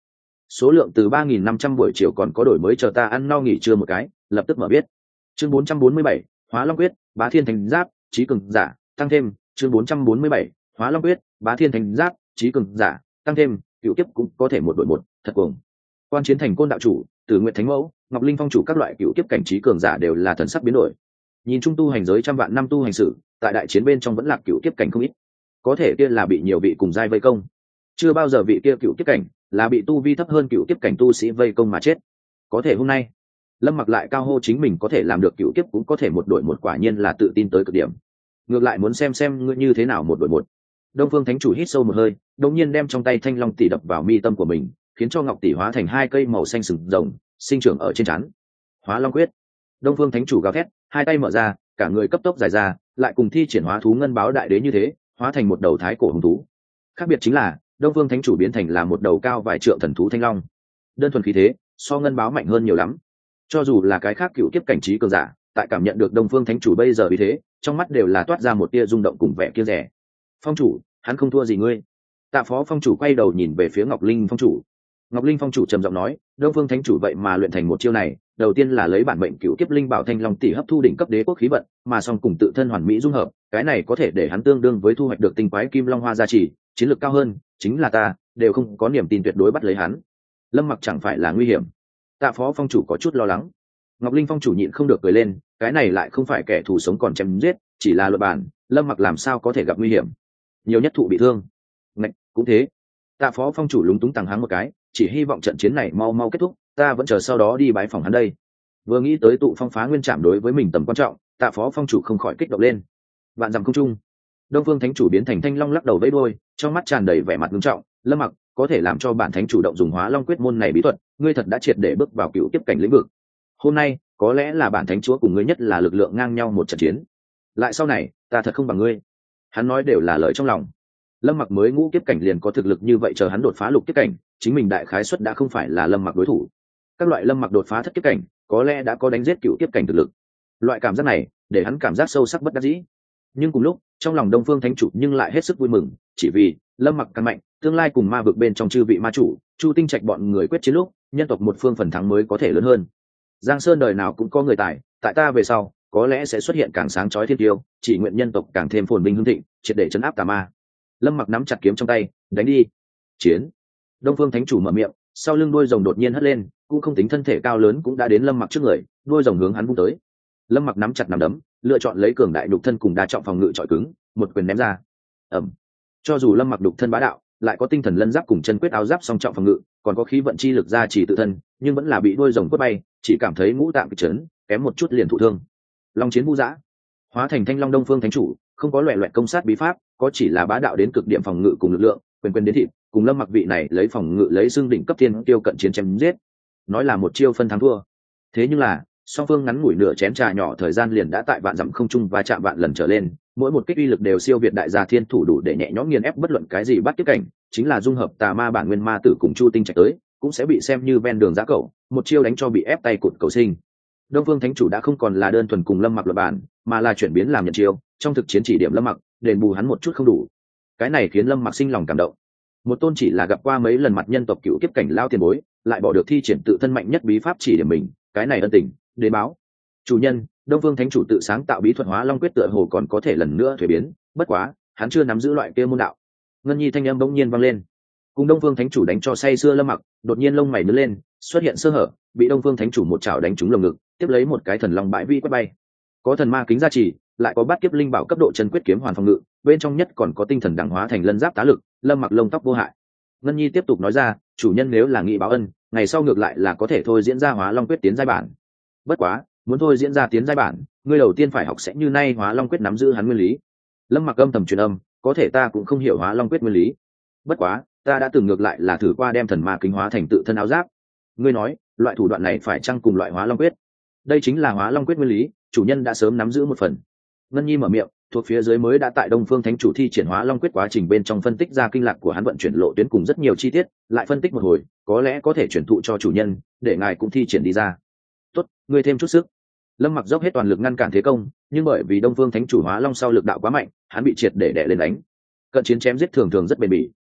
số lượng từ ba nghìn năm trăm buổi chiều còn có đổi mới, chờ ta ăn no nghỉ trưa một cái lập tức mở biết. Chương bốn trăm bốn mươi bảy, Hóa Long Quyết, Bá Thiên Thánh Giáp, Chí Cường Giả, tăng thêm. Chương bốn trăm bốn mươi bảy, Hóa Long Quyết, Bá Thiên Thánh Giáp, Chí Cường Giả, tăng thêm. Cựu kiếp cũng có thể một đội một, thật cuồng. Quan Chiến Thành Côn đạo chủ, Tử Nguyện Thánh Mẫu, Ngọc Linh Phong chủ các loại cựu kiếp cảnh trí cường giả đều là thần sắc biến đổi. Nhìn trung tu hành giới trăm vạn năm tu hành sự, tại đại chiến bên trong vẫn là cựu kiếp cảnh không ít. Có thể kia là bị nhiều vị cùng giai vây công, chưa bao giờ vị kia cựu kiếp cảnh là bị tu vi thấp hơn cựu kiếp cảnh tu sĩ vây công mà chết. Có thể hôm nay Lâm Mặc lại cao hô chính mình có thể làm được cựu kiếp cũng có thể một đội một, quả nhiên là tự tin tới cực điểm. Ngược lại muốn xem xem ngươi như thế nào một đội một. Đông Phương Thánh chủ hít sâu một hơi, đột nhiên đem trong tay Thanh Long tỷ đập vào mi tâm của mình, khiến cho ngọc tỷ hóa thành hai cây màu xanh sừng rồng sinh trưởng ở trên trán. Hóa Long Quyết. Đông Phương Thánh chủ gào thét, hai tay mở ra, cả người cấp tốc dài ra, lại cùng thi triển hóa thú ngân báo đại đế như thế, hóa thành một đầu thái cổ hùng thú. Khác biệt chính là Đông Phương Thánh chủ biến thành là một đầu cao vài trượng thần thú thanh long. Đơn thuần khí thế so ngân báo mạnh hơn nhiều lắm. Cho dù là cái khác cựu kiếp cảnh trí cường giả, tại cảm nhận được Đông Phương Thánh chủ bây giờ vì thế, trong mắt đều là toát ra một tia rung động cùng vẻ kia rẻ. Phong chủ, hắn không thua gì ngươi. Tạ Phó Phong chủ quay đầu nhìn về phía Ngọc Linh Phong chủ. Ngọc Linh Phong chủ trầm giọng nói, Đông Phương Thánh chủ vậy mà luyện thành một chiêu này, đầu tiên là lấy bản mệnh cựu kiếp linh bảo thanh long tỷ hấp thu đỉnh cấp đế quốc khí vận, mà song cùng tự thân hoàn mỹ dung hợp, cái này có thể để hắn tương đương với thu hoạch được tinh quái kim long hoa gia trì, chiến lược cao hơn, chính là ta đều không có niềm tin tuyệt đối bắt lấy hắn. Lâm Mặc chẳng phải là nguy hiểm? Tạ Phó Phong chủ có chút lo lắng. Ngọc Linh Phong chủ nhịn không được cười lên, cái này lại không phải kẻ thù sống còn chém giết, chỉ là luật bản, Lâm Mặc làm sao có thể gặp nguy hiểm? Nhiều nhất thụ bị thương. Ngạch, cũng thế. Tạ Phó Phong chủ lúng túng tằng hắng một cái, chỉ hy vọng trận chiến này mau mau kết thúc, ta vẫn chờ sau đó đi bái phòng hắn đây. Vừa nghĩ tới tụ phong phá nguyên trảm đối với mình tầm quan trọng, Tạ Phó Phong chủ không khỏi kích động lên. Vạn dặm không trung, Đông Phương Thánh chủ biến thành thanh long lắc đầu vẫy đuôi, trong mắt tràn đầy vẻ mặt nghiêm trọng. Lâm Mặc, có thể làm cho bản thánh chủ động dùng Hóa Long Quyết môn này bí thuật, ngươi thật đã triệt để bước vào cựu kiếp cảnh lĩnh vực. Hôm nay có lẽ là bản thánh chúa cùng ngươi nhất là lực lượng ngang nhau một trận chiến. Lại sau này, ta thật không bằng ngươi. Hắn nói đều là lời trong lòng. Lâm Mặc mới ngũ kiếp cảnh liền có thực lực như vậy, chờ hắn đột phá lục kiếp cảnh, chính mình đại khái suất đã không phải là Lâm Mặc đối thủ. Các loại Lâm Mặc đột phá thất kiếp cảnh, có lẽ đã có đánh giết cựu kiếp cảnh thực lực. Loại cảm giác này, để hắn cảm giác sâu sắc bất đắc dĩ. Nhưng cùng lúc, trong lòng Đông Phương Thánh chủ nhưng lại hết sức vui mừng, chỉ vì Lâm Mặc càng mạnh, tương lai cùng ma vực bên trong chư vị ma chủ, Chu Tinh Trạch bọn người quyết chiến lúc, nhân tộc một phương phần thắng mới có thể lớn hơn. Giang Sơn đời nào cũng có người tài, tại ta về sau, có lẽ sẽ xuất hiện càng sáng chói thiên tiêu, chỉ nguyện nhân tộc càng thêm phồn vinh hưng thịnh, triệt để trấn áp tà ma. Lâm Mặc nắm chặt kiếm trong tay, đánh đi. Chiến. Đông Phương Thánh chủ mở miệng, sau lưng đuôi rồng đột nhiên hất lên, cũng không tính thân thể cao lớn cũng đã đến Lâm Mặc trước người, đuôi rồng hướng hắn vung tới. Lâm Mặc nắm chặt nắm đấm, lựa chọn lấy cường đại đục thân cùng đa trọng phòng ngự trọi cứng, một quyền ném ra. Ầm. Cho dù Lâm Mặc đục thân bá đạo, lại có tinh thần lân giáp cùng chân quyết áo giáp song trọng phòng ngự, còn có khí vận chi lực gia trì tự thân, nhưng vẫn là bị đuôi rồng quất bay, chỉ cảm thấy ngũ tạng bị chấn, kém một chút liền thụ thương. Long chiến vu dã, hóa thành thanh long Đông Phương Thánh chủ, không có loẻ loẹt công sát bí pháp, có chỉ là bá đạo đến cực điểm phòng ngự cùng lực lượng, quyền quyền đến thịt, cùng Lâm Mặc vị này lấy phòng ngự lấy xương đỉnh cấp thiên tiêu cận chiến chém giết. Nói là một chiêu phân thắng thua. Thế nhưng là, song phương ngắn ngủi nửa chén trà nhỏ thời gian liền đã tại vạn dặm không trung và chạm vạn lần trở lên, mỗi một kích uy lực đều siêu việt đại gia thiên thủ, đủ để nhẹ nhõm nghiền ép bất luận cái gì bắt tiếp cảnh, chính là dung hợp tà ma bản nguyên ma tử cùng Chu Tinh Trạch tới, cũng sẽ bị xem như ven đường giá cẩu, một chiêu đánh cho bị ép tay cụt cầu sinh. Đông Phương Thánh chủ đã không còn là đơn thuần cùng Lâm Mặc luận bản, mà là chuyển biến làm nhận chiêu, trong thực chiến chỉ điểm Lâm Mặc, đền bù hắn một chút không đủ. Cái này khiến Lâm Mặc sinh lòng cảm động. Một tôn chỉ là gặp qua mấy lần mặt nhân tộc cựu kiếp cảnh lao tiền bối, lại bỏ được thi triển tự thân mạnh nhất bí pháp chỉ điểm mình, cái này ân tình, đế báo. Chủ nhân, Đông Phương Thánh chủ tự sáng tạo bí thuật Hóa Long Quyết tựa hồ còn có thể lần nữa thuế biến, bất quá, hắn chưa nắm giữ loại kia môn đạo. Ngân Nhi thanh âm bỗng nhiên vang lên. Cùng Đông Phương Thánh chủ đánh cho say sưa Lâm Mặc, đột nhiên lông mày nhướng lên, xuất hiện sơ hở, bị Đông Phương Thánh chủ một chảo đánh trúng lồng ngực, tiếp lấy một cái thần long bãi vi quét bay. Có thần ma kính gia trì, lại có bát kiếp linh bảo cấp độ chân quyết kiếm hoàn phòng ngự, bên trong nhất còn có tinh thần đẳng hóa thành lân giáp tá lực, Lâm Mặc lông tóc vô hại. Ngân Nhi tiếp tục nói ra, chủ nhân nếu là nghị báo ân, ngày sau ngược lại là có thể thôi diễn ra Hóa Long Quyết tiến giai bản. Bất quá, muốn thôi diễn ra tiến giai bản, ngươi đầu tiên phải học sẽ như nay Hóa Long Quyết nắm giữ hắn nguyên lý. Lâm Mặc âm thầm truyền âm, có thể ta cũng không hiểu Hóa Long Quyết nguyên lý. Bất quá, ta đã từng ngược lại là thử qua đem thần ma kính hóa thành tự thân áo giáp. Ngươi nói, loại thủ đoạn này phải chăng cùng loại Hóa Long Quyết? Đây chính là Hóa Long Quyết nguyên lý, chủ nhân đã sớm nắm giữ một phần. Ngân Nhi mở miệng, thuộc phía dưới mới đã tại Đông Phương Thánh chủ thi triển Hóa Long Quyết quá trình bên trong phân tích ra kinh lạc của hắn vận chuyển lộ tuyến cùng rất nhiều chi tiết, lại phân tích một hồi, có lẽ có thể truyền thụ cho chủ nhân, để ngài cũng thi triển đi ra. Tốt, ngươi thêm chút sức. Lâm Mặc dốc hết toàn lực ngăn cản thế công, nhưng bởi vì Đông Phương Thánh chủ Hóa Long sau lực đạo quá mạnh, hắn bị triệt để đè lên đánh. Cận chiến chém giết thường thường rất bền bỉ.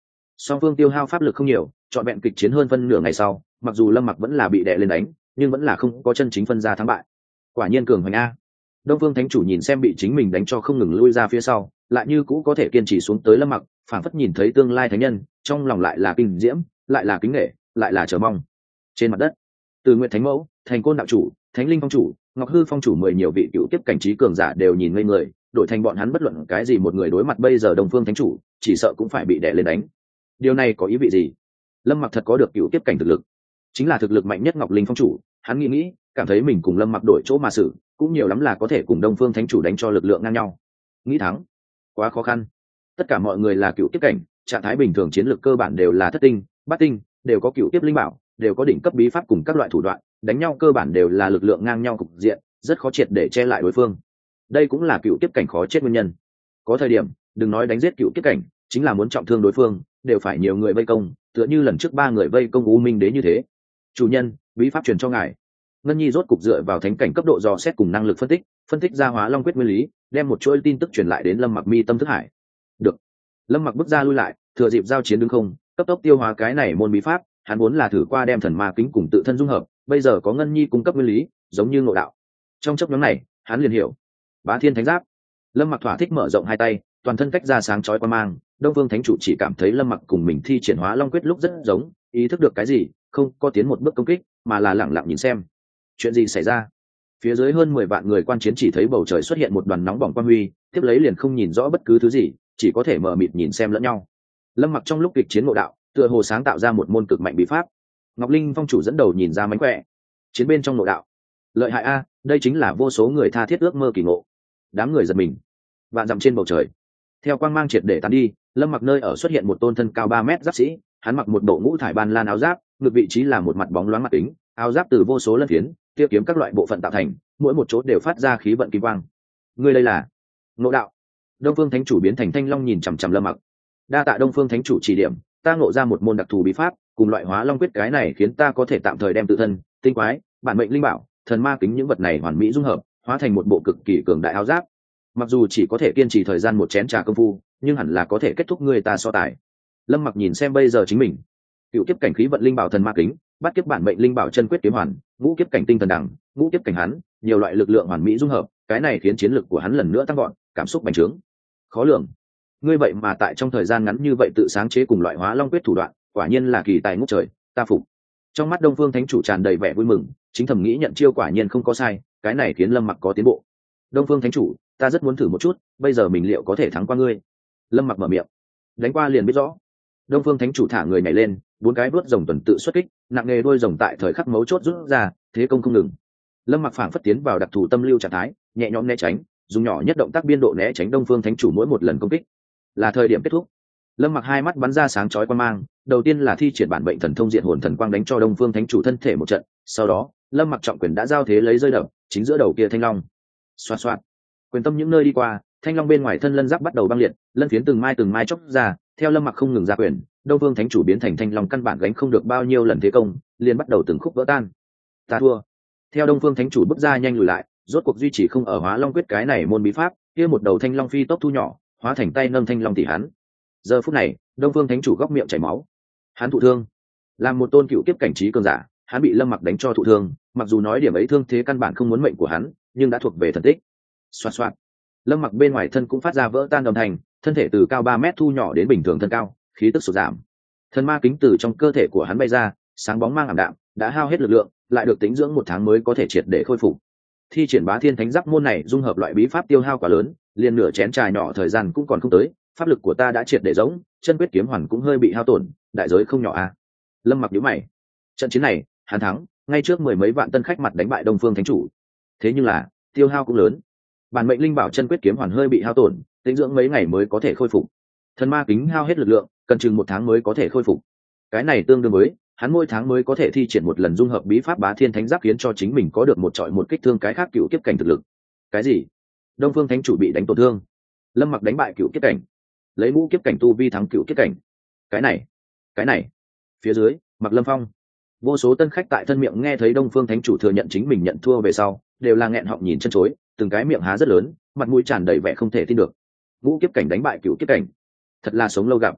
song phương tiêu hao pháp lực không nhiều, trọn vẹn kịch chiến hơn phân nửa ngày sau, mặc dù lâm mặc vẫn là bị đè lên đánh, nhưng vẫn là không có chân chính phân ra thắng bại. Quả nhiên cường hoành a. Đông Phương Thánh chủ nhìn xem bị chính mình đánh cho không ngừng lui ra phía sau, lại như cũ có thể kiên trì xuống tới lâm mặc, phảng phất nhìn thấy tương lai thánh nhân, trong lòng lại là kinh diễm, lại là kính nể, lại là chờ mong. Trên mặt đất, Từ Nguyệt Thánh Mẫu, Thành Côn đạo chủ, Thánh Linh phong chủ, Ngọc Hư phong chủ mười nhiều vị cựu kiếp cảnh trí cường giả đều nhìn ngây người, đổi thành bọn hắn bất luận cái gì một người đối mặt bây giờ Đông Phương Thánh chủ, chỉ sợ cũng phải bị đè lên đánh. Điều này có ý vị gì? Lâm Mặc thật có được cựu kiếp cảnh thực lực, chính là thực lực mạnh nhất Ngọc Linh phong chủ, hắn nghĩ nghĩ, cảm thấy mình cùng Lâm Mặc đổi chỗ mà xử, cũng nhiều lắm là có thể cùng Đông Phương Thánh chủ đánh cho lực lượng ngang nhau. Nghĩ thắng, quá khó khăn. Tất cả mọi người là cựu kiếp cảnh, trạng thái bình thường chiến lược cơ bản đều là thất tinh, bát tinh, đều có cựu kiếp linh bảo, đều có đỉnh cấp bí pháp cùng các loại thủ đoạn, đánh nhau cơ bản đều là lực lượng ngang nhau cục diện, rất khó triệt để che lại đối phương. Đây cũng là cựu kiếp cảnh khó chết nguyên nhân. Có thời điểm, đừng nói đánh giết cựu kiếp cảnh, chính là muốn trọng thương đối phương, đều phải nhiều người vây công, tựa như lần trước ba người vây công U Minh Đế như thế. Chủ nhân, bí pháp truyền cho ngài. Ngân Nhi rốt cục dựa vào thánh cảnh cấp độ dò xét cùng năng lực phân tích, phân tích ra Hóa Long quyết nguyên lý, đem một chuỗi tin tức truyền lại đến Lâm Mặc mi tâm thức hải. Được. Lâm Mặc bước ra lui lại, thừa dịp giao chiến đứng không, cấp tốc tiêu hóa cái này môn bí pháp, hắn vốn là thử qua đem thần ma kính cùng tự thân dung hợp, bây giờ có Ngân Nhi cung cấp nguyên lý, giống như ngộ đạo. Trong chốc ngắn này, hắn liền hiểu. Bá Thiên Thánh Giáp. Lâm Mặc thỏa thích mở rộng hai tay, toàn thân cách ra sáng chói qua mang, Đông Phương Thánh chủ chỉ cảm thấy Lâm Mặc cùng mình thi triển Hóa Long quyết lúc rất giống, ý thức được cái gì, không có tiến một bước công kích, mà là lặng lặng nhìn xem. Chuyện gì xảy ra? Phía dưới hơn mười vạn người quan chiến chỉ thấy bầu trời xuất hiện một đoàn nóng bỏng quang huy, tiếp lấy liền không nhìn rõ bất cứ thứ gì, chỉ có thể mở mịt nhìn xem lẫn nhau. Lâm Mặc trong lúc kịch chiến ngộ đạo, tựa hồ sáng tạo ra một môn cực mạnh bí pháp. Ngọc Linh phong chủ dẫn đầu nhìn ra mánh khỏe. Chiến bên trong ngộ đạo, lợi hại a, đây chính là vô số người tha thiết ước mơ kỳ ngộ. Đám người giật mình. Vạn dặm trên bầu trời, theo quang mang triệt để tán đi, Lâm Mặc nơi ở xuất hiện một tôn thân cao ba mét giáp sĩ, hắn mặc một bộ ngũ thải ban lan áo giáp, ngược vị trí là một mặt bóng loáng mặt kính, áo giáp từ vô số lân phiến, tiêu kiếm các loại bộ phận tạo thành, mỗi một chỗ đều phát ra khí vận kim quang. Ngươi đây là ngộ đạo? Đông Phương Thánh chủ biến thành thanh long nhìn chằm chằm Lâm Mặc. Đa tạ Đông Phương Thánh chủ chỉ điểm, ta ngộ ra một môn đặc thù bí pháp, cùng loại Hóa Long quyết cái này khiến ta có thể tạm thời đem tự thân, tinh quái, bản mệnh linh bảo, thần ma kính những vật này hoàn mỹ dung hợp, hóa thành một bộ cực kỳ cường đại áo giáp. Mặc dù chỉ có thể kiên trì thời gian một chén trà công phu, nhưng hẳn là có thể kết thúc người ta so tài. Lâm Mặc nhìn xem bây giờ chính mình, cựu kiếp cảnh khí vận linh bảo thần ma kính, bát kiếp bản mệnh linh bảo chân quyết kiếm hoàn, ngũ kiếp cảnh tinh thần đằng, ngũ kiếp cảnh hắn, nhiều loại lực lượng hoàn mỹ dung hợp, cái này khiến chiến lực của hắn lần nữa tăng gọn, cảm xúc bành trướng. Khó lường, ngươi vậy mà tại trong thời gian ngắn như vậy tự sáng chế cùng loại Hóa Long quyết thủ đoạn, quả nhiên là kỳ tài ngút trời, ta phục. Trong mắt Đông Phương Thánh chủ tràn đầy vẻ vui mừng, chính thầm nghĩ nhận chiêu quả nhiên không có sai, cái này khiến Lâm Mặc có tiến bộ. Đông Phương Thánh chủ, ta rất muốn thử một chút, bây giờ mình liệu có thể thắng qua ngươi? Lâm Mặc mở miệng. Đánh qua liền biết rõ. Đông Phương Thánh chủ thả người nhảy lên, bốn cái vuốt rồng tuần tự xuất kích, nặng nghề đuôi rồng tại thời khắc mấu chốt rút ra, thế công không ngừng. Lâm Mặc phảng phất tiến vào đặc thù tâm lưu trạng thái, nhẹ nhõm né tránh, dùng nhỏ nhất động tác biên độ né tránh Đông Phương Thánh chủ mỗi một lần công kích. Là thời điểm kết thúc. Lâm Mặc hai mắt bắn ra sáng chói quang mang, đầu tiên là thi triển bản bệnh thần thông diện hồn thần quang đánh cho Đông Phương Thánh chủ thân thể một trận, sau đó, Lâm Mặc trọng quyền đã giao thế lấy rơi đập, chính giữa đầu kia thanh long. Xoạt xoạt. Quyền tâm những nơi đi qua, thanh long bên ngoài thân lân giáp bắt đầu băng liệt, lân phiến từng mai từng mai chốc ra, theo Lâm Mặc không ngừng ra quyền, Đông Phương Thánh chủ biến thành thanh long căn bản gánh không được bao nhiêu lần thế công, liền bắt đầu từng khúc vỡ tan. Ta thua. Theo Đông Phương Thánh chủ bước ra nhanh lùi lại, rốt cuộc duy trì không ở Hóa Long quyết cái này môn bí pháp, kia một đầu thanh long phi tốc thu nhỏ, hóa thành tay nâng thanh long tỷ hắn. Giờ phút này, Đông Phương Thánh chủ góc miệng chảy máu. Hắn thụ thương. Làm một tôn cựu kiếp cảnh trí cường giả, hắn bị Lâm Mặc đánh cho thụ thương, mặc dù nói điểm ấy thương thế căn bản không muốn mệnh của hắn, nhưng đã thuộc về thần tích. Xoạt xoạt. Lâm Mặc bên ngoài thân cũng phát ra vỡ tan đồng thành, thân thể từ cao ba mét thu nhỏ đến bình thường thân cao, khí tức sụt giảm. Thần ma kính từ trong cơ thể của hắn bay ra, sáng bóng mang ảm đạm, đã hao hết lực lượng, lại được tĩnh dưỡng một tháng mới có thể triệt để khôi phục. Thi triển Bá Thiên Thánh Giáp môn này dung hợp loại bí pháp tiêu hao quá lớn, liền nửa chén trà nhỏ thời gian cũng còn không tới, pháp lực của ta đã triệt để rỗng, chân quyết kiếm hoàn cũng hơi bị hao tổn, đại giới không nhỏ à. Lâm Mặc nhíu mày. Trận chiến này, hắn thắng, ngay trước mười mấy vạn tân khách mặt đánh bại Đông Phương Thánh chủ. Thế nhưng là, tiêu hao cũng lớn. Bản mệnh linh bảo chân quyết kiếm hoàn hơi bị hao tổn, tĩnh dưỡng mấy ngày mới có thể khôi phục. Thần ma kính hao hết lực lượng, cần chừng một tháng mới có thể khôi phục. Cái này tương đương với hắn mỗi tháng mới có thể thi triển một lần dung hợp bí pháp Bá Thiên Thánh Giáp, khiến cho chính mình có được một trọi một kích thương cái khác cựu kiếp cảnh thực lực. Cái gì? Đông Phương Thánh chủ bị đánh tổn thương, Lâm Mặc đánh bại cựu kiếp cảnh, lấy ngũ kiếp cảnh tu vi thắng cựu kiếp cảnh. Cái này, cái này. Phía dưới, Mặc Lâm Phong, vô số tân khách tại thân miệng nghe thấy Đông Phương Thánh chủ thừa nhận chính mình nhận thua về sau, đều là nghẹn họng nhìn chân chối, từng cái miệng há rất lớn, mặt mũi tràn đầy vẻ không thể tin được. Ngũ kiếp cảnh đánh bại cựu kiếp cảnh, thật là sống lâu gặp.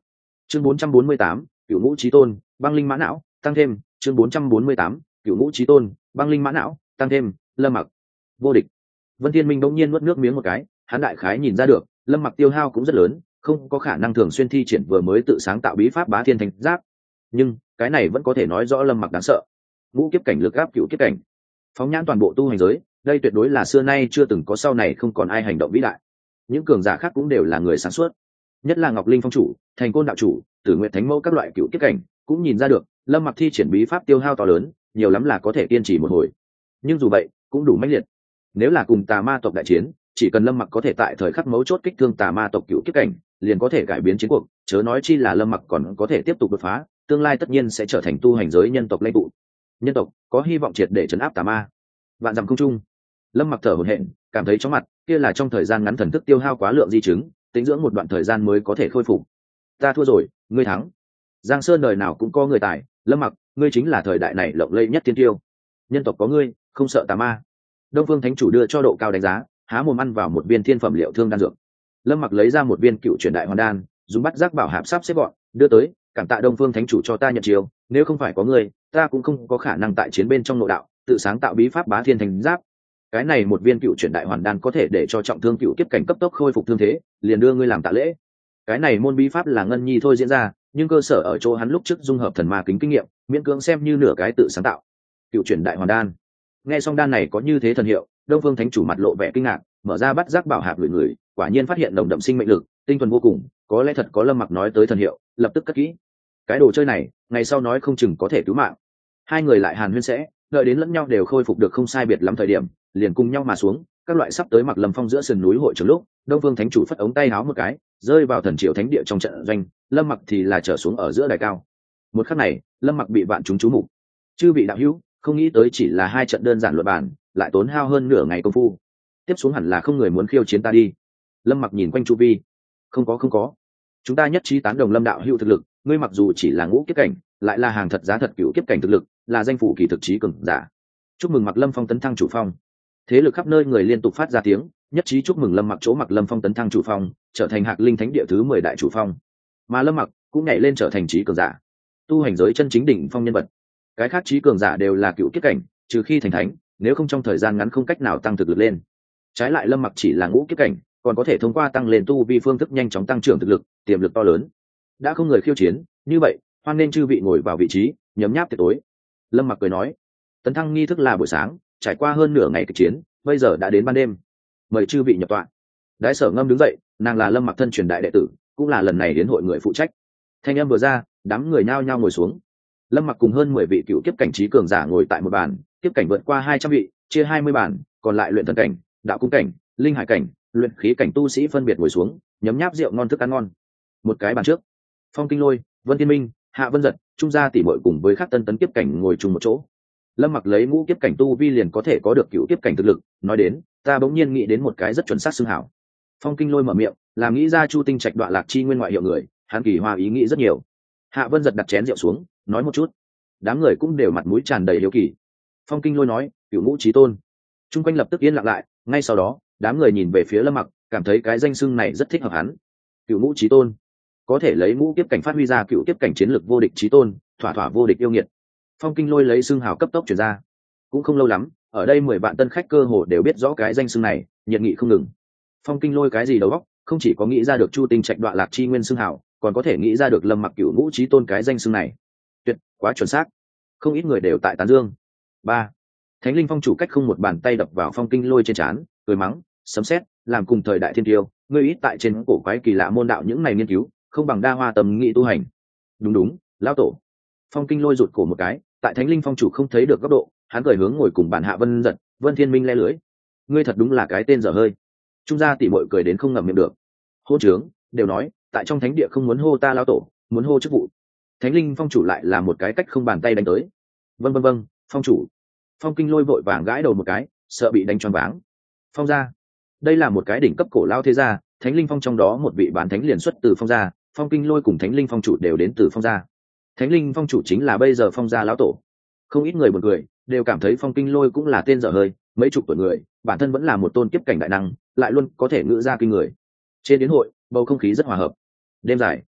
chương bốn trăm bốn mươi tám, cựu ngũ chí tôn, băng linh mã não tăng thêm. Chương bốn trăm bốn mươi tám, cựu ngũ chí tôn, băng linh mã não tăng thêm. Lâm Mặc vô địch. Vân Thiên Minh bỗng nhiên nuốt nước miếng một cái, hắn đại khái nhìn ra được Lâm Mặc tiêu hao cũng rất lớn, không có khả năng thường xuyên thi triển vừa mới tự sáng tạo bí pháp Bá Thiên Thành Giáp, nhưng cái này vẫn có thể nói rõ Lâm Mặc đáng sợ. Ngũ kiếp cảnh lực áp cựu kiếp cảnh, phóng nhãn toàn bộ tu hành giới, đây tuyệt đối là xưa nay chưa từng có, sau này không còn ai hành động vĩ đại. Những cường giả khác cũng đều là người sáng suốt, nhất là Ngọc Linh Phong chủ, Thành Côn đạo chủ, Tử Nguyệt Thánh Mẫu các loại cựu kiếp cảnh cũng nhìn ra được Lâm Mặc thi triển bí pháp tiêu hao to lớn, nhiều lắm là có thể kiên trì một hồi, nhưng dù vậy cũng đủ mãnh liệt. Nếu là cùng tà ma tộc đại chiến, chỉ cần Lâm Mặc có thể tại thời khắc mấu chốt kích thương tà ma tộc cựu kiếp cảnh, liền có thể cải biến chiến cuộc, chớ nói chi là Lâm Mặc còn có thể tiếp tục đột phá, tương lai tất nhiên sẽ trở thành tu hành giới nhân tộc lãnh tụ. Nhân tộc có hy vọng triệt để trấn áp tà ma. Vạn dặm không trung, Lâm Mặc thở hổn hển, cảm thấy chóng mặt, kia là trong thời gian ngắn thần thức tiêu hao quá lượng di chứng, tính dưỡng một đoạn thời gian mới có thể khôi phục. Ta thua rồi, ngươi thắng. Giang Sơn đời nào cũng có người tài, Lâm Mặc, ngươi chính là thời đại này lộng lẫy nhất thiên tiêu. Nhân tộc có ngươi, không sợ tà ma. Đông Phương Thánh chủ đưa cho độ cao đánh giá, há mồm ăn vào một viên thiên phẩm liệu thương đan dược. Lâm Mặc lấy ra một viên cựu truyền đại hoàn đan, dùng bắt giác bảo hạp sắp xếp gọn, đưa tới, cảm tạ Đông Phương Thánh chủ cho ta nhận chiếu, nếu không phải có ngươi, ta cũng không có khả năng tại chiến bên trong nội đạo tự sáng tạo bí pháp Bá Thiên Thành Giáp. Cái này một viên cựu truyền đại hoàn đan có thể để cho trọng thương cựu kiếp cảnh cấp tốc khôi phục thương thế, liền đưa ngươi làm tạ lễ. Cái này môn bí pháp là Ngân Nhi thôi diễn ra, nhưng cơ sở ở chỗ hắn lúc trước dung hợp thần ma kính kinh nghiệm, miễn cưỡng xem như nửa cái tự sáng tạo. Cựu truyền đại hoàn đan. Nghe xong đan này có như thế thần hiệu, Đông Phương Thánh chủ mặt lộ vẻ kinh ngạc, mở ra bắt giác bảo hạp người người, quả nhiên phát hiện nồng đậm sinh mệnh lực, tinh thuần vô cùng, có lẽ thật có Lâm Mặc nói tới thần hiệu, lập tức cất kỹ. Cái đồ chơi này, ngày sau nói không chừng có thể cứu mạng. Hai người lại hàn huyên sẽ, đợi đến lẫn nhau đều khôi phục được không sai biệt lắm thời điểm, liền cùng nhau mà xuống, các loại sắp tới Mặc Lâm Phong giữa sườn núi hội trường lúc, Đông Phương Thánh chủ phất ống tay áo một cái, rơi vào thần triệu thánh địa trong trận doanh, Lâm Mặc thì là trở xuống ở giữa đài cao. Một khắc này, Lâm Mặc bị vạn chúng chú mục. Chư vị đạo hữu, không nghĩ tới chỉ là hai trận đơn giản luận bàn, lại tốn hao hơn nửa ngày công phu. Tiếp xuống hẳn là không người muốn khiêu chiến ta đi. Lâm Mặc nhìn quanh chu vi. Không có không có. Chúng ta nhất trí tán đồng Lâm đạo hữu thực lực, ngươi mặc dù chỉ là ngũ kiếp cảnh, lại là hàng thật giá thật cửu kiếp cảnh thực lực, là danh phủ kỳ thực trí cường giả. Chúc mừng Mặc Lâm Phong tấn thăng chủ phong. Thế lực khắp nơi người liên tục phát ra tiếng, nhất trí chúc mừng Lâm Mặc chỗ Mặc Lâm Phong tấn thăng chủ phong, trở thành Hạc Linh Thánh địa thứ mười đại chủ phong. Mà Lâm Mặc cũng nhảy lên trở thành trí cường giả, tu hành giới chân chính đỉnh phong nhân vật. Cái khác trí cường giả đều là cựu kiếp cảnh, trừ khi thành thánh, nếu không trong thời gian ngắn không cách nào tăng thực lực lên. Trái lại Lâm Mặc chỉ là ngũ kiếp cảnh, còn có thể thông qua tăng lên tu vi phương thức nhanh chóng tăng trưởng thực lực, tiềm lực to lớn. Đã không người khiêu chiến, như vậy, hoan nên chư vị ngồi vào vị trí, nhấm nháp tiệc tối. Lâm Mặc cười nói, tấn thăng nghi thức là buổi sáng, trải qua hơn nửa ngày kịch chiến, bây giờ đã đến ban đêm. Mời chư vị nhập tọa. Đái Sở Ngâm đứng dậy, nàng là Lâm Mặc thân truyền đại đệ tử, cũng là lần này đến hội người phụ trách. Thanh âm vừa ra, đám người nhao nhao ngồi xuống. Lâm Mặc cùng hơn mười vị cựu kiếp cảnh trí cường giả ngồi tại một bàn, kiếp cảnh vượt qua hai trăm vị, chia hai mươi bàn, còn lại luyện thần cảnh, đạo cung cảnh, linh hải cảnh, luyện khí cảnh tu sĩ phân biệt ngồi xuống, nhấm nháp rượu ngon thức ăn ngon. Một cái bàn trước, Phong Kinh Lôi, Vân Thiên Minh, Hạ Vân Dật, Trung Gia tỷ muội cùng với các tân tấn kiếp cảnh ngồi chung một chỗ. Lâm Mặc lấy ngũ kiếp cảnh tu vi liền có thể có được cựu kiếp cảnh thực lực, nói đến, ta bỗng nhiên nghĩ đến một cái rất chuẩn xác xưng hảo. Phong Kinh Lôi mở miệng, làm nghĩ ra Chu Tinh Trạch Đoạn Lạc Chi nguyên ngoại hiệu người, hắn kỳ hoa ý nghĩ rất nhiều. Hạ Vân Dật đặt chén rượu xuống, nói một chút. Đám người cũng đều mặt mũi tràn đầy hiếu kỳ. Phong Kinh Lôi nói, cựu ngũ chí tôn. Trung quanh lập tức yên lặng lại, ngay sau đó, đám người nhìn về phía Lâm Mặc, cảm thấy cái danh xưng này rất thích hợp hắn. Cựu ngũ chí tôn, có thể lấy ngũ kiếp cảnh phát huy ra cựu kiếp cảnh chiến lược vô địch chí tôn, thỏa thỏa vô địch yêu nghiệt. Phong Kinh Lôi lấy xưng hào cấp tốc truyền ra. Cũng không lâu lắm, ở đây mười vạn tân khách cơ hồ đều biết rõ cái danh xưng này, nhiệt nghị không ngừng. Phong Kinh Lôi cái gì đầu óc, không chỉ có nghĩ ra được Chu Tinh Trạch Đoạn Lạc Chi nguyên xưng hào, còn có thể nghĩ ra được Lâm Mặc cựu ngũ chí tôn cái danh xưng này. Tuyệt, quá chuẩn xác. Không ít người đều tại tán dương. Ba, Thánh Linh Phong chủ cách không một bàn tay đập vào Phong Kinh Lôi trên trán, cười mắng, sấm sét, làm cùng thời đại thiên tiêu, ngươi ít tại trên cổ quái kỳ lạ môn đạo những này nghiên cứu, không bằng đa hoa tầm nghị tu hành. Đúng đúng, lão tổ. Phong Kinh Lôi rụt cổ một cái, tại Thánh Linh Phong chủ không thấy được góc độ, hắn cười hướng ngồi cùng bàn Hạ Vân Dật, Vân Thiên Minh le lưới. Ngươi thật đúng là cái tên dở hơi. Trung gia tỷ muội cười đến không ngậm miệng được. Hô trướng, đều nói, tại trong thánh địa không muốn hô ta lão tổ, muốn hô chức vụ. Thánh Linh Phong chủ lại là một cái cách không bàn tay đánh tới. Vâng vâng vâng, phong chủ. Phong Kinh Lôi vội vàng gãi đầu một cái, sợ bị đánh choáng váng. Phong gia, đây là một cái đỉnh cấp cổ lao thế gia, Thánh Linh Phong trong đó một vị bán thánh liền xuất từ Phong gia, Phong Kinh Lôi cùng Thánh Linh Phong chủ đều đến từ Phong gia. Thánh Linh Phong chủ chính là bây giờ Phong gia lão tổ. Không ít người buồn cười, đều cảm thấy Phong Kinh Lôi cũng là tên dở hơi, mấy chục tuổi người, bản thân vẫn là một tôn kiếp cảnh đại năng, lại luôn có thể ngự ra kinh người. Trên đến hội, bầu không khí rất hòa hợp. Đêm dài,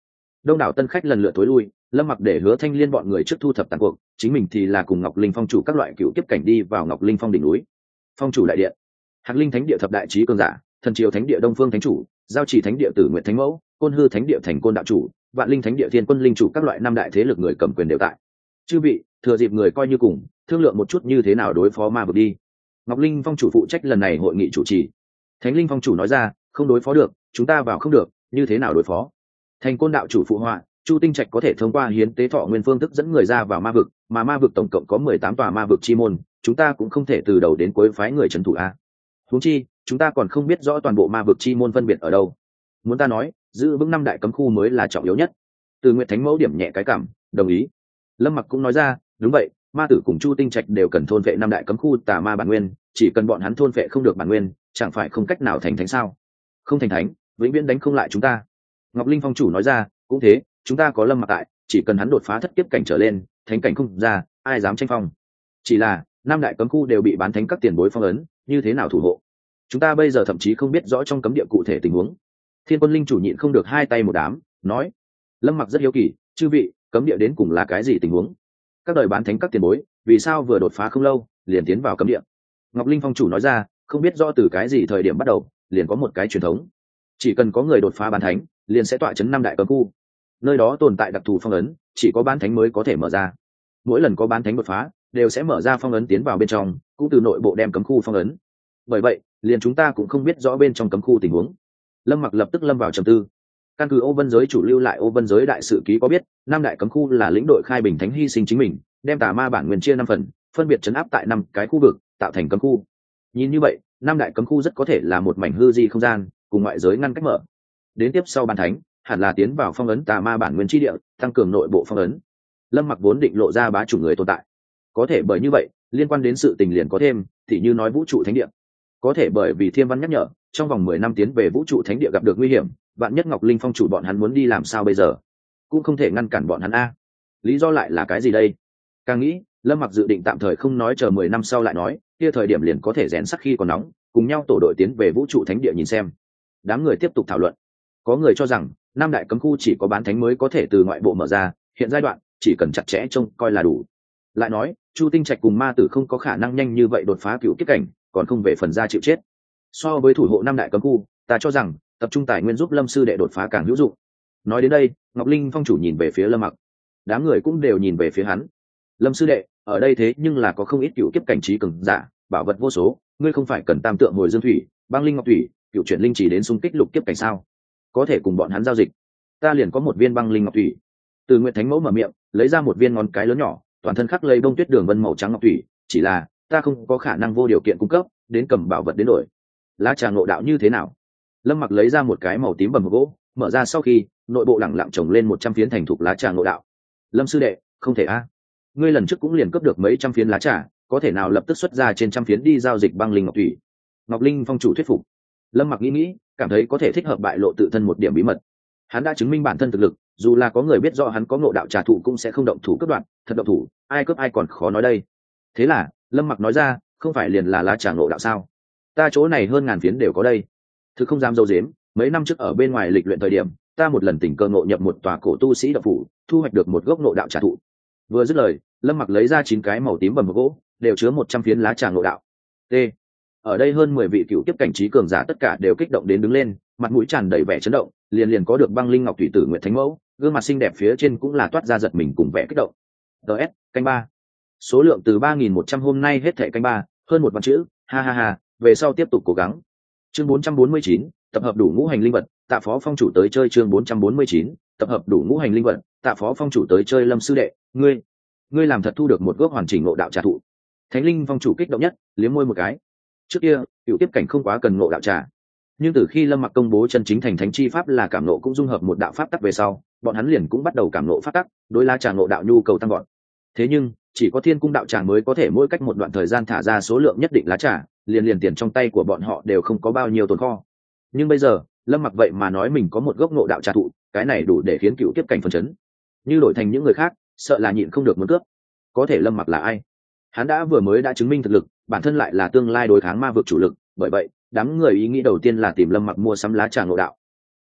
đông đảo tân khách lần lượt tối lui. Lâm Mặc để Hứa Thanh Liên bọn người trước thu thập tàn cuộc, chính mình thì là cùng Ngọc Linh Phong chủ các loại cựu kiếp cảnh đi vào Ngọc Linh Phong đỉnh núi. Phong chủ đại điện, Hạc Linh Thánh địa thập đại chí cường giả, Thần Triều Thánh địa Đông Phương Thánh chủ, Giao Chỉ Thánh địa Tử Nguyện Thánh mẫu, Côn Hư Thánh địa Thành Côn đạo chủ, Vạn Linh Thánh địa Thiên Quân linh chủ các loại năm đại thế lực người cầm quyền đều tại. Chư vị, thừa dịp người coi như cùng, thương lượng một chút như thế nào đối phó ma vực đi. Ngọc Linh Phong chủ phụ trách lần này hội nghị chủ trì. Thánh Linh Phong chủ nói ra, không đối phó được, chúng ta vào không được, như thế nào đối phó? Thành Côn đạo chủ phụ họa, Chu Tinh Trạch có thể thông qua hiến tế thọ nguyên phương thức dẫn người ra vào ma vực, mà ma vực tổng cộng có mười tám tòa ma vực chi môn, chúng ta cũng không thể từ đầu đến cuối phái người trấn thủ a. Huống chi, chúng ta còn không biết rõ toàn bộ ma vực chi môn phân biệt ở đâu. Muốn ta nói, giữ vững năm đại cấm khu mới là trọng yếu nhất. Từ Nguyệt Thánh mẫu điểm nhẹ cái cảm, đồng ý. Lâm Mặc cũng nói ra, đúng vậy, ma tử cùng Chu Tinh Trạch đều cần thôn vệ năm đại cấm khu tà ma bản nguyên, chỉ cần bọn hắn thôn vệ không được bản nguyên, chẳng phải không cách nào thành thánh sao? Không thành thánh, vĩnh viễn đánh không lại chúng ta. Ngọc Linh Phong chủ nói ra, cũng thế, chúng ta có Lâm Mặc tại, chỉ cần hắn đột phá thất kiếp cảnh trở lên, thánh cảnh không ra, ai dám tranh phong? Chỉ là năm đại cấm khu đều bị bán thánh các tiền bối phong ấn, như thế nào thủ hộ? Chúng ta bây giờ thậm chí không biết rõ trong cấm địa cụ thể tình huống. Thiên Quân linh chủ nhịn không được hai tay một đám, nói: Lâm Mặc rất hiếu kỳ, chư vị, cấm địa đến cùng là cái gì tình huống? Các đời bán thánh các tiền bối, vì sao vừa đột phá không lâu, liền tiến vào cấm địa? Ngọc Linh Phong chủ nói ra, không biết rõ từ cái gì thời điểm bắt đầu, liền có một cái truyền thống, chỉ cần có người đột phá bán thánh, liền sẽ tọa chấn năm đại cấm khu. Nơi đó tồn tại đặc thù phong ấn, chỉ có bán thánh mới có thể mở ra. Mỗi lần có bán thánh đột phá, đều sẽ mở ra phong ấn tiến vào bên trong, cũng từ nội bộ đem cấm khu phong ấn. Bởi vậy, liền chúng ta cũng không biết rõ bên trong cấm khu tình huống. Lâm Mặc lập tức lâm vào trầm tư. Căn cứ Ô Vân giới chủ lưu lại Ô Vân giới đại sự ký có biết, năm đại cấm khu là lĩnh đội khai bình thánh hy sinh chính mình, đem tà ma bản nguyên chia năm phần, phân biệt chấn áp tại năm cái khu vực, tạo thành cấm khu. Nhìn như vậy, năm đại cấm khu rất có thể là một mảnh hư di không gian, cùng ngoại giới ngăn cách mở. Đến tiếp sau ban thánh, hẳn là tiến vào phong ấn tà ma bản nguyên chi địa, tăng cường nội bộ phong ấn. Lâm Mặc vốn định lộ ra bá chủ người tồn tại, có thể bởi như vậy, liên quan đến sự tình liền có thêm, thì như nói vũ trụ thánh địa. Có thể bởi vì Thiên Văn nhắc nhở, trong vòng mười năm tiến về vũ trụ thánh địa gặp được nguy hiểm, vạn nhất Ngọc Linh Phong chủ bọn hắn muốn đi làm sao bây giờ, cũng không thể ngăn cản bọn hắn a. Lý do lại là cái gì đây? Càng nghĩ, Lâm Mặc dự định tạm thời không nói, chờ mười năm sau lại nói, kia thời điểm liền có thể rèn sắc khi còn nóng, cùng nhau tổ đội tiến về vũ trụ thánh địa nhìn xem. Đám người tiếp tục thảo luận. Có người cho rằng năm đại cấm khu chỉ có bán thánh mới có thể từ ngoại bộ mở ra, hiện giai đoạn chỉ cần chặt chẽ trông coi là đủ. Lại nói, Chu Tinh Trạch cùng ma tử không có khả năng nhanh như vậy đột phá cựu kiếp cảnh, còn không về phần ra chịu chết. So với thủ hộ năm đại cấm khu, ta cho rằng tập trung tài nguyên giúp Lâm sư đệ đột phá càng hữu dụng. Nói đến đây, Ngọc Linh Phong chủ nhìn về phía Lâm Mặc, đám người cũng đều nhìn về phía hắn. Lâm sư đệ, ở đây thế nhưng là có không ít cựu kiếp cảnh trí cường giả, bảo vật vô số, ngươi không phải cần tam tượng hồi dương thủy, băng linh ngọc thủy, cựu chuyển linh chỉ đến xung kích lục kiếp cảnh sao? Có thể cùng bọn hắn giao dịch. Ta liền có một viên băng linh ngọc thủy. Từ Nguyệt Thánh mẫu mở miệng, lấy ra một viên ngón cái lớn nhỏ, toàn thân khắc lây bông tuyết đường vân màu trắng ngọc thủy, chỉ là ta không có khả năng vô điều kiện cung cấp, đến cầm bảo vật đến đổi. Lá trà ngộ đạo như thế nào? Lâm Mặc lấy ra một cái màu tím bầm gỗ, mở ra sau khi, nội bộ lẳng lặng trồng lên một trăm phiến thành thục lá trà ngộ đạo. Lâm sư đệ, không thể a. Ngươi lần trước cũng liền cướp được mấy trăm phiến lá trà, có thể nào lập tức xuất ra trên trăm phiến đi giao dịch băng linh ngọc thủy? Ngọc Linh Phong chủ thuyết phục. Lâm Mặc nghĩ nghĩ, cảm thấy có thể thích hợp bại lộ tự thân một điểm bí mật. Hắn đã chứng minh bản thân thực lực, dù là có người biết rõ hắn có ngộ đạo trà thụ cũng sẽ không động thủ cướp đoạt, thật động thủ, ai cướp ai còn khó nói đây. Thế là, Lâm Mặc nói ra, không phải liền là lá trà ngộ đạo sao? Ta chỗ này hơn ngàn phiến đều có đây. Thực không dám dâu dếm, mấy năm trước ở bên ngoài lịch luyện thời điểm, ta một lần tình cờ ngộ nhập một tòa cổ tu sĩ đạo phủ, thu hoạch được một gốc ngộ đạo trà thụ. Vừa dứt lời, Lâm Mặc lấy ra chín cái màu tím bầm gỗ, đều chứa một trăm phiến lá trà ngộ đạo. T. Ở đây hơn mười vị cựu kiếp cảnh trí cường giả tất cả đều kích động đến đứng lên, mặt mũi tràn đầy vẻ chấn động, liền liền có được băng linh ngọc thủy tử Nguyệt Thánh mẫu, gương mặt xinh đẹp phía trên cũng là toát ra giật mình cùng vẻ kích động. ds canh ba, số lượng từ ba nghìn một trăm hôm nay hết thẻ canh ba, hơn một vạn chữ, ha ha ha, về sau tiếp tục cố gắng. Chương bốn trăm bốn mươi chín, tập hợp đủ ngũ hành linh vật, Tạ Phó Phong chủ tới chơi. Chương bốn trăm bốn mươi chín, tập hợp đủ ngũ hành linh vật, Tạ Phó Phong chủ tới chơi. Lâm sư đệ, ngươi, ngươi làm thật thu được một gốc hoàn chỉnh ngộ đạo trà thụ. Thánh Linh Phong chủ kích động nhất, liếm môi một cái. Trước kia, cựu tiếp cảnh không quá cần ngộ đạo trà, nhưng từ khi Lâm Mặc công bố chân chính thành thánh chi pháp là cảm nộ cũng dung hợp một đạo pháp tắc về sau, bọn hắn liền cũng bắt đầu cảm nộ pháp tắc, đối lá trà ngộ đạo nhu cầu tăng gọn. Thế nhưng, chỉ có Thiên Cung đạo trà mới có thể mỗi cách một đoạn thời gian thả ra số lượng nhất định lá trà, liền liền tiền trong tay của bọn họ đều không có bao nhiêu tồn kho. Nhưng bây giờ, Lâm Mặc vậy mà nói mình có một gốc ngộ đạo trà thụ, cái này đủ để khiến cựu tiếp cảnh phấn chấn. Như đổi thành những người khác, sợ là nhịn không được muốn cướp. Có thể Lâm Mặc là ai? Hắn đã vừa mới đã chứng minh thực lực, bản thân lại là tương lai đối kháng ma vực chủ lực, bởi vậy đám người ý nghĩ đầu tiên là tìm Lâm Mặc mua sắm lá trà ngộ đạo.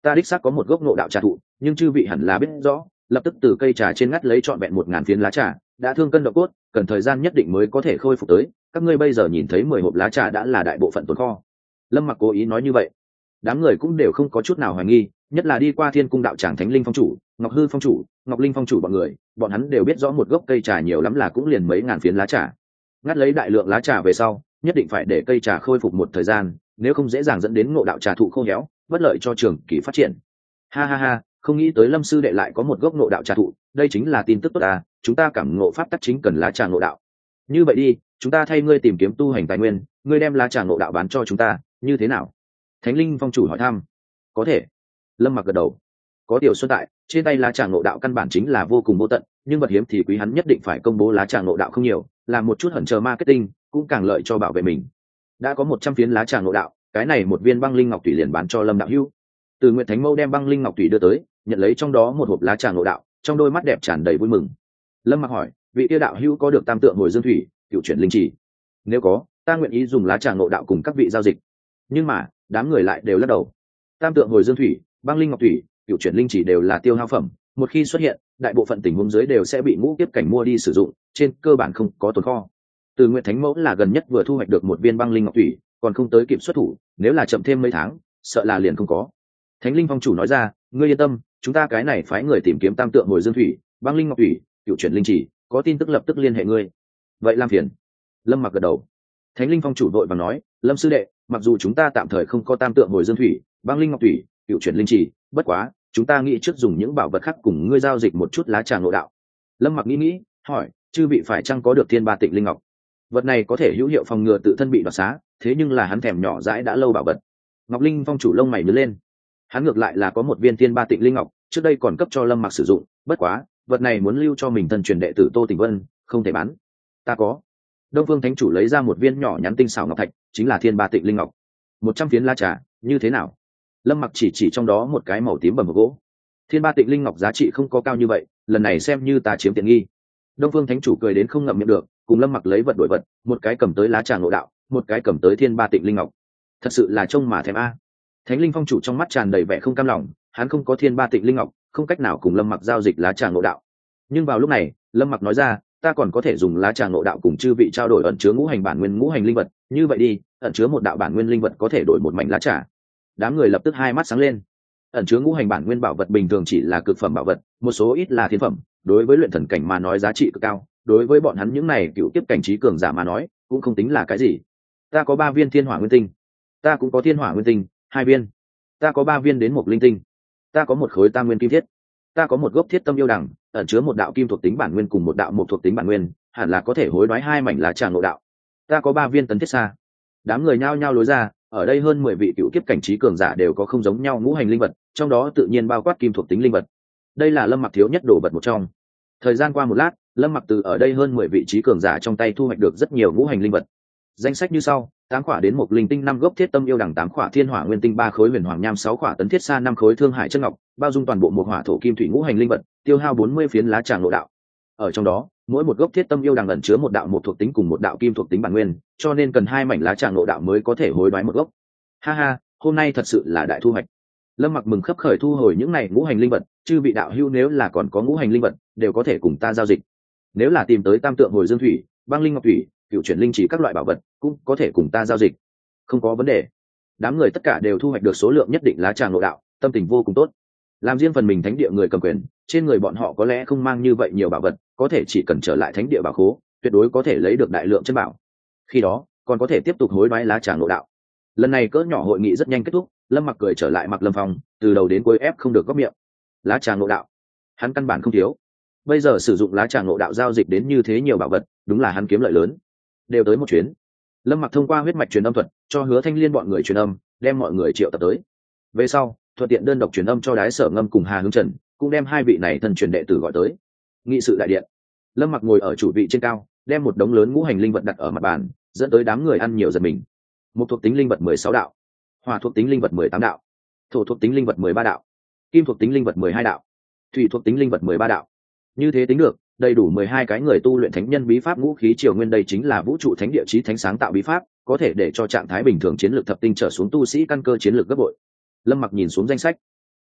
ta đích xác có một gốc ngộ đạo trà thụ, nhưng chư vị hẳn là biết rõ, lập tức từ cây trà trên ngắt lấy trọn vẹn một ngàn phiến lá trà, đã thương cân độ cốt, cần thời gian nhất định mới có thể khôi phục tới. Các ngươi bây giờ nhìn thấy mười hộp lá trà đã là đại bộ phận tồn kho. Lâm Mặc cố ý nói như vậy, đám người cũng đều không có chút nào hoài nghi, nhất là đi qua Thiên Cung đạo tràng Thánh Linh phong chủ, Ngọc Hư phong chủ, Ngọc Linh phong chủ bọn người, bọn hắn đều biết rõ một gốc cây trà nhiều lắm là cũng liền mấy ngàn phiến lá trà. Ngắt lấy đại lượng lá trà về sau, nhất định phải để cây trà khôi phục một thời gian, nếu không dễ dàng dẫn đến ngộ đạo trà thụ khô héo, bất lợi cho trường kỳ phát triển. Ha ha ha, không nghĩ tới Lâm sư đệ lại có một gốc ngộ đạo trà thụ, đây chính là tin tức tốt à, chúng ta cảm ngộ pháp tắc chính cần lá trà ngộ đạo. Như vậy đi, chúng ta thay ngươi tìm kiếm tu hành tài nguyên, ngươi đem lá trà ngộ đạo bán cho chúng ta, như thế nào? Thánh Linh phong chủ hỏi thăm. Có thể. Lâm Mặc gật đầu. Có Tiểu Xuân tại, trên tay lá trà ngộ đạo căn bản chính là vô cùng vô tận, nhưng vật hiếm thì quý, hắn nhất định phải công bố lá trà ngộ đạo không nhiều, làm một chút hẩn chờ marketing, cũng càng lợi cho bảo vệ mình. Đã có một trăm phiến lá trà ngộ đạo, cái này một viên băng linh ngọc tùy liền bán cho Lâm đạo hữu. Từ Nguyệt Thánh Mâu đem băng linh ngọc tùy đưa tới, nhận lấy trong đó một hộp lá trà ngộ đạo, trong đôi mắt đẹp tràn đầy vui mừng. Lâm Mặc hỏi, vị tiêu đạo hữu có được tam tượng hồi dương thủy, cựu chuyển linh chỉ? Nếu có, ta nguyện ý dùng lá trà ngộ đạo cùng các vị giao dịch. Nhưng mà đám người lại đều lắc đầu. Tam tượng hồi dương thủy, băng linh ngọc thủy, cựu chuyển linh chỉ đều là tiêu hao phẩm, một khi xuất hiện, đại bộ phận tình huống dưới đều sẽ bị ngũ kiếp cảnh mua đi sử dụng, trên cơ bản không có tồn kho. Từ Nguyệt Thánh Mẫu là gần nhất vừa thu hoạch được một viên băng linh ngọc thủy, còn không tới kịp xuất thủ, nếu là chậm thêm mấy tháng, sợ là liền không có. Thánh Linh phong chủ nói ra, ngươi yên tâm, chúng ta cái này phái người tìm kiếm tam tượng hồi dương thủy, băng linh ngọc thủy, cựu chuyển linh chỉ, có tin tức lập tức liên hệ ngươi. Vậy làm phiền. Lâm Mặc gật đầu. Thánh Linh phong chủ đội và nói, Lâm sư đệ, mặc dù chúng ta tạm thời không có tam tượng hồi dương thủy, băng linh ngọc thủy, cựu chuyển linh chỉ, bất quá chúng ta nghĩ trước dùng những bảo vật khác cùng ngươi giao dịch một chút lá trà ngộ đạo. Lâm Mặc nghĩ nghĩ, hỏi, chư vị phải chăng có được thiên ba tịnh linh ngọc? Vật này có thể hữu hiệu phòng ngừa tự thân bị đoạt xá, thế nhưng là hắn thèm nhỏ dãi đã lâu bảo vật. Ngọc Linh phong chủ lông mày nhướng lên. Hắn ngược lại là có một viên thiên ba tịnh linh ngọc, trước đây còn cấp cho Lâm Mặc sử dụng, bất quá vật này muốn lưu cho mình thân truyền đệ tử Tô Tỉnh Vân, không thể bán. Ta có. Đông Phương Thánh chủ lấy ra một viên nhỏ nhắn tinh xảo ngọc thạch, chính là thiên ba tịnh linh ngọc. Một trăm phiến lá trà, như thế nào? Lâm Mặc chỉ chỉ trong đó một cái màu tím bầm gỗ. Thiên ba tịnh linh ngọc giá trị không có cao như vậy, lần này xem như ta chiếm tiện nghi. Đông Phương Thánh chủ cười đến không ngậm miệng được, cùng Lâm Mặc lấy vật đổi vật, một cái cầm tới lá trà ngộ đạo, một cái cầm tới thiên ba tịnh linh ngọc. Thật sự là trông mà thèm a. Thánh Linh phong chủ trong mắt tràn đầy vẻ không cam lòng, hắn không có thiên ba tịnh linh ngọc, không cách nào cùng Lâm Mặc giao dịch lá trà ngộ đạo. Nhưng vào lúc này, Lâm Mặc nói ra, ta còn có thể dùng lá trà ngộ đạo cùng chư vị trao đổi ẩn chứa ngũ hành bản nguyên ngũ hành linh vật, như vậy đi, ẩn chứa một đạo bản nguyên linh vật có thể đổi một mảnh lá trà. Đám người lập tức hai mắt sáng lên. Ẩn chứa ngũ hành bản nguyên bảo vật bình thường chỉ là cực phẩm bảo vật, một số ít là thiên phẩm, đối với luyện thần cảnh mà nói giá trị cực cao, đối với bọn hắn những này cựu kiếp cảnh trí cường giả mà nói, cũng không tính là cái gì. Ta có ba viên thiên hỏa nguyên tinh, ta cũng có thiên hỏa nguyên tinh, hai viên. Ta có ba viên đến một linh tinh, ta có một khối tam nguyên kim thiết, ta có một gốc thiết tâm yêu đằng, ẩn chứa một đạo kim thuộc tính bản nguyên cùng một đạo một thuộc tính bản nguyên, hẳn là có thể hối đoái hai mảnh lá trà ngộ đạo. Ta có ba viên tấn thiết xa. Đám người nhao nhao lối ra, ở đây hơn mười vị cựu kiếp cảnh trí cường giả đều có không giống nhau ngũ hành linh vật, trong đó tự nhiên bao quát kim thuộc tính linh vật. Đây là Lâm Mặc thiếu nhất đồ vật một trong. Thời gian qua một lát, Lâm Mặc từ ở đây hơn mười vị trí cường giả trong tay thu hoạch được rất nhiều ngũ hành linh vật. Danh sách như sau: tám khỏa đến một linh tinh, năm gốc thiết tâm yêu đằng, tám khỏa thiên hỏa nguyên tinh, ba khối huyền hoàng nham, sáu khỏa tấn thiết xa, năm khối thương hải chân ngọc, bao dung toàn bộ một hỏa thổ kim thủy ngũ hành linh vật, tiêu hao bốn mươi phiến lá trà ngộ đạo. Ở trong đó, mỗi một gốc thiết tâm yêu đằng ẩn chứa một đạo một thuộc tính cùng một đạo kim thuộc tính bản nguyên, cho nên cần hai mảnh lá trà ngộ đạo mới có thể hối đoái một gốc. Ha ha, hôm nay thật sự là đại thu hoạch. Lâm Mặc mừng khấp khởi thu hồi những này ngũ hành linh vật, chư vị đạo hữu nếu là còn có ngũ hành linh vật, đều có thể cùng ta giao dịch. Nếu là tìm tới tam tượng hồi dương thủy, băng linh ngọc thủy, cựu chuyển linh chỉ các loại bảo vật, cũng có thể cùng ta giao dịch. Không có vấn đề. Đám người tất cả đều thu hoạch được số lượng nhất định lá trà ngộ đạo, tâm tình vô cùng tốt. Làm riêng phần mình thánh địa người cầm quyền, trên người bọn họ có lẽ không mang như vậy nhiều bảo vật, có thể chỉ cần trở lại thánh địa bảo khố, tuyệt đối có thể lấy được đại lượng chân bảo. Khi đó, còn có thể tiếp tục hối đoái lá trà ngộ đạo. Lần này cỡ nhỏ hội nghị rất nhanh kết thúc, Lâm Mặc cười trở lại Mặc Lâm Phong, từ đầu đến cuối ép không được góp miệng. Lá trà ngộ đạo, hắn căn bản không thiếu. Bây giờ sử dụng lá trà ngộ đạo giao dịch đến như thế nhiều bảo vật, đúng là hắn kiếm lợi lớn. Đều tới một chuyến. Lâm Mặc thông qua huyết mạch truyền âm thuật cho Hứa Thanh Liên bọn người truyền âm, đem mọi người triệu tập tới. Về sau, thuận tiện đơn độc truyền âm cho Đái Sở Ngâm cùng Hà Hướng Trần, cũng đem hai vị này thân truyền đệ tử gọi tới. Nghị sự đại điện, Lâm Mặc ngồi ở chủ vị trên cao, đem một đống lớn ngũ hành linh vật đặt ở mặt bàn, dẫn tới đám người ăn nhiều giật mình. Một thuộc tính linh vật mười sáu đạo, hỏa thuộc tính linh vật mười tám đạo, thổ thuộc tính linh vật mười ba đạo, kim thuộc tính linh vật mười hai đạo, thủy thuộc tính linh vật mười ba đạo. Như thế tính được, đầy đủ mười hai cái người tu luyện thánh nhân bí pháp ngũ khí triều nguyên, đây chính là vũ trụ thánh địa chí thánh sáng tạo bí pháp, có thể để cho trạng thái bình thường chiến lược thập tinh trở xuống tu sĩ căn cơ chiến lược gấp bội. Lâm Mặc nhìn xuống danh sách,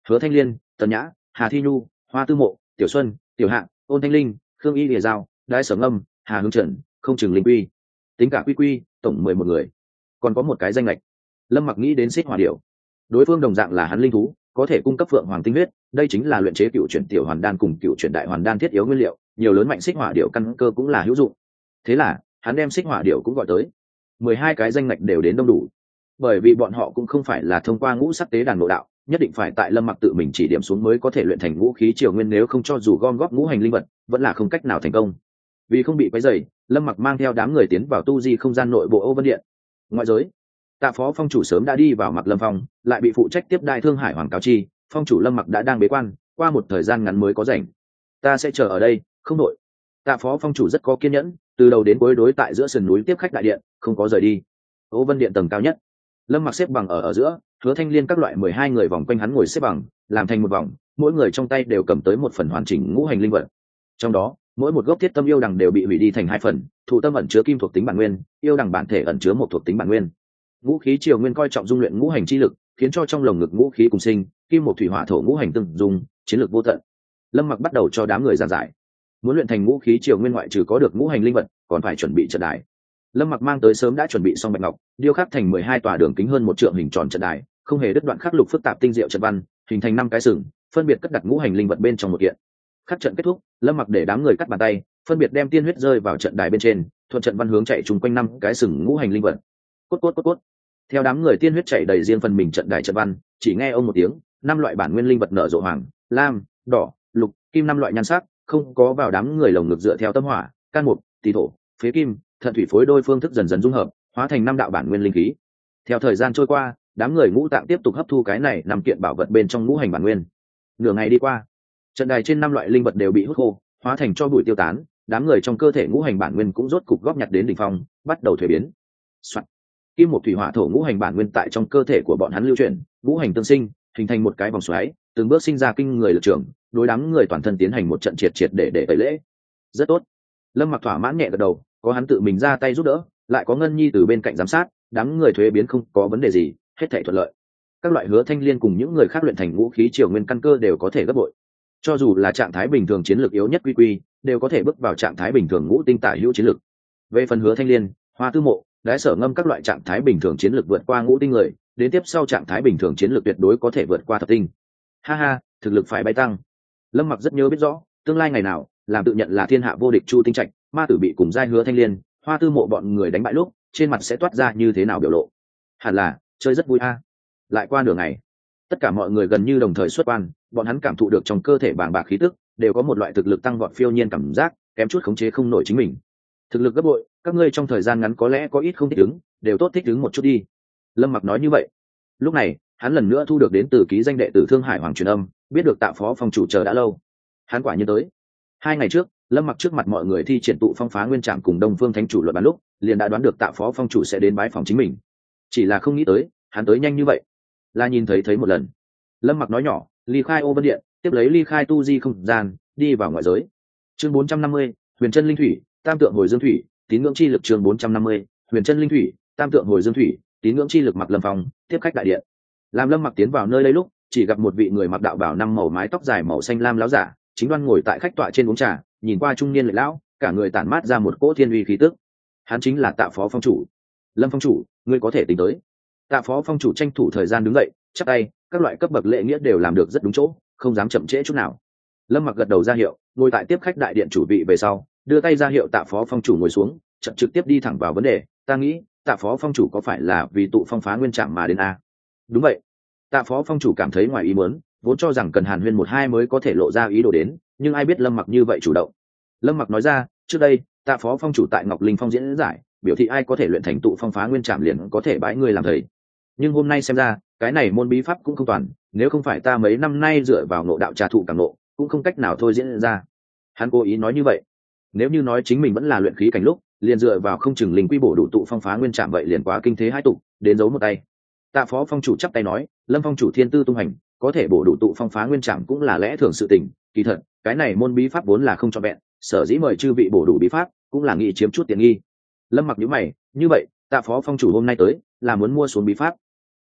Hứa Thanh Liên, Tần Nhã, Hà Thi Nhu, Hoa Tư Mộ, Tiểu Xuân, Tiểu Hạng, Ôn Thanh Linh, Khương Y Lìa Giao, Đái Sở Ngâm, Hà Hưng Trần, không chừng Linh Quy, tính cả Quy Quy, tổng mười một người. Còn có một cái danh lệch. Lâm Mặc nghĩ đến Xích Hỏa Điểu. Đối phương đồng dạng là hắn linh thú, có thể cung cấp phượng hoàng tinh huyết, đây chính là luyện chế cựu chuyển tiểu hoàn đan cùng cựu chuyển đại hoàn đan thiết yếu nguyên liệu, nhiều lớn mạnh Xích Hỏa Điểu căn cơ cũng là hữu dụng. Thế là, hắn đem Xích Hỏa Điểu cũng gọi tới. mười hai cái danh lệch đều đến đông đủ. Bởi vì bọn họ cũng không phải là thông qua ngũ sắc tế đàn nội đạo, nhất định phải tại Lâm Mặc tự mình chỉ điểm xuống mới có thể luyện thành vũ khí triều nguyên, nếu không cho dù gom góp ngũ hành linh vật, vẫn là không cách nào thành công. Vì không bị quấy rầy, Lâm Mặc mang theo đám người tiến vào tu di không gian nội bộ Ô Vân Điện. Ngoại giới, Tạ Phó phong chủ sớm đã đi vào Mặc Lâm Phong, lại bị phụ trách tiếp đai Thương Hải Hoàng cáo chi, phong chủ Lâm Mặc đã đang bế quan, qua một thời gian ngắn mới có rảnh. Ta sẽ chờ ở đây, không đội. Tạ Phó phong chủ rất có kiên nhẫn, từ đầu đến cuối đối tại giữa sườn núi tiếp khách đại điện, không có rời đi. Ô Vân Điện tầng cao nhất, Lâm Mặc xếp bằng ở ở giữa, Hứa Thanh Liên các loại mười hai người vòng quanh hắn ngồi xếp bằng, làm thành một vòng, mỗi người trong tay đều cầm tới một phần hoàn chỉnh ngũ hành linh vật. Trong đó, mỗi một gốc thiết tâm yêu đằng đều bị hủy đi thành hai phần, thụ tâm ẩn chứa kim thuộc tính bản nguyên, yêu đằng bản thể ẩn chứa một thuộc tính bản nguyên. Ngũ khí triều nguyên coi trọng dung luyện ngũ hành chi lực, khiến cho trong lồng ngực ngũ khí cùng sinh, kim một thủy hỏa thổ ngũ hành tương dung, chiến lược vô tận. Lâm Mặc bắt đầu cho đám người giảng giải. Muốn luyện thành ngũ khí triều nguyên ngoại trừ có được ngũ hành linh vật, còn phải chuẩn bị trận đài. Lâm Mặc mang tới sớm đã chuẩn bị xong bạch ngọc, điêu khắc thành mười hai tòa đường kính hơn một trượng hình tròn trận đài, không hề đứt đoạn khắc lục phức tạp tinh diệu trận văn, hình thành năm cái sừng, phân biệt cất đặt ngũ hành linh vật bên trong một kiện. Khắc trận kết thúc, Lâm Mặc để đám người cắt bàn tay, phân biệt đem tiên huyết rơi vào trận đài bên trên, thuận trận văn hướng chạy trùng quanh năm cái sừng ngũ hành linh vật. Cốt cốt cốt cốt. Theo đám người tiên huyết chảy đầy riêng phần mình trận đài trận văn, chỉ nghe ông một tiếng, năm loại bản nguyên linh vật nở rộ hoàng, lam, đỏ, lục, kim năm loại nhan sắc, không có vào đám người lồng ngực dựa theo tâm hỏa, can mục, tỳ thổ, phế kim, thận thủy phối đôi phương thức dần dần dung hợp, hóa thành năm đạo bản nguyên linh khí. Theo thời gian trôi qua, đám người ngũ tạng tiếp tục hấp thu cái này năm kiện bảo vật bên trong ngũ hành bản nguyên. Nửa ngày đi qua, trận đài trên năm loại linh vật đều bị hút khô, hóa thành cho bụi tiêu tán, đám người trong cơ thể ngũ hành bản nguyên cũng rốt cục góp nhặt đến đỉnh phong, bắt đầu thuế biến. Soạn. Kim một thủy hỏa thổ ngũ hành bản nguyên tại trong cơ thể của bọn hắn lưu chuyển, ngũ hành tương sinh, hình thành một cái vòng xoáy, từng bước sinh ra kinh người lực trưởng, đối đám người toàn thân tiến hành một trận triệt triệt để để tẩy lễ. Rất tốt. Lâm Mặc thỏa mãn nhẹ gật đầu, có hắn tự mình ra tay giúp đỡ, lại có Ngân Nhi từ bên cạnh giám sát, đám người thuế biến không có vấn đề gì, hết thảy thuận lợi. Các loại Hứa Thanh Liên cùng những người khác luyện thành vũ khí triều nguyên căn cơ đều có thể gấp bội. Cho dù là trạng thái bình thường chiến lược yếu nhất Quy Quy, đều có thể bước vào trạng thái bình thường ngũ tinh tả hữu chiến lược. Về phần Hứa Thanh Liên, Hoa Tư Mộ, Đái Sở Ngâm các loại trạng thái bình thường chiến lược vượt qua ngũ tinh người, đến tiếp sau trạng thái bình thường chiến lược tuyệt đối có thể vượt qua thập tinh. Ha ha, thực lực phải bay tăng. Lâm Mặc rất nhớ biết rõ, tương lai ngày nào, làm tự nhận là thiên hạ vô địch Chu Tinh Trạch, ma tử bị cùng giai Hứa Thanh Liên, Hoa Tư Mộ bọn người đánh bại lúc, trên mặt sẽ toát ra như thế nào biểu lộ. Hẳn là chơi rất vui a. Lại qua nửa ngày, tất cả mọi người gần như đồng thời xuất quan, bọn hắn cảm thụ được trong cơ thể bàng bạc khí tức, đều có một loại thực lực tăng vọt phiêu nhiên cảm giác, kém chút khống chế không nổi chính mình. Thực lực gấp bội, các ngươi trong thời gian ngắn có lẽ có ít không thích ứng, đều tốt thích ứng một chút đi. Lâm Mặc nói như vậy. Lúc này, hắn lần nữa thu được đến từ ký danh đệ tử Thương Hải Hoàng truyền âm, biết được Tạ Phó phong chủ chờ đã lâu. Hắn quả nhiên tới. Hai ngày trước, Lâm Mặc trước mặt mọi người thi triển tụ phong phá nguyên trạm cùng Đông Phương Thánh chủ luận bàn lúc, liền đã đoán được Tạ Phó phong chủ sẽ đến bái phòng chính mình. Chỉ là không nghĩ tới, hắn tới nhanh như vậy. Là nhìn thấy thấy một lần. Lâm Mặc nói nhỏ, ly khai Ô Vân Điện, tiếp lấy ly khai tu di không gian, đi vào ngoại giới. Chương bốn trăm năm mươi, Huyền Chân Linh Thủy, Tam Tượng Hồi Dương Thủy, tín ngưỡng chi lực. Chương bốn trăm năm mươi, Huyền Chân Linh Thủy, Tam Tượng Hồi Dương Thủy, tín ngưỡng chi lực. Mặc Lâm Phong tiếp khách đại điện. Làm Lâm Mặc tiến vào nơi đây lúc, chỉ gặp một vị người mặc đạo bào năm màu mái tóc dài màu xanh lam láo giả, chính đoan ngồi tại khách tọa trên uống trà, nhìn qua trung niên lệ lão, cả người tản mát ra một cỗ thiên uy khí tức. Hắn chính là Tạ Phó phong chủ. Lâm phong chủ, ngươi có thể tính tới. Tạ Phó phong chủ tranh thủ thời gian đứng dậy, chắp tay, các loại cấp bậc lễ nghĩa đều làm được rất đúng chỗ, không dám chậm trễ chút nào. Lâm Mặc gật đầu ra hiệu, ngồi tại tiếp khách đại điện chủ vị về sau, đưa tay ra hiệu Tạ Phó phong chủ ngồi xuống, chậm trực tiếp đi thẳng vào vấn đề. Ta nghĩ, Tạ Phó phong chủ có phải là vì tụ phong phá nguyên trạm mà đến a? Đúng vậy. Tạ Phó phong chủ cảm thấy ngoài ý muốn, vốn cho rằng cần hàn huyên một hai mới có thể lộ ra ý đồ đến, nhưng ai biết Lâm Mặc như vậy chủ động. Lâm Mặc nói ra, trước đây, Tạ Phó phong chủ tại Ngọc Linh Phong diễn giải, biểu thị ai có thể luyện thành tụ phong phá nguyên trạm liền có thể bái người làm thầy. Nhưng hôm nay xem ra, cái này môn bí pháp cũng không toàn, nếu không phải ta mấy năm nay dựa vào ngộ đạo trà thụ càng ngộ, cũng không cách nào thôi diễn ra. Hắn cố ý nói như vậy. Nếu như nói chính mình vẫn là luyện khí cảnh lúc, liền dựa vào không chừng linh quy bổ đủ tụ phong phá nguyên trạm vậy liền quá kinh thế hai tục, đến giấu một tay. Tạ Phó phong chủ chắp tay nói, Lâm phong chủ thiên tư tung hành, có thể bổ đủ tụ phong phá nguyên trạm cũng là lẽ thường sự tình, kỳ thật, cái này môn bí pháp vốn là không cho vẹn, sở dĩ mời chư vị bổ đủ bí pháp, cũng là nghĩ chiếm chút tiện nghi. Lâm Mặc nhíu mày, như vậy, Tạ Phó phong chủ hôm nay tới, là muốn mua xuống bí pháp.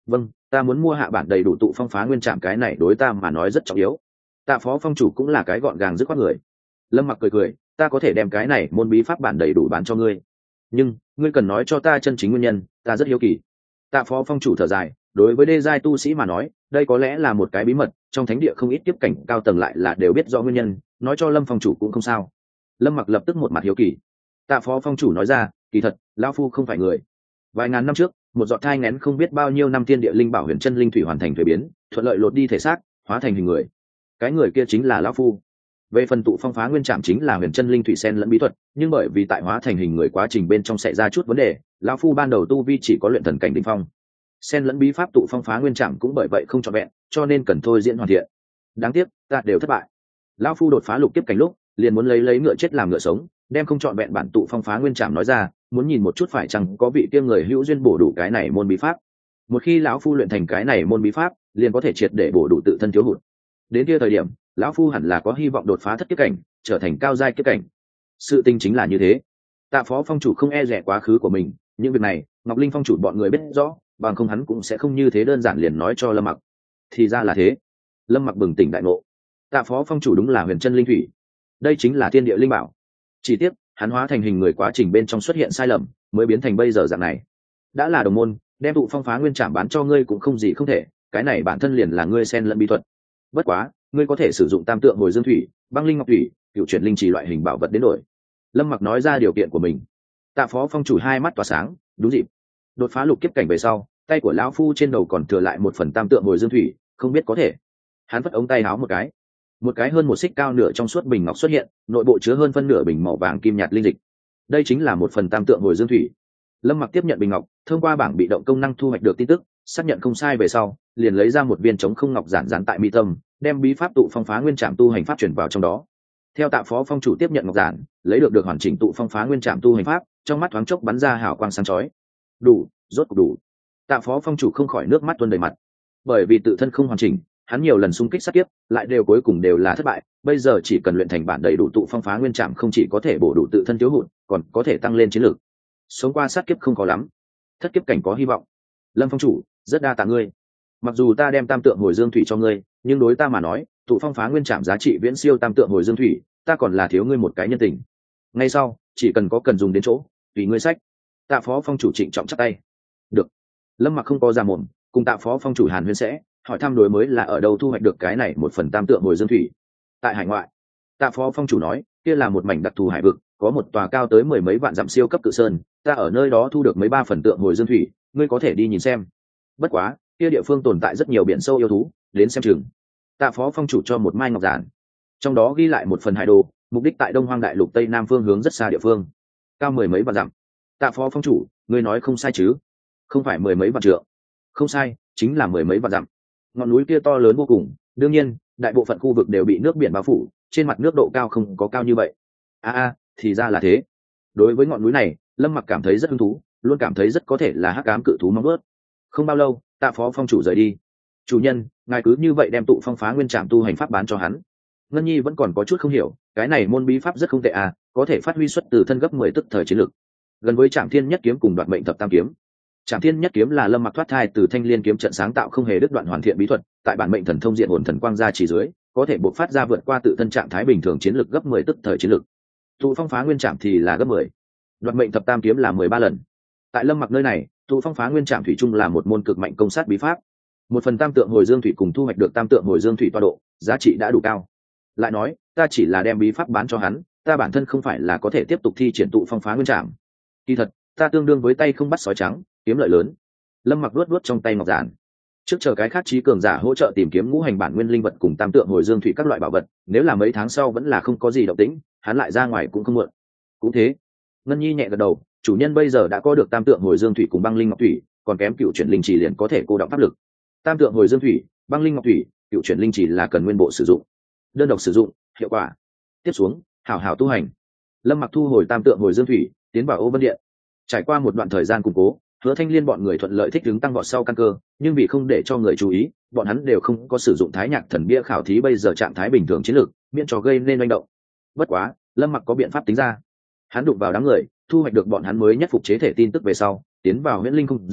Vâng, ta muốn mua hạ bản đầy đủ tụ phong phá nguyên trạm, cái này đối ta mà nói rất trọng yếu. Tạ phó phong chủ cũng là cái gọn gàng dứt khoát người. Lâm Mặc cười cười, ta có thể đem cái này môn bí pháp bản đầy đủ bán cho ngươi, nhưng ngươi cần nói cho ta chân chính nguyên nhân, ta rất hiếu kỳ. Tạ phó phong chủ thở dài, đối với đê giai tu sĩ mà nói, đây có lẽ là một cái bí mật, trong thánh địa không ít tiếp cảnh cao tầng lại là đều biết rõ nguyên nhân, nói cho Lâm phong chủ cũng không sao. Lâm Mặc lập tức một mặt hiếu kỳ. Tạ phó phong chủ nói ra, kỳ thật lão phu không phải người. Vài ngàn năm trước, một giọt thai nghén không biết bao nhiêu năm thiên địa linh bảo huyền chân linh thủy hoàn thành thuế biến, thuận lợi lột đi thể xác, hóa thành hình người. Cái người kia chính là lão phu. Về phần tụ phong phá nguyên trạm chính là huyền chân linh thủy sen lẫn bí thuật, nhưng bởi vì tại hóa thành hình người quá trình bên trong xảy ra chút vấn đề, lão phu ban đầu tu vi chỉ có luyện thần cảnh đỉnh phong. Sen lẫn bí pháp tụ phong phá nguyên trạm cũng bởi vậy không trọn vẹn, cho nên cần thôi diễn hoàn thiện. Đáng tiếc, ta đều thất bại. Lão phu đột phá lục kiếp cảnh lúc, liền muốn lấy lấy ngựa chết làm ngựa sống, đem không trọn vẹn bản tụ phong phá nguyên trạm nói ra, muốn nhìn một chút phải chăng có vị kia người hữu duyên bổ đủ cái này môn bí pháp. Một khi lão phu luyện thành cái này môn bí pháp, liền có thể triệt để bổ đủ tự thân thiếu hụt. Đến kia thời điểm, lão phu hẳn là có hy vọng đột phá thất kiếp cảnh, trở thành cao giai kiếp cảnh. Sự tình chính là như thế. Tạ phó phong chủ không e dè quá khứ của mình, những việc này Ngọc Linh phong chủ bọn người biết rõ, bằng không hắn cũng sẽ không như thế đơn giản liền nói cho Lâm Mặc. Thì ra là thế. Lâm Mặc bừng tỉnh đại ngộ. Tạ phó phong chủ đúng là huyền chân linh thủy, đây chính là thiên địa linh bảo. Chỉ tiếc hắn hóa thành hình người quá trình bên trong xuất hiện sai lầm, mới biến thành bây giờ dạng này. Đã là đồng môn, đem tụ phong phá nguyên trạm bán cho ngươi cũng không gì không thể, cái này bản thân liền là ngươi xen lẫn bí thuật. Bất quá ngươi có thể sử dụng tam tượng hồi dương thủy, băng linh ngọc thủy, cựu chuyển linh trì loại hình bảo vật đến đổi. Lâm Mặc nói ra điều kiện của mình. Tạ phó phong chủ hai mắt tỏa sáng, đúng dịp. Đột phá lục kiếp cảnh về sau, tay của lão phu trên đầu còn thừa lại một phần tam tượng hồi dương thủy, không biết có thể. Hắn vất ống tay áo một cái, một cái hơn một xích cao nửa trong suốt bình ngọc xuất hiện, nội bộ chứa hơn phân nửa bình màu vàng kim nhạt linh dịch. Đây chính là một phần tam tượng hồi dương thủy. Lâm Mặc tiếp nhận bình ngọc, thông qua bảng bị động công năng thu hoạch được tin tức, xác nhận không sai về sau, liền lấy ra một viên trống không ngọc giản dán tại mi tâm, đem bí pháp tụ phong phá nguyên trạm tu hành pháp chuyển vào trong đó. Theo Tạ phó phong chủ tiếp nhận ngọc giản, lấy được được hoàn chỉnh tụ phong phá nguyên trạm tu hành pháp, trong mắt thoáng chốc bắn ra hào quang sáng chói. Đủ, rốt cục đủ. Tạ phó phong chủ không khỏi nước mắt tuôn đầy mặt. Bởi vì tự thân không hoàn chỉnh, hắn nhiều lần xung kích sát kiếp, lại đều cuối cùng đều là thất bại, bây giờ chỉ cần luyện thành bản đầy đủ tụ phong phá nguyên trạm, không chỉ có thể bổ đủ tự thân thiếu hụt, còn có thể tăng lên chiến lược. Sống qua sát kiếp không khó lắm, thất kiếp cảnh có hy vọng. Lâm phong chủ, rất đa tạ ngươi. Mặc dù ta đem tam tượng hồi dương thủy cho ngươi, nhưng đối ta mà nói, tụ phong phá nguyên trạm giá trị viễn siêu tam tượng hồi dương thủy, ta còn là thiếu ngươi một cái nhân tình. Ngay sau, chỉ cần có cần dùng đến chỗ, tùy ngươi sách. Tạ phó phong chủ trịnh trọng chắp tay. Được. Lâm Mặc không có ra mồm, cùng Tạ phó phong chủ Hàn Huyên sẽ hỏi thăm đối mới là ở đâu thu hoạch được cái này một phần tam tượng hồi dương thủy. Tại hải ngoại. Tạ phó phong chủ nói, kia là một mảnh đặc thù hải vực, có một tòa cao tới mười mấy vạn dặm siêu cấp cự sơn, ta ở nơi đó thu được mấy ba phần tượng hồi dương thủy, ngươi có thể đi nhìn xem. Bất quá, kia địa phương tồn tại rất nhiều biển sâu yêu thú, đến xem chừng. Tạ phó phong chủ cho một mai ngọc giản, trong đó ghi lại một phần hải đồ, mục đích tại Đông Hoang đại lục tây nam phương hướng rất xa địa phương, cao mười mấy vạn dặm. Tạ phó phong chủ, ngươi nói không sai chứ? Không phải mười mấy vạn trượng. Không sai, chính là mười mấy vạn dặm. Ngọn núi kia to lớn vô cùng, đương nhiên đại bộ phận khu vực đều bị nước biển bao phủ, trên mặt nước độ cao không có cao như vậy. a a thì ra là thế. Đối với ngọn núi này, Lâm Mặc cảm thấy rất hứng thú, luôn cảm thấy rất có thể là hắc ám cự thú mong ớt. Không bao lâu, Tạ phó phong chủ rời đi. Chủ nhân, ngài cứ như vậy đem tụ phong phá nguyên trạm tu hành pháp bán cho hắn. Ngân Nhi vẫn còn có chút không hiểu, cái này môn bí pháp rất không tệ à, có thể phát huy xuất từ thân gấp mười tức thời chiến lực, gần với Trảm Thiên Nhất Kiếm cùng Đoạt Mệnh Thập Tam Kiếm. Trảm Thiên Nhất Kiếm là Lâm Mặc thoát thai từ Thanh Liên kiếm trận sáng tạo không hề đứt đoạn hoàn thiện bí thuật, tại bản mệnh thần thông diện hồn thần quang gia chỉ dưới, có thể bộc phát ra vượt qua tự thân trạng thái bình thường chiến lực gấp mười tức thời chiến lực. Tụ phong phá nguyên trạm thì là gấp mười. Đoạt Mệnh Thập Tam Kiếm là mười ba lần. Tại Lâm Mặc nơi này, tụ phong phá nguyên trạm thủy chung là một môn cực mạnh công sát bí pháp. Một phần tam tượng hồi dương thủy cùng thu hoạch được tam tượng hồi dương thủy toa độ, giá trị đã đủ cao. Lại nói, ta chỉ là đem bí pháp bán cho hắn, ta bản thân không phải là có thể tiếp tục thi triển tụ phong phá nguyên trạm. Kỳ thật, ta tương đương với tay không bắt sói trắng, kiếm lợi lớn. Lâm Mặc luốt luốt trong tay ngọc giản, trước chờ cái khác trí cường giả hỗ trợ tìm kiếm ngũ hành bản nguyên linh vật cùng tam tượng hồi dương thủy các loại bảo vật, nếu là mấy tháng sau vẫn là không có gì động tĩnh, hắn lại ra ngoài cũng không muộn. Cũng thế. Ngân Nhi nhẹ gật đầu, chủ nhân bây giờ đã có được tam tượng hồi dương thủy cùng băng linh ngọc thủy, còn kém cựu chuyển linh chỉ liền có thể cô đọng pháp lực. Tam tượng hồi dương thủy, băng linh ngọc thủy, cựu chuyển linh chỉ là cần nguyên bộ sử dụng, đơn độc sử dụng hiệu quả. Tiếp xuống, hảo hảo tu hành. Lâm Mặc thu hồi tam tượng hồi dương thủy, tiến vào Ô Vân Điện. Trải qua một đoạn thời gian củng cố, Hứa Thanh Liên bọn người thuận lợi thích ứng tăng vọt sau căn cơ, nhưng vì không để cho người chú ý, bọn hắn đều không có sử dụng Thái Nhạc Thần Bia khảo thí bây giờ trạng thái bình thường chiến lược, miễn cho gây nên manh động. Bất quá, Lâm Mặc có biện pháp tính ra. Hắn đụng vào đám người, thu hoạch được bọn hắn mới nhất phục chế thể tin tức về sau, tiến vào huyễn linh không gian,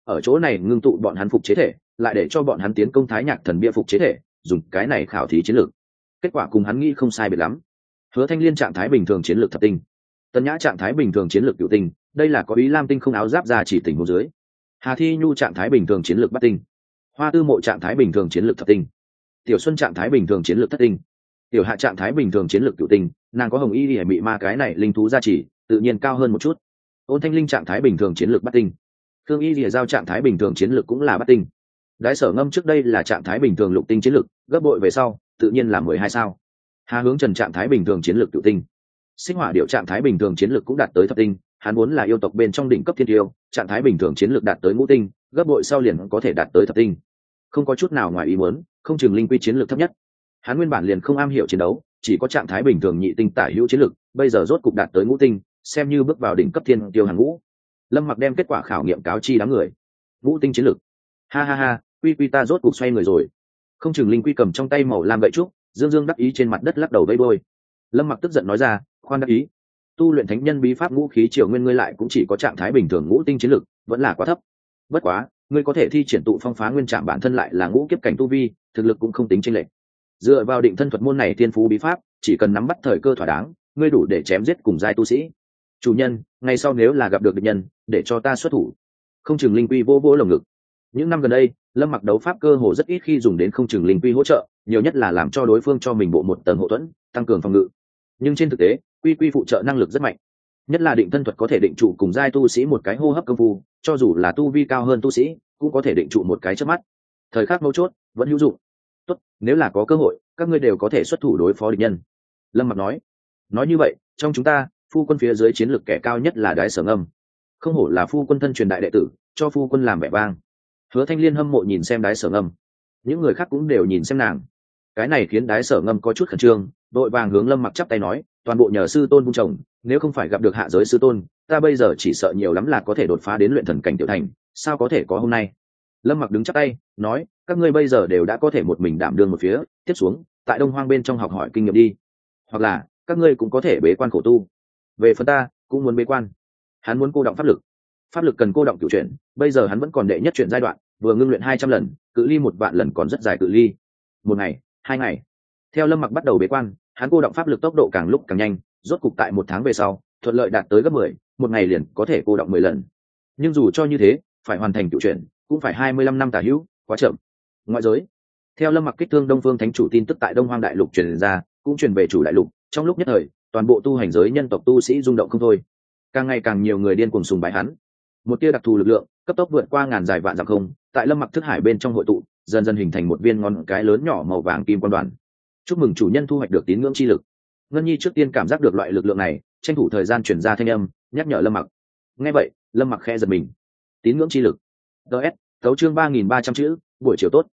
ở chỗ này ngưng tụ bọn hắn phục chế thể, lại để cho bọn hắn tiến công Thái Nhạc Thần bia phục chế thể, dùng cái này khảo thí chiến lược. Kết quả cùng hắn nghĩ không sai biệt lắm. Hứa Thanh Liên trạng thái bình thường chiến lược thập tinh, Tân Nhã trạng thái bình thường chiến lược cửu tinh, đây là có ý Lam tinh không áo giáp ra chỉ tỉnh huống dưới. Hà Thi Nhu trạng thái bình thường chiến lược bát tinh, Hoa Tư Mộ trạng thái bình thường chiến lược thập tinh, Tiểu Xuân trạng thái bình thường chiến lược thất tinh, Tiểu Hạ trạng thái bình thường chiến lược cửu tinh, nàng có Hồng Y Liễu bị ma cái này linh thú gia chỉ, tự nhiên cao hơn một chút. Ôn Thanh Linh trạng thái bình thường chiến lược bát tinh, Thương Y Liễu giao trạng thái bình thường chiến lược cũng là bát tinh. Đái Sở Ngâm trước đây là trạng thái bình thường lục tinh chiến lược, gấp bội về sau, tự nhiên là mười hai sao. Hà Hướng Trần trạng thái bình thường chiến lược cửu tinh, Xích Hỏa Điệu trạng thái bình thường chiến lược cũng đạt tới thập tinh, hắn vốn là yêu tộc bên trong đỉnh cấp thiên tiêu, trạng thái bình thường chiến lược đạt tới ngũ tinh, gấp bội sau liền có thể đạt tới thập tinh. Không có chút nào ngoài ý muốn, không chừng linh quy chiến lược thấp nhất. Hắn nguyên bản liền không am hiểu chiến đấu, chỉ có trạng thái bình thường nhị tinh tả hữu chiến lược, bây giờ rốt cục đạt tới ngũ tinh, xem như bước vào đỉnh cấp thiên tiêu hàng ngũ. Lâm Mặc đem kết quả khảo nghiệm cáo chi đám người. Ngũ tinh chiến lược. Ha ha ha, quy quy ta rốt cục xoay người rồi. Không chừng linh quy cầm trong tay màu lam gậy trúc, dương dương đắc ý trên mặt đất lắc đầu vây đôi. Lâm Mặc tức giận nói ra, khoan đắc ý, tu luyện thánh nhân bí pháp ngũ khí triều nguyên ngươi lại cũng chỉ có trạng thái bình thường ngũ tinh chiến lực, vẫn là quá thấp. Bất quá, ngươi có thể thi triển tụ phong phá nguyên trạm bản thân lại là ngũ kiếp cảnh tu vi, thực lực cũng không tính chênh lệch. Dựa vào định thân thuật môn này tiên phú bí pháp, chỉ cần nắm bắt thời cơ thỏa đáng, ngươi đủ để chém giết cùng giai tu sĩ. Chủ nhân, ngày sau nếu là gặp được địch nhân, để cho ta xuất thủ. Không chừng linh quy vô vô lồng ngực. Những năm gần đây, Lâm Mặc đấu pháp cơ hồ rất ít khi dùng đến không chừng linh quy hỗ trợ, nhiều nhất là làm cho đối phương cho mình bộ một tầng hộ thuẫn, tăng cường phòng ngự. Nhưng trên thực tế, quy quy phụ trợ năng lực rất mạnh, nhất là định thân thuật có thể định trụ cùng giai tu sĩ một cái hô hấp công phu, cho dù là tu vi cao hơn tu sĩ cũng có thể định trụ một cái chớp mắt, thời khắc mấu chốt vẫn hữu dụng. Tốt, nếu là có cơ hội các ngươi đều có thể xuất thủ đối phó địch nhân. Lâm Mặc nói. Nói như vậy, trong chúng ta phu quân phía dưới chiến lược kẻ cao nhất là Đái Sở Ngâm, không hổ là phu quân thân truyền đại đệ tử, cho phu quân làm vẻ vang. Hứa Thanh Liên hâm mộ nhìn xem Đái Sở Ngâm, những người khác cũng đều nhìn xem nàng. Cái này khiến Đái Sở Ngâm có chút khẩn trương, đội vàng hướng Lâm Mặc chắp tay nói, toàn bộ nhờ sư tôn vun trồng, nếu không phải gặp được hạ giới sư tôn, ta bây giờ chỉ sợ nhiều lắm là có thể đột phá đến luyện thần cảnh tiểu thành, sao có thể có hôm nay. Lâm Mặc đứng chắp tay nói, các ngươi bây giờ đều đã có thể một mình đảm đương một phía, tiếp xuống tại Đông Hoang bên trong học hỏi kinh nghiệm đi, hoặc là các ngươi cũng có thể bế quan khổ tu. Về phần ta cũng muốn bế quan. Hắn muốn cô động pháp lực, pháp lực cần cô động cửu chuyển, bây giờ hắn vẫn còn đệ nhất chuyển giai đoạn, vừa ngưng luyện hai trăm lần, cự ly một vạn lần còn rất dài cự ly. Một ngày, hai ngày. Theo Lâm Mặc bắt đầu bế quan, hắn cô động pháp lực tốc độ càng lúc càng nhanh, rốt cục tại một tháng về sau thuận lợi đạt tới gấp mười, một ngày liền có thể cô động mười lần. Nhưng dù cho như thế, phải hoàn thành cựu chuyển cũng phải hai mươi lăm năm tả hữu, quá chậm. Ngoại giới, theo Lâm Mặc kích thương Đông Phương Thánh chủ tin tức tại Đông Hoang đại lục truyền ra, cũng truyền về chủ đại lục, trong lúc nhất thời, toàn bộ tu hành giới nhân tộc tu sĩ rung động không thôi. Càng ngày càng nhiều người điên cuồng sùng bái hắn. Một tia đặc thù lực lượng, cấp tốc vượt qua ngàn dài vạn dặm không, tại Lâm Mặc thức hải bên trong hội tụ, dần dần hình thành một viên ngón cái lớn nhỏ màu vàng kim quan đoàn. Chúc mừng chủ nhân thu hoạch được tín ngưỡng chi lực. Ngân Nhi trước tiên cảm giác được loại lực lượng này, tranh thủ thời gian truyền ra thanh âm, nhắc nhở Lâm Mặc. Nghe vậy, Lâm Mặc khẽ giật mình. Tín ngưỡng chi lực. ds Tấu chương ba nghìn ba trăm chữ, buổi chiều tốt.